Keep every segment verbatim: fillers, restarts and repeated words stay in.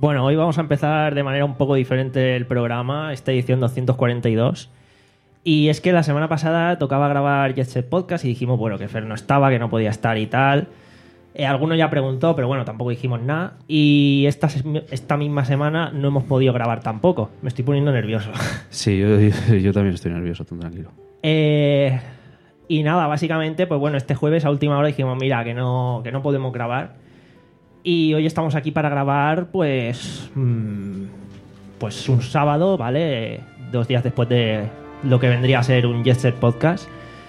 Bueno, hoy vamos a empezar de manera un poco diferente el programa, esta edición doscientos cuarenta y dos. Y es que la semana pasada tocaba grabar Jet Set Podcast y dijimos, bueno, que Fer no estaba, que no podía estar y tal. Eh, alguno ya preguntó, pero bueno, tampoco dijimos nada. Y esta, esta misma semana no hemos podido grabar tampoco. Me estoy poniendo nervioso. Sí, yo, yo también estoy nervioso, tú tranquilo. Eh, y nada, básicamente, pues bueno, este jueves a última hora dijimos, mira, que no, que no podemos grabar. Y hoy estamos aquí para grabar, pues, mmm, pues un sábado, ¿vale? Dos días después de lo que vendría a ser un Jet Set Podcast.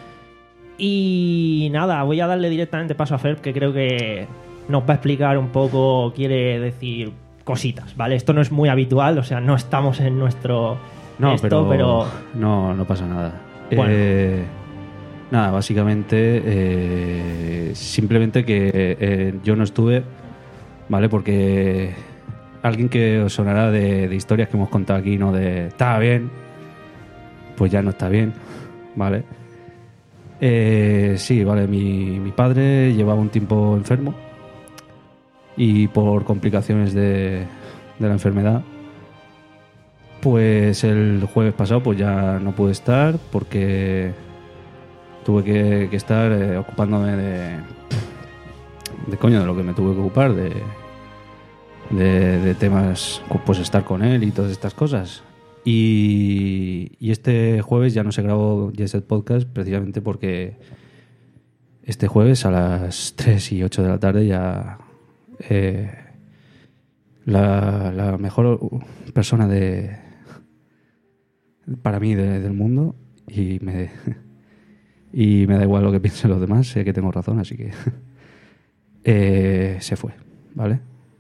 Y nada, voy a darle directamente paso a Fer, que creo que nos va a explicar un poco, quiere decir cositas, ¿vale? Esto no es muy habitual, o sea, no estamos en nuestro... No, esto, pero, pero... No, no pasa nada. Bueno. Eh, nada, básicamente, eh, simplemente que eh, yo no estuve, ¿vale? Porque alguien que os sonará de, de historias que hemos contado aquí, ¿no? De estaba bien, pues ya no está bien, ¿vale? Eh, sí, vale, mi, mi padre llevaba un tiempo enfermo y por complicaciones de, de la enfermedad, pues el jueves pasado pues ya no pude estar porque tuve que, que estar eh, ocupándome de, de coño, de lo que me tuve que ocupar, de, de, de temas, pues estar con él y todas estas cosas. Y, y este jueves ya no se grabó Jet Set Podcast precisamente porque este jueves a las tres y ocho de la tarde ya eh, la, la mejor persona de para mí de, del mundo y me y me da igual lo que piensen los demás, sé que tengo razón, así que eh, se fue, ¿vale?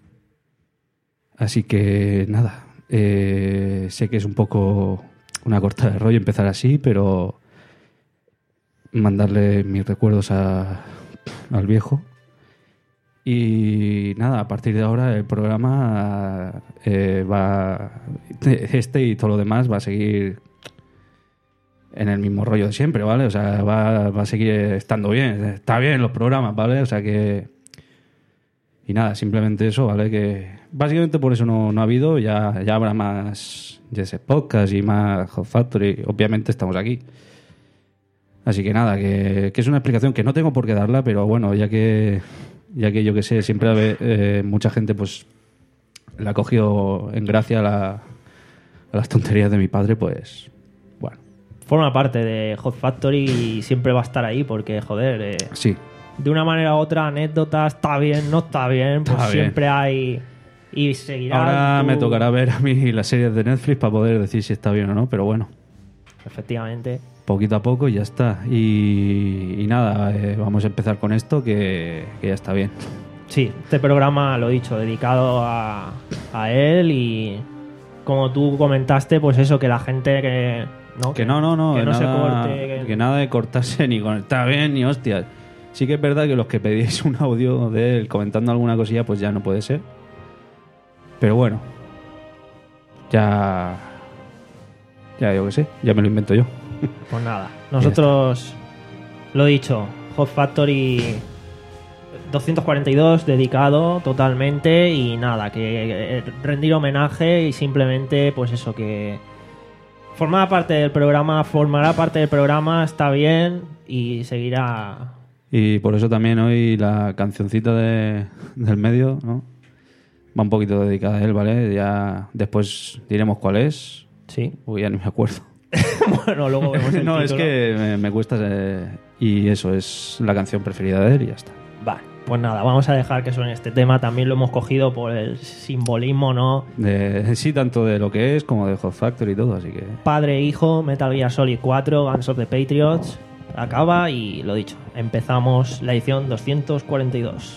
Así que nada. Eh, sé que es un poco una corta de rollo empezar así, pero mandarle mis recuerdos a, al viejo. Y nada, a partir de ahora el programa eh, va, este y todo lo demás va a seguir en el mismo rollo de siempre, ¿vale? O sea, va, va a seguir estando bien, está bien los programas, ¿vale? O sea que... Y nada, simplemente eso, ¿vale? Que básicamente por eso no, no ha habido, ya, ya habrá más Jet Set Podcast y más Hot Factory, obviamente estamos aquí. Así que nada, que, que es una explicación que no tengo por qué darla, pero bueno, ya que, ya que yo que sé, siempre eh, mucha gente pues la ha cogido en gracia a, la, a las tonterías de mi padre, pues bueno. Forma parte de Hot Factory y siempre va a estar ahí porque, joder... Eh... Sí. De una manera u otra, anécdotas, está bien, no está bien, pues está siempre bien. hay... Y seguirá... Ahora tu... me tocará ver a mí las series de Netflix para poder decir si está bien o no, pero bueno. Efectivamente. Poquito a poco y ya está. Y, y nada, eh, vamos a empezar con esto que, que ya está bien. Sí, este programa, lo dicho, dedicado a, a él y como tú comentaste, pues eso, que la gente que... No, que no, no, no. Que no nada, se corte... Que... que nada de cortarse ni con está bien ni hostias. Sí que es verdad que los que pedíais un audio de él comentando alguna cosilla, pues ya no puede ser. Pero bueno, ya... Ya yo que sé, ya me lo invento yo. Pues nada, nosotros, lo dicho, Hot Factory doscientos cuarenta y dos dedicado totalmente y nada, que rendir homenaje y simplemente pues eso, que formará parte del programa, formará parte del programa, está bien y seguirá... Y por eso también hoy la cancioncita de, del medio, ¿no? Va un poquito dedicada a él, ¿vale? Ya después diremos cuál es. Sí. Uy, ya no me acuerdo. Bueno, luego vemos el No, título. es que me, me cuesta... Eh, y eso, es la canción preferida de él y ya está. Vale, pues nada, vamos a dejar que suene este tema. También lo hemos cogido por el simbolismo, ¿no? De, sí, tanto de lo que es como de Hot Factory y todo, así que... Padre e hijo, Metal Gear Solid cuatro, Guns of the Patriots... Acaba y lo dicho, empezamos la edición doscientos cuarenta y dos.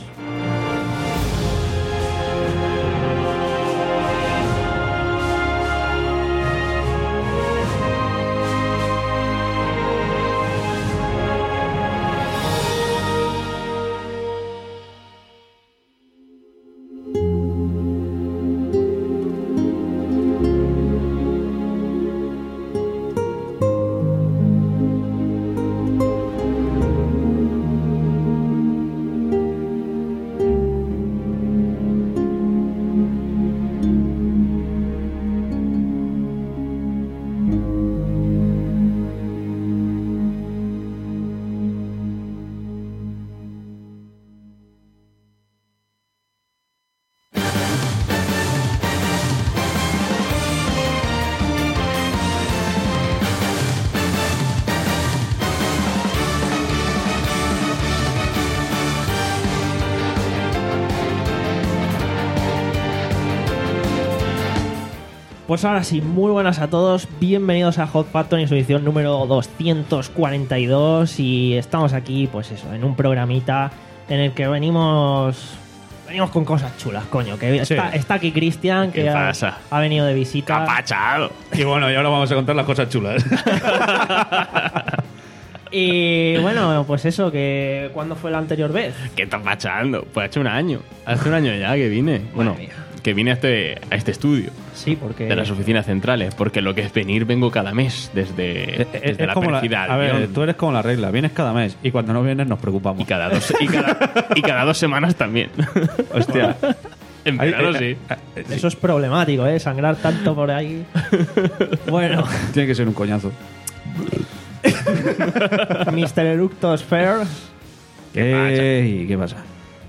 Pues ahora sí, muy buenas a todos, bienvenidos a Hot Factory en su edición número doscientos cuarenta y dos y estamos aquí, pues eso, en un programita en el que venimos venimos con cosas chulas, coño, que Sí. está, está aquí Cristian, que ¿Qué ha, pasa? ha venido de visita. ¡Capachado! Y bueno, y ahora vamos a contar las cosas chulas. Y bueno, pues eso, que ¿cuándo fue la anterior vez? ¿Qué estás pachando? Pues hace un año. Hace un año ya que vine. Bueno, mía. que vine a este, a este estudio Sí, porque... de las oficinas centrales. Porque lo que es venir, vengo cada mes desde, Es- desde es la como perfida a ver, Albión. tú eres como la regla. Vienes cada mes y cuando no vienes nos preocupamos. Y cada dos, y cada, y cada dos semanas también. Hostia. En Ahí- verano eh, sí. eh, eh, Eso es problemático, ¿eh? Sangrar tanto por ahí. Bueno, Tiene que ser un coñazo. mister Eructos Fair. Ey, ¿qué pasa?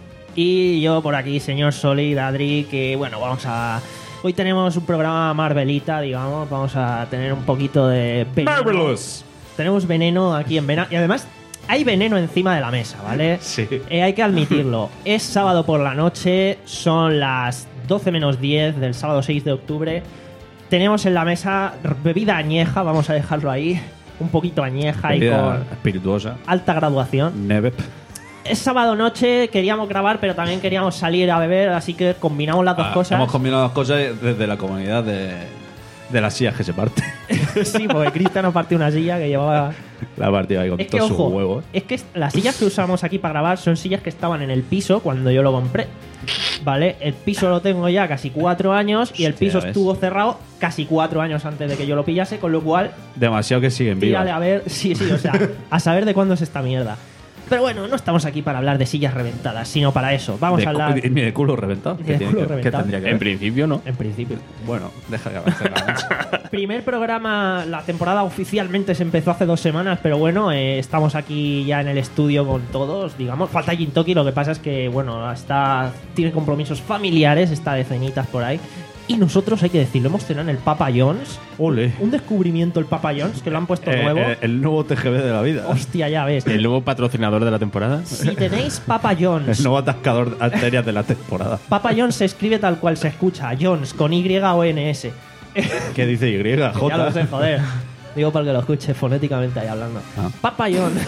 Y yo por aquí, señor Solid, Adri, que bueno, vamos a... Hoy tenemos un programa Marvelita, digamos, vamos a tener un poquito de veneno. Marvelous. Tenemos veneno aquí en Vena. Y además, hay veneno encima de la mesa, ¿vale? Sí. Eh, hay que admitirlo. Es sábado por la noche, son las doce menos diez del sábado seis de octubre. Tenemos en la mesa bebida añeja, vamos a dejarlo ahí. Un poquito añeja y Bebida con espirituosa. alta graduación. Nevep. Es sábado noche, queríamos grabar, pero también queríamos salir a beber, así que combinamos las dos Ah, cosas. Hemos combinado las cosas desde la comunidad de, de las sillas que se parte. Sí, porque Cristian nos partió una silla que llevaba... La partida ahí con Es que, todos sus ojo, huevos. es que las sillas que usamos aquí para grabar son sillas que estaban en el piso cuando yo lo compré. ¿Vale? El piso lo tengo ya casi cuatro años y el Hostia, piso ¿ves? estuvo cerrado casi cuatro años antes de que yo lo pillase, con lo cual, Demasiado que siguen vivas. tírale a ver... Sí, sí, o sea, a saber de cuándo es esta mierda. Pero bueno, no estamos aquí para hablar de sillas reventadas, sino para eso. Vamos De a cu- hablar... Ni de culo reventado. Ni ¿Qué de tiene culo que- qué reventado. tendría que En ver? principio no. En principio. Bueno, deja que avance la noche. Primer programa, la temporada oficialmente se empezó hace dos semanas, pero bueno, eh, estamos aquí ya en el estudio con todos, digamos. Falta Jintoki, lo que pasa es que, bueno, está, tiene compromisos familiares, está de cenitas por ahí. Y nosotros, hay que decirlo, hemos cenado en el Papa John's. Ole. Un descubrimiento, el Papa John's, que lo han puesto Eh, nuevo. eh, el nuevo T G V de la vida. Hostia, ya ves. El nuevo patrocinador de la temporada. Si tenéis Papa El John's, nuevo atascador de arterias de la temporada. Papa John's se escribe tal cual se escucha, John's, con Y o N S. ¿Qué dice Y? Ya lo J. sé, joder. Digo para que lo escuche fonéticamente ahí hablando. Ah. Papa John's.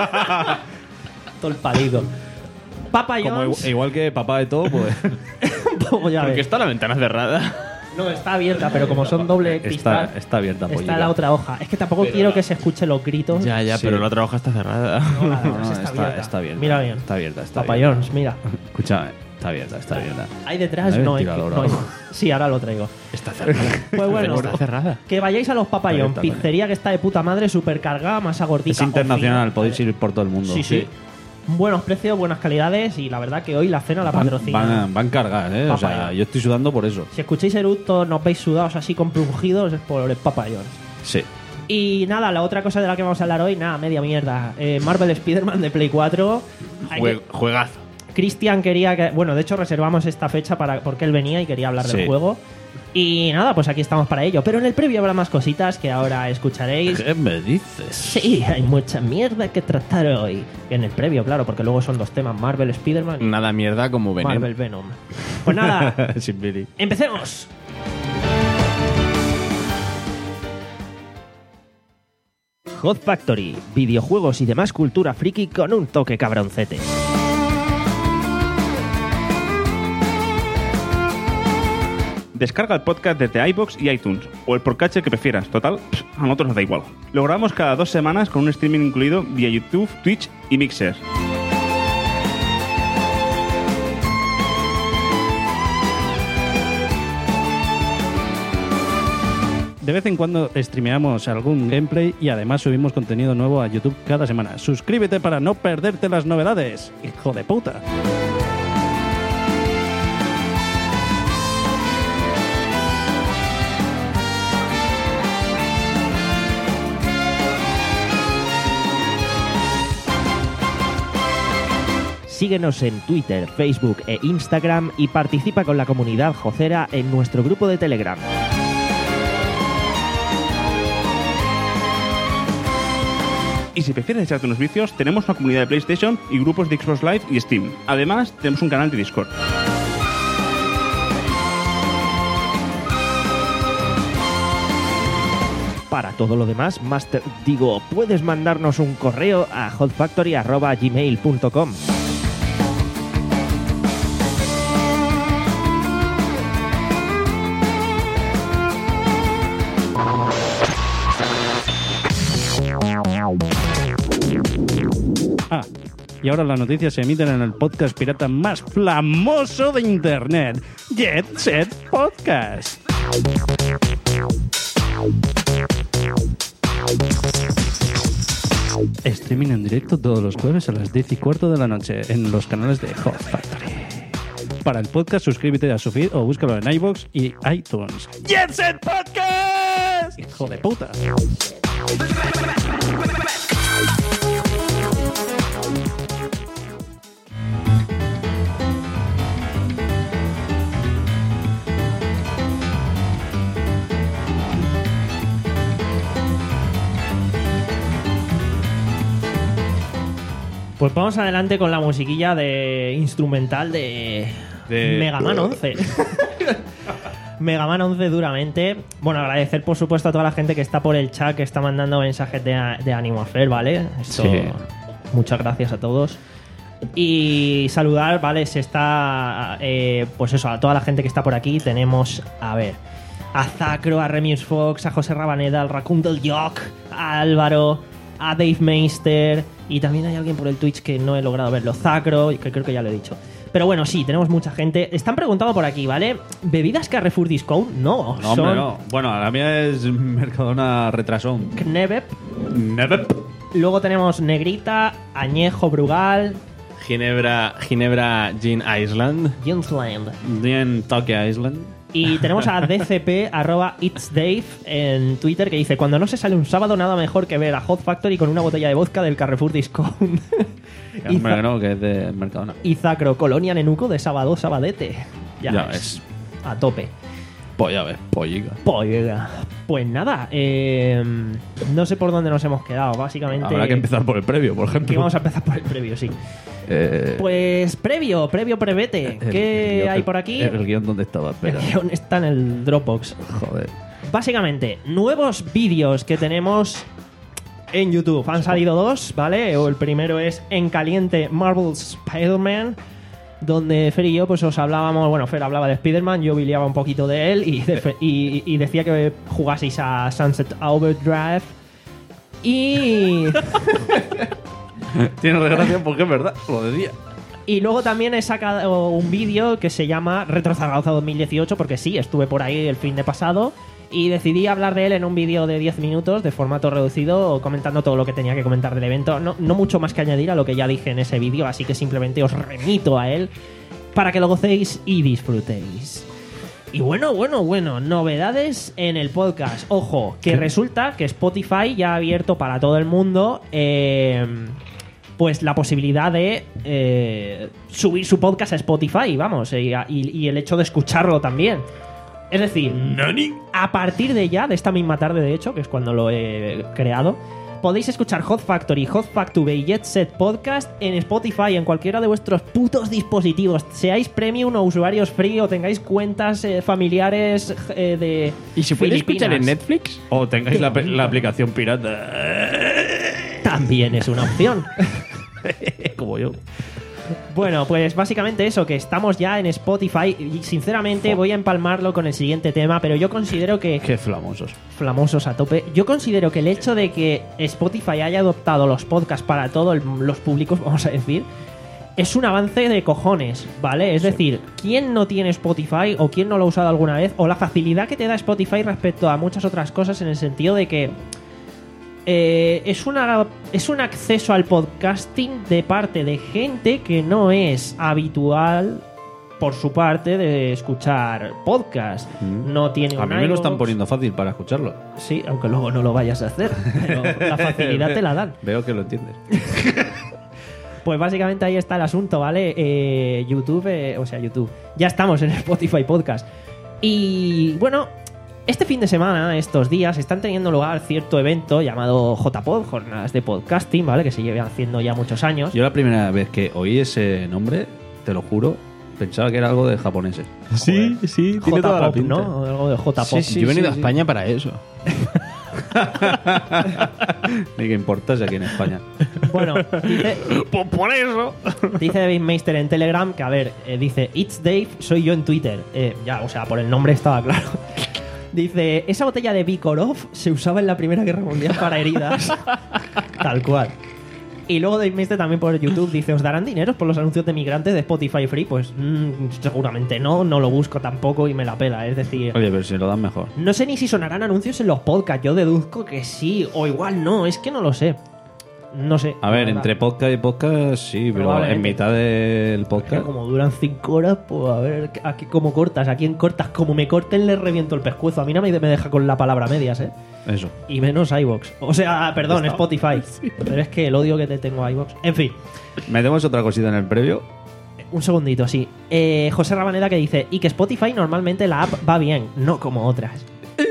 Todo el palico. Papa Como John's. igual, igual que papá de todo, pues. Como ya Porque ves. está la ventana cerrada. No, está abierta, pero como son doble cristal, está, está abierta, está pollita. la otra hoja. Es que tampoco quiero que se escuchen los gritos. Ya, ya, Sí. pero la otra hoja está cerrada. No, la No, verdad no, es que está, está, abierta. está abierta. Mira bien. Está abierta, está Papa abierta. John's, mira. Escúchame, está abierta, está abierta. Ahí detrás ¿No hay no hay. ventilador no o hay- algo? Sí, ahora lo traigo. Está cerrada. Pues bueno, está cerrada. que vayáis a los Papa Está John's, abierta, pizzería que está de puta madre, super cargada, masa gordita. Es internacional, o fina. podéis ir por todo el mundo. Sí, sí. Buenos precios, buenas calidades y la verdad que hoy la cena la Van, patrocina. van, van cargadas, ¿eh? O Papa sea, John's. yo estoy sudando por eso. Si escucháis eructos, nos veis sudados así compungidos, es por el Papa John's. Sí. Y nada, la otra cosa de la que vamos a hablar hoy, nada, media mierda. Eh, Marvel Spider-Man de Play cuatro. Hay Jue- que- juegazo. Cristian quería que... Bueno, de hecho reservamos esta fecha para porque él venía y quería hablar del Sí. juego. Y nada, pues aquí estamos para ello. Pero en el previo habrá más cositas que ahora escucharéis. ¿Qué me dices? Sí, hay mucha mierda que tratar hoy. En el previo, claro, porque luego son dos temas, Marvel Spider-Man y Nada mierda como Venom. Marvel Venom. Pues nada, Sin Billy. empecemos. Hot Factory, videojuegos y demás cultura friki con un toque cabroncete. Descarga el podcast desde iVoox y iTunes, o el podcatcher que prefieras. Total, pff, a nosotros nos da igual. Lo grabamos cada dos semanas con un streaming incluido vía YouTube, Twitch y Mixer. De vez en cuando streameamos algún gameplay y además subimos contenido nuevo a YouTube cada semana. Suscríbete para no perderte las novedades, hijo de puta. Síguenos en Twitter, Facebook e Instagram y participa con la comunidad jocera en nuestro grupo de Telegram. Y si prefieres echarte unos vicios, tenemos una comunidad de PlayStation y grupos de Xbox Live y Steam. Además, tenemos un canal de Discord. Para todo lo demás, master, digo, puedes mandarnos un correo a hotfactory arroba gmail punto com. Ah, y ahora las noticias se emiten en el podcast pirata más famoso de internet, Jet Set Podcast. Streaming en directo todos los jueves a las diez y cuarto de la noche en los canales de Hot Factory. Para el podcast, suscríbete a su feed o búscalo en iVoox y iTunes. ¡Jet Set Podcast! ¡Hijo de puta! Pues vamos adelante con la musiquilla de instrumental de, De- Mega Man once. Mega Man once duramente. Bueno, agradecer por supuesto a toda la gente que está por el chat, que está mandando mensajes de, de ánimo a Fer, ¿vale? Esto, Sí. Muchas gracias a todos. Y saludar, ¿vale? Se está, eh, pues eso, a toda la gente que está por aquí. Tenemos, a ver, a Zacro, a Remius Fox, a José Rabaneda, al Raccoon del Jock, a Álvaro, a Dave Meister, y también hay alguien por el Twitch que no he logrado verlo, Zacro, que creo que ya lo he dicho. Pero bueno, sí, tenemos mucha gente. Están preguntando por aquí, ¿vale? ¿Bebidas Carrefour Discount? No, No, son hombre, no. Bueno, la mía es Mercadona Retrasón. Knebep. Never. Luego tenemos Negrita, Añejo Brugal, Ginebra, Ginebra Gin Island. Ginsland. En Tokyo Island. Y tenemos a D C P arroba It's Dave en Twitter, que dice: cuando no se sale un sábado, nada mejor que ver a Hot Factory con una botella de vodka del Carrefour Discount. y, Hombre, Za- no, que es de Mercadona. y Zacro, Colonia Nenuco de sábado, sabadete. Ya, Ya ves. ves. A tope. Pues ya ves, polliga. Pues, pues nada, eh, no sé por dónde nos hemos quedado, básicamente. Habrá que empezar por el previo, por Que ejemplo. vamos a empezar por el previo, sí. Eh, Pues previo, previo prevete. el- ¿Qué el- hay por aquí? El, el guión donde estaba, El espera. guión está en el Dropbox. Joder. Básicamente, nuevos vídeos que tenemos en YouTube. Han salido dos, ¿vale? El primero es En Caliente Marvel's Spider-Man, donde Fer y yo pues os hablábamos, bueno, Fer hablaba de Spider-Man, yo biliaba un poquito de él y, de- y, y decía que jugaseis a Sunset Overdrive. Y, Tiene desgracia porque es verdad, lo decía. y luego también he sacado un vídeo que se llama Retro Zaragoza dos mil dieciocho, porque sí, estuve por ahí el fin de pasado y decidí hablar de él en un vídeo de diez minutos de formato reducido, comentando todo lo que tenía que comentar del evento. No, no mucho más que añadir a lo que ya dije en ese vídeo, así que simplemente os remito a él para que lo gocéis y disfrutéis. Y bueno, bueno, bueno, novedades en el podcast. Ojo, que resulta que Spotify ya ha abierto para todo el mundo eh, pues la posibilidad de eh, subir su podcast a Spotify, vamos, y, y- y el hecho de escucharlo también. Es decir, a partir de ya, de esta misma tarde de hecho, que es cuando lo he creado, podéis escuchar Hot Factory, Hot Factory y Jet Set Podcast en Spotify, en cualquiera de vuestros putos dispositivos. Seáis premium o usuarios free o tengáis cuentas eh, familiares eh, de ¿Y se puede Filipinas. escuchar en Netflix? O tengáis la, Qué la aplicación pirata. También es una opción. Como yo. Bueno, pues básicamente eso, que estamos ya en Spotify y sinceramente voy a empalmarlo con el siguiente tema, pero yo considero que... Qué flamosos. Flamosos a tope. Yo considero que el hecho de que Spotify haya adoptado los podcasts para todos los públicos, vamos a decir, es un avance de cojones, ¿vale? Es decir, ¿quién no tiene Spotify o quién no lo ha usado alguna vez? O la facilidad que te da Spotify respecto a muchas otras cosas en el sentido de que eh, es, una, es un acceso al podcasting de parte de gente que no es habitual por su parte de escuchar podcast. No tiene A un mí me lo están iVoox. poniendo fácil para escucharlo. Sí, aunque luego no lo vayas a hacer. Pero la facilidad te la dan. Veo que lo entiendes. Pues básicamente ahí está el asunto, ¿vale? Eh, YouTube, eh, o sea, YouTube. Ya estamos en Spotify Podcast. Y bueno, este fin de semana, estos días, están teniendo lugar cierto evento llamado J P O D, Jornadas de Podcasting, ¿vale? Que se llevan haciendo ya muchos años. Yo la primera vez que oí ese nombre, te lo juro, pensaba que era algo de japoneses. Sí, sí, tiene toda la J-Pop, pinta. ¿no? Algo de J P O D. Yo he venido a España para eso. Ni que importase aquí en España. Bueno, dice, Pues por eso. dice David Meister en Telegram que, a ver, eh, dice, It's Dave, soy yo en Twitter. Eh, ya, o sea, por el nombre estaba claro. Dice, esa botella de Vikorov se usaba en la Primera Guerra Mundial para heridas. Tal cual. Y luego Dave Meister también por YouTube dice, ¿os darán dinero por los anuncios de migrantes de Spotify Free? Pues mmm, seguramente no, no lo busco tampoco y me la pela. Es decir, Oye, pero si lo dan mejor. no sé ni si sonarán anuncios en los podcasts. Yo deduzco que sí, o igual no, es que no lo sé. No sé. A ver, la entre verdad. podcast y podcast, sí, pero Probablemente. en mitad del Es que podcast. como duran cinco horas, pues a ver, aquí cómo cortas, a quién cortas, como me corten le reviento el pescuezo. A mí no me me deja con la palabra medias, ¿eh? Eso. Y menos iVoox. O sea, perdón, Spotify. Pero es que el odio que te tengo a iVoox. En fin, Metemos otra cosita en el previo. un segundito, sí. Eh, José Rabaneda que dice, y que Spotify normalmente la app va bien, no como otras.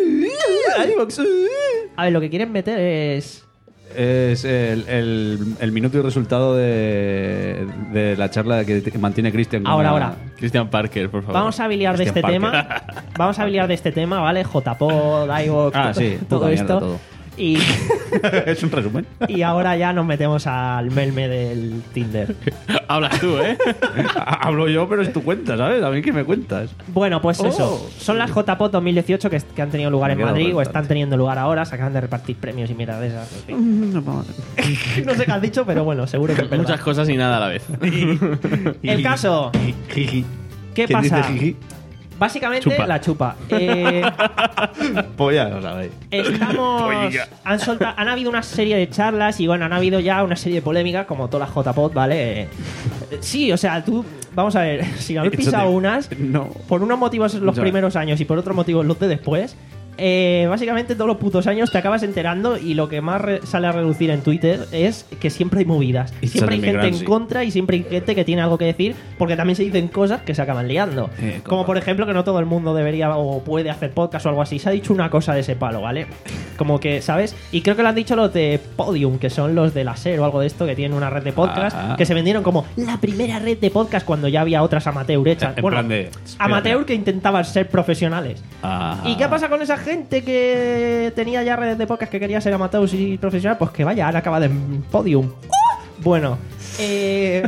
A ver, lo que quieren meter es... Es el, el, el minuto y resultado de, de la charla que te- que mantiene Cristian. con Ahora, la- ahora. Christian Parker, por favor. Vamos a habiliar de este Christian tema. Vamos a habiliar de este tema, ¿vale? J P O D, iVoox, Ah, todo, sí, todo puta esto. mierda, todo. Y, Es un resumen. y ahora ya nos metemos al melme del Tinder. Hablas tú, ¿eh? Hablo yo, pero es tu cuenta, ¿sabes? A mí que me cuentas. Bueno, pues Oh. eso. Son las J P O D dos mil dieciocho que, que han tenido lugar Me en quedo Madrid o bastante. están teniendo lugar ahora. Se acaban de repartir premios y mierda de esas. En fin. No sé qué has dicho, pero bueno, seguro que es verdad. Muchas cosas y nada a la vez. El caso. Jiji. ¿Qué ¿Quién dice pasa? jiji? Básicamente, Chupa. la chupa. Eh, Pues ya lo sabéis. estamos. Han, solta- han habido una serie de charlas y bueno, han habido ya una serie de polémicas, como todas las J P O D, ¿vale? Eh, sí, o sea, tú. Vamos a ver, si habéis It's pisado okay. unas, No. por unos motivos los Ya. primeros años y por otros motivos los de después, eh, básicamente todos los putos años te acabas enterando y lo que más re- sale a relucir en Twitter es que siempre hay movidas. It's Siempre hay an gente en immigrancy. contra y siempre hay gente que tiene algo que decir porque también se dicen cosas que se acaban liando. Eh, Como compa. por ejemplo que no todo el mundo debería o puede hacer podcast o algo así. Se ha dicho una cosa de ese palo, ¿vale? Como que, ¿sabes? Y creo que lo han dicho los de Podium, que son los de la S E R o algo de esto, que tienen una red de podcast, Ah. que se vendieron como la primera red de podcast cuando ya había otras amateur hechas. En bueno, plan de- amateur que intentaban ser profesionales. Ah. ¿Y qué pasa con esa gente que tenía ya redes de podcast que quería ser amateurs y profesional? Pues que vaya, ahora acaba de Podium. Bueno, eh...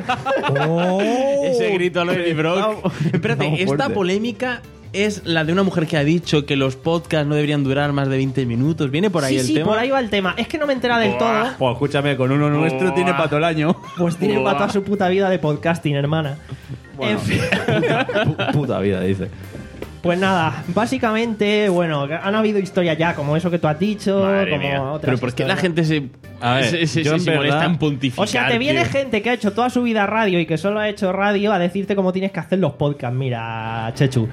Ese grito a lo de Brock. Espérate, Vamos esta fuerte. polémica es la de una mujer que ha dicho que los podcasts no deberían durar más de veinte minutos. ¿Viene por ahí sí, el sí, tema? por ahí va el tema. Es que no me entera del todo. Pues escúchame, con uno nuestro tiene para todo el año. Pues tiene para toda su puta vida de podcasting, hermana. En fin. Pu- Puta vida, dice. Pues nada, básicamente, bueno, han habido historias ya, como eso que tú has dicho, Madre como mía. otras Pero ¿por qué la historias. gente se, A ver, se, se- yo se- en se molesta verdad- en pontificar? O sea, te viene tío? gente que ha hecho toda su vida radio y que solo ha hecho radio a decirte cómo tienes que hacer los podcasts. Mira, Chechu.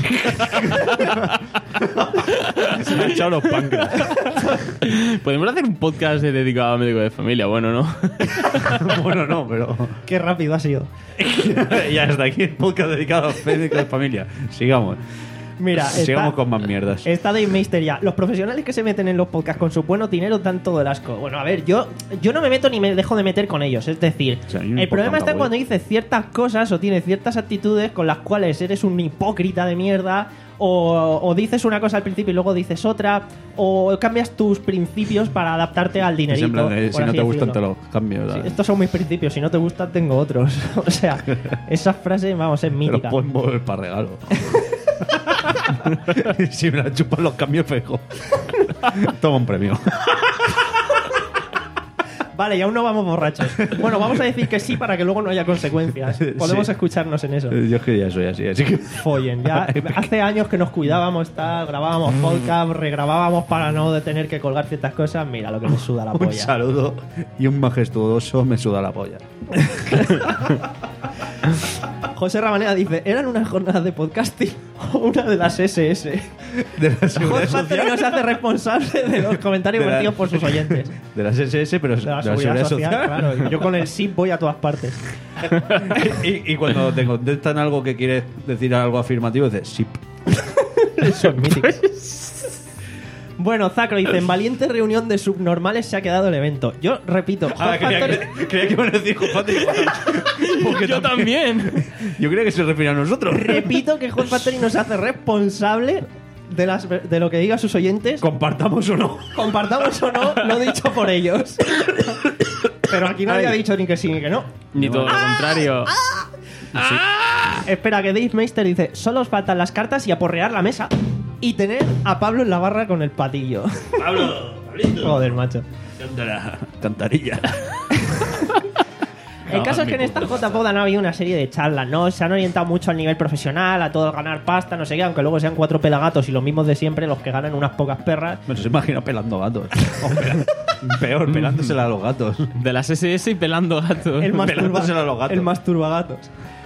Se me han echado los páncreas. Podemos hacer un podcast dedicado a médico de familia, bueno, ¿no? Bueno, no, pero. Qué rápido ha sido. Ya hasta aquí el podcast dedicado a los médicos de familia. Sigamos. Mira, Sigamos está- con más mierdas. Está Dave Meister ya. Los profesionales que se meten en los podcasts con su buen dinero dan todo el asco. Bueno, a ver, yo, yo no me meto ni me dejo de meter con ellos. Es decir, O sea, a mí me el importa problema un está en cabo, cuando ¿eh? dices ciertas cosas o tienes ciertas actitudes con las cuales eres un hipócrita de mierda. O, o dices una cosa al principio y luego dices otra. O cambias tus principios para adaptarte al Es dinerito. en plan de, por si no así te gustan, te decirlo. los cambio. Sí, ¿sabes? estos son mis principios. Si no te gustan, tengo otros. O sea, esa frase, vamos, es Te los mítica. pueden mover para regalo. Si me la chupan los cambios, fijo. Toma un premio. Vale, y aún no vamos borrachos. Bueno, vamos a decir que sí para que luego no haya consecuencias. Podemos Sí. escucharnos en eso. Yo es que ya soy así, así que. Follen, ya hace años que nos cuidábamos, tal, grabábamos Mm. podcast, regrabábamos para no tener que colgar ciertas cosas. Mira lo que me suda la Un polla. saludo y un majestuoso me suda la polla. José Rabaneda dice, ¿eran unas jornadas de podcasting o una de las S S? De la seguridad Hot Factory social. nos hace responsable de los comentarios De la- vertidos por sus oyentes. De las S S, pero De la seguridad social, claro. Yo con el S I P voy a todas partes. y, y cuando te contestan algo que quieres decir algo afirmativo, dices sí. Eso es mítico. Bueno, Zacro dice, en valiente reunión de subnormales se ha quedado el evento. Yo repito, Hot Ah, creía, Factory- que- creía que iban a decir Hot Factory. Porque Yo también. Yo creía que se refiere a nosotros. repito que Hot Factory nos hace responsable de, las, de lo que digan sus oyentes, Compartamos o no. compartamos o no, lo dicho por ellos. Pero aquí nadie ha dicho ni que sí ni que no. Ni todo lo contrario. Espera, que Dave Meister dice: solo os faltan las cartas y aporrear la mesa. Y tener a Pablo en la barra con el patillo. Pablo, Pablito. Joder, macho. Cantarilla. El caso es que en esta J P O D han habido una serie de charlas, ¿no? Se han orientado mucho al nivel profesional, a todo ganar pasta, no sé qué, aunque luego sean cuatro pelagatos y los mismos de siempre, los que ganan unas pocas perras. Me los imagino pelando gatos. O pela- Peor, pelándosela a los gatos. De las S S y pelando gatos. El masturba- Pelándosela a los gatos. El masturbagatos.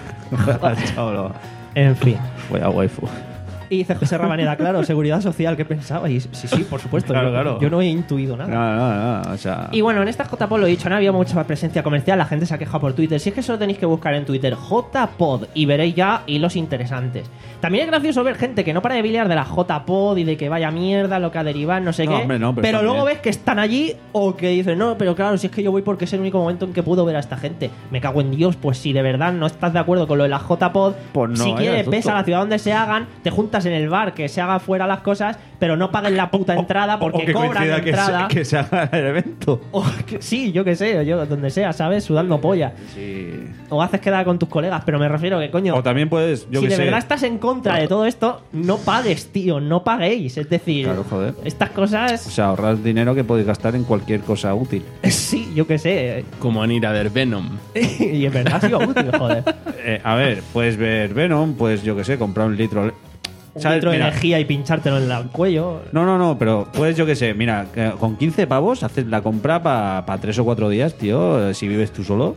Chablo. En fin. Voy a waifu. Y dice José Rabaneda, claro, seguridad social, ¿qué pensabais? Sí, sí, por supuesto. Claro, yo, claro. yo no he intuido No, nada. no, no. O sea. Y bueno, en esta J P O D lo he dicho, no había mucha presencia comercial, la gente se ha quejado por Twitter. Si es que solo tenéis que buscar en Twitter J P O D y veréis ya hilos interesantes. También es gracioso ver gente que no para de biliar de la J P O D y de que vaya mierda, lo que ha derivado, no sé No, qué. hombre, no, pero está luego bien. ves que están allí o que dicen, no, pero claro, si es que yo voy porque es el único momento en que puedo ver a esta gente. Me cago en Dios, pues si de verdad no estás de acuerdo con lo de la J P O D, Pues no si vayas, quieres, ves tonto. a la ciudad donde se hagan, te juntas en el bar, que se haga fuera las cosas, pero no paguen la puta entrada porque o que cobran coincida que entrada. se, que se haga el evento. O que- sí, yo que sé, yo donde sea, ¿sabes? Sudando polla. Sí. O haces quedar con tus colegas, pero me refiero que, coño, O también puedes, yo si que de sé. verdad estás en contra de todo esto, no pagues, tío, no paguéis. Es decir, Claro, joder. estas O cosas, sea, ahorrar dinero que podéis gastar en cualquier cosa útil. sí, yo que sé. Como en ir a ver Venom. Y en verdad ha sido útil, joder. Eh, a ver, puedes ver Venom, pues yo que sé, comprar un litro. Un ¿Sabes? litro de Mira, energía y pinchártelo en la- el cuello. No, no, no, pero puedes, yo que sé, mira, que con quince pavos haces la compra para tres o cuatro días, tío, eh, si vives tú solo.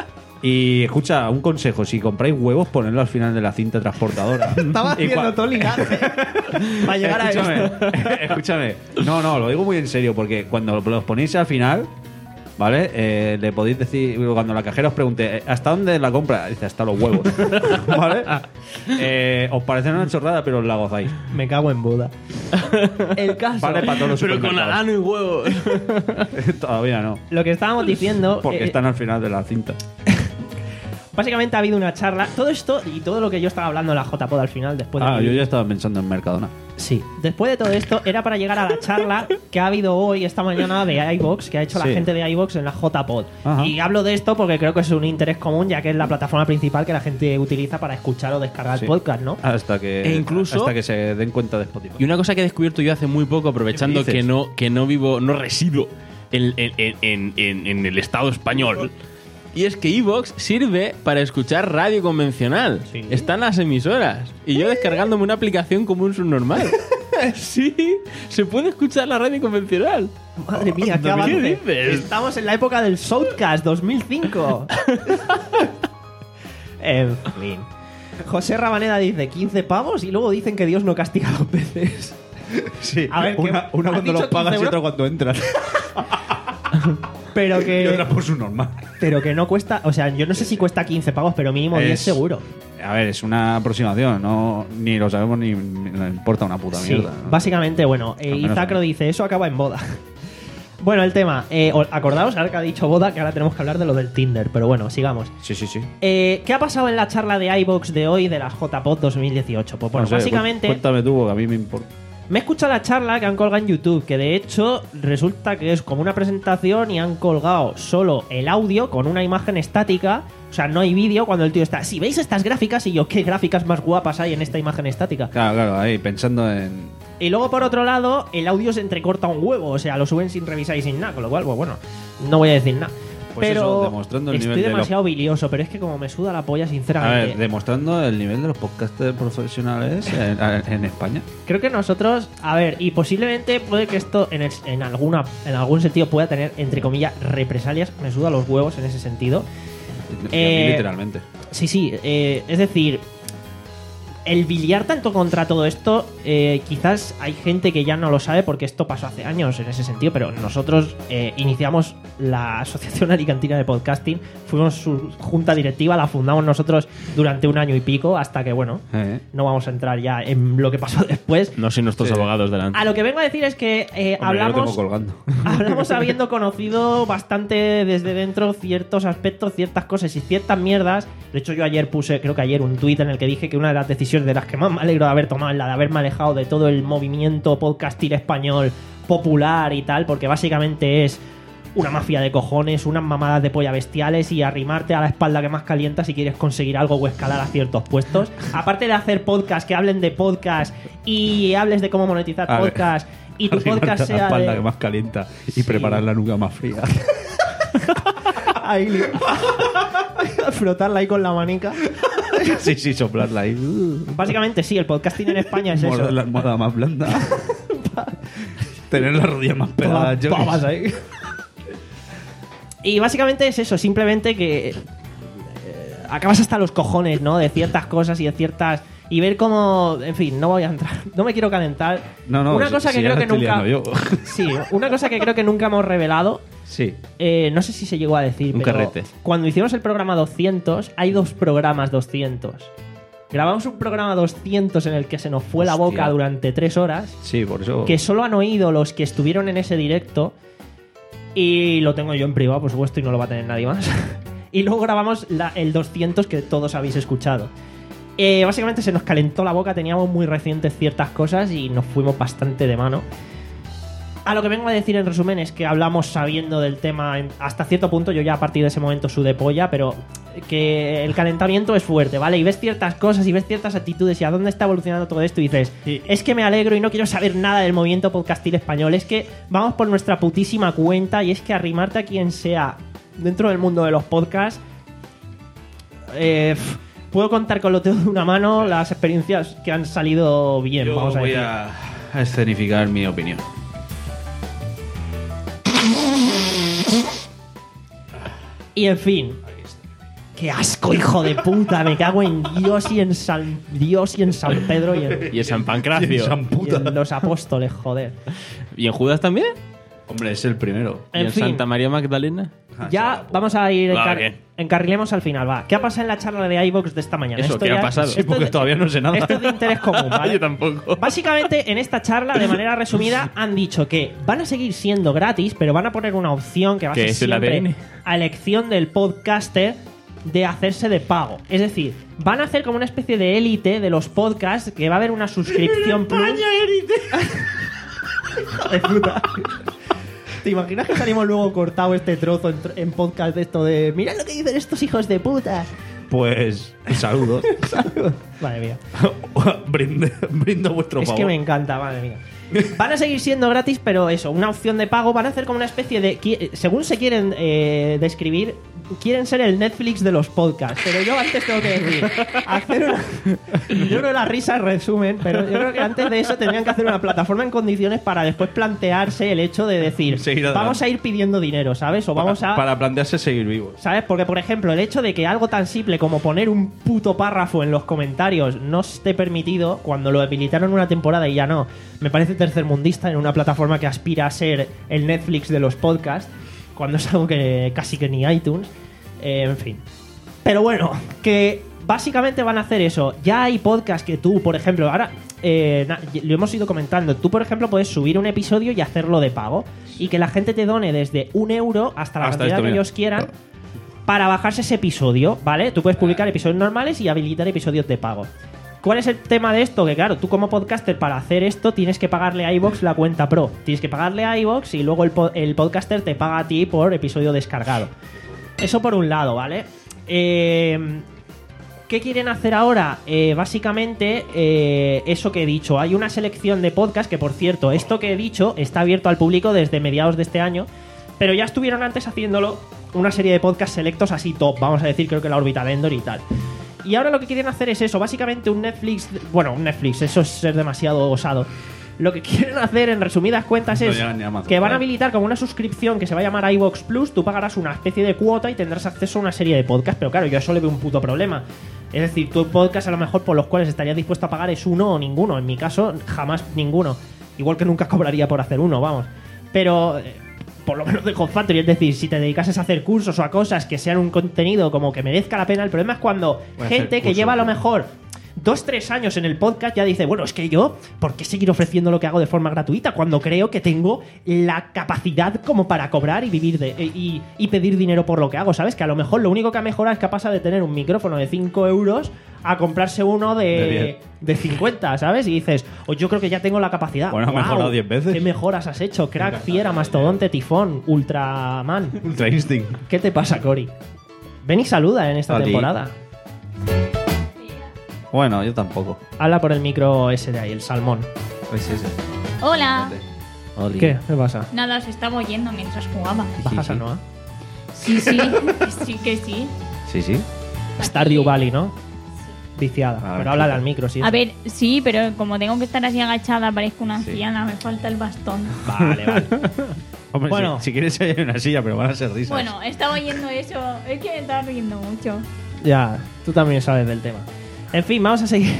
Y escucha, un consejo, si compráis huevos, ponedlo al final de la cinta transportadora. Estaba Y haciendo cua- todo linaje para llegar a escúchame, esto. escúchame. No, no, lo digo muy en serio, porque cuando los ponéis al final, ¿vale? Eh, le podéis decir, cuando la cajera os pregunte, eh, ¿hasta dónde es la compra? Dice, hasta los huevos. ¿Vale? Eh, os parece una chorrada, pero os la gozáis. Me cago en Buda. El caso. Vale para todos los Pero con supermercados. alano y huevos. Todavía no. Lo que estábamos diciendo. Porque eh, están al final de la cinta. Básicamente ha habido una charla. Todo esto y todo lo que yo estaba hablando en la J P O D al final, después de. Ah, que- yo ya estaba pensando en Mercadona. Sí, después de todo esto, era para llegar a la charla que ha habido hoy, esta mañana, de iVoox, que ha hecho la Sí. gente de iVoox en la J P O D. Ajá. Y hablo de esto porque creo que es un interés común, ya que es la plataforma principal que la gente utiliza para escuchar o descargar Sí. el podcast, ¿no? Hasta que, E incluso- hasta que se den cuenta de Spotify. Y una cosa que he descubierto yo hace muy poco, aprovechando ¿Qué me que dices? no, que no vivo, no resido en, en- en- en- en- en el Estado español. Y es que iVoox sirve para escuchar radio convencional. Sí. Están las emisoras. Y yo descargándome una aplicación como un subnormal. Sí, se puede escuchar la radio convencional. Madre mía, qué ¿Qué avance. dices? Estamos en la época del Shoutcast dos mil cinco. En fin. José Rabaneda dice quince pavos y luego dicen que Dios no castiga dos veces. Sí, A ver, ¿qué- una, una has cuando dicho los pagas quince y otra euros? cuando entras. Pero Y otra que, por su normal. pero que no cuesta, o sea, yo no sé si cuesta quince pavos, pero mínimo diez Es- seguro. A ver, es una aproximación, no ni lo sabemos ni, ni nos importa una puta Sí, mierda. ¿no? básicamente, bueno, eh, Al menos Izacro a mí. dice, eso acaba en boda. Bueno, el tema, eh, o- acordaos, ahora que ha dicho boda, que ahora tenemos que hablar de lo del Tinder, pero bueno, sigamos. Sí, sí, sí. Eh, ¿Qué ha pasado en la charla de iVoox de hoy de las J P O D dos mil dieciocho? Pues bueno, No sé, básicamente cu- Cuéntame tú, porque a mí me importa. me he escuchado la charla que han colgado en YouTube, que de hecho resulta que es como una presentación y han colgado solo el audio con una imagen estática. O sea, no hay vídeo cuando el tío está, si veis estas gráficas, y yo, ¿qué gráficas más guapas hay en esta imagen estática? Claro, claro, ahí pensando en. Y luego, por otro lado, el audio se entrecorta un huevo, o sea, lo suben sin revisar y sin nada, con lo cual, pues bueno, no voy a decir nada. Pues pero eso, demostrando el estoy nivel de demasiado bilioso, pero es que como me suda la polla, A sinceramente. ver, demostrando el nivel de los podcasters profesionales en, en España. Creo que nosotros, a ver, y posiblemente puede que esto en, el- en alguna en algún sentido pueda tener, entre comillas, represalias. Me suda los huevos en ese sentido. Y a mí Eh, literalmente. Sí, sí, eh, es decir, el biliar tanto contra todo esto, eh, quizás hay gente que ya no lo sabe porque esto pasó hace años en ese sentido, pero nosotros eh, iniciamos la Asociación Alicantina de Podcasting, fuimos su junta directiva, la fundamos nosotros durante un año y pico, hasta que, bueno, Eh, no vamos a entrar ya en lo que pasó después. No soy nuestros Sí. abogados delante. A lo que vengo a decir es que eh, Hombre, yo lo hablamos, tengo colgando. hablamos habiendo conocido bastante desde dentro ciertos aspectos, ciertas cosas y ciertas mierdas. De hecho, yo ayer puse, creo que ayer, un tuit en el que dije que una de las decisiones decisiones de las que más me alegro de haber tomado, la de haberme alejado de todo el movimiento podcastil español popular y tal, porque básicamente es una mafia de cojones, unas mamadas de polla bestiales y arrimarte a la espalda que más calienta si quieres conseguir algo o escalar a ciertos puestos. Aparte de hacer podcast, que hablen de podcast y hables de cómo monetizar A ver, podcast y tu arrimarte podcast a la sea espalda de... que más calienta y Sí. preparar la nuca más fría. Ahí, li- frotarla ahí con la manica. sí, sí, soplarla ahí. Uh, Básicamente sí, el podcasting en España es morder eso. la almohada más blanda. Tener la rodilla más pegada. Todas babas ahí. Y básicamente es eso, simplemente que eh, acabas hasta los cojones, ¿no? De ciertas cosas y de ciertas... Y ver cómo... En fin, no voy a entrar... No me quiero calentar. No, no, Una si- cosa que si ya creo la que estoy nunca... liando yo. Sí, una cosa que creo que nunca hemos revelado... Sí. Eh, no sé si se llegó a decir, Un pero carrete. cuando hicimos el programa doscientos, hay dos programas doscientos. Grabamos un programa doscientos en el que se nos fue la Hostia. boca durante tres horas, Sí, por eso. que solo han oído los que estuvieron en ese directo, y lo tengo yo en privado, por supuesto, y no lo va a tener nadie más. Y luego grabamos la- el doscientos que todos habéis escuchado. Eh, básicamente se nos calentó la boca, teníamos muy recientes ciertas cosas y nos fuimos bastante de mano. A lo que vengo a decir en resumen es que hablamos sabiendo del tema en- hasta cierto punto. Yo ya a partir de ese momento sudé polla, pero que el calentamiento es fuerte, ¿vale? Y ves ciertas cosas y ves ciertas actitudes y a dónde está evolucionando todo esto y dices, es que me alegro y no quiero saber nada del movimiento podcastil español, es que vamos por nuestra putísima cuenta y es que arrimarte a quien sea dentro del mundo de los podcasts, eh, pf, puedo contar con lo dedos de una mano las experiencias que han salido bien, Yo vamos a voy decir. a, a escenificar mi opinión. Y en fin. ¡Qué asco, hijo de puta! Me cago en Dios y en San Dios y en San Pedro y en, Y en San Pancracio. y en los apóstoles, joder. ¿Y en Judas también? Hombre, es el primero. ¿Y En en fin. Santa María Magdalena? Ya vamos a ir Va, encar- bien. encarrilemos al final, va. ¿Qué ha pasado en la charla de iVoox de esta mañana? Eso, ¿qué ha ya- pasado? esto Sí, porque es de- todavía no sé nada. Esto es de interés común, ¿vale? Yo tampoco. Básicamente, en esta charla, de manera resumida, han dicho que van a seguir siendo gratis, pero van a poner una opción que va a ¿Qué ser es el siempre A D N? a elección del podcaster de hacerse de pago. Es decir, van a hacer como una especie de élite de los podcasts, que va a haber una suscripción plus. Hijo de puta. ¿Te imaginas que salimos luego cortado este trozo en, tr- en podcast de esto de mira lo que dicen estos hijos de puta? Pues saludos. Madre mía. brindo, brindo a vuestro Es favor. que me encanta, madre mía. Van a seguir siendo gratis, pero eso, una opción de pago. Van a hacer como una especie de... qui- Según se quieren eh, describir, quieren ser el Netflix de los podcasts. Pero yo antes tengo que decir, hacer una... Yo creo que las risas resumen, pero yo creo que antes de eso tendrían que hacer una plataforma en condiciones para después plantearse el hecho de decir, Seguir adelante. vamos a ir pidiendo dinero, ¿sabes? O vamos a... Para plantearse seguir vivos. ¿Sabes? Porque, por ejemplo, el hecho de que algo tan simple como poner un puto párrafo en los comentarios no esté permitido, cuando lo habilitaron una temporada y ya no, me parece tercermundista en una plataforma que aspira a ser el Netflix de los podcasts, cuando es algo que casi que ni iTunes. Eh, en fin. Pero bueno, que básicamente van a hacer eso. Ya hay podcasts que tú, por ejemplo, ahora eh, na- lo hemos ido comentando, tú, por ejemplo, puedes subir un episodio y hacerlo de pago y que la gente te done desde un euro hasta la Hasta cantidad esto, que mira. ellos quieran para bajarse ese episodio, ¿vale? Tú puedes publicar episodios normales y habilitar episodios de pago. ¿Cuál es el tema de esto? Que claro, tú como podcaster para hacer esto tienes que pagarle a iVoox la cuenta pro. Tienes que pagarle a iVoox y luego el, po- el podcaster te paga a ti por episodio descargado. Eso por un lado, ¿vale? Eh, ¿Qué quieren hacer ahora? Eh, básicamente, eh, eso que he dicho. Hay una selección de podcasts que, por cierto, esto que he dicho está abierto al público desde mediados de este año, pero ya estuvieron antes haciéndolo una serie de podcasts selectos así top, vamos a decir, creo que la Orbital Endor y tal. Y ahora lo que quieren hacer es eso, básicamente un Netflix... Bueno, un Netflix, eso es ser demasiado osado. Lo que quieren hacer, en resumidas cuentas, No es llegan ni a Amazon que van a Prime. habilitar como una suscripción que se va a llamar iVoox Plus, tú pagarás una especie de cuota y tendrás acceso a una serie de podcasts, pero claro, yo a eso le veo un puto problema. Es decir, tu podcast a lo mejor por los cuales estarías dispuesto a pagar es uno o ninguno. En mi caso, jamás ninguno. Igual que nunca cobraría por hacer uno, vamos. Pero... eh, por lo menos de Hot Factory, es decir, si te dedicases a hacer cursos o a cosas que sean un contenido como que merezca la pena, el problema es cuando Voy a gente hacer que cursos, lleva a lo tío. mejor dos, tres años en el podcast ya dice, bueno, es que yo, ¿por qué seguir ofreciendo lo que hago de forma gratuita cuando creo que tengo la capacidad como para cobrar y vivir de y, y pedir dinero por lo que hago? ¿Sabes? Que a lo mejor lo único que ha mejorado es que pasa de tener un micrófono de cinco euros a comprarse uno de, De de cincuenta, ¿sabes? Y dices, oh, yo creo que ya tengo la capacidad. Bueno, ha ¡Guau! mejorado diez veces. ¿Qué mejoras has hecho? Crack, fiera, mastodonte, tifón, ultraman. Ultra Instinct. ¿Qué te pasa, Cory? Ven y saluda en esta Ali. temporada. Bueno, yo tampoco. Habla por el micro ese de ahí, el salmón. Es ese. Hola. Oli. ¿Qué? ¿Qué pasa? Nada, se estaba oyendo mientras jugaba. ¿Bajas sí. a Noah? Sí, sí, que sí, que sí. Sí, sí. Stardew Valley, ¿no? Viciada. A ver, Pero háblale chica. al micro, sí. A ver, sí, pero como tengo que estar así agachada, parezco una anciana, me falta el bastón. Vale, vale. Hombre, Bueno. si, si quieres hay una silla, pero van a ser risas. Bueno, estaba oyendo eso. Es que me estaba riendo mucho. Ya, tú también sabes del tema. En fin, vamos a seguir.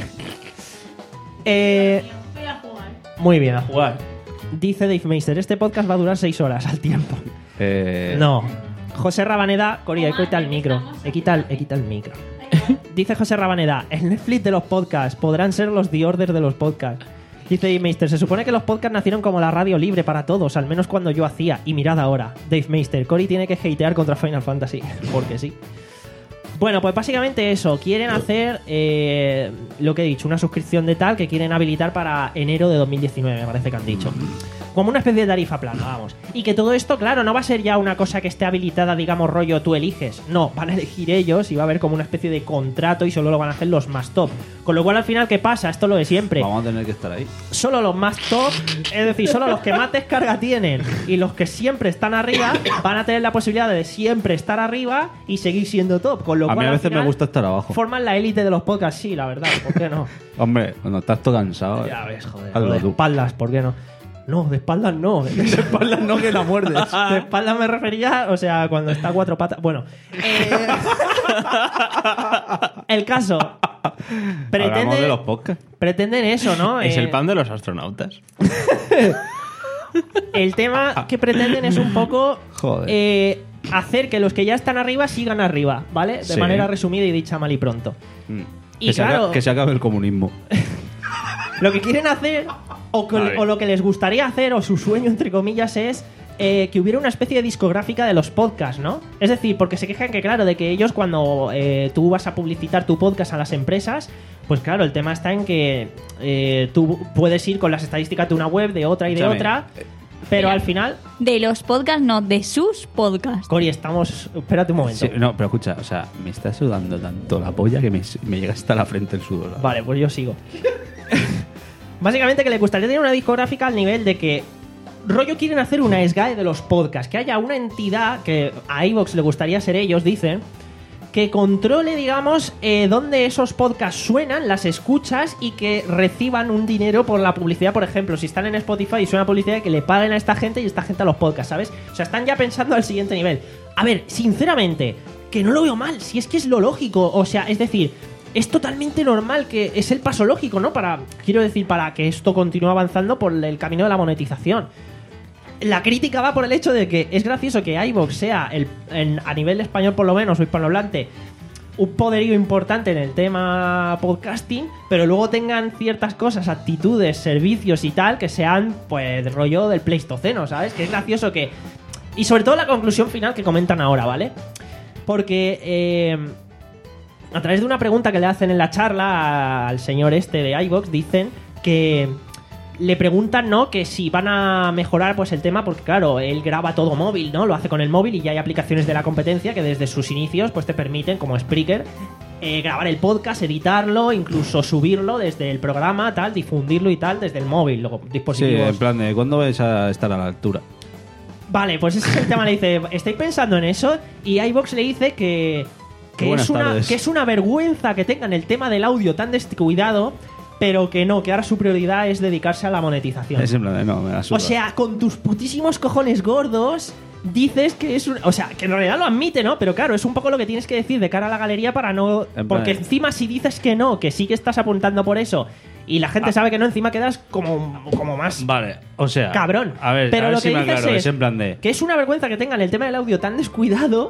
Eh, Voy a jugar. muy bien, a jugar. Dice Dave Meister, este podcast va a durar seis horas al tiempo. Eh, No. José Rabaneda, Coria, he Toma, quita el ya micro. estamos He quitado he quitado el micro. Dice José Rabaneda, el Netflix de los podcasts podrán ser los The Order de los podcasts. Dice Dave Meister, se supone que los podcasts nacieron como la radio libre para todos, al menos cuando yo hacía. Y mirad ahora, Dave Meister, Cory tiene que hatear contra Final Fantasy. Porque sí. Bueno, pues básicamente eso. Quieren hacer eh, lo que he dicho, una suscripción de tal que quieren habilitar para enero de dos mil diecinueve, me parece que han dicho. Como una especie de tarifa plana, vamos. Y que todo esto, claro, no va a ser ya una cosa que esté habilitada, digamos, rollo tú eliges. No, van a elegir ellos y va a haber como una especie de contrato y solo lo van a hacer los más top. Con lo cual, al final, ¿qué pasa? Esto es lo de siempre. Vamos a tener que estar ahí. Solo los más top, es decir, solo los que más descarga tienen y los que siempre están arriba van a tener la posibilidad de siempre estar arriba y seguir siendo top. Con lo A cual, mí a al veces me final, gusta estar abajo. forman la élite de los podcasts, sí, la verdad, ¿por qué no? Hombre, cuando estás todo cansado. Ya ves, joder. Hazlo Lo de tú. espaldas, ¿por qué no? No, de espaldas no. De espaldas no, que la muerdes. De espaldas me refería, o sea, cuando está a cuatro patas. Bueno. eh, el caso. Hablamos Pretende, de los podcasts. pretenden eso, ¿no? Es Eh, el pan de los astronautas. El tema que pretenden es un poco Joder. eh, hacer que los que ya están arriba sigan arriba, ¿vale? De Sí. manera resumida y dicha mal y pronto. Mm. Y que, se claro- acabe, que se acabe el comunismo. Lo que quieren hacer, o, que- Vale. o lo que les gustaría hacer, o su sueño, entre comillas, es eh, que hubiera una especie de discográfica de los podcasts, ¿no? Es decir, porque se quejan que, claro, de que ellos cuando eh, tú vas a publicitar tu podcast a las empresas, pues claro, el tema está en que eh, tú puedes ir con las estadísticas de una web, de otra y de Escúchame. otra, pero Mira. al final... De los podcasts, no, de sus podcasts. Cory, estamos... Espérate un momento. Sí, no, pero escucha, o sea, me está sudando tanto la polla que me, me llega hasta la frente el sudor. Vale, pues yo sigo. Básicamente que le gustaría tener una discográfica al nivel de que rollo quieren hacer una S G A E de los podcasts, que haya una entidad que a iVoox le gustaría ser ellos, dicen, que controle, digamos, eh, dónde esos podcasts suenan, las escuchas y que reciban un dinero por la publicidad, por ejemplo, si están en Spotify y suena publicidad, que le paguen a esta gente y esta gente a los podcasts, ¿sabes? O sea, están ya pensando al siguiente nivel. A ver, sinceramente, que no lo veo mal, si es que es lo lógico, o sea, es decir... Es totalmente normal, que es el paso lógico, ¿no? Para, quiero decir, para que esto continúe avanzando por el camino de la monetización. La crítica va por el hecho de que es gracioso que iVoox sea, el, en, a nivel español por lo menos, o hispanohablante, un poderío importante en el tema podcasting, pero luego tengan ciertas cosas, actitudes, servicios y tal, que sean, pues, rollo del Pleistoceno, ¿sabes? Que es gracioso que... Y sobre todo la conclusión final que comentan ahora, ¿vale? Porque... Eh, a través de una pregunta que le hacen en la charla al señor este de iVoox, dicen que le preguntan, ¿no? Que si van a mejorar pues el tema, porque claro, él graba todo móvil, ¿no? Lo hace con el móvil y ya hay aplicaciones de la competencia que desde sus inicios pues te permiten, como Spreaker, eh, grabar el podcast, editarlo, incluso subirlo desde el programa, tal, difundirlo y tal desde el móvil, luego Sí, dispositivos. en plan de, ¿cuándo vais a estar a la altura? Vale, pues ese es el tema, le dice, ¿estáis pensando en eso? Y iVoox le dice que, que, Buenas es una, tardes. que es una vergüenza que tengan el tema del audio tan descuidado, pero que no, que ahora su prioridad es dedicarse a la monetización. Es en plan de, no, me la suda. O sea, con tus putísimos cojones gordos dices que es un... O sea, que en realidad lo admite, ¿no? Pero claro, es un poco lo que tienes que decir de cara a la galería para no... En plan Porque de- encima si dices que no, que sí que estás apuntando por eso, y la Ah. gente sabe que no, encima quedas como, como más... Vale, o sea... Cabrón. A ver, Pero a ver lo si que me dices aclaro, es es en plan de... que es una vergüenza que tengan el tema del audio tan descuidado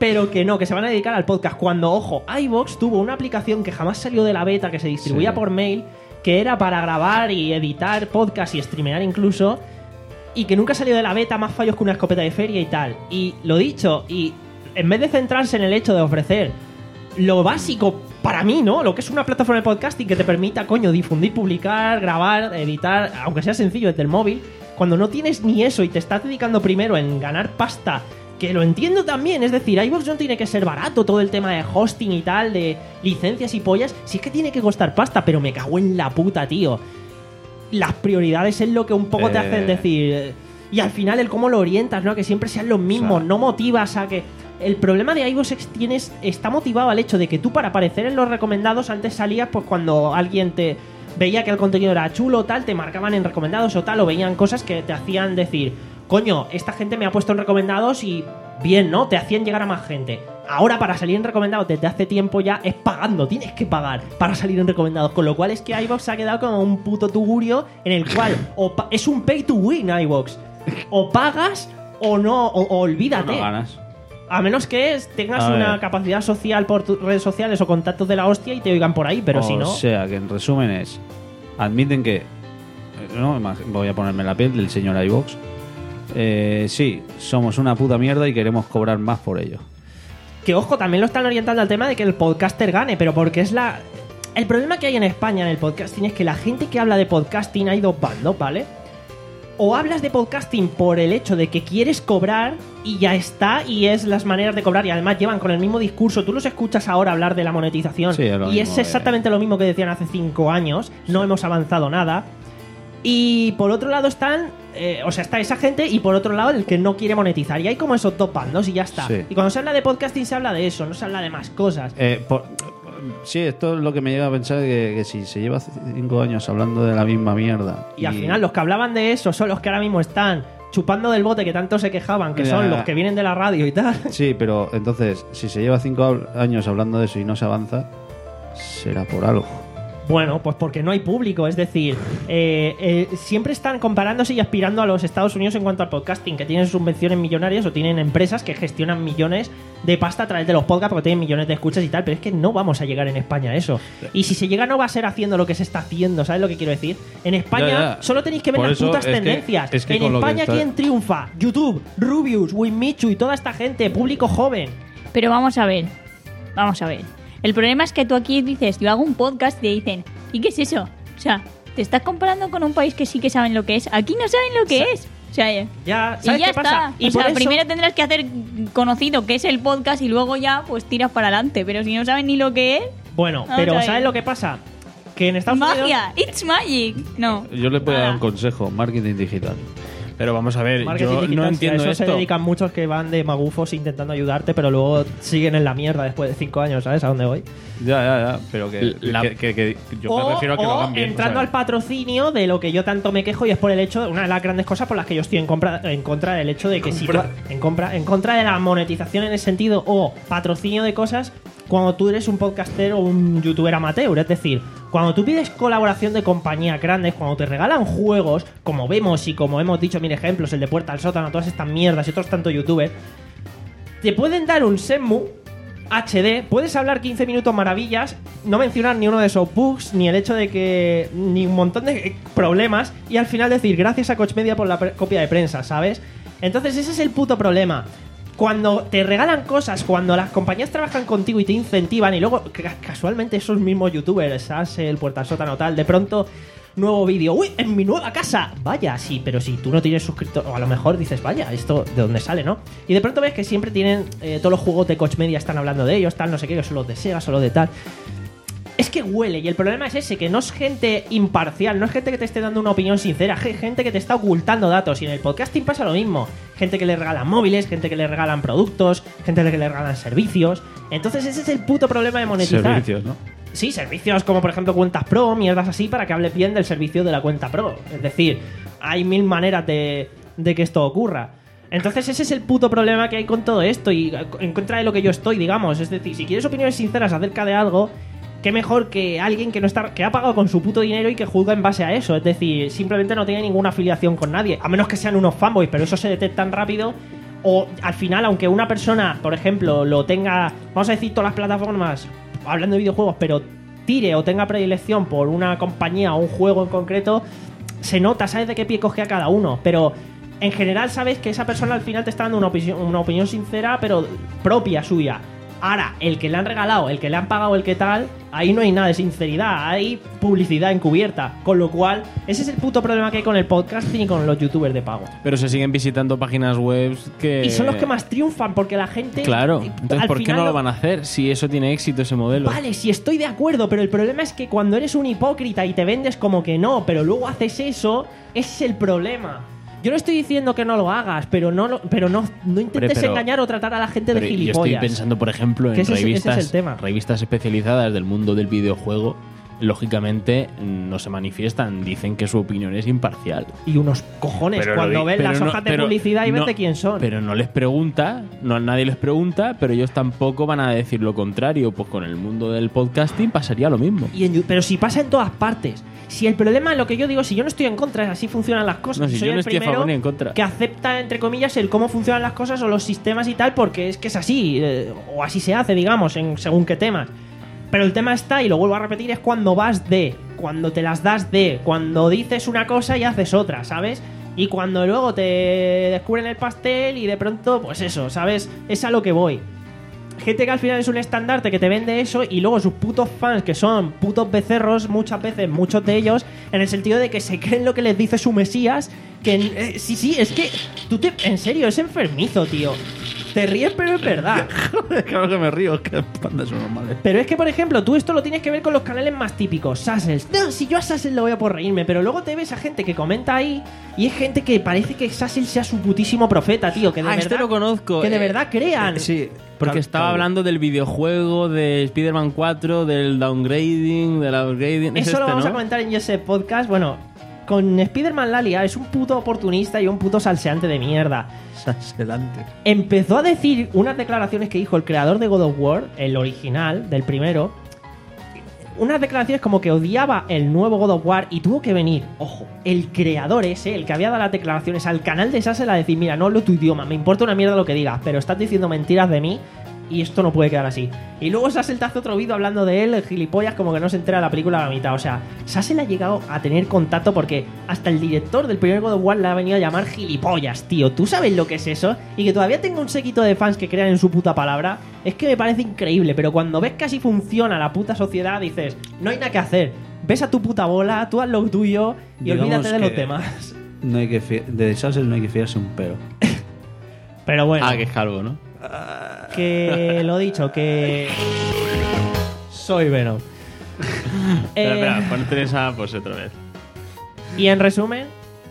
pero que no, que se van a dedicar al podcast. Cuando, ojo, iVoox tuvo una aplicación que jamás salió de la beta, que se distribuía Sí. por mail, que era para grabar y editar podcast y streamear incluso, y que nunca salió de la beta, más fallos que una escopeta de feria y tal. Y lo dicho, y en vez de centrarse en el hecho de ofrecer lo básico para mí, ¿no? Lo que es una plataforma de podcasting que te permita, coño, difundir, publicar, grabar, editar, aunque sea sencillo desde el móvil, cuando no tienes ni eso y te estás dedicando primero en ganar pasta, que lo entiendo también, es decir, iVoox no tiene que ser barato, todo el tema de hosting y tal, de licencias y pollas, sí es que tiene que costar pasta, pero me cago en la puta, tío. Las prioridades es lo que un poco te Eh. hacen decir... eh, Y al final el cómo lo orientas, ¿no? Que siempre sean los mismos, O sea, no motivas a que... El problema de iVoox es que tienes, está motivado al hecho de que tú para aparecer en los recomendados antes salías pues cuando alguien te veía que el contenido era chulo o tal, te marcaban en recomendados o tal, o veían cosas que te hacían decir, coño, esta gente me ha puesto en recomendados y bien, ¿no? Te hacían llegar a más gente. Ahora para salir en recomendados desde hace tiempo ya es pagando, tienes que pagar para salir en recomendados, con lo cual es que iVoox se ha quedado como un puto tugurio en el cual o pa- es un pay to win iVoox. O pagas o no, o, o olvídate. No ganas. A menos que tengas A una ver. capacidad social por tus redes sociales o contactos de la hostia y te oigan por ahí, pero o si no... sea, que en resumen es, admiten que, no, imag- voy a ponerme la piel del señor iVoox, eh, sí, somos una puta mierda y queremos cobrar más por ello. Que ojo, también lo están orientando al tema de que el podcaster gane, pero porque es la... El problema que hay en España en el podcasting es que la gente que habla de podcasting hay dos bandos, ¿vale? O hablas de podcasting por el hecho de que quieres cobrar y ya está, y es las maneras de cobrar, y además llevan con el mismo discurso. Tú los escuchas ahora hablar de la monetización Sí, es lo y mismo, es eh. exactamente lo mismo que decían hace cinco años. No hemos avanzado nada. Y por otro lado están, eh, o sea, está esa gente, y por otro lado el que no quiere monetizar. Y hay como esos dos bandos y ya está. Sí. Y cuando se habla de podcasting se habla de eso, no se habla de más cosas. Eh, por- sí, esto es lo que me llega a pensar, que, que si se lleva cinco años hablando de la misma mierda. Y al final los que hablaban de eso son los que ahora mismo están chupando del bote que tanto se quejaban, que son Ya. los que vienen de la radio y tal. Sí, pero entonces, si se lleva cinco hab- años hablando de eso y no se avanza, será por algo. Bueno, pues porque no hay público, es decir, eh, eh, siempre están comparándose y aspirando a los Estados Unidos en cuanto al podcasting, que tienen subvenciones millonarias o tienen empresas que gestionan millones de pasta a través de los podcasts porque tienen millones de escuchas y tal, pero es que no vamos a llegar en España a eso. Y si se llega no va a ser haciendo lo que se está haciendo, ¿sabes lo que quiero decir? En España Ya, ya. solo tenéis que ver Por las eso putas es que- tendencias. es que en con lo que España, está- ¿quién triunfa? YouTube, Rubius, Winmichu y toda esta gente, público joven. Pero vamos a ver, vamos a ver. El problema es que tú aquí dices, yo hago un podcast y te dicen, ¿y qué es eso? O sea, te estás comparando con un país que sí que saben lo que es. Aquí no saben lo que es. O sea, ya- Ya, y ¿sabes ya qué está. pasa? Y o por sea, eso- primero tendrás que hacer conocido qué es el podcast y luego ya pues tiras para adelante. Pero si no saben ni lo que es, Bueno, Vamos pero a ver. ¿sabes lo que pasa? Que en Estados Unidos... magia, it's magic. No. Yo les voy a dar Nada. un consejo, marketing digital. Pero vamos a ver, Marketing yo digital, no sí, a entiendo eso se esto. dedican muchos que van de magufos intentando ayudarte, pero luego siguen en la mierda después de cinco años, ¿sabes? ¿A dónde voy? Ya, ya, ya, pero que, La- que, que- que yo o me refiero a que lo o hagan bien. entrando ¿sabes? al patrocinio de lo que yo tanto me quejo, y es por el hecho, una de las grandes cosas por las que yo estoy en, compra- en contra del hecho de que si tú, en, compra, en contra de la monetización en ese sentido, o patrocinio de cosas cuando tú eres un podcaster o un youtuber amateur. Es decir, cuando tú pides colaboración de compañías grandes, cuando te regalan juegos, como vemos y como hemos dicho mil ejemplos, el de Puerta al Sótano, todas estas mierdas y otros tantos youtubers, te pueden dar un Shenmue H D, puedes hablar quince minutos maravillas, no mencionar ni uno de esos bugs, ni el hecho de que... ni un montón de problemas, y al final decir gracias a Coach Media por la pre- copia de prensa, ¿sabes? Entonces ese es el puto problema. Cuando te regalan cosas, cuando las compañías trabajan contigo y te incentivan, y luego ca- casualmente esos mismos youtubers, el Puerta al Sótano tal, de pronto... Nuevo vídeo, uy, en mi nueva casa. Vaya, sí, pero si tú no tienes suscriptor, o a lo mejor dices, vaya, esto de dónde sale, ¿no? Y de pronto ves que siempre tienen, eh, todos los juegos de Coach Media están hablando de ellos, tal, no sé qué, que son los de Sega, son los de tal. Es que huele, y el problema es ese, que no es gente imparcial, no es gente que te esté dando una opinión sincera, es gente que te está ocultando datos, y en el podcasting pasa lo mismo. Gente que le regalan móviles, gente que le regalan productos, gente que le regalan servicios. Entonces ese es el puto problema de monetizar. Servicios, ¿no? Sí, servicios como por ejemplo cuentas pro, mierdas así, para que hables bien del servicio de la cuenta pro. Es decir, hay mil maneras de, de que esto ocurra. Entonces ese es el puto problema que hay con todo esto, y en contra de lo que yo estoy, digamos. Es decir, si quieres opiniones sinceras acerca de algo, qué mejor que alguien que no está, que ha pagado con su puto dinero y que juzga en base a eso. Es decir, simplemente no tiene ninguna afiliación con nadie, a menos que sean unos fanboys, pero eso se detecta tan rápido O al final, aunque una persona, por ejemplo, lo tenga, vamos a decir todas las plataformas, hablando de videojuegos, pero tire o tenga predilección por una compañía o un juego en concreto, se nota, sabes de qué pie coge a cada uno, pero en general sabes que esa persona al final te está dando una opinión, una opinión sincera, pero propia suya. Ahora, el que le han regalado, el que le han pagado, el que tal, ahí no hay nada de sinceridad, hay publicidad encubierta. Con lo cual, ese es el puto problema que hay con el podcasting y con los youtubers de pago. Pero se siguen visitando páginas web que... Y son los que más triunfan, porque la gente... Claro, eh, entonces al ¿por qué final no lo van a hacer si eso tiene éxito, ese modelo? Vale, sí estoy de acuerdo, pero el problema es que cuando eres un hipócrita y te vendes como que no, pero luego haces eso, ese es el problema. Yo no estoy diciendo que no lo hagas, pero no lo, pero no, no intentes pero- engañar o tratar a la gente de Pero yo gilipollas. estoy pensando, por ejemplo, Que en ese es- ese es revistas, el tema. revistas especializadas del mundo del videojuego. Lógicamente no se manifiestan, dicen que su opinión es imparcial. Y unos cojones, Pero cuando lo di- ves pero las no- hojas de pero publicidad y ves no- de quién son. Pero no les pregunta, no nadie les pregunta, pero ellos tampoco van a decir lo contrario. Pues con el mundo del podcasting pasaría lo mismo. Y en Yu- pero si pasa en todas partes. Si el problema es lo que yo digo, si yo no estoy en contra, así funcionan las cosas. No, si soy yo no el estoy a primero favor ni en contra. que acepta, entre comillas, el cómo funcionan las cosas o los sistemas y tal, porque es que es así, eh, o así se hace, digamos, en según qué temas. Pero el tema está, y lo vuelvo a repetir, es cuando vas de, cuando te las das de, cuando dices una cosa y haces otra, ¿sabes? Y cuando luego te descubren el pastel y de pronto, pues eso, ¿sabes? Es a lo que voy. Gente que al final es un estandarte que te vende eso y luego sus putos fans, que son putos becerros muchas veces, muchos de ellos, en el sentido de que se creen lo que les dice su mesías, que eh, sí, sí, es que tú te... En serio, es enfermizo, tío. Te ríes, pero es verdad. Claro que me río, es que pandas son normales. Pero es que, por ejemplo, tú esto lo tienes que ver con los canales más típicos. Sassels. No, si yo a Sassels lo voy a por reírme, pero luego te ves a gente que comenta ahí y es gente que parece que Sassels sea su putísimo profeta, tío. Que de Ah, verdad, este lo conozco. Que de Eh, verdad crean. Sí, Porque cal- estaba calvo. hablando del videojuego, de Spider-Man cuatro, del downgrading, del upgrading. Es Eso lo este, vamos ¿no? a comentar en Joseph Podcast. Bueno, con Spider-Man Lalia es un puto oportunista y un puto salseante de mierda. Excelente. Empezó a decir unas declaraciones que dijo el creador de God of War, el original, del primero. Unas declaraciones como que odiaba el nuevo God of War y tuvo que venir, ojo, el creador ese, el que había dado las declaraciones al canal de Sassel a decir, mira, no hablo tu idioma, me importa una mierda lo que digas, pero estás diciendo mentiras de mí y esto no puede quedar así. Y luego Sassel te hace otro vídeo hablando de él, el gilipollas, como que no se entera de la película a la mitad. O sea, Sassel ha llegado a tener contacto porque hasta el director del primer God of War le ha venido a llamar gilipollas, tío. ¿Tú sabes lo que es eso? Y que todavía tenga un séquito de fans que crean en su puta palabra, es que me parece increíble. Pero cuando ves que así funciona la puta sociedad, dices, no hay nada que hacer. Ves a tu puta bola, tú haz lo tuyo y Digamos olvídate de los que demás. No hay que fi- de Sassel no hay que fiarse un pero. Pero bueno. Ah, que es calvo, ¿no? Que lo dicho, que soy Venom. Espera, Eh, espera, ponte esa pues otra vez. y en resumen,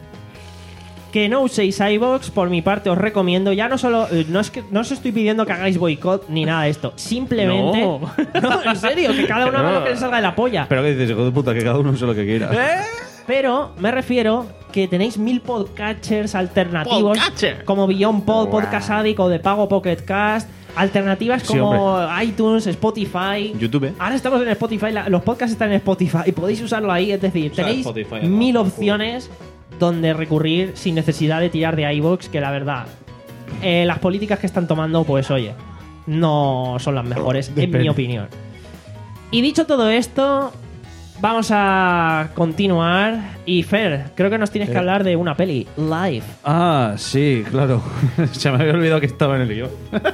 que no uséis iVoox, por mi parte os recomiendo, ya no solo, eh, no es que no os estoy pidiendo que hagáis boicot ni nada de esto, simplemente, No. no, en serio, que cada uno haga lo que le salga de la polla. Pero ¿qué dices, hijo de puta? Que cada uno hace lo que quiera. Pero me refiero que tenéis mil podcatchers alternativos Podcatcher. como Beyond Pod, Podcast Addict o de pago Pocket Cast, alternativas Sí, como iTunes, Spotify. YouTube. Ahora estamos en Spotify, la- los podcasts están en Spotify y podéis usarlo ahí, es decir, Usa tenéis Spotify, mil ¿no? opciones donde recurrir sin necesidad de tirar de iVoox, que la verdad, eh, las políticas que están tomando, pues oye, no son las mejores, en mi Depende. opinión. Y dicho todo esto, vamos a continuar. Y Fer, creo que nos tienes que Eh. hablar de una peli, Live. Ah, sí, claro. Se me había olvidado que estaba en el guión.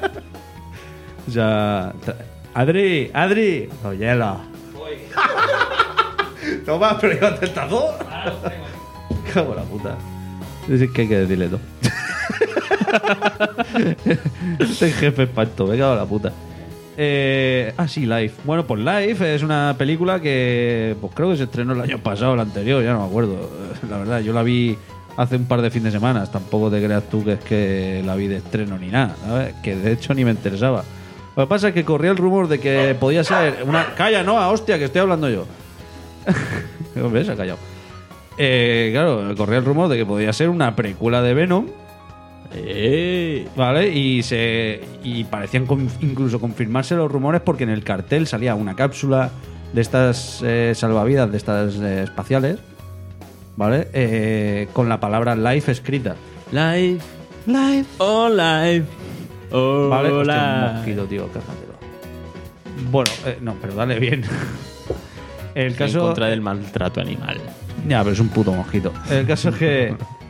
O sea, tra- Adri, Adri, oyela. Toma, pero llévate el tazón. Cago en la puta. Es que hay que decirle todo. Este jefe es pacto, me cago en la puta. Eh, ah, sí, Life. Bueno, pues Life es una película que pues creo que se estrenó el año pasado o el anterior, ya no me acuerdo. Eh, La verdad, yo la vi hace un par de fines de semana. Tampoco te creas tú que es que la vi de estreno ni nada, ¿sabes? Que de hecho ni me interesaba. Lo que pasa es que corría el rumor de que podía ser una... Calla, no, hostia, que estoy hablando yo. Hombre, se ha callado. Eh, claro, corría el rumor de que podía ser una precuela de Venom. Eh. Vale, y se y parecían con- incluso confirmarse los rumores porque en el cartel salía una cápsula de estas eh, salvavidas, de estas eh, espaciales, ¿vale? Eh, con la palabra life escrita. Life Live. Oh, live. Oh, Vale, hostia, un live. mosquito, tío, cálmatelo. Bueno, eh, no, pero dale bien. El En caso. contra del maltrato animal. Ya, pero es un puto mosquito. El caso es que.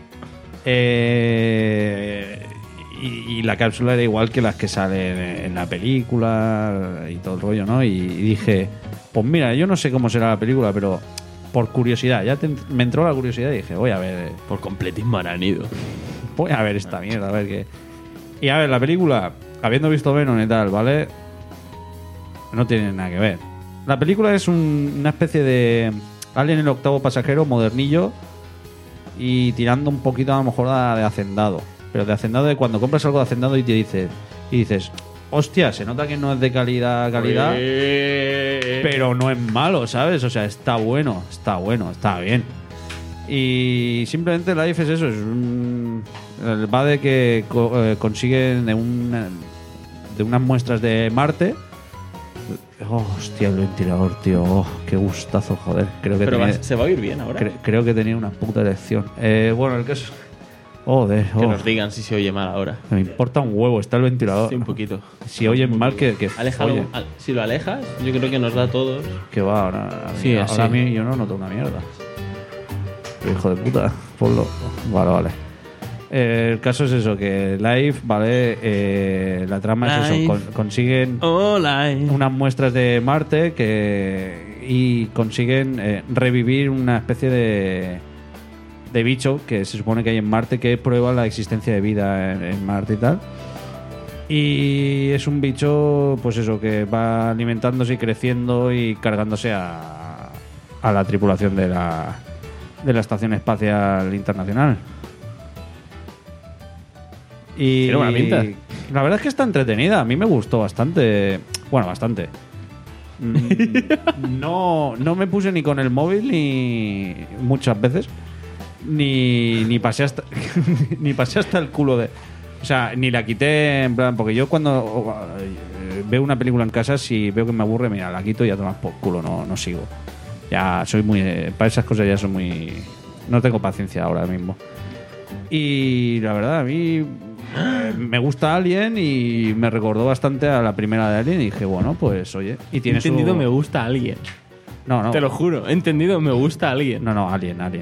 eh, y, y la cápsula era igual que las que salen en la película y todo el rollo, ¿no? Y, y dije, pues mira, yo no sé cómo será la película, pero por curiosidad, ya te- me entró la curiosidad y dije, voy a ver, Por completismo aránido. voy a ver esta mierda, a ver qué. Y a ver, la película, habiendo visto Venom y tal, ¿vale? No tiene nada que ver. La película es un- una especie de Alien el octavo pasajero, modernillo y tirando un poquito a lo mejor a de hacendado. Pero de hacendado de cuando compras algo de hacendado y te dices, y dices, hostia, se nota que no es de calidad, calidad, pero no es malo, ¿sabes? O sea, está bueno, está bueno, está bien. Y simplemente Life es eso, es un, va de que co- eh, consiguen de, un, de unas muestras de Marte. Oh, hostia, el ventilador, tío. Oh, qué gustazo, joder. Creo que Pero tenía, va- se va a oír bien ahora. cre- creo que tenía una puta elección. Eh, bueno, el caso. Joder, Que oh, nos digan si se oye mal ahora. me importa un huevo, está el ventilador. Sí, un poquito. Si oyen mal, que, que Aléjalo. oye, al- si lo alejas, yo creo que nos da a todos. que va ahora. A mí, Sí, ahora así. a mí yo no noto una mierda. Pero, hijo de puta, ponlo. Vale, vale. Eh, el caso es eso, que Life, ¿vale? Eh, la trama es Life. eso, con- consiguen Hola. unas muestras de Marte que y consiguen eh, revivir una especie de de bicho que se supone que hay en Marte que prueba la existencia de vida en, en Marte y tal. Y es un bicho, pues eso, que va alimentándose y creciendo y cargándose a, a la tripulación de la de la Estación Espacial Internacional. Y Tiene buena pinta. la verdad es que está entretenida. A mí me gustó bastante. Bueno, bastante. Mm, No, no me puse ni con el móvil ni muchas veces. Ni, ni pasé hasta ni pasé hasta el culo de. O sea, ni la quité en plan. Porque yo cuando eh, veo una película en casa, si veo que me aburre, mira, la quito y ya tomas por culo, no, no sigo. Ya soy muy. eh, para esas cosas ya soy muy. No tengo paciencia ahora mismo. Y la verdad, a mí eh, me gusta Alien y me recordó bastante a la primera de Alien y dije, bueno, pues oye. Y He tiene su- entendido me gusta a alguien. No, no. Te lo juro. He entendido me gusta a alguien. No, no, Alien, Alien.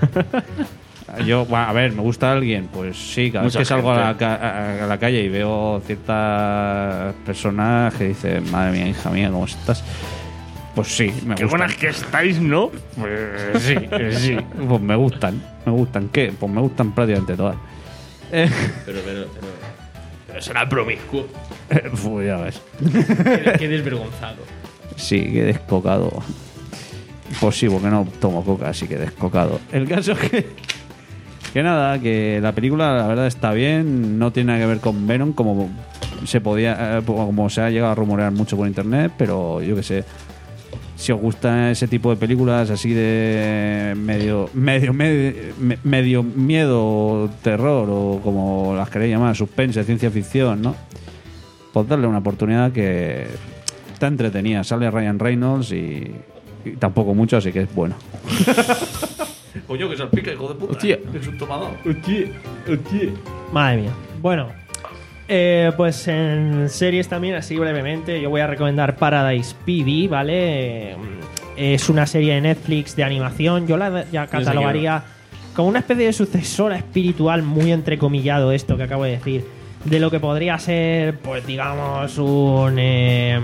Yo, bueno, a ver, ¿me gusta alguien? Pues sí, cada Mucha vez que salgo a la, gente. ca- a- a la calle y veo ciertas personas que dicen, madre mía, hija mía, ¿cómo estás? Pues sí, me Qué gustan. buenas que estáis, ¿no? Pues sí, sí. Pues me gustan. ¿Me gustan qué? Pues me gustan prácticamente todas. Eh, Pero, pero, pero. Pero será promiscuo. pues ya ves. Qué, qué desvergonzado. Sí, que descocado. Pues sí, porque no tomo coca, así que descocado. El caso es que. Que nada, que la película la verdad está bien, no tiene nada que ver con Venom, como se podía, eh, como se ha llegado a rumorear mucho por internet, pero yo que sé. Si os gustan ese tipo de películas así de medio, medio, medio, me- medio miedo, terror o como las queréis llamar, suspense, ciencia ficción, ¿no? Pues darle una oportunidad que está entretenida. Sale Ryan Reynolds y, y tampoco mucho, así que es bueno. Coño, que salpica, hijo de puta. Hostia. Es un tomador. Hostia, hostia. Madre mía. Bueno, eh, pues en series también, así brevemente, yo voy a recomendar Paradise P D, ¿vale? Eh, Es una serie de Netflix de animación. Yo la ya catalogaría como una especie de sucesora espiritual, muy entrecomillado esto que acabo de decir, de lo que podría ser, pues digamos, un eh,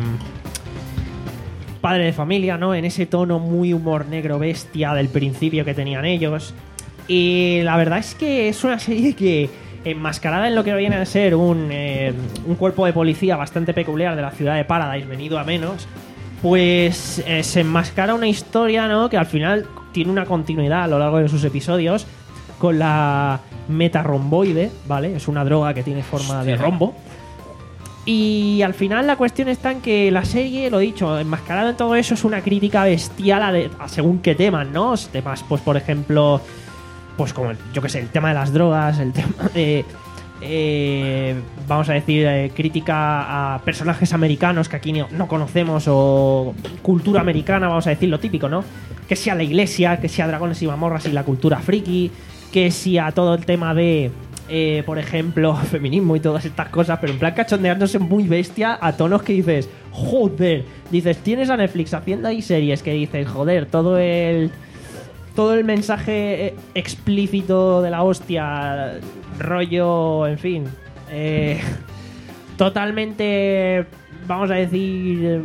padre de familia, ¿no? En ese tono muy humor negro bestia del principio que tenían ellos. Y la verdad es que es una serie que, enmascarada en lo que viene a ser un, eh, un cuerpo de policía bastante peculiar de la ciudad de Paradise, venido a menos, pues eh, se enmascara una historia, ¿no? Que al final tiene una continuidad a lo largo de sus episodios con la metarromboide, ¿vale? Es una droga que tiene forma de rombo. Y al final la cuestión está en que la serie, lo dicho, enmascarado en todo eso, es una crítica bestial a, de, a según qué temas, ¿no? Temas, pues por ejemplo, pues como, el- yo que sé, el tema de las drogas, el tema de, eh, vamos a decir, eh, crítica a personajes americanos que aquí no, no conocemos, o cultura americana, vamos a decir, lo típico, ¿no? Que sea la iglesia, que sea dragones y mazmorras y la cultura friki, que sea todo el tema de eh, por ejemplo, feminismo y todas estas cosas, pero en plan cachondeándose muy bestia a tonos que dices, joder, dices, tienes a Netflix haciendo ahí series que dices, joder, todo el todo el mensaje explícito de la hostia, rollo, en fin, eh, totalmente, vamos a decir, eh,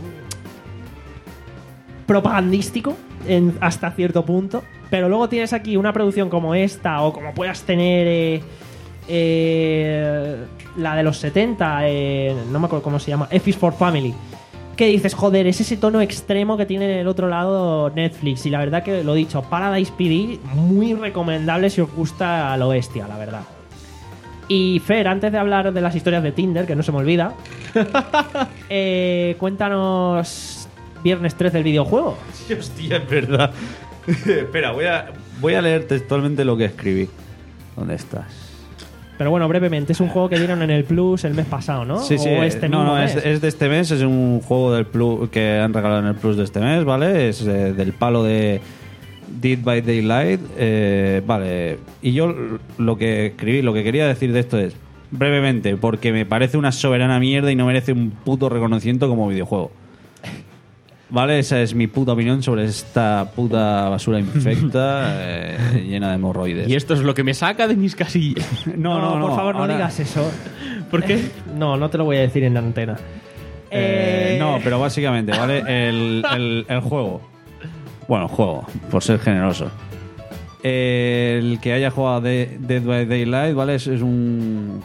propagandístico en, hasta cierto punto. Pero luego tienes aquí una producción como esta, o como puedas tener eh, eh, la de los setenta, eh, no me acuerdo cómo se llama, F is for Family, que dices, joder, es ese tono extremo que tiene en el otro lado Netflix. Y la verdad que, lo dicho, Paradise P D, muy recomendable si os gusta lo bestia, la verdad. Y Fer, antes de hablar de las historias de Tinder, que no se me olvida, eh, cuéntanos Viernes trece del videojuego. Sí, hostia, es verdad. Espera, voy a, voy a leer textualmente lo que escribí. ¿Dónde estás? Pero bueno, brevemente, es un juego que dieron en el Plus el mes pasado, ¿no? Sí, sí. O este no, mismo no, mes. es, es de este mes. Es un juego del Plus que han regalado en el Plus de este mes, ¿vale? Es eh, del palo de Dead by Daylight. Eh, vale. Y yo lo que escribí, lo que quería decir de esto es, brevemente, porque me parece una soberana mierda y no merece un puto reconocimiento como videojuego. Vale, esa es mi puta opinión sobre esta puta basura infecta eh, llena de hemorroides. Y esto es lo que me saca de mis casillas. No, no, no. por favor, no ahora- digas eso. ¿Por qué? No, no te lo voy a decir en la antena. Eh, Eh, No, pero básicamente, ¿vale? El, el, el juego. Bueno, juego, por ser generoso. El que haya jugado de Dead by Daylight, ¿vale? Es, es un...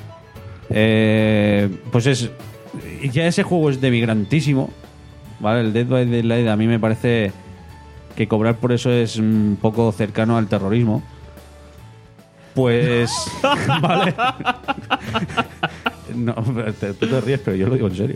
Eh, pues es... Ya ese juego es demigrantísimo, ¿vale? El Dead by Daylight a mí me parece que cobrar por eso es un poco cercano al terrorismo. Pues... ¿vale? No, te, tú te ríes, pero yo lo digo en serio.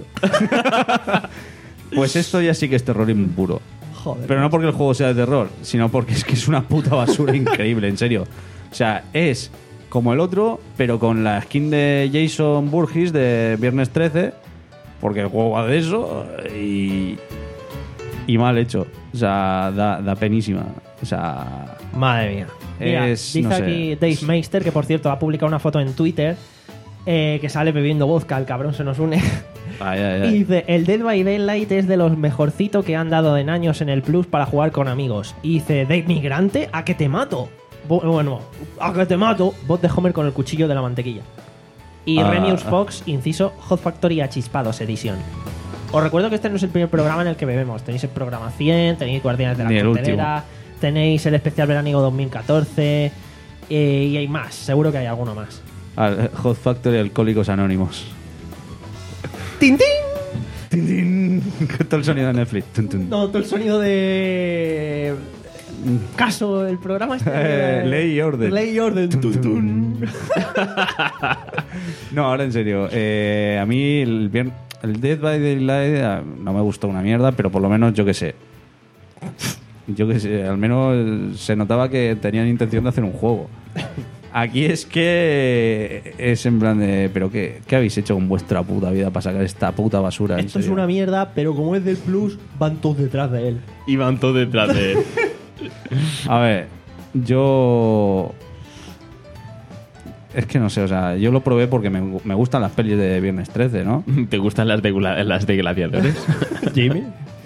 Pues esto ya sí que es terrorismo puro. Joder. Pero no porque el juego sea de terror, sino porque es que es una puta basura increíble, en serio. O sea, es como el otro, pero con la skin de Jason Voorhees de Viernes trece, porque el juego va de eso y, y mal hecho. O sea, da, da penísima. O sea, Madre mía. Mira, Es, dice no sé. aquí Dave Meister, que por cierto ha publicado una foto en Twitter, eh, que sale bebiendo vodka, el cabrón se nos une. ay, ay, Y ay. dice, el Dead by Daylight es de los mejorcitos que han dado en años en el Plus para jugar con amigos. Y dice, Dave Migrante, ¿a que te mato? Bo- Bueno, ¿a que te mato? Bot de Homer con el cuchillo de la mantequilla. Y Ah, Remius ah. Fox, inciso, Hot Factory Achispados Edition. Os recuerdo que este no es el primer programa en el que bebemos. Tenéis el programa cien, tenéis Guardianes de la Ni el Frontera, tenéis el especial veraniego dos mil catorce eh, y hay más. Seguro que hay alguno más. Al Hot Factory Alcohólicos Anónimos. ¡Tin, tin! Tin, tin. Con todo el sonido de Netflix. Tun, tun. No, todo el sonido de... Caso, el programa este... de- Eh, Ley y Orden. Ley y Orden. Tun, tun. No, ahora en serio. Eh, a mí el, vier- el Dead by Daylight eh, no me gustó una mierda, pero por lo menos yo qué sé. Yo qué sé, al menos se notaba que tenían intención de hacer un juego. Aquí es que es en plan de... ¿Pero qué, qué habéis hecho con vuestra puta vida para sacar esta puta basura? en Esto es serio? una mierda, pero como es del Plus, van todos detrás de él. Y van todos detrás de él. A ver, yo... Es que no sé, o sea, yo lo probé porque me, me gustan las pelis de Viernes trece, ¿no? ¿Te gustan las de, gla- las de gladiadores? Jimmy.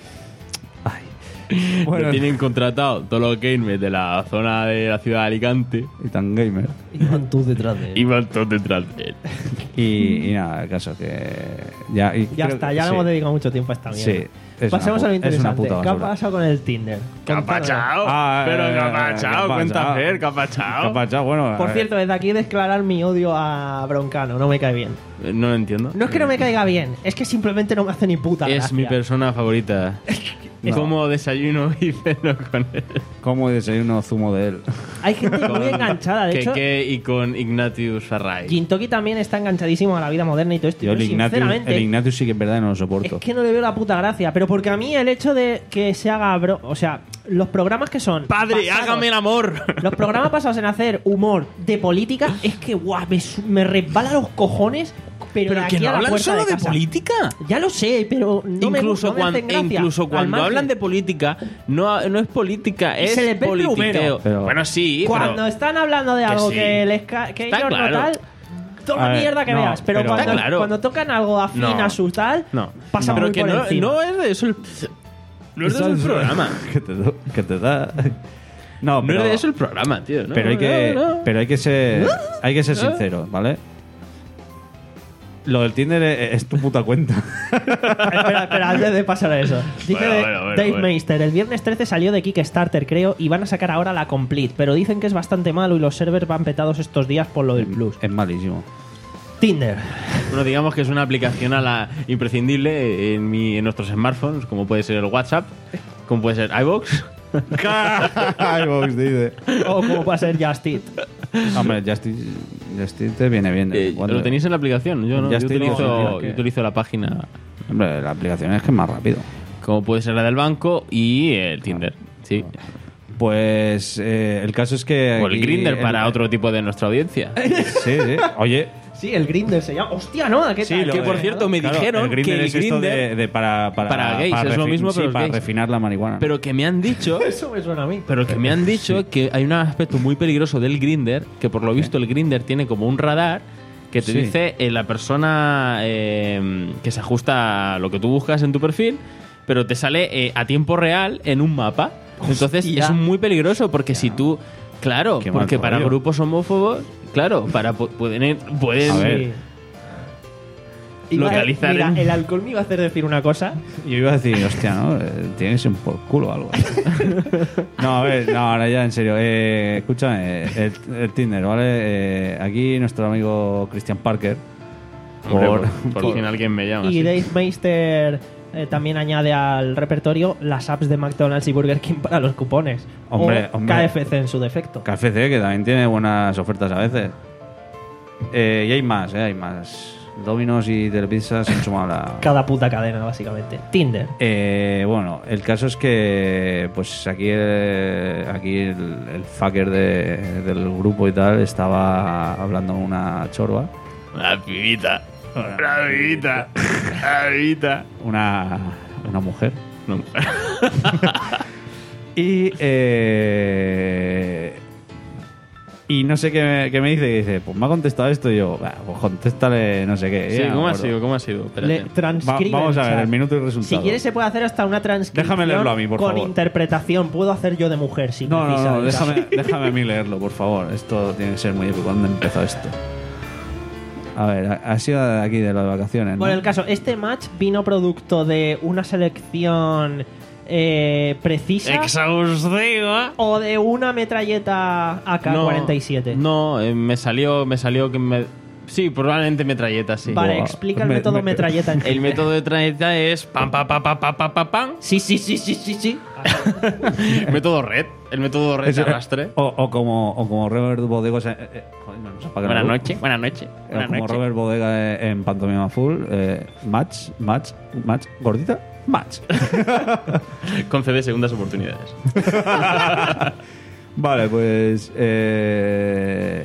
Bueno, Me tienen contratado todos los gamers de la zona de la ciudad de Alicante y tan gamer. Y van todos detrás de él. y van todos detrás de él. Y, y nada, el caso que... Ya, y Ya creo está, que- ya sí. le hemos dedicado mucho tiempo a esta mierda. Sí, es Pasemos una a lo pu- es una interesante. puta ¿Qué ha basura. pasado con el Tinder? ¿Qué ha Contadnos. pachado? Ah, ¿Pero eh, qué ha eh, pachado? ¿qué ha Cuenta pachado? Fer, ¿qué ha ¿Qué pachado? ha pasado? Bueno, a Por ver, cierto, desde aquí declarar mi odio a Broncano. No me cae bien. Eh, No lo entiendo. No es que no me caiga bien, es que simplemente no me hace ni puta Es gracia. mi persona favorita. No. Como desayuno y ceno con él. ¿cómo desayuno zumo de él? Hay gente muy enganchada. De hecho, Keke y con Ignatius Array. Gintoki también está enganchadísimo a la vida moderna y todo esto. Yo el Yo, Ignatius, sinceramente, el Ignatius sí que es verdad que no lo soporto. es que no le veo la puta gracia. Pero porque a mí el hecho de que se haga... Bro o sea, los programas que son... Padre, basados- hágame el amor. Los programas basados en hacer humor de política es que, guau, me, su- me resbala los cojones pero, Pero de que aquí no a la hablan puerta solo de de casa. política. Ya lo sé, pero no incluso me, no me cuando, hacen gracia. incluso Al cuando margen. hablan de política, no, no es política, Y es se les ve el politiqueo. plumero. Pero- bueno, sí, Cuando pero están hablando de que algo sí. que les ca- que Está ellos claro. no tal, toda A ver, mierda que no, veas. Pero, pero- cuando, Está claro. cuando tocan algo afín No. a su tal, no. pasa pero muy que por no, encima. no es de eso el, no es de eso el programa. que, te, do- que te da. No, No pero, es de eso el programa, tío. No, pero hay que, no, no. pero hay que ser, hay que ser sincero, ¿vale? Lo del Tinder es, es tu puta cuenta. espera, espera, antes de pasar a eso. Dice Bueno, de- bueno, bueno, Dave bueno. Meister, el viernes trece salió de Kickstarter, creo, y van a sacar ahora la Complete, pero dicen que es bastante malo y los servers van petados estos días por lo del Plus. Es malísimo. Tinder. Bueno, digamos que es una aplicación a la imprescindible en, mi, en nuestros smartphones, como puede ser el WhatsApp, como puede ser iVoox. iVoox dice. O como puede ser Just Eat. Hombre, Justice, Justice te viene bien. Eh, Cuando- ¿Lo tenéis en la aplicación? Yo no. Ya Yo estoy utilizo, viendo, yo ¿qué? utilizo la página, Hombre, la aplicación es que es más rápido. como puede ser la del banco y el Tinder. Sí. Pues eh, el caso es que. O el aquí- Grindr para el- otro tipo de nuestra audiencia. Sí, sí. Oye, Sí, el Grindr se llama. ¡Hostia, no! ¿Qué sí, tal? lo que de- por cierto me claro, dijeron el Grindr que el es esto de, Grindr de para, para, para gays, es lo refi- mismo, sí, pero es para gays. refinar la marihuana. Pero que me han dicho, Eso me suena a mí. pero que me han dicho que hay un aspecto muy peligroso del Grindr, que por lo visto el Grindr tiene como un radar que te Sí. dice eh, la persona eh, que se ajusta a lo que tú buscas en tu perfil, pero te sale eh, a tiempo real en un mapa. Entonces Hostia. es muy peligroso porque si tú, claro, Qué mal porque para rollo. grupos homófobos, claro, para pu- pueden pueden A ver. Sí. Iba a- localizar Mira, en- el alcohol me iba a hacer decir una cosa. Yo iba a decir, hostia, ¿no? Eh, Tienes un por culo o algo. No, a ver, no, ahora ya en serio. Eh, escúchame, el, el Tinder, ¿vale? Eh, aquí nuestro amigo Christian Parker. Hombre, por- por, por por- fin alguien me llama. Y sí. Dave Meister eh, también añade al repertorio las apps de McDonald's y Burger King para los cupones. Hombre, o hombre. K F C en su defecto. K F C, que también tiene buenas ofertas a veces. Eh, y hay más, eh, hay más. Domino's y Telepizza se han sumado a la... Cada puta cadena, básicamente. Tinder. Eh, bueno, el caso es que pues aquí el, aquí el, el fucker de- del grupo y tal estaba hablando con una chorba, La pibita. La pibita. La pibita. una, una mujer. Una mujer. Y eh, y no sé qué me, qué me dice, y dice, pues me ha contestado esto y yo, "Bah, pues contéstale no sé qué. Sí, Ya, ¿cómo ha gordo. sido? ¿Cómo ha sido? Espérate. Le transcriben, Va- vamos a ver, o sea, el minuto y resultado. Si quieres se puede hacer hasta una transcripción Déjame leerlo a mí, por con favor. interpretación. Puedo hacer yo de mujer si No, no, precisa, no, o sea. déjame, déjame a mí leerlo, por favor. Esto tiene que ser muy épico. ¿Cuándo empezó esto? A ver, ha ha sido de aquí de las vacaciones, ¿no? Bueno, el caso, este match vino producto de una selección eh, precisa Exhaustiva. o de una metralleta A K cuarenta y siete. No, eh, me salió, me salió que me. Sí, probablemente metralleta, sí. Vale, Buah. explica el Me- método me- metralleta en El Tinder. método de metralleta es pam, pam, pam, pam, pam, pam, pam, pam. Sí, sí, sí, sí, sí, sí. método red. El método red de Eso- arrastre. O, o como, o como Robert Bodega. o sea, eh, eh, joder, no nos apaga la Buenas luz. noches, buenas noches. O Buenas como noches. Robert Bodega eh, en Pantomima Full. Eh, match, match, match. Gordita, match. Concede segundas oportunidades. Vale, pues. Eh,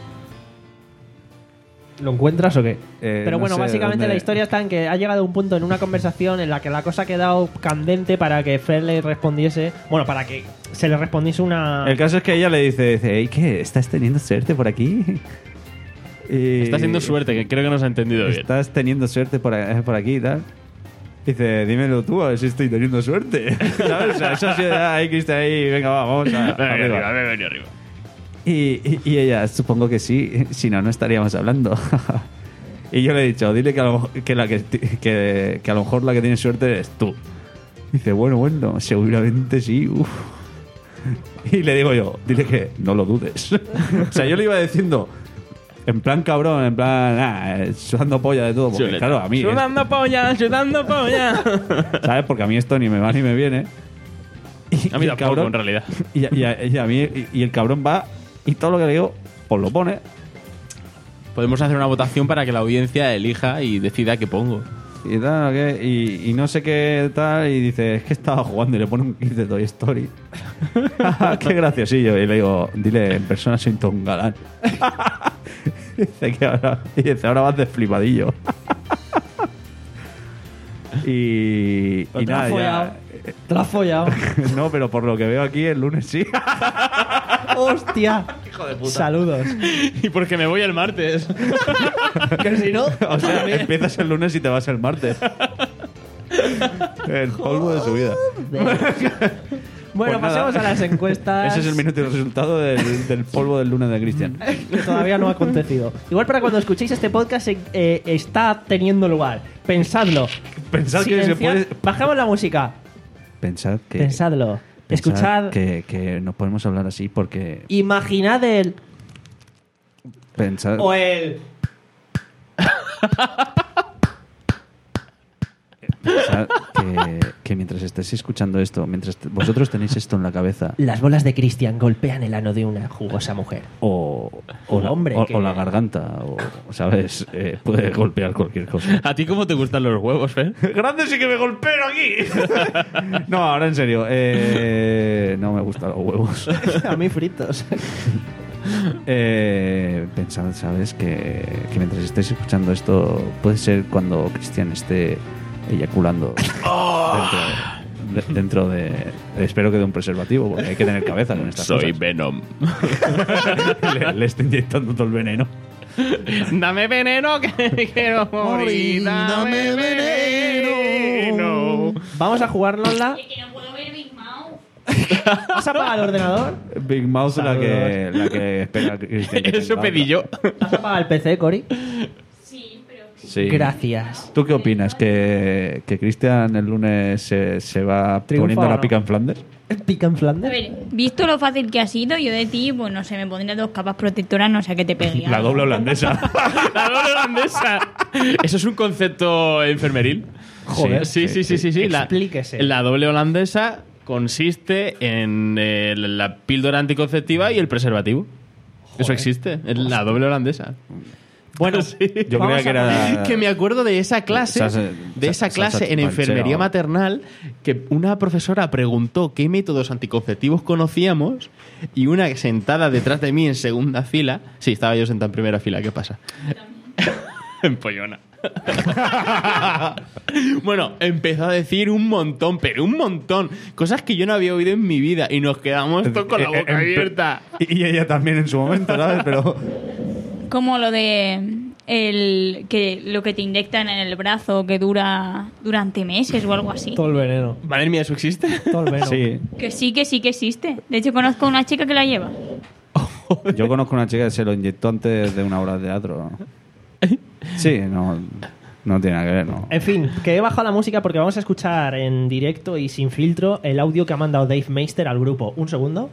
¿Lo encuentras o qué? Eh, Pero no bueno, sé básicamente dónde- la historia está en que ha llegado un punto en una conversación en la que la cosa ha quedado candente para que Fer le respondiese. Bueno, para que se le respondiese una. El caso es que ella le dice, dice, "Ey, ¿qué? ¿Estás teniendo suerte por aquí? Y- Está haciendo suerte, que creo que nos ha entendido bien. Estás teniendo suerte por, a- por aquí y tal. Dice, dímelo tú, a ver si estoy teniendo suerte. ¿Sabes? O sea, eso ha sido ya ahí, Cristian, ahí, venga, va, vamos a, Ven arriba. arriba, ven, ven arriba. Y, y- y ella, supongo que sí, si no, no estaríamos hablando. Y yo le he dicho, dile que a lo, que, la que, que, que a lo mejor la que tiene suerte eres tú. Dice, bueno, bueno, seguramente sí. Uf. Y le digo yo, dile que no lo dudes. O sea, yo le iba diciendo, en plan cabrón, en plan, ah, eh, sudando polla de todo. Porque, Chuleta. claro, a mí, es- Sudando polla, sudando polla. ¿sabes? Porque a mí esto ni me va ni me viene. Y, A mí y el tampoco, en realidad. Y, a- y a- y a mí, y, y el cabrón va y todo lo que le digo, pues lo pone. Podemos hacer una votación para que la audiencia elija y decida qué pongo. Y tal, ¿qué? Y, y no sé qué tal, y dice, es que estaba jugando y le pone un clip de Toy Story. Qué graciosillo. Y le digo, dile, en persona soy todo un galán. dice que ahora, y dice, ahora vas de flipadillo. y, y Te lo nada, has follado. ya. Te lo has follado. No, pero por lo que veo aquí, el lunes sí. ¡Hostia! Hijo de puta. Saludos. Y porque me voy el martes. Que si no... O sea, empiezas el lunes y te vas el martes. El polvo de su vida. Bueno, Pues nada. pasemos a las encuestas. Ese es el minuto y el resultado del, del polvo del lunes de Cristian. Que todavía no ha acontecido. Igual para cuando escuchéis este podcast eh, está teniendo lugar. Pensadlo. Pensad que se Silenciad. puede. Bajamos la música. Pensad que. Pensadlo. pensad Escuchad. Que, que no podemos hablar así porque. Imaginad el... Pensad. O el... Pensad que, que mientras estéis escuchando esto, mientras te- vosotros tenéis esto en la cabeza, Las bolas de Cristian golpean el ano de una jugosa mujer. o, o, Un la, hombre o, que- o la garganta, o, ¿sabes? Eh, puede golpear cualquier cosa. ¿A ti cómo te gustan los huevos, Fer? ¡Grande sí que me golpeo aquí! No, ahora en serio. Eh, no me gustan los huevos. A mí fritos. Eh, pensad, ¿sabes? Que, que mientras estéis escuchando esto, puede ser cuando Cristian esté eyaculando dentro, de, dentro de. Espero que de un preservativo, porque hay que tener cabeza con estas Soy cosas. Venom. le, le está inyectando todo el veneno. Dame veneno que me quiero morir. Dame veneno. Vamos a jugárnosla. Que no puedo ver Big Mouth. ¿Has apagado el ordenador? Big Mouth la que, la que espera que Cristian. que Eso tenga pedí yo. ¿Has apagado el P C, Cory? Sí, pero... Sí. Gracias. ¿Tú qué opinas? ¿Que, que Cristian el lunes se, se va Triunfa poniendo o la no? pica en Flanders? ¿Pica en A Flandes? ver, visto lo fácil que ha sido, yo de ti, pues no sé, me pondría dos capas protectoras, no sé qué te pegue. La doble holandesa. La doble holandesa. Eso es un concepto enfermeril. Joder. Sí, sí, sí, sí, sí. La, Explíquese. la doble holandesa consiste en eh, la píldora anticonceptiva y el preservativo. Eso existe, es la doble holandesa. Bueno, Sí. Yo Vamos creía que a era. Que me acuerdo de esa clase, Salsa- de esa salsa clase en chipacheo. enfermería maternal, que una profesora preguntó qué métodos anticonceptivos conocíamos y una sentada detrás de mí en segunda fila, sí, estaba yo sentada en primera fila, ¿qué pasa? En pollona. Bueno, empezó a decir un montón, pero un montón, cosas que yo no había oído en mi vida y nos quedamos todos con la Eh, eh, boca en- abierta. Y ella también en su momento, ¿sabes? Pero. Como lo de el que lo que te inyectan en el brazo que dura durante meses o algo así. todo el veneno. Madre mía, ¿eso existe? Todo el veneno. Sí. Que sí, que sí que existe. De hecho, conozco a una chica que la lleva. Yo conozco una chica que se lo inyectó antes de una obra de teatro. Sí, no. No tiene nada que ver, ¿no? En fin, que he bajado la música porque vamos a escuchar en directo y sin filtro el audio que ha mandado Dave Meister al grupo. Un segundo.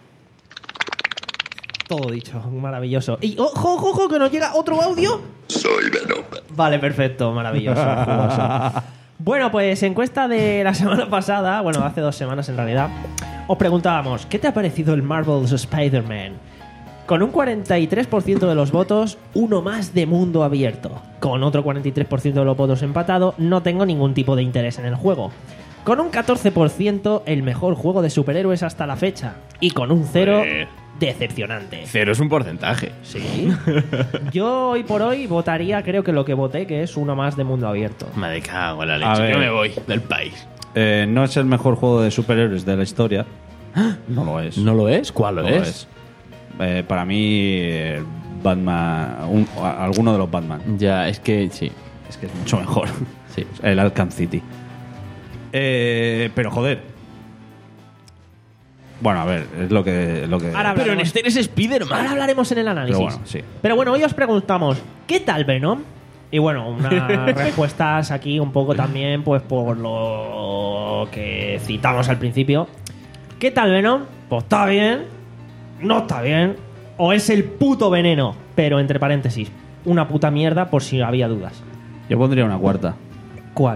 Todo dicho, maravilloso. Y ojo, ojo, ojo, que nos llega otro audio. Soy Venom. Vale, perfecto, maravilloso, jugoso. Bueno, pues encuesta de la semana pasada, bueno, hace dos semanas en realidad, os preguntábamos, ¿qué te ha parecido el Marvel's Spider-Man? Con un cuarenta y tres por ciento de los votos, uno más de mundo abierto. Con otro cuarenta y tres por ciento de los votos empatado, no tengo ningún tipo de interés en el juego. Con un catorce por ciento, el mejor juego de superhéroes hasta la fecha. Y con un cero, Joder. decepcionante. Cero es un porcentaje. Sí. Yo hoy por hoy votaría, creo que lo que voté, que es uno más de mundo abierto. Me cago en la A leche. ver. Yo me voy del país. Eh, no es el mejor juego de superhéroes de la historia. No lo es. ¿No lo es? ¿Cuál lo No es? Eh, para mí, eh, Batman. un- a- alguno de los Batman. Ya, es que sí. Es que es mucho mejor. Sí. El Arkham City. Eh, pero joder. Bueno, a ver, es lo que. Lo que Ahora Pero en hablaremos- este eres Spider-Man. Ahora hablaremos en el análisis. Pero bueno, sí. Pero bueno, hoy os preguntamos, ¿qué tal Venom? Y bueno, unas respuestas aquí un poco también, pues por lo que citamos al principio. ¿Qué tal Venom? Pues está bien, no está bien, o es el puto veneno, pero entre paréntesis, una puta mierda por si había dudas. Yo pondría una cuarta. ¿Cuál?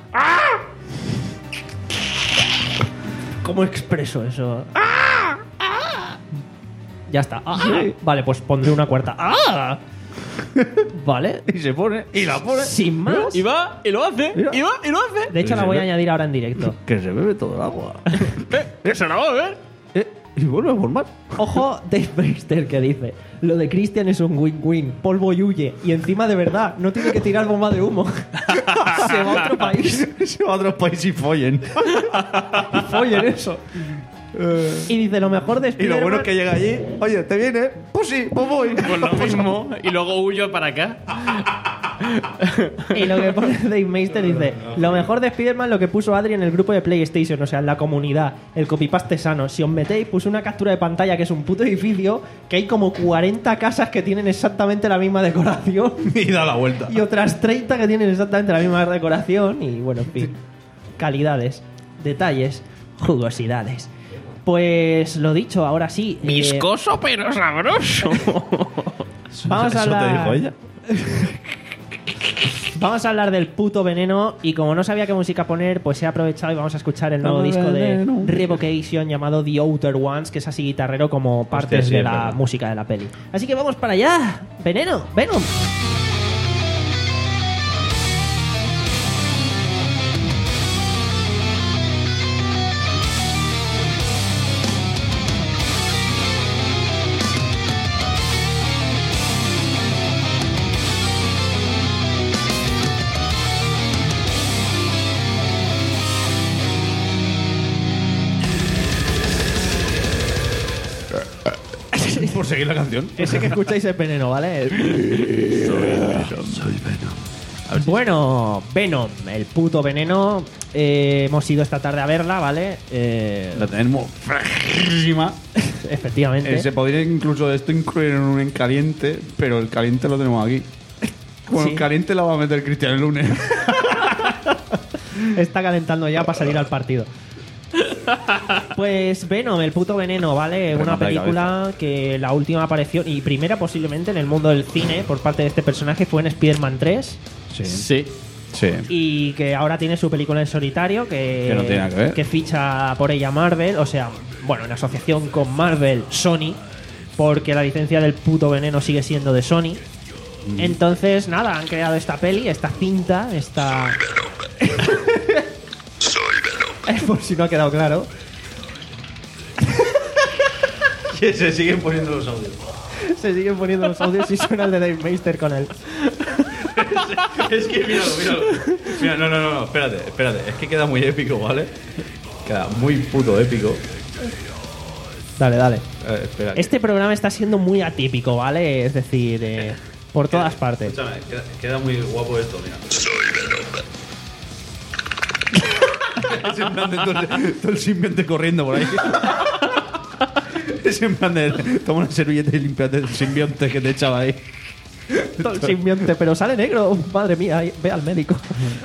¿Cómo expreso eso? Ya está. Ah, vale, pues pondré una cuarta. ¡Ah! Vale. Y se pone. Y la pone. Sin más. Y va, y lo hace, Mira. y va, y lo hace. De hecho, la voy a añadir ahora en directo. Que se bebe todo el agua. Eh, que se la va a ver. Eh, y vuelve a formar. Ojo, Dave Brewster que dice: lo de Christian es un win-win, polvo y huye. Y encima de verdad, no tiene que tirar bomba de humo. Se va a otro país. Se va a otro país y follen. Y follen eso. Y dice: lo mejor de Y Spider-Man... lo bueno es que llega allí, oye, ¿te viene? Pues sí, pues voy. Pues lo mismo. Y luego huyo para acá. Y lo que pone Dave Meister dice: lo mejor de Spider-Man lo que puso Adri en el grupo de PlayStation, o sea, en la comunidad, el copypaste sano. Si os metéis, puso una captura de pantalla que es un puto edificio, que hay como cuarenta casas que tienen exactamente la misma decoración Y da la vuelta. y otras treinta que tienen exactamente la misma decoración. Y bueno, en fin, calidades, detalles, jugosidades. Pues lo dicho, ahora sí. eh, Viscoso pero sabroso. vamos a ¿Eso te hablar... dijo ella? Vamos a hablar del puto veneno y como no sabía qué música poner, pues he aprovechado y vamos a escuchar el nuevo Dame disco veneno. de Revocation llamado The Outer Ones, que es así guitarrero como partes sí, de es la verdad. música de la peli. Así que vamos para allá. Veneno, Venom. Por seguir la canción. Ese que escucháis es Veneno, ¿vale? Bueno, Venom, el puto veneno. Eh, hemos ido esta tarde a verla, ¿vale? Eh, La tenemos fresquísima. efectivamente. Eh, se podría incluso esto incluir en un en caliente, pero el caliente lo tenemos aquí. Bueno, Sí. el caliente la va a meter Cristian el lunes. Está calentando ya para salir al partido. Pues Venom, el puto veneno, ¿vale? Una Remate de película que la última aparición y primera posiblemente en el mundo del cine por parte de este personaje fue en Spider-Man tres Sí. Sí. Sí. y que ahora tiene su película en solitario que, Que no tiene nada que ver. que ficha por ella Marvel, o sea, bueno, en asociación con Marvel, Sony, porque la licencia del puto veneno sigue siendo de Sony. Mm. Entonces, nada, han creado esta peli, esta cinta, esta... Por si no ha quedado claro. Que se siguen poniendo los audios. Se siguen poniendo los audios y suena el de Dave Meister con él. Es que míralo, míralo. Mira, no, no, no, no, espérate, espérate. Es que queda muy épico, ¿vale? Queda muy puto épico. Dale, dale. Eh, espera. Este programa está siendo muy atípico, ¿vale? Es decir, eh, por todas partes. Escúchame, queda, queda muy guapo esto, mira. Es en plan de todo, el- todo el simbionte corriendo por ahí. Es en plan de toma una servilleta y limpiate el simbionte que te echaba ahí. Todo el simbionte, pero sale negro. Madre mía, ahí- ve al médico.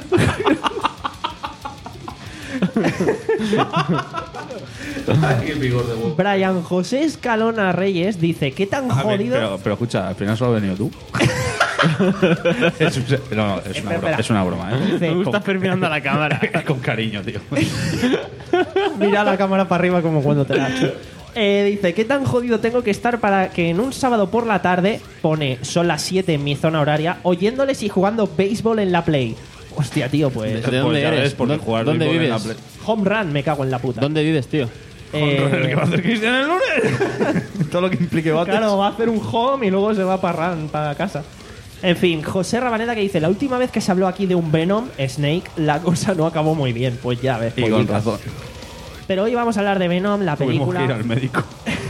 Ay, qué vigor de huevo. Brian José Escalona Reyes dice: ¿qué tan A ver, jodido? pero, pero escucha, al final solo has venido tú. es, un- no, no, es, una Espera, broma, es una broma, ¿eh? Dice, Me gusta mirando a la cámara. Con cariño, tío. Mira la cámara para arriba como cuando te la echo. Eh, dice, ¿qué tan jodido tengo que estar para que en un sábado por la tarde, pone, son las siete en mi zona horaria, oyéndoles y jugando béisbol en la Play? Hostia, tío, pues... ¿De dónde ya eres? ves, porque ¿Dó- jugar ¿Dónde béisbol en vives? la Play- Home run, me cago en la puta. ¿Dónde vives, tío? Eh, ¿Qué va a hacer Cristian el lunes? Todo lo que implique bates. Claro, va a hacer un home y luego se va para run, para casa. En fin, José Rabaneda que dice, la última vez que se habló aquí de un Venom, Snake, la cosa no acabó muy bien. Pues ya ves. Y con pollita. razón. Pero hoy vamos a hablar de Venom, la Tuvimos que ir película. al médico.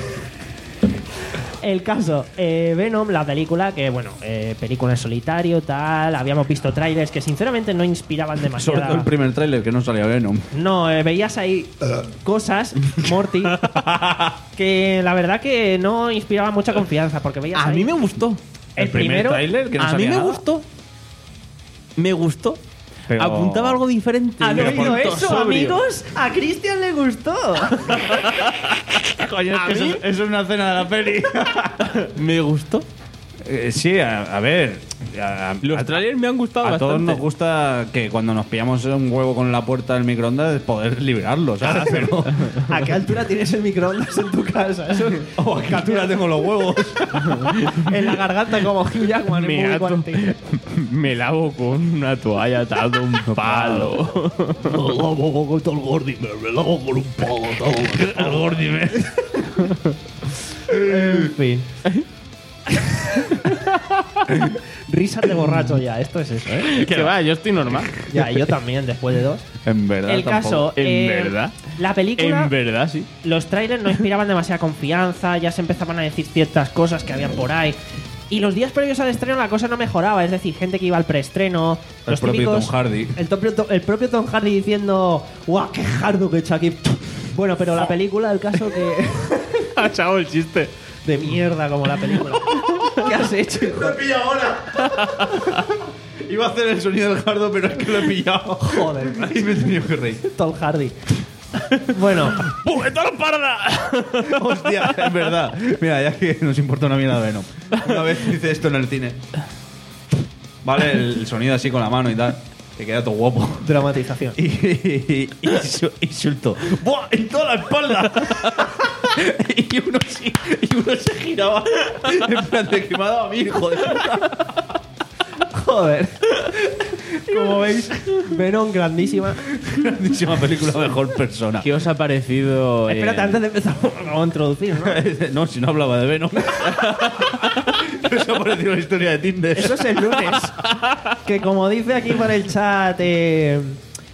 El caso, eh, Venom, la película, que bueno, eh, película en solitario, tal. Habíamos visto trailers que sinceramente no inspiraban demasiado. Sobre todo el primer tráiler que no salía Venom. No, eh, veías ahí cosas, Morty, que la verdad que no inspiraban mucha confianza, porque veías A ahí- mí me gustó. el, primero. tráiler que no A mí salía me nada. gustó. Me gustó. Pero- Apuntaba algo diferente. ¿Han Pero oído por eso, sobrio. amigos? A Cristian le gustó. Coño, ¿A es que mí? eso, eso es una escena de la peli. Me gustó. Eh, sí, a, a ver. A, Los a- trailers me han gustado a todos bastante. nos gusta que cuando nos pillamos un huevo con la puerta del microondas poder liberarlo, ¿sabes? Pero, ¿A qué altura tienes el microondas en tu casa? Eso- o a qué altura tengo los huevos. en la garganta como Hugh Jackman en Me Movie ato- cuarenta. Me lavo con una toalla atado a un palo. El Gordimer. En fin. Risas de borracho ya, esto es eso, ¿eh? Que va, yo estoy normal. Ya, y yo también, después de dos. En verdad. El caso, ¿En eh, verdad? la película, En verdad, sí. los trailers no inspiraban demasiada confianza, ya se empezaban a decir ciertas cosas que habían por ahí. Y los días previos al estreno la cosa no mejoraba, es decir, gente que iba al preestreno, El los propio típicos, Tom Hardy. El, propio, el propio Tom Hardy diciendo, ¡guau, qué hardo que he hecho aquí! Bueno, pero la película, el caso que... Ha echado el chiste. de mierda como la película. ¿Qué has hecho, hijo? ¡Lo he pillado ahora! Iba a hacer el sonido del jardo, pero es que lo he pillado. Joder, Ahí me he tenido que reír. Tom Hardy. Bueno, ¡Pujeto la parda! Hostia, es verdad. Mira, ya que nos importa una mierda de Venom. Una vez hice esto en el cine. Vale, el, el sonido así con la mano y tal. Que queda todo guapo. dramatización. Y, y, y, insu- insulto. ¡Buah! ¡En toda la espalda! y, uno, sí- y uno se giraba. En plan de que me ha dado a mí, hijo de puta. Joder. Como veis, Venom, grandísima. Grandísima película, mejor persona. ¿Qué os ha parecido? eh, Espérate, antes de empezar, vamos a introducir, ¿no? No, si no hablaba de Venom. Eso ha parecido una historia de Tinder. Eso es el lunes. Que como dice aquí por el chat, eh,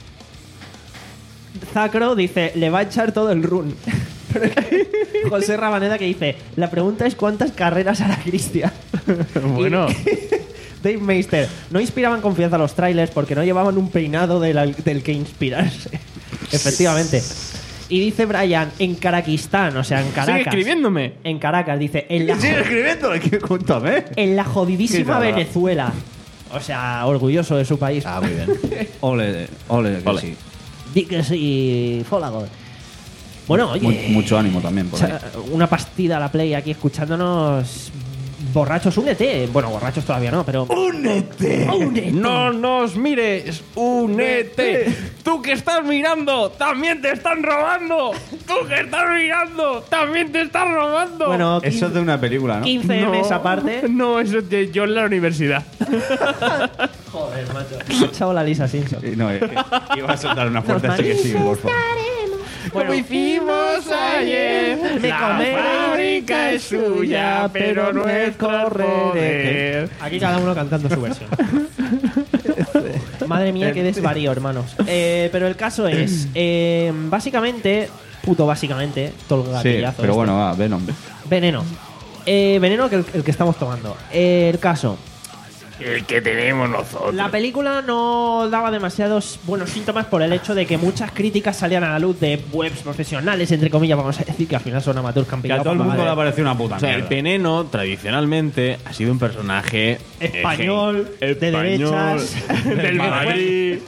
Zacro dice, le va a echar todo el run. Pero es que José Rabaneda que dice, la pregunta es cuántas carreras hará Cristian. Bueno. Y Dave Meister, no inspiraban confianza los trailers porque no llevaban un peinado del, del que inspirarse. Efectivamente. Y dice Brian, en Karaquistán, o sea, en Caracas. Sigue escribiéndome. En Caracas, dice, en la, Sigue escribiendo, ¿qué? Cuéntame. en la jodidísima Qué rara. Venezuela. O sea, orgulloso de su país. Ah, muy bien. Ole, ole, que Ole. sí. Di que sí, fólago. Bueno, oye. Mu- mucho ánimo también por o ahí. sea, una pastida a la play aquí escuchándonos. Borrachos, únete. Bueno, borrachos todavía no, pero. ¡Únete! ¡Únete! No nos mires, únete. Tú que estás mirando, también te están robando. Tú que estás mirando, también te están robando. Bueno, Eso es de una película, ¿no? quince no, M's aparte. No, eso es de yo en la universidad. Joder, macho. Chao la Lisa Simpson. Eh, No, eh, eh, iba a soltar una fuerte, así que sí, por favor. Como hicimos ayer, Me la comeré fábrica es suya, pero nuestro poder. Aquí cada uno cantando su versión. Madre mía, qué desvarío, hermanos. Eh, pero el caso es, eh, básicamente, puto básicamente, todo el Sí, gatillazo pero este. bueno, va, Venom. Veneno. Eh, veneno que el, el que estamos tomando. Eh, el caso. El que tenemos nosotros. La película no daba demasiados buenos síntomas por el hecho de que muchas críticas salían a la luz de webs profesionales, entre comillas, vamos a decir, que al final son amateurs que han Que a pillado todo el por mundo le madre. ha parecido una puta O sea, el mierda. veneno tradicionalmente ha sido un personaje Español, eh, de español, derechas, del Madrid.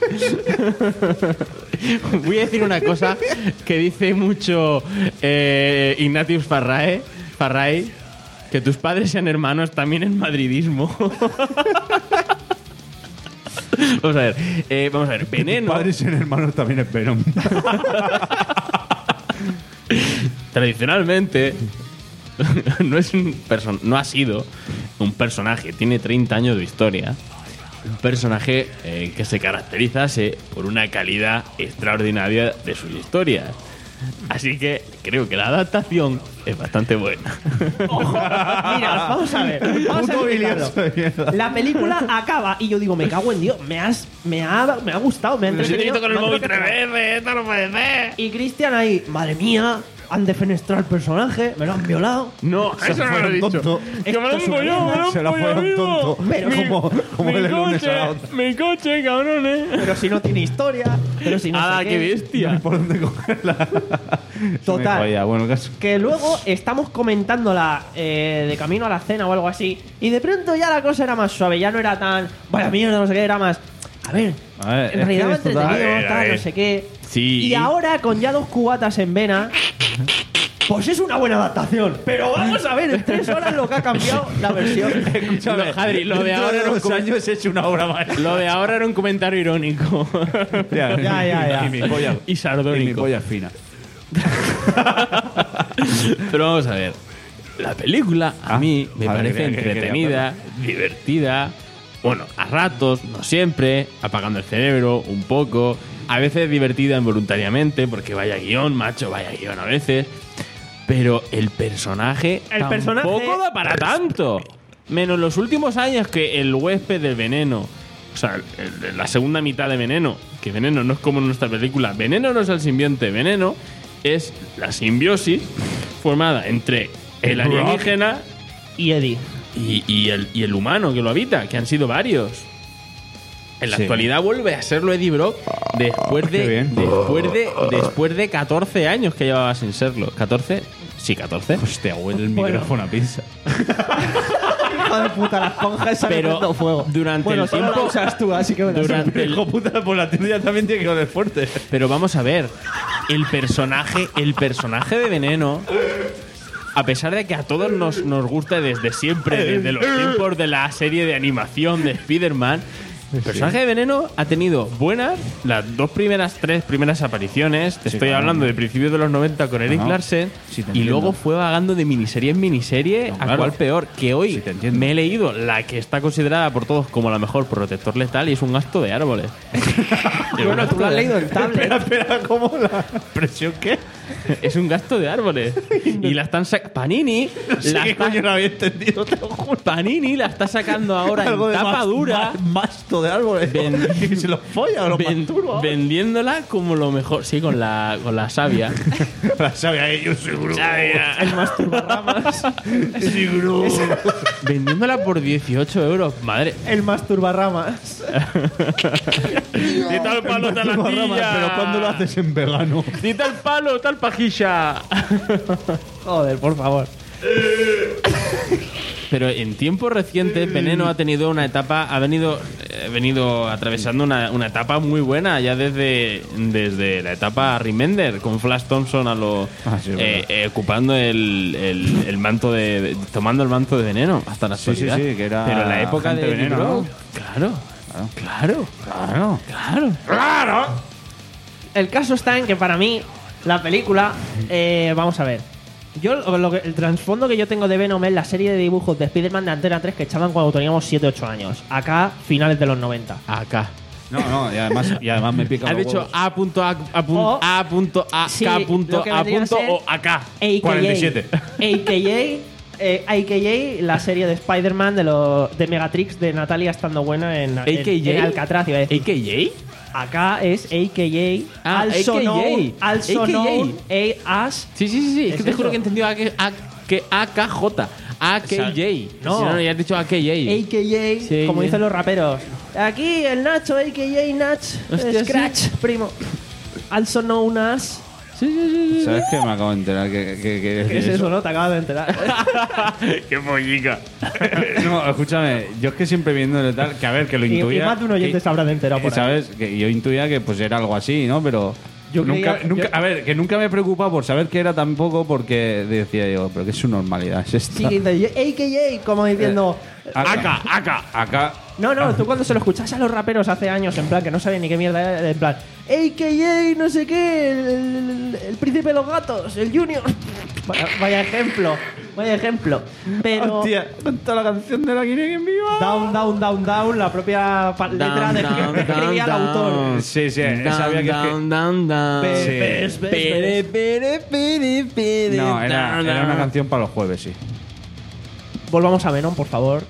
Voy a decir una cosa que dice mucho eh, Ignatius Farrae, Farrae, que tus padres sean hermanos también es madridismo. Vamos a ver, eh, vamos a ver, veneno. Padres y hermanos también es Venom. Tradicionalmente no es un person no ha sido un personaje, tiene treinta años de historia, un personaje eh, que se caracterizase por una calidad extraordinaria de sus historias. Así que creo que la adaptación es bastante buena. Mira, vamos a ver. Vamos a Puto explicarlo. bilioso de mierda. La película acaba y yo digo, me cago en Dios, me has, me ha, me ha gustado, me ha Pero si te he entretenido. visto con el me ha móvil tres entretenido. veces, esto no puede ser. Y Cristian ahí, madre mía, han defenestrado al personaje, me lo han violado. No, eso no lo he dicho. tonto. Que me lo han Esto es una follado, me lo han Se la fue a un follado, tonto. amigo. Pero Mi- como- como mi el lunes coche, a la otra. Mi coche, cabrones. Pero si no tiene historia, pero si no ¡Hala, sé qué qué. bestia! ¿Por dónde cogerla? Total. Oye, bueno, caso. Que luego estamos comentándola eh, de camino a la cena o algo así, y de pronto ya la cosa era más suave, ya no era tan, vaya mierda, no sé qué, era más. A ver, A ver, en es realidad que me esto da- entretenido, A ver, a tal, ver. no sé qué. Sí. Y ahora, con ya dos cubatas en vena, pues es una buena adaptación. Pero vamos a ver en tres horas lo que ha cambiado la versión. Lo, Jadri, lo de ahora era un dos com- años he hecho una obra maestra. Lo de ahora era un comentario irónico. Ya, Ya, ya, ya. Y mi polla, Y y mi sardónico. polla fina. Pero vamos a ver. La película a Ah, mí me vale, parece creía que quería entretenida, divertida. Bueno, a ratos, no siempre, apagando el cerebro un poco. A veces divertida involuntariamente, porque vaya guión, macho, vaya guión a veces. Pero el personaje El personaje- tampoco da para tanto. Menos los últimos años que el huésped del Veneno, o sea, el- el- la segunda mitad de Veneno, que Veneno no es como en nuestra película. Veneno no es el simbionte, Veneno es la simbiosis formada entre el alienígena Y Eddie. y, y el, y el humano que lo habita, que han sido varios. En la Sí. actualidad vuelve a serlo Eddie Brock después qué de, bien. después de después de catorce años que llevaba sin serlo. ¿catorce? Sí, catorce. Hostia, huele el Bueno. micrófono a pizza. Hijo de puta, la esponja esa Pero prendo fuego. durante bueno, el solo tiempo- la usas tú, así que me la Durante el- Hijo puta, por la tuya también tiene que oler fuerte. Pero vamos a ver, el personaje, el personaje de Veneno, a pesar de que a todos nos, nos gusta desde siempre, desde los tiempos de la serie de animación de Spider-Man, el personaje de Veneno ha tenido buenas, las dos primeras, tres primeras apariciones. Te Sí, estoy claro. hablando de principios de los noventa con Eric Ajá. Larsen. Sí, te y entiendo. luego fue vagando de miniserie en miniserie, No, a claro. cual peor. Que hoy Sí, te entiendo. me he leído la que está considerada por todos como la mejor protector letal y es un gasto de árboles. Bueno, tú lo has leído en tablet. Espera, ¿cómo la presión qué? Es un gasto de árboles. Y la están sacando. Panini. la ¿Qué está- coño no había entendido? Te lo juro. Panini la está sacando ahora Algo en de tapa mas- dura. ma- masto de árboles. Ven- Que se los folla o los ven- masturba. vendiéndola como lo mejor. Sí, con la, con la savia. La sabia ahí, yo seguro. El masturbarramas. Seguro. Vendiéndola por dieciocho euros. Madre. El masturbarramas. Di tal palo, tal astilla. Pero ¿cuándo lo haces en vegano? Di tal palo, tal pajilla. Joder, por favor. Pero en tiempos recientes, Veneno ha tenido una etapa, ha venido, eh, venido atravesando una, una etapa muy buena, ya desde, desde la etapa Remender, con Flash Thompson a lo, Ah, sí, es eh, verdad. eh, ocupando el, el, el manto de, de- tomando el manto de Veneno hasta la Sí, sí, actualidad. sí, que era Pero en la época agente de Veneno, Libro, ¿no? claro, claro, Claro. claro. El caso está en que para mí, la película. eh, vamos a ver. Yo, lo que- el trasfondo que yo tengo de Venom es la serie de dibujos de Spider-Man de Antena tres que echaban cuando teníamos siete ocho años. Acá, finales de los noventa. Acá. No, no, y además, y además me pica Has los dicho huevos. A punto A, a punto O- A punto A, Sí, K lo punto que A vendría a punto ser o acá. A K A. cuarenta y siete. A K A. Eh, A K A, la serie de Spider-Man de, los de Megatrix de Natalia estando buena en, en, A K A? en Alcatraz. Iba a decir. ¿A K J? Acá es A K A. Ah, also A K A. known, also A K A. known as. Sí, sí, sí, sí. Es, ¿Es que te juro eso? que he entendido a que, a, que A K J. A K J. No. Si no, ya has dicho A K J. A K A, Sí, como sí. dicen los raperos. Aquí el Nacho, A K A Nach, Hostia, Scratch, primo. Also known as. Sí, sí, sí. ¿Sabes qué? Me acabo de enterar que, que, que ¿Qué es eso, no? Te acabas de enterar. ¡Qué pollica! No, escúchame, yo es que siempre viendo tal, que a ver, que lo y, y intuía. más de un oyente que- se habrá de enterado por ahí. ¿Sabes? Que yo intuía que pues era algo así, ¿no? Pero Yo nunca, creía- nunca yo- a ver, que nunca me preocupaba por saber qué era tampoco porque decía yo, pero que es su normalidad, es esta. Sí, que dice, A K A, como diciendo. Acá, acá, acá. No, no, tú cuando se lo escuchas a los raperos hace años, en plan, que no sabían ni qué mierda era, en plan, A K A, no sé qué, el, el- el príncipe de los gatos, el Junior. Vaya, vaya ejemplo, vaya ejemplo. Pero. Hostia, con toda la canción de la Guinea en viva. Down, down, down, down, la propia pa- letra de que escribía el autor. Sí, sí, esa había que Down, down, down. Pe- Sí. pes, pes, Pere, pes. pere, pere, pere, No, era, down, era una down. canción para los jueves, sí. Volvamos a Venom, por favor.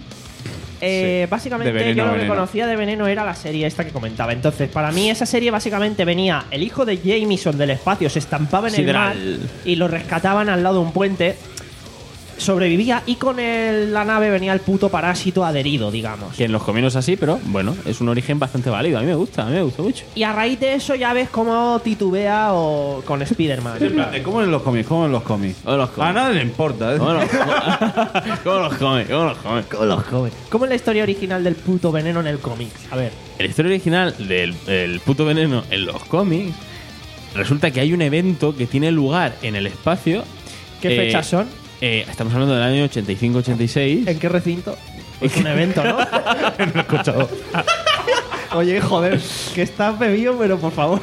Eh, Sí. básicamente De Veneno yo a lo que Veneno. conocía de Veneno era la serie esta que comentaba. Entonces, para mí esa serie básicamente venía el hijo de Jameson del espacio, se estampaba en Sideral. el mar y lo rescataban al lado de un puente. Sobrevivía y con el- la nave venía el puto parásito adherido, digamos. Que en los cominos así, pero bueno, es un origen bastante válido. A mí me gusta, a mí me gusta mucho. Y a raíz de eso ya ves cómo titubea o con Spider-Man. ¿Cómo en los cómics? ¿Cómo en los cómics? ¿Cómo los come? A nadie le importa, ¿eh? ¿Cómo los come? ¿Cómo los come? ¿Cómo los come? ¿Cómo los come? ¿Cómo es la historia original del puto veneno en el cómic? A ver. En la historia original del el puto veneno en los cómics, resulta que hay un evento que tiene lugar en el espacio. ¿Qué eh, fechas son? eh, estamos hablando del año ochenta y cinco ochenta y seis. ¿En qué recinto? Es un evento, ¿no? No he escuchado. Oye, joder, que estás bebido, pero por favor.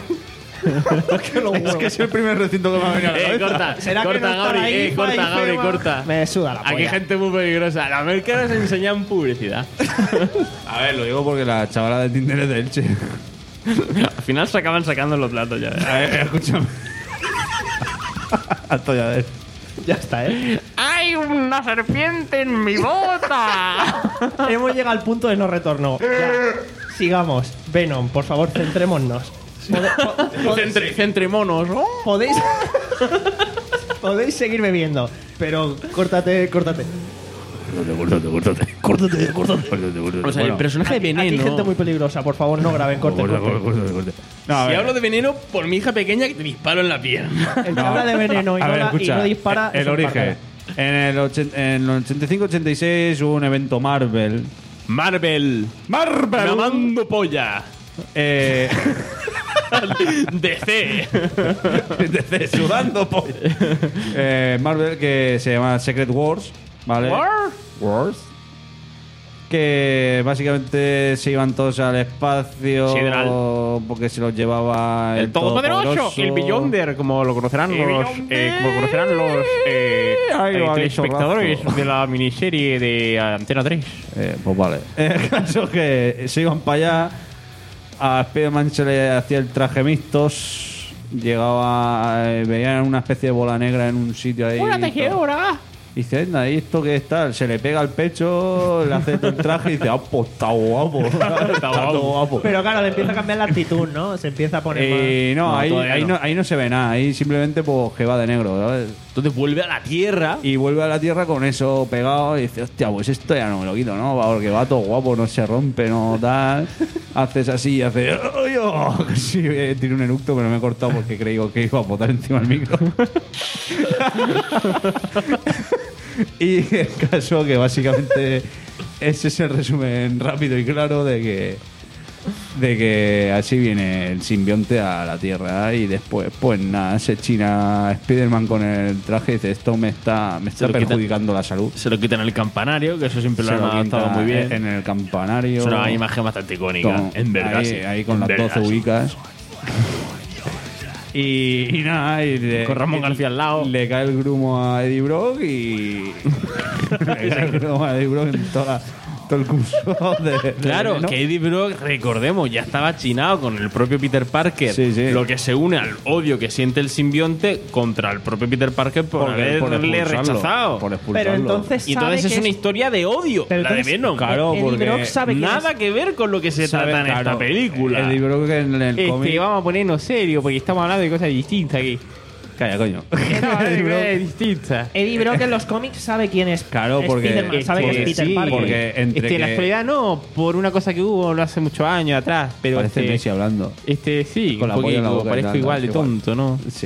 Es que es el primer recinto que me ha venido a la Eh, cabeza. corta, ¿Será que corta, no está Gabri, ahí, eh, corta, Fai, Gabri, Fema? corta. Me suda la Aquí hay polla. gente muy peligrosa. La Merkel nos enseñan publicidad. A ver, lo digo porque la chavala de Tinder es de Elche. Al final se acaban sacando los platos ya. A ver, escúchame. Alto ya de Ya está, ¿eh? ¡Hay una serpiente en mi bota! Hemos llegado al punto de no retorno. Ya. Sigamos. Venom, por favor, centrémonos. Pode- po- po- Centre, centremonos, ¿no? podéis... podéis seguir bebiendo, pero córtate, córtate. Córtate, córtate, córtate, córtate, córtate. O sea, el personaje de Aquí hay Veneno... gente muy peligrosa, por favor, no graben, corte, corte. No, a Si ver. hablo de Veneno, por mi hija pequeña que te disparo en la pierna. El que habla de veneno y, A no, ver, la- y escucha, no dispara... el es un origen. bárbaro. En el, ochen- en el ochenta y cinco ochenta y seis hubo un evento Marvel. Marvel. ¡Marvel! Mamando polla. Eh, D C. desde sudando po- eh, Marvel, que se llama Secret Wars, ¿vale? War. Wars. Que básicamente se iban todos al espacio Sideral. porque se los llevaba el, El Todopoderoso, Todopoderoso. el Beyonder, como lo conocerán El los, Beyonder. eh, como lo conocerán los eh, Ay, eh, va, telespectadores chorrazo. de la miniserie de Antena tres. Eh, pues vale. El caso es que se iban para allá. A Spider-Man se le hacía el traje mixtos. Llegaba. eh, veían una especie de bola negra en un sitio ahí. ¡Una y todo. tejedora! Y dice, anda, ¿y esto qué es tal? Se le pega al pecho, le hace todo el traje y dice, ah, pues está guapo. Está todo guapo. Pero claro, le empieza a cambiar la actitud, ¿no? Se empieza a poner Eh, no, No, ahí, todavía ahí no. no. ahí no se ve nada. Ahí simplemente pues, que va de negro, ¿sabes? Entonces vuelve a la Tierra. Y vuelve a la tierra con eso pegado y dice, hostia, pues esto ya no me lo quito, ¿no? Porque va todo guapo, no se rompe, no tal. Haces así y hace... ¡Ay, oh! Sí, eh, tiene un eructo, pero me he cortado porque creí que iba a botar encima el micro. Y el caso que básicamente ese es el resumen rápido y claro de que de que así viene el simbionte a la Tierra y después pues nada, se china Spider-Man con el traje y dice esto me está, me está lo quita- perjudicando la salud. Se lo quitan en el campanario, que eso siempre lo Se han lo adaptado quita muy bien. en el campanario. Es una imagen bastante icónica. con- en verdad, ahí, sí. ahí con En las verdad, doce sí. ubicas. Y, y nada, y le- Con Ramón García al lado. Le cae el grumo a Eddie Brock y. le cae el grumo a Eddie Brock en toda, todo el curso de. de Claro, veneno. que Eddie Brock, recordemos, ya estaba chinado con el propio Peter Parker. Sí, sí. Lo que se une al odio que siente el simbionte contra el propio Peter Parker por, Por- haberle por expulsarlo, rechazado. por expulsarlo. Pero entonces Y entonces sabe es que una historia de odio, Pero la de entonces, Venom. claro, Eddie porque Brock sabe quién Nada es. que ver con lo que se Sabe- trata en esta claro, película. Eddie Brock en el Este, cómic. vamos a ponernos serio porque estamos hablando de cosas distintas aquí. Calla, coño. Eddie Brock- es distinta. Eddie Brock en los cómics sabe quién es. Claro, porque- Spider-Man, sabe que porque es Peter sí, Parker. porque entre Este, en la que- actualidad no, por una cosa que hubo no hace muchos años atrás, pero Parece este, Messi hablando. este sí, Con la un polla en la poquito, boca y parezco tal, igual de igual. tonto, ¿no? Sí.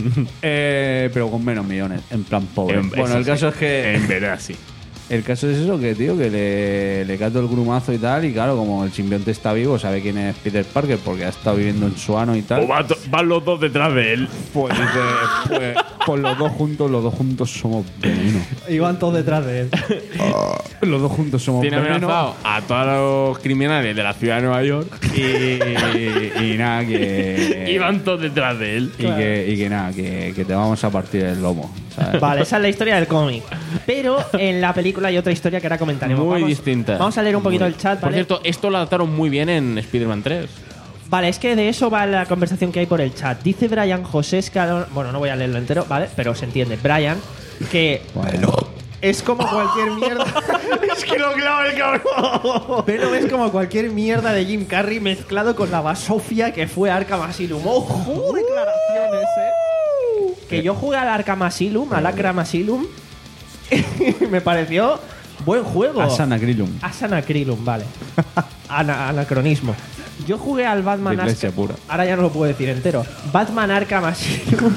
eh, pero con menos millones, en plan pobre. En- bueno, eso el sí. caso es que. En verdad sí. El caso es eso, que tío, que le, le cae todo el grumazo y tal. Y claro, como el simbionte está vivo, sabe quién es Peter Parker porque ha estado viviendo en su ano y tal. O va to- van los dos detrás de él. Pues dice, pues, pues los dos juntos, los dos juntos somos veneno. Iban todos detrás de él. Los dos juntos somos Tiene veneno. amenazado a todos los criminales de la ciudad de Nueva York Y, y nada, que. y van todos detrás de él. y, que, y que nada, que, que te vamos a partir el lomo. ¿sabes? Vale, esa es la historia del cómic. Pero en la película hay otra historia que ahora comentaremos. Muy Vamos- distinta. Vamos a leer un poquito Muy- el chat, Por ¿vale? cierto, esto lo adaptaron muy bien en Spider-Man tres. Vale, es que de eso va la conversación que hay por el chat. Dice Brian José Escalón. Bueno, no voy a leerlo entero, ¿vale? Pero se entiende. Brian, que Bueno. es como cualquier mierda. Es que lo clava el cabrón. Pero es como cualquier mierda de Jim Carrey mezclado con la basofia que fue Arkham Asylum. ¡Ojo! Declaraciones, ¿eh? Que yo jugué al Arkham Asylum, al Arkham Asylum. Y me pareció buen juego. Asana Grillum. Asanacrilum, vale. Ana- anacronismo. Yo jugué al Batman De iglesia Arkham- pura. Ahora ya no lo puedo decir entero. Batman Arkham Asylum.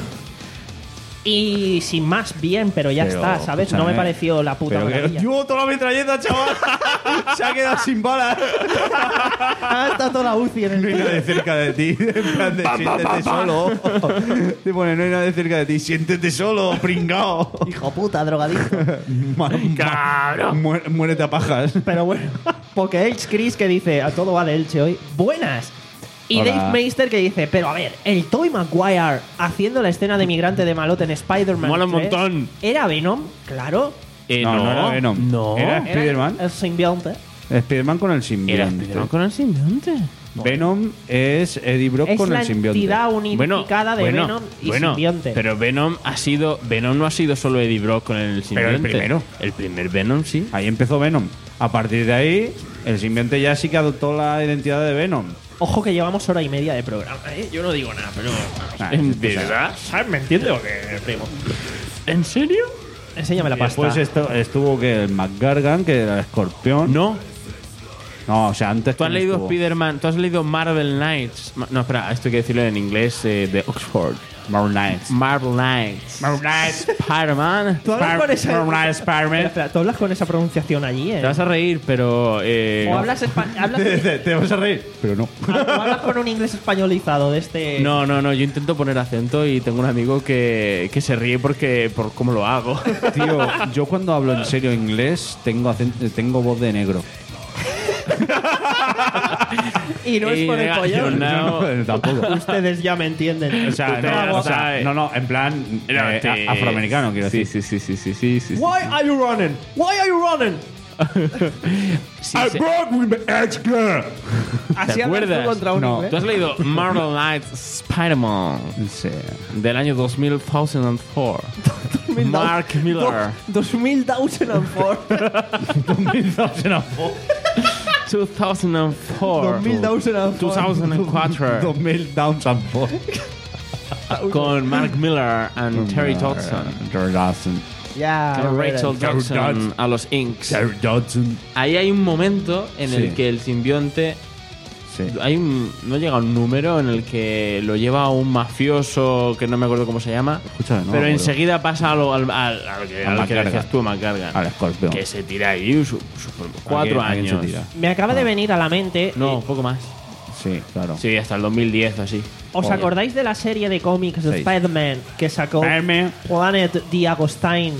Y sin más, bien, pero ya Pero, está, ¿sabes? No me escúchame, pareció la puta Pero que maravilla. ¡Yo, toda la metralleta, chaval! Se ha quedado sin balas. Ah, está toda la U C I en el No hay nadie cerca de ti. En plan de siéntete solo. Te pone, no hay nadie cerca de ti. Siéntete solo, pringao. Hijo puta, drogadicto. Ma- ma- muer- Muérete a pajas. Pero bueno, porque Elche Chris que dice, a todo vale Elche hoy, buenas. Y Hola. Dave Meister que dice, pero a ver, el Tobey Maguire haciendo la escena de migrante de malote en Spider-Man Mola un tres, montón. ¿era Venom? Claro. Eh, No, no era Venom. No. Era Era Spider-Man. el simbionte. Spider-Man con el Era simbionte. Spider-Man con el simbionte. Venom es Eddie Brock Es con la el simbionte. entidad unificada de bueno, Venom y bueno, simbionte. Pero Venom ha sido. Venom no ha sido solo Eddie Brock con el simbionte. el primero. El primer Venom, sí. Ahí empezó Venom. A partir de ahí, el simbionte ya sí que adoptó la identidad de Venom. Ojo que llevamos hora y media de programa, ¿eh? Yo no digo nada, pero... Ah, ¿En verdad? ¿Sabes? ¿Me entiendes o qué, primo? ¿En serio? Enséñame la Y pasta. después esto- estuvo que el McGargan, que era el escorpión. No. No, o sea, antes. ¿Tú has ¿quién leído estuvo? Spider-Man? ¿Tú has leído Marvel Knights? Ma- No, espera, esto hay que decirlo en inglés eh, de Oxford. Marvel Knights. Marvel Knights. Marvel Knights. Spider-Man. ¿Tú hablas con esa... Marvel Knights, Spider-Man. Espera, espera, ¿tú hablas con esa pronunciación allí, eh? Te vas a reír, pero. Eh, ¿O no. hablas, espa- hablas, Te, te- te vas a reír, pero no. o hablas con un inglés españolizado de este... No, no, no, yo intento poner acento y tengo un amigo que, que se ríe porque por cómo lo hago. Tío, yo cuando hablo en serio inglés tengo, acento- tengo voz de negro. Y no es Y por el nega- pollón. No. No, tampoco. Ustedes ya me entienden. O sea, Tú te no, vas o a- sea, no, no, en plan No, eh, te- a- afroamericano, quiero sí, decir. Sí, sí, sí, sí, sí, sí, sí. Why are you running? Why are you running? Sí, sí. Así hablas tú acuerdas? contra un No. inglés. ¿Tú has leído Marvel Knights Spider-Man Sí. del año dos mil cuatro? Mark Miller. dos mil cuatro. dos mil cuatro. dos mil cuatro. dos mil cuatro. dos mil Downs and Four. Con Mark Miller and Terry Dodson. Terry Dodson. Ya. Con Robert. Rachel Terry Dodson Dodson. a los Inks. Terry Dodson. Ahí hay un momento en Sí. el que el simbionte. Sí. Hay un, no llega un número en el que lo lleva un mafioso que no me acuerdo cómo se llama. Escúchame, no me pero acuerdo. enseguida pasa a lo- al, al, al que, Al al que McGargan. decías tú, McGargan. Al escorpión. Que se tira ahí su- su- cuatro ¿A quién- a quién se años. tira? Me acaba de venir a la mente. No, eh, poco más. Sí, claro. Sí, hasta el dos mil diez o así. ¿Os Joder. acordáis de la serie de cómics de Seis. Spider-Man que sacó Spider-Man. Planet de Agostine?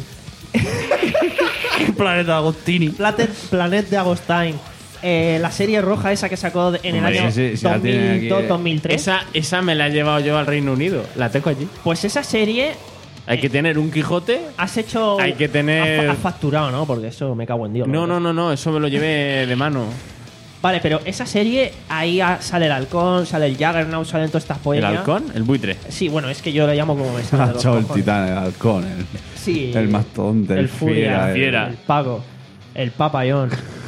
Planeta Agostini. Planet, Planet de Agostine. Eh, la serie roja esa que sacó de- en el Hombre, año sí, sí, sí, la tiene aquí, dos mil dos eh. dos mil tres. Esa, esa me la he llevado yo al Reino Unido. La tengo allí. Pues esa serie Hay que tener un Quijote. has hecho. Hay que tener- Has, has facturado, ¿no? Porque eso me cago en Dios. No, no, no, no. Eso me lo llevé de mano. Vale, pero esa serie, ahí ah, sale el halcón, sale el Juggernaut, salen todas estas ¿El poesías. halcón? El buitre. Sí, bueno, es que yo lo llamo como me sale. de los Chao, el cojones. titán, el halcón, el, Sí. el mastodonte, el, el Furia, fiera, Fiera. el Pago, el Papayón.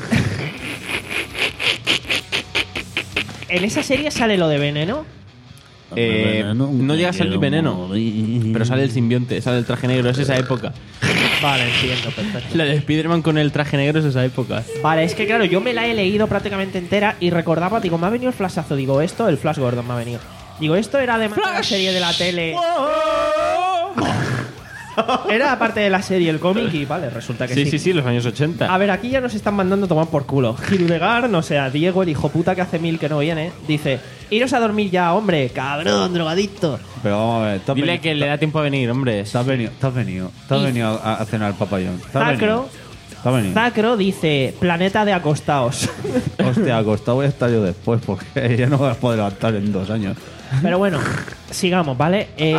En esa serie sale lo de veneno. Eh, no llega a salir veneno. Pero sale el simbionte, sale el traje negro. Es esa época. Vale, entiendo, perfecto. La de Spider-Man con el traje negro es esa época. Vale, es que claro, yo me la he leído prácticamente entera y recordaba, digo, me ha venido el flashazo. Digo, esto, el Flash Gordon me ha venido. Digo, esto era además de la serie de la tele. Era aparte de la serie el cómic y vale, resulta que sí. Sí, sí, sí, los años ochenta. A ver, aquí ya nos están mandando a tomar por culo. Hildegard, no sé, a Diego, el hijo puta que hace mil que no viene, dice: iros a dormir ya, hombre, cabrón, drogadicto. Pero vamos a ver, te has Dile venido- que le da tiempo a venir, hombre. te has venido, te has venido, te has Y- venido a, a cenar al papayón. Te has Zacro, venido. Te has venido. Zacro dice: planeta de acostaos. Hostia, acostado voy a estar yo después porque ya no voy a poder levantar en dos años. Pero bueno, sigamos, ¿vale? Eh,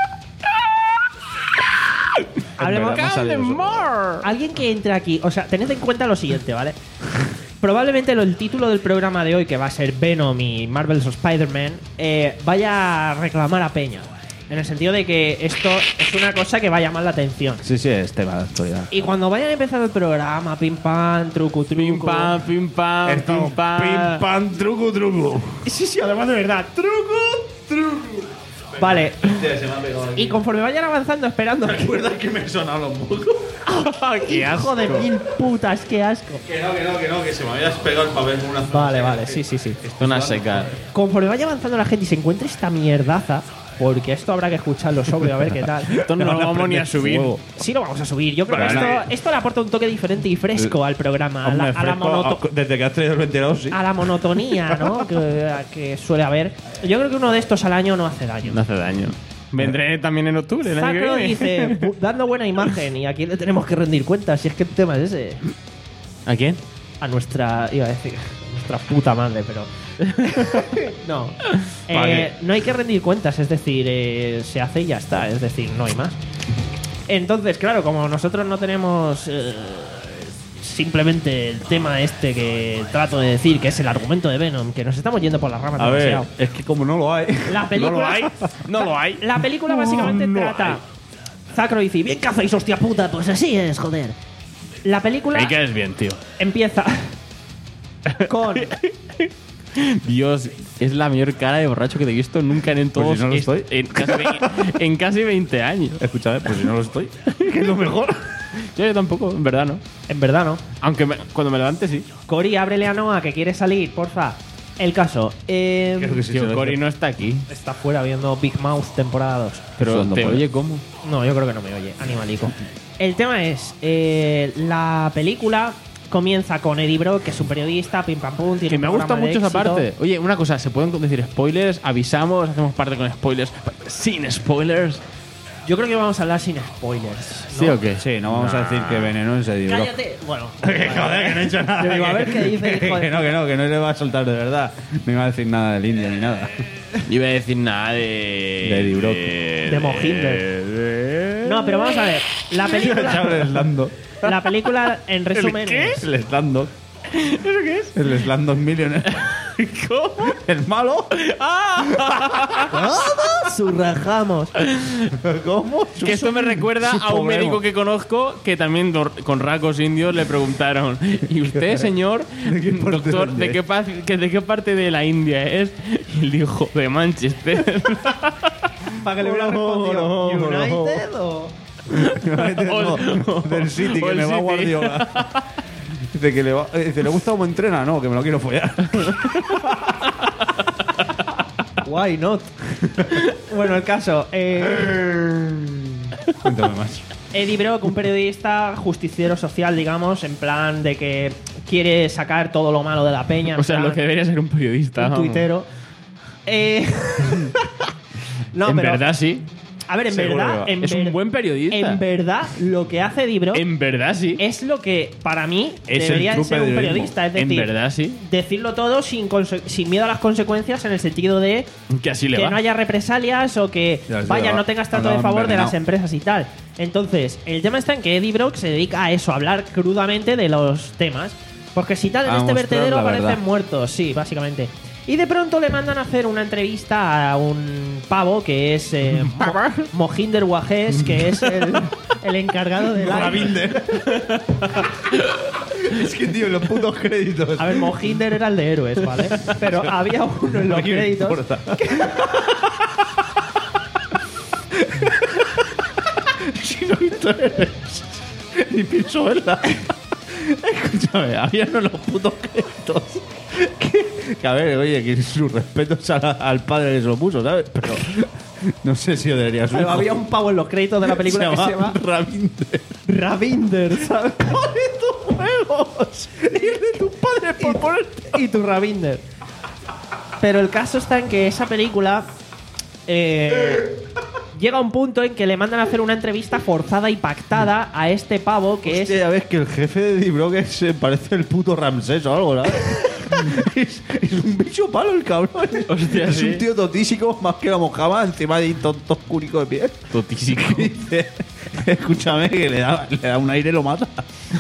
hablemos. Veremos a Dios. Alguien que entre aquí, o sea, tened en cuenta lo siguiente, ¿vale? Probablemente lo- el título del programa de hoy, que va a ser Venom y Marvel's Spider-Man, eh, vaya a reclamar a Peña. En el sentido de que esto es una cosa que va a llamar la atención. Sí, sí, es tema de actualidad. Y cuando vayan a empezar el programa, pim pam, truco, truco. Pim pam, pim pam, pim pam. pam, truco, truco. Sí, sí, además de verdad. Truco, truco. Vale. Y conforme vayan avanzando, esperando. ¿Recuerdas que me sonaron los mocos? ¡Qué Hijo de mil putas, qué asco. Que no, que no, que no, que se me había despegado el papel con una Vale, vale, sí, sí, sí. Una seca. Conforme vaya avanzando la gente y se encuentre esta mierdaza, porque esto habrá que escucharlo sobre a ver qué tal. Esto no lo vamos ni a subir. Sí lo vamos a subir. Yo creo Vale, que esto, vale. esto le aporta un toque diferente y fresco al programa, a la, Hombre, a la fresco, monoto- desde que has traído el ventilador, sí. a la monotonía, ¿no? que, que suele haber. Yo creo que uno de estos al año no hace daño. No hace daño. Vendré también en octubre. el año que Zacro viene. dice, "Bu- dando buena imagen, y a quién le tenemos que rendir cuentas, si es que el tema es ese. ¿A quién? A nuestra, iba a decir, a nuestra puta madre, pero... no. Eh, Vale. no hay que rendir cuentas, es decir, eh, se hace y ya está, es decir, no hay más. Entonces, claro, como nosotros no tenemos... eh, simplemente el tema este que trato de decir, que es el argumento de Venom, que nos estamos yendo por las ramas A ver, demasiado. es que como no lo hay. La película, No lo hay. No lo hay. La película básicamente no trata. Zacro dice: bien que hacéis, hostia puta, pues así es, joder. La película Ahí quedas bien, tío. empieza con. Dios, es la mayor cara de borracho que te he visto nunca en todos si no lo est- estoy. En, casi, ve- en casi veinte años. Escúchame, pues si no lo estoy. Que es lo mejor. Yo, yo tampoco, en verdad, ¿no? En verdad, ¿no? Aunque me- cuando me levante, sí. Cory, ábrele a Noah que quiere salir, porfa. El caso. eh, Creo que sí, Tío, se lo Cory dice. no está aquí. está fuera viendo Big Mouth temporada dos. Pero Sueldo te por oye cómo. No, yo creo que no me oye, animalico. El tema es, eh, la película comienza con Eddie Brock, que es un periodista, pim pam pum, tiene Que un me gusta programa de mucho esa éxito. parte. Oye, una cosa, ¿se pueden decir spoilers? ¿Avisamos? ¿Hacemos parte con spoilers? Sin spoilers. Yo creo que vamos a hablar sin spoilers. ¿no? ¿Sí o qué? Sí, no vamos a decir que veneno es Eddie Brock. Cállate. Bueno. Joder, que no he hecho nada. Yo digo, a ver qué dice el hijo de Que no, que no, que no le va a soltar de verdad. No iba a decir nada del indio ni nada. Yo iba a decir nada de... De Eddie Brock. De Mohinder. No, pero vamos a ver. La película, El Slando. la película en resumen es... El Slando. ¿Eso qué es? El Slando Millionaire. ¿Cómo? ¿El malo? Surrajamos. ¿Cómo? Que esto me recuerda su a un problema. médico que conozco que también dor- con rasgos indios le preguntaron: ¿y usted, señor, qué parte doctor, de de qué, pa- que- de qué parte de la India es? Y él dijo: de Manchester. Para que le hubiera respondido ¿United o...? No, del City, O que el me va City. Guardiola. Dice que le, va, dice, ¿le gusta cómo entrena? No, que me lo quiero follar. Why not? Bueno, el caso. Eh, Cuéntame más. Eddie Brock, un periodista justiciero social, digamos, en plan de que quiere sacar todo lo malo de la peña. en O sea, plan, lo que debería ser un periodista. un vamos. tuitero. Eh, no, en pero, verdad, sí. A ver, en Seguro verdad. que va. En Es un ver- buen periodista. En verdad, lo que hace Eddie Brock En verdad, sí. es lo que para mí Es el debería true ser un periodismo. periodista. Es En decir, verdad, sí. decirlo todo sin, conse- sin miedo a las consecuencias, en el sentido de Que así le que va. no haya represalias o que Ya, sí, vaya, va. no tengas trato de Andaba favor de envenenado. las empresas y tal. Entonces, el tema está en que Eddie Brock se dedica a eso, a hablar crudamente de los temas. Porque si tal, en A este mostrar vertedero la aparecen verdad. muertos, sí, básicamente. Y de pronto le mandan a hacer una entrevista a un pavo que es eh, Mo- Mohinder Wajes, que es el, el encargado de la... Es que, tío, los putos créditos. A ver, Mohinder era el de héroes, ¿vale? Pero había uno en los Aquí me créditos. importa. Si no he visto eres. Ni pienso verla. Escúchame, había uno en los putos créditos. Que, que a ver, oye, que sus respetos a la- al padre que se lo puso, ¿sabes? Pero no sé si yo debería su Pero hijo. había un pavo en los créditos de la película que se llama Ravinder. Ravinder, ¿sabes? ¡Pone tus juegos! ¡Y el de tus padres por ponerte! Y tu Ravinder. Pero el caso está en que esa película eh, llega a un punto en que le mandan a hacer una entrevista forzada y pactada a este pavo que Hostia, es... ya ves que el jefe de Eddie Brock es, eh, parece el puto Ramsés o algo, ¿sabes? es, es un bicho palo el cabrón. Hostia, es sí. un tío totísico más que la mojama encima de un tonto cúrico de piel. Totísico. Y dice, escúchame, que le da, le da un aire y lo mata.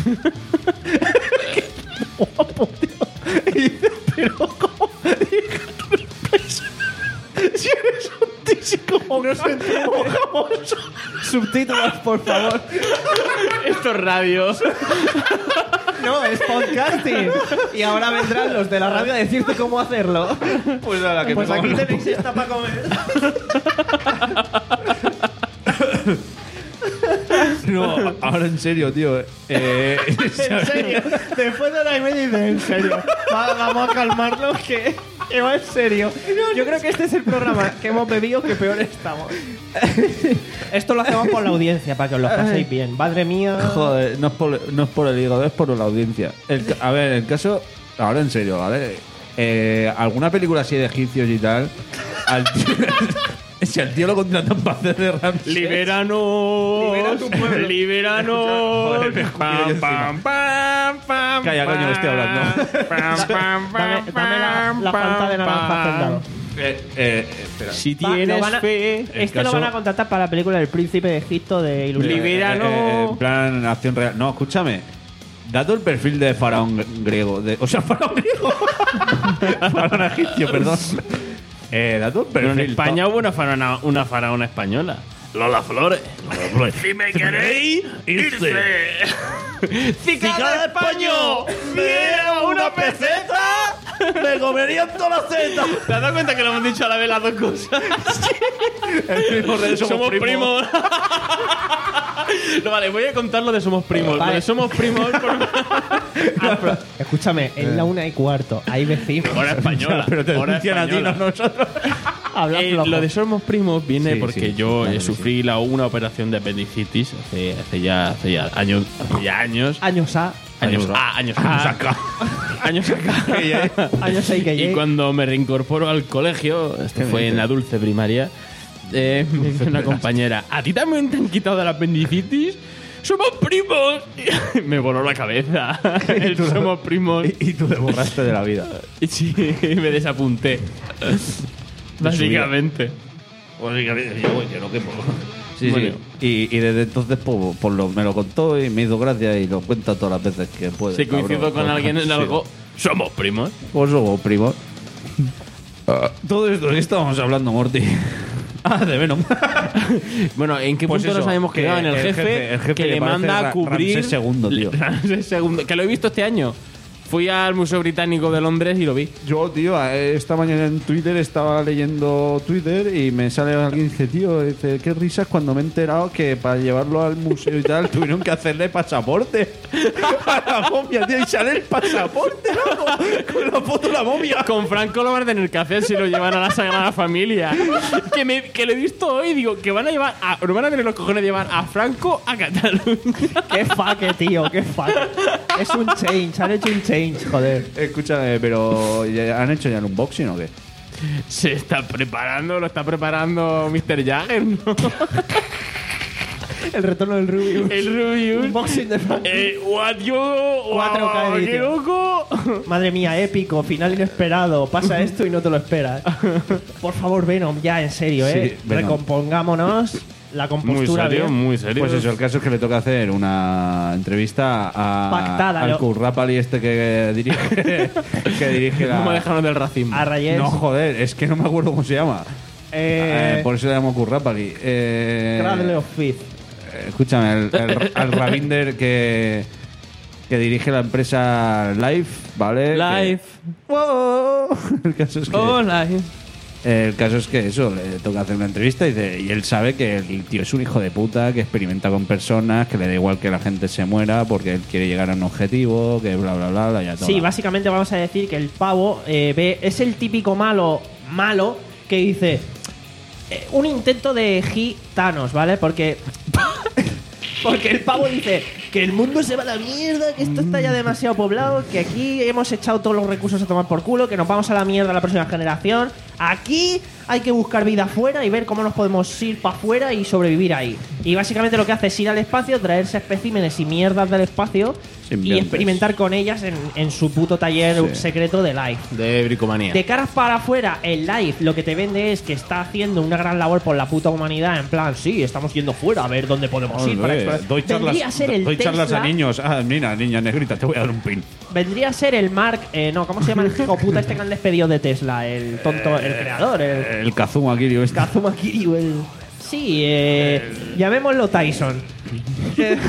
Qué guapo, tío. Y dice, pero ¿cómo? Dice, tú eres preso. Si eres un tísico mojamoso. Subtítulos, por favor. Esto es radio. No, es podcasting. Y ahora vendrán los de la radio a decirte cómo hacerlo. Pues a la que Pues me aquí cago en la tenéis esta para comer. No, ahora en serio, tío. Eh, En serio. Después de una y media dice, en serio. Va- vamos a calmarnos que, que va en serio. Yo creo que este es el programa que hemos bebido que peor estamos. Esto lo hacemos por la audiencia, para que os lo paséis bien. Madre mía. Joder, no es, por, no es por el hígado, es por la audiencia. El ca- a ver, el caso. Ahora en serio, ¿vale? Eh, alguna película así de egipcios y tal. Al tío, si al tío lo contratan para hacer de Ramsés. Libéranos. Libera tu pueblo. Libéranos. Joder, me escupí yo encima. pam, pam. Calla, coño, que estoy hablando. Pam, pam, Dame, dame la, la fanta de naranja hacendado. Eh, eh, espera. Si Va, lo tienes van a- fe. Este lo van a contratar para la película del Príncipe de Egipto de Ilustración. Libera- Eh, eh, en plan acción real. No, escúchame. Dado el perfil de faraón griego, de, o sea, faraón griego, faraón egipcio, perdón. Eh, dado el Pero perfil. en España hubo una faraona, una faraona española. Lola Flores. Si me queréis, irse. ¡Cicada de Españo! ¡Mira una peseta! ¡Me comerían todas las setas! ¿Te has dado cuenta que lo hemos dicho a la vez las dos cosas? El primo de Somos, Somos primos. primos. No, vale, voy a contar lo de Somos Primos. Vale. Lo de Somos Primos por... Ah, pero, escúchame, es la una y cuarto. Hay vecinos. Hora española. Pero te hora denuncian a ti, no española. a nosotros. Habla Eh, flojo. lo de Somos Primos viene Sí, porque sí, yo claro eh, que sufrí la, una operación de apendicitis hace, hace ya, hace ya años. Hace ya años. Años A, Años A. Años A. acá. Años acá. años A y que Y llegue. cuando me reincorporo al colegio, esto fue en la dulce primaria, eh, me dice una compañera, ¿a ti también te han quitado la apendicitis? ¡Somos primos! Me voló la cabeza. El somos primos. Y, y tú te borraste de la vida. Y sí, me desapunté. Básicamente. yo no quepo. Sí, Bueno. sí. Y, y desde entonces pues, pues lo- me lo contó y me hizo gracia y lo cuenta todas las veces que puede. Si coincido cabrón. con alguien en Sí. algo, somos primos. Pues somos primos. Ah, todo esto que estábamos hablando, Morty. Ah, de Venom. Bueno, ¿en qué Pues punto eso, nos habíamos que quedado? En el, el jefe, jefe- el jefe que le le parece manda Ra- a cubrir. Ramsés segundo, tío. Ramsés segundo, que lo he visto este año. Fui al Museo Británico de Londres y lo vi. Yo, tío, eh, esta mañana en Twitter estaba leyendo Twitter y me sale alguien y dice, tío, dice, qué risas cuando me he enterado que para llevarlo al museo y tal tuvieron que hacerle pasaporte a la momia, tío, y sale el pasaporte, loco, con la foto de la momia. Con Franco lo van a tener que hacer si lo llevan a la Sagrada Familia. que, me, que lo he visto hoy, digo, que van a llevar a, no van a tener los cojones de llevar a Franco a Cataluña. Qué faque, tío, qué faque. Es un change, han hecho un change, joder. Escúchame, pero ¿ya ¿han hecho ya el unboxing o qué? Se está preparando, lo está preparando mister Jagger, ¿no? El retorno del Rubius. El Rubius. Unboxing de Frank. Eh, what yo, cuatro K wow, qué edición. loco. Madre mía, épico, final inesperado. Pasa esto y no te lo esperas. Por favor, Venom, ya en serio, ¿eh? Sí, Venom. Recompongámonos la compostura Muy serio, bien. muy serio. Pues eso, el caso es que le toca hacer una entrevista a, Pactada, al ¿no? Currapali este que dirige, que dirige la... Vamos a dejarnos del racismo. A Rayes. No, joder, es que no me acuerdo cómo se llama. Eh, Eh, por eso le llamo Currapali. Eh, Cradle of Fifth. eh, escúchame, el, el- al Ravinder que, que dirige la empresa Life, ¿vale? Life. Que- ¡Wow! El caso es que... Oh, life. El caso es que eso, le toca hacer una entrevista y, dice- y él sabe que el tío es un hijo de puta, que experimenta con personas, que le da igual que la gente se muera porque él quiere llegar a un objetivo, que bla, bla, bla, bla, ya todo. Sí, básicamente vamos a decir que el pavo eh, ve, es el típico malo malo que dice eh, un intento de gitanos, ¿vale? Porque porque el pavo dice que el mundo se va a la mierda, que esto está ya demasiado poblado, que aquí hemos echado todos los recursos a tomar por culo, que nos vamos a la mierda a la próxima generación. Aquí hay que buscar vida afuera y ver cómo nos podemos ir para afuera y sobrevivir ahí. Y básicamente lo que hace es ir al espacio, traerse especímenes y mierdas del espacio y Simbiontes. experimentar con ellas en, en su puto taller Sí. secreto de Life. De bricomanía. De caras para afuera, el Life lo que te vende es que está haciendo una gran labor por la puta humanidad. En plan, sí, estamos yendo fuera a ver dónde podemos ir para explorar. doy charlas, Vendría a ser el doy charlas a Tesla- niños. Ah, mira, niña negrita, te voy a dar un pin. Vendría a ser el Mark, eh, no, ¿cómo se llama el hijo puta este que han despedido de Tesla? El tonto, el creador, el El Kazuma Kiryu este. Kazuma Kiryu, el... Sí, eh, llamémoslo Tyson. Eh,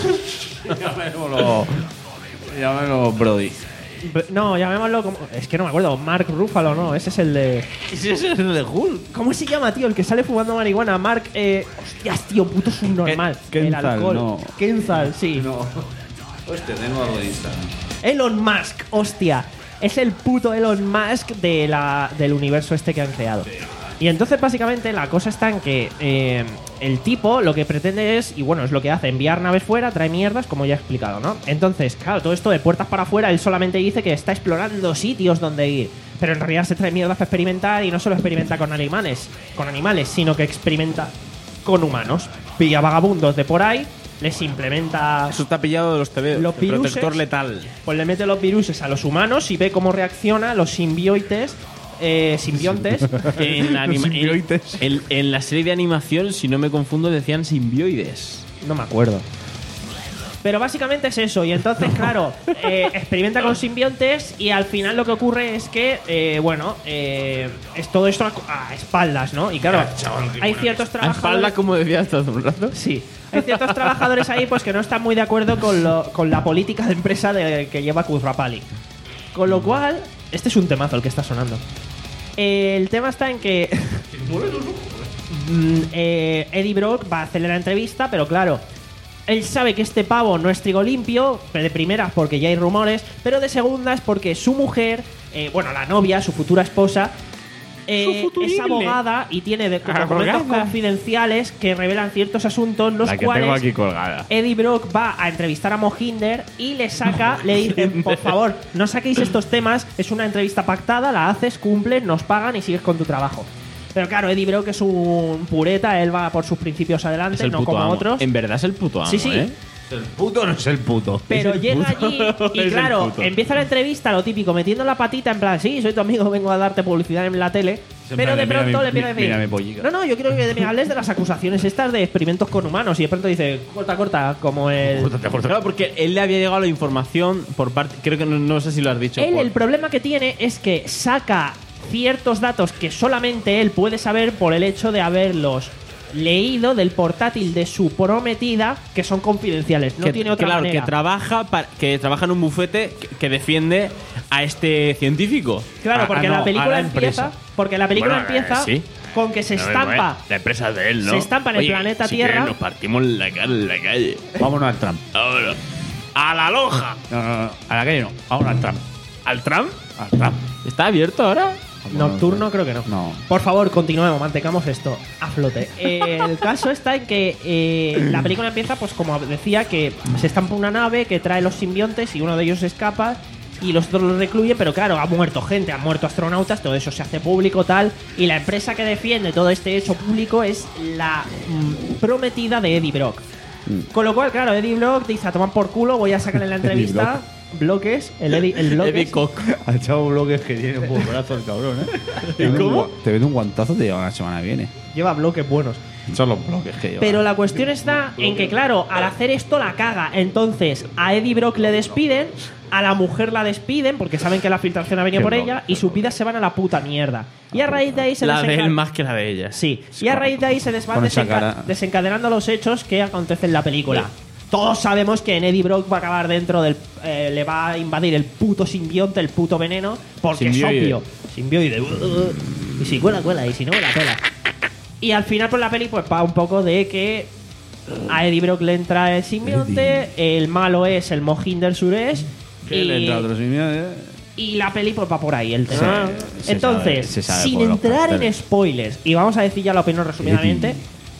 Llamémoslo, llamémoslo Brody. no, llamémoslo como... Es que no me acuerdo, Mark Ruffalo, no, ese es el de... Ese es el de Hulk. ¿Cómo se llama, tío? El que sale fumando marihuana. Mark, eh... Hostias, tío, puto subnormal. Ken- el Kenzal, alcohol. no. Kenzal, sí. No. Hostia, tengo algo de Instagram. Elon Musk, hostia. Es el puto Elon Musk de la, del universo este que han creado. Y entonces, básicamente, la cosa está en que eh, el tipo lo que pretende es, y bueno, es lo que hace, enviar naves fuera, trae mierdas, como ya he explicado, ¿no? Entonces, claro, todo esto de puertas para afuera, él solamente dice que está explorando sitios donde ir. Pero en realidad se trae mierdas para experimentar y no solo experimenta con animales, con animales, sino que experimenta con humanos. Pilla vagabundos de por ahí, les implementa... Eso está pillado de los T V. Los el viruses. protector letal. Pues le mete los viruses a los humanos y ve cómo reacciona los simbioites, eh, simbiontes. En la, anima- simbioides. en, en- en la serie de animación, si no me confundo, decían simbioides. No me acuerdo. Pero básicamente es eso. Y entonces, claro, eh, experimenta con simbiontes y al final lo que ocurre es que, eh, bueno, eh, es todo esto a, a espaldas, ¿no? Y claro, hay ciertos A trabajadores... espalda, como decías hace un rato. Sí. Hay ciertos trabajadores ahí pues que no están muy de acuerdo con, lo, con la política de empresa de, que lleva Kuzrapali. Con lo cual, este es un temazo el que está sonando. Eh, el tema está en que mm, eh, Eddie Brock va a hacerle la entrevista, pero claro, él sabe que este pavo no es trigo limpio, de primeras porque ya hay rumores, pero de segundas porque su mujer, eh, bueno, la novia, su futura esposa, eh, es abogada y tiene de- documentos confidenciales que revelan ciertos asuntos, los La que cuales tengo aquí colgada. Eddie Brock va a entrevistar a Mohinder y le saca, le dice, por favor, no saquéis estos temas, es una entrevista pactada, la haces, cumples, nos pagan y sigues con tu trabajo. Pero claro, Eddie Brock es un pureta, él va por sus principios adelante, Es el no puto como amo. otros. En verdad es el puto amo, Sí, sí. ¿eh? ¿El puto no es el puto? Pero Es el llega puto. allí y Es el claro, puto. empieza la entrevista, lo típico, metiendo la patita en plan, sí, soy tu amigo, vengo a darte publicidad en la tele. Siempre Pero de de, mira pronto mi- le empieza a decir, mira mi pollica. no, no, yo quiero que me hables de las acusaciones estas de experimentos con humanos. Y de pronto dice, corta, corta, como el... Claro, porque él le había llegado la información por parte. Creo que no, no sé si lo has dicho. Él, por- el problema que tiene es que saca ciertos datos que solamente él puede saber por el hecho de haberlos leído del portátil de su prometida, que son confidenciales. No que, tiene otra claro, manera. que trabaja, para, que trabaja en un bufete que, que defiende a este científico. Claro, Ah, porque ah, no, la a película la empieza, empresa. porque la película Bueno, eh, empieza sí. con que se No, estampa. La empresa de él, ¿no? Se estampa en el Oye, planeta si Tierra. quieres nos partimos la cara en la calle. Vámonos al tram. Ahora. ¡A la loja! No, no, no. A la calle no. Vámonos al tram. ¿Al tram? Al tram. ¿Está abierto ahora? Nocturno creo que no. No. Por favor, continuemos, mantengamos esto a flote. Eh, el caso está en que eh, la película empieza, pues como decía, que se estampa una nave que trae los simbiontes y uno de ellos escapa y los otros los recluyen, pero claro, ha muerto gente, han muerto astronautas, todo eso se hace público tal, y la empresa que defiende todo este hecho público es la mm, prometida de Eddie Brock. Con lo cual, claro, Eddie Brock dice, a tomar por culo, voy a sacarle la entrevista. Bloques, el Eddie, el Bloques. Eddie Koch. Ha echado bloques que tiene un buen brazo el cabrón, ¿eh? Te mete un ¿Cómo? gua- Te mete un guantazo te lleva la semana que viene. Lleva bloques buenos. Son los bloques que lleva. Pero la cuestión está en que, claro, al hacer esto la caga. Entonces, a Eddie Brock le despiden, a la mujer la despiden, porque saben que la filtración ha venido por ella, y sus vidas se van a la puta mierda. Y a raíz de ahí se La de él desenca- más que la de ella. Sí, y a raíz de ahí se les van Con esa desenca- cara. desencadenando los hechos que acontecen en la película. Todos sabemos que en Eddie Brock va a acabar dentro del... eh, le va a invadir el puto simbionte, el puto veneno, porque Simbioide. es obvio. Simbioide. Y si cuela, cuela, y si no, la pela. Y al final, pues la peli pues va un poco de que a Eddie Brock le entra el simbionte, el malo es el Mohinder Suresh, Que y, le entra otro simio, y la peli pues va por ahí el tema. se Entonces, sabe- se sabe sin por los entrar en carteles. spoilers, y vamos a decir ya la opinión resumidamente.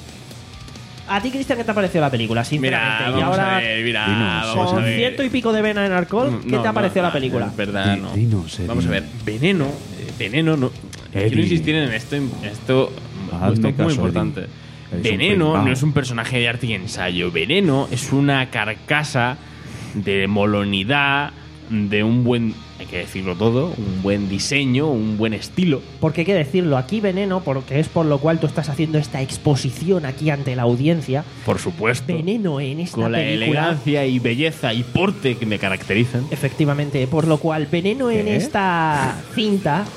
¿A ti, Cristian, qué te ha parecido la película? Sinceramente. Mira, y vamos ahora, a ver, mira, Dinos. vamos a con ver. ciento y pico de vena en alcohol, ¿qué No, te ha no, parecido no, la película? Es verdad, Di- no. dinos, eh, Vamos a ver, dinos. veneno. eh, Veneno, no. Eddie. Quiero insistir en esto. en Esto, Hazme esto es muy caso, importante. Eddie. Eres un Veneno pringao. no es un personaje de arte y ensayo. Veneno es una carcasa de molonidad, de un buen, hay que decirlo todo, un buen diseño, un buen estilo. Porque hay que decirlo, aquí Veneno, porque es por lo cual tú estás haciendo esta exposición aquí ante la audiencia. Por supuesto. Veneno en esta Con la película. elegancia y belleza y porte que me caracterizan. Efectivamente, por lo cual Veneno en ¿Qué? esta cinta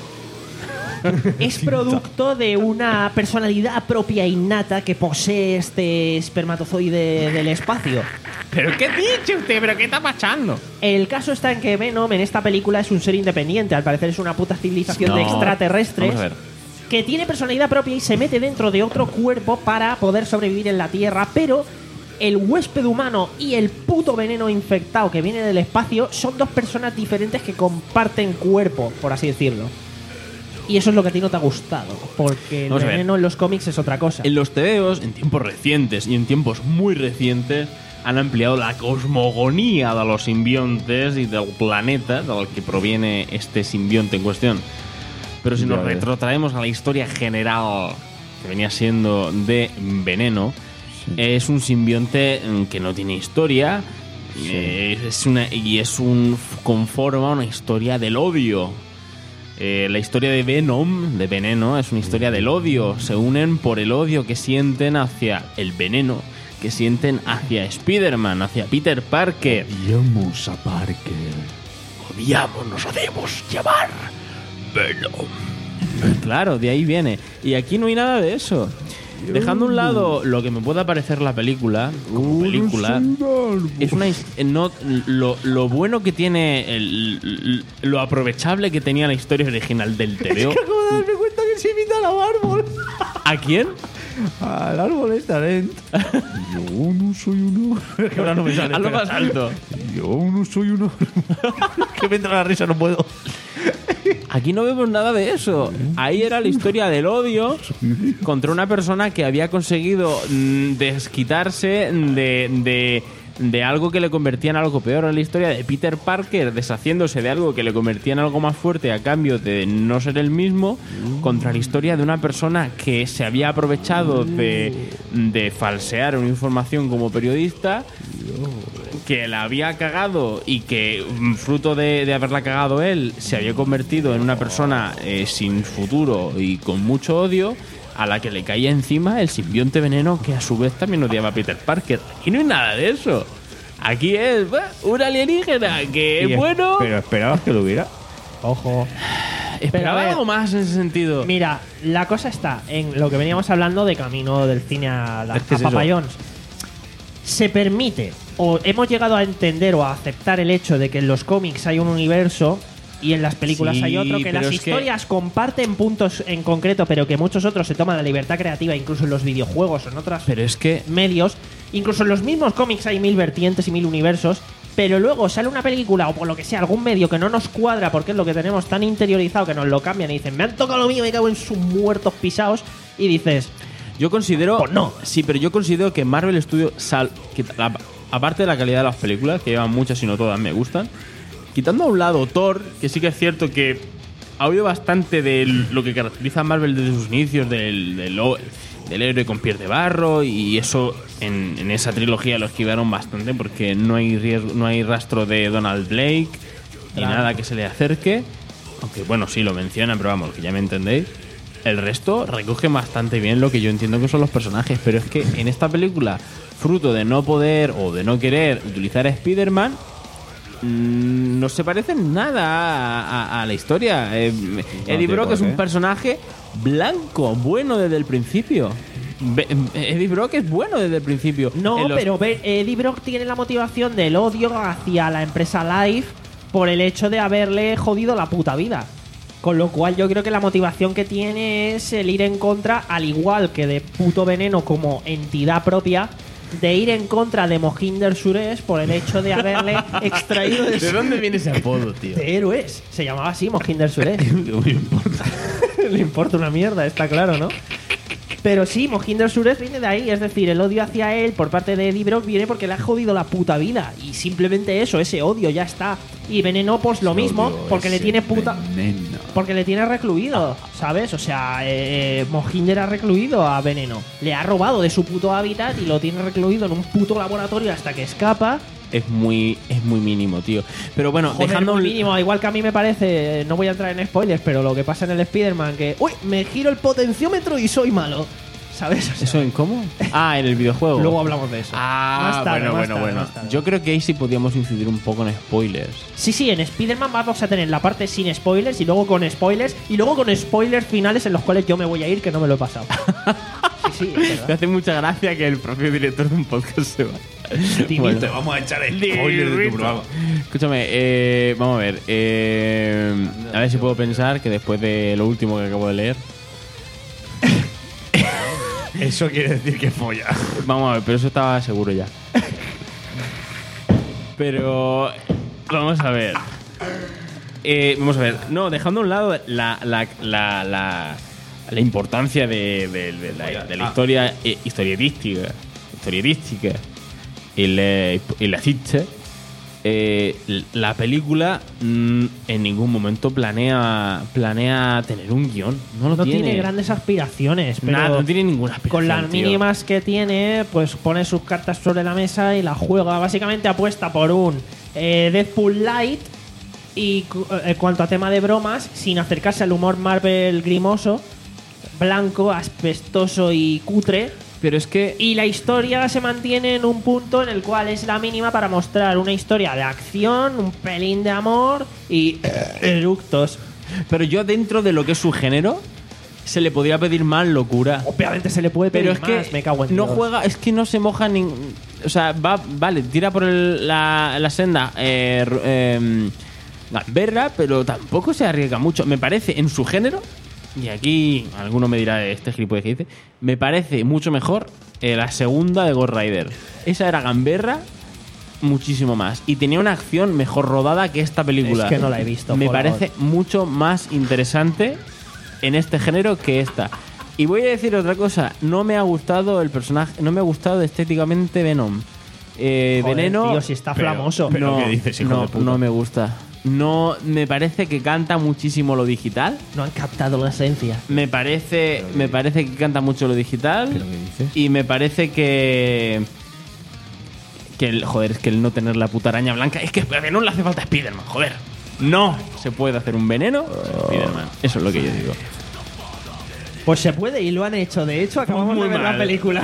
es producto de una personalidad propia e innata que posee este espermatozoide del espacio. ¿Pero qué dice usted? ¿Pero qué está pasando? El caso está en que Venom en esta película es un ser independiente, al parecer es una puta civilización de No. extraterrestres Vamos a ver. que tiene personalidad propia y se mete dentro de otro cuerpo para poder sobrevivir en la Tierra, pero el huésped humano y el puto veneno infectado que viene del espacio son dos personas diferentes que comparten cuerpo, por así decirlo. Y eso es lo que a ti no te ha gustado, porque el Vamos a ver. veneno en los cómics es otra cosa. En los tebeos, en tiempos recientes y en tiempos muy recientes, han ampliado la cosmogonía de los simbiontes y del planeta del que proviene este simbionte en cuestión. Pero si Ya nos ves. retrotraemos a la historia general que venía siendo de Veneno, es un simbionte mm, que no tiene historia, eh, es una, y es un conforma una historia del odio. Eh, la historia de Venom, de Veneno, es una historia del odio. Se unen por el odio que sienten hacia el veneno, que sienten hacia Spider-Man, hacia Peter Parker. Odiamos a Parker. Odiamos, nos hacemos llamar Venom. Claro, de ahí viene. Y aquí no hay nada de eso. Dejando a un lado lo que me pueda parecer la película, como película, es una his- no lo, lo bueno que tiene, el, lo aprovechable que tenía la historia original del T V O. Acabo de darme cuenta que se imita al árbol. ¿A quién? Al árbol es talent. Yo no soy uno. Que ahora no me sale. A lo espera. más alto. Yo no soy uno. Que me entra la risa, no puedo. Aquí no vemos nada de eso. Ahí era la historia del odio contra una persona que había conseguido mm, desquitarse de, de, de algo que le convertía en algo peor. Era la historia de Peter Parker deshaciéndose de algo que le convertía en algo más fuerte a cambio de no ser el mismo, contra la historia de una persona que se había aprovechado de, de falsear una información como periodista, que la había cagado y que, mm, fruto de, de haberla cagado él, se había convertido en una persona eh, sin futuro y con mucho odio, a la que le caía encima el simbionte veneno, que a su vez también odiaba a Peter Parker. Y no hay nada de eso. Aquí es bah, un alienígena que es bueno. Pero esperabas que lo hubiera. Ojo. Esperaba Pero a ver, algo más en ese sentido. Mira, la cosa está en lo que veníamos hablando de camino del cine a, la, Es que a es eso. Papa John's. Se permite, o hemos llegado a entender o a aceptar el hecho de que en los cómics hay un universo y en las películas Sí, hay otro, que pero las es que- historias comparten puntos en concreto, pero que muchos otros se toman la libertad creativa, incluso en los videojuegos o en otros Pero es que medios. Incluso en los mismos cómics hay mil vertientes y mil universos. Pero luego sale una película o por lo que sea, algún medio que no nos cuadra porque es lo que tenemos tan interiorizado que nos lo cambian y dicen, me han tocado lo mío, me cago en sus muertos pisados. Y dices, yo considero. Pues no. Sí, pero yo considero que Marvel Studios, sal, que la- aparte de la calidad de las películas, que llevan muchas y no todas me gustan, quitando a un lado Thor, que sí que es cierto que ha habido bastante de lo que caracteriza a Marvel desde sus inicios, del, del, o- del héroe con pies de barro, y eso en, en esa trilogía lo esquivaron bastante porque no hay, riesgo, no hay rastro de Donald Blake ni Claro. nada que se le acerque. Aunque bueno, sí lo mencionan, pero vamos, que ya me entendéis. El resto recoge bastante bien lo que yo entiendo que son los personajes, pero es que en esta película, fruto de no poder o de no querer utilizar a Spider-Man, mm, no se parecen nada a, a- a la historia. Eh, Eddie tiene Brock por es un qué. personaje blanco, bueno desde el principio. Be- Eddie Brock es bueno desde el principio. no, En los- pero ve- Eddie Brock tiene la motivación del odio hacia la empresa Life por el hecho de haberle jodido la puta vida. Con lo cual yo creo que la motivación que tiene es el ir en contra, al igual que de puto Veneno como entidad propia, de ir en contra de Mohinder Suresh por el hecho de haberle extraído de, ¿De su- dónde viene ese apodo, tío? de héroes. Se llamaba así, Mohinder Suresh. Le importa una mierda, está claro, ¿no? Pero sí, Mohinder Suresh viene de ahí. Es decir, el odio hacia él por parte de Eddie Brock viene porque le ha jodido la puta vida. Y simplemente eso, ese odio, ya está. Y Veneno, pues lo mismo, porque le tiene puta... Porque le tiene recluido, ¿sabes? O sea, eh, Mohinder ha recluido a Veneno. Le ha robado de su puto hábitat y lo tiene recluido en un puto laboratorio hasta que escapa. Es muy, es muy mínimo, tío. Pero bueno, Joder, dejando muy un- mínimo, igual que a mí me parece, no voy a entrar en spoilers, pero lo que pasa en el Spider-Man, que, uy, me giro el potenciómetro y soy malo, ¿sabes? O sea, ¿Eso en cómo? Ah, en el videojuego. luego hablamos de eso. Ah, Más tarde, bueno, más bueno, tarde, bueno. más tarde. Yo creo que ahí sí podíamos incidir un poco en spoilers. Sí, sí, en Spider-Man vamos a tener la parte sin spoilers y luego con spoilers y luego con spoilers finales en los cuales yo me voy a ir que no me lo he pasado. Sí, sí, es Me verdad. hace mucha gracia que el propio director de un podcast se va. Timito. Te vamos a echar spoilers de tu programa. Escúchame, eh, vamos a ver. eh, a ver si puedo pensar que después de lo último que acabo de leer. Eso quiere decir que folla. Vamos a ver, pero eso estaba seguro ya. Pero. Vamos a ver. Eh, vamos a ver. No, dejando a un lado la, la, la, la, la importancia de, de- de la, de la historia eh, historietística, historietística y la, y la ficha, eh, la película mm, en ningún momento planea planea tener un guión. No lo No tiene. tiene grandes aspiraciones, pero Nada, no tiene ninguna aspiración. con las tío. mínimas que tiene, pues pone sus cartas sobre la mesa y la juega. Básicamente apuesta por un eh, Deadpool Light y cu- eh, en cuanto a tema de bromas, sin acercarse al humor Marvel grimoso, blanco, aspestoso y cutre, Pero es que... Y la historia se mantiene en un punto en el cual es la mínima para mostrar una historia de acción, un pelín de amor y eructos. Pero yo dentro de lo que es su género, se le podría pedir más locura. Obviamente se le puede pedir Pero es más, que me cago en no Dios. juega, es que no se moja ni... O sea, va, vale, tira por el- la, la senda eh, ru- eh, gamberra, pero tampoco se arriesga mucho. Me parece, en su género, y aquí alguno me dirá este gilipollas que dice, me parece mucho mejor eh, la segunda de Ghost Rider. Esa era gamberra muchísimo más. Y tenía una acción mejor rodada que esta película. Es que no la he visto, Me por parece mucho más interesante en este género que esta. Y voy a decir otra cosa. No me ha gustado el personaje. No me ha gustado estéticamente Venom. Eh, Joder, Veneno. tío, si está Pero- flamoso. pero- no, ¿qué dices, hijo no, de puta? no me gusta. No, me parece que canta muchísimo lo digital. No han captado la esencia. Me parece, me parece que canta mucho lo digital. ¿Pero qué dices? Y me parece que. Que el, joder, es que el no tener la puta araña blanca. Es que a Venom le hace falta Spiderman, joder. No se puede hacer un veneno sin Spiderman. Eso es lo que yo digo. Pues se puede y lo han hecho. De hecho, acabamos Muy de ver mal. la película.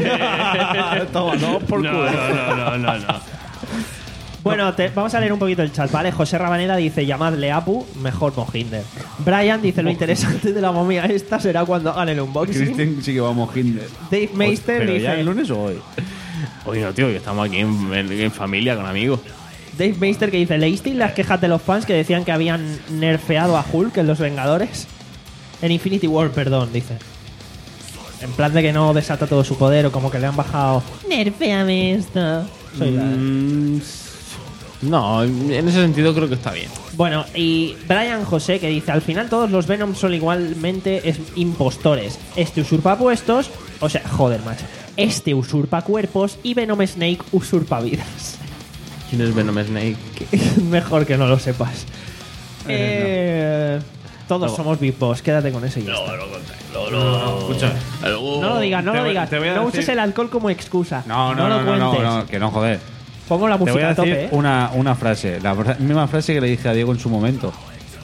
Toma, no, por No, culo. no, no, no, no, no. Bueno, te- vamos a leer un poquito el chat, ¿vale? José Rabanera dice, llamadle Apu, mejor Mohinder. Brian dice, lo interesante de la momia esta será cuando hagan el unboxing. Cristian sí que vamos Hinder. Dave Meister ¿Pero dice... ya el lunes o hoy? Oye, no, tío, que estamos aquí en, en- en familia, con amigos. Dave Meister que dice, ¿leísteis las quejas de los fans que decían que habían nerfeado a Hulk en Los Vengadores? En Infinity War, perdón, dice. En plan de que no desata todo su poder o como que le han bajado... Nerfeame esto. Soy la- Mm, no, en ese sentido creo que está bien. Bueno, y Brian José que dice, al final todos los Venom son igualmente es- impostores. Este usurpa puestos, o sea, joder, macho. Este usurpa cuerpos y Venom Snake usurpa vidas. ¿Quién es Venom Snake? Mejor que no lo sepas. Eh, todos No. somos Big Boss, quédate con eso y ya está. Escúchame. No lo digas, no Te lo voy- digas. te voy a No decir- uses el alcohol como excusa. No, no, lo no, no, no, cuentes. no, que no, joder. Pongo la Te voy música a a tope, decir ¿eh? una, una frase, la fra- misma frase que le dije a Diego en su momento.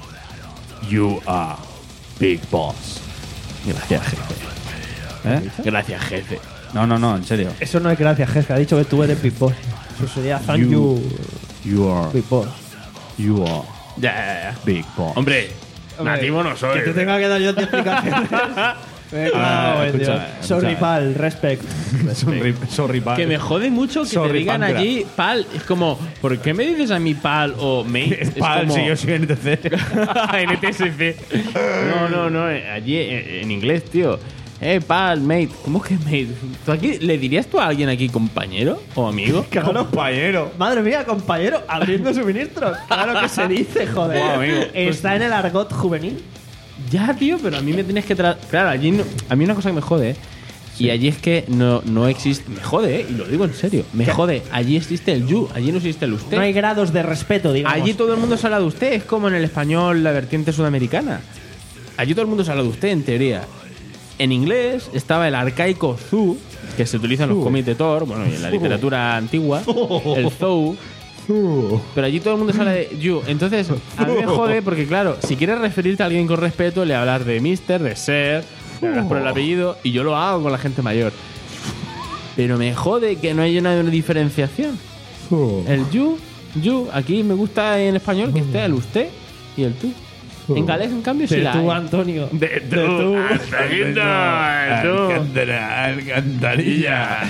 You are Big Boss. Gracias, jefe. ¿Eh? Gracias, jefe. No, no, no, en serio. Eso no es gracias, jefe. Ha dicho que tú eres Big Boss. Eso sería thank You- you, You are, Big Boss. you are Ya, ya, ya. Big Boss. Hombre, nativo no soy. Que te tenga que dar yo explicaciones. Me cago en Dios. escúchame, Sorry, escúchame. pal, respect. Sorry, sorry, pal. Que me jode mucho que Sorry, te digan Pancra. allí pal. Es como, ¿por qué me dices a mí pal o mate? Es Pal, como... si yo soy N T C. N T S C. No, no, no. eh, Allí eh, en inglés, tío. Eh, pal, mate. ¿Cómo que mate? ¿Tú aquí, ¿Le dirías tú a alguien aquí compañero o amigo? Compañero. Madre mía, compañero, abriendo suministros. Claro que se dice, joder. Wow, amigo. Está en el argot juvenil. Ya, tío, pero a mí me tienes que traer. Claro, allí no- a mí una cosa que me jode, ¿eh? Y allí es que no, no existe. Me jode, ¿eh? Y lo digo en serio. Me ¿Qué? jode. Allí existe el you, allí no existe el usted. No hay grados de respeto, digamos. Allí todo el mundo se habla de usted, es como en el español, la vertiente sudamericana. Allí todo el mundo se habla de usted, en teoría. En inglés estaba el arcaico zu, que se utiliza en los cómics de Thor, bueno, y en la literatura antigua, el zou. Pero allí todo el mundo se habla de you. Entonces, a mí me jode porque, claro, si quieres referirte a alguien con respeto, le hablas de mister, de ser, le hablas por el apellido, y yo lo hago con la gente mayor. Pero me jode que no haya una diferenciación. El you, you, aquí me gusta en español que esté el usted y el tú. En galés, en cambio, sí De la tú, hay. Antonio. De tú, Antonito, tú. Alcántara, alcantarilla.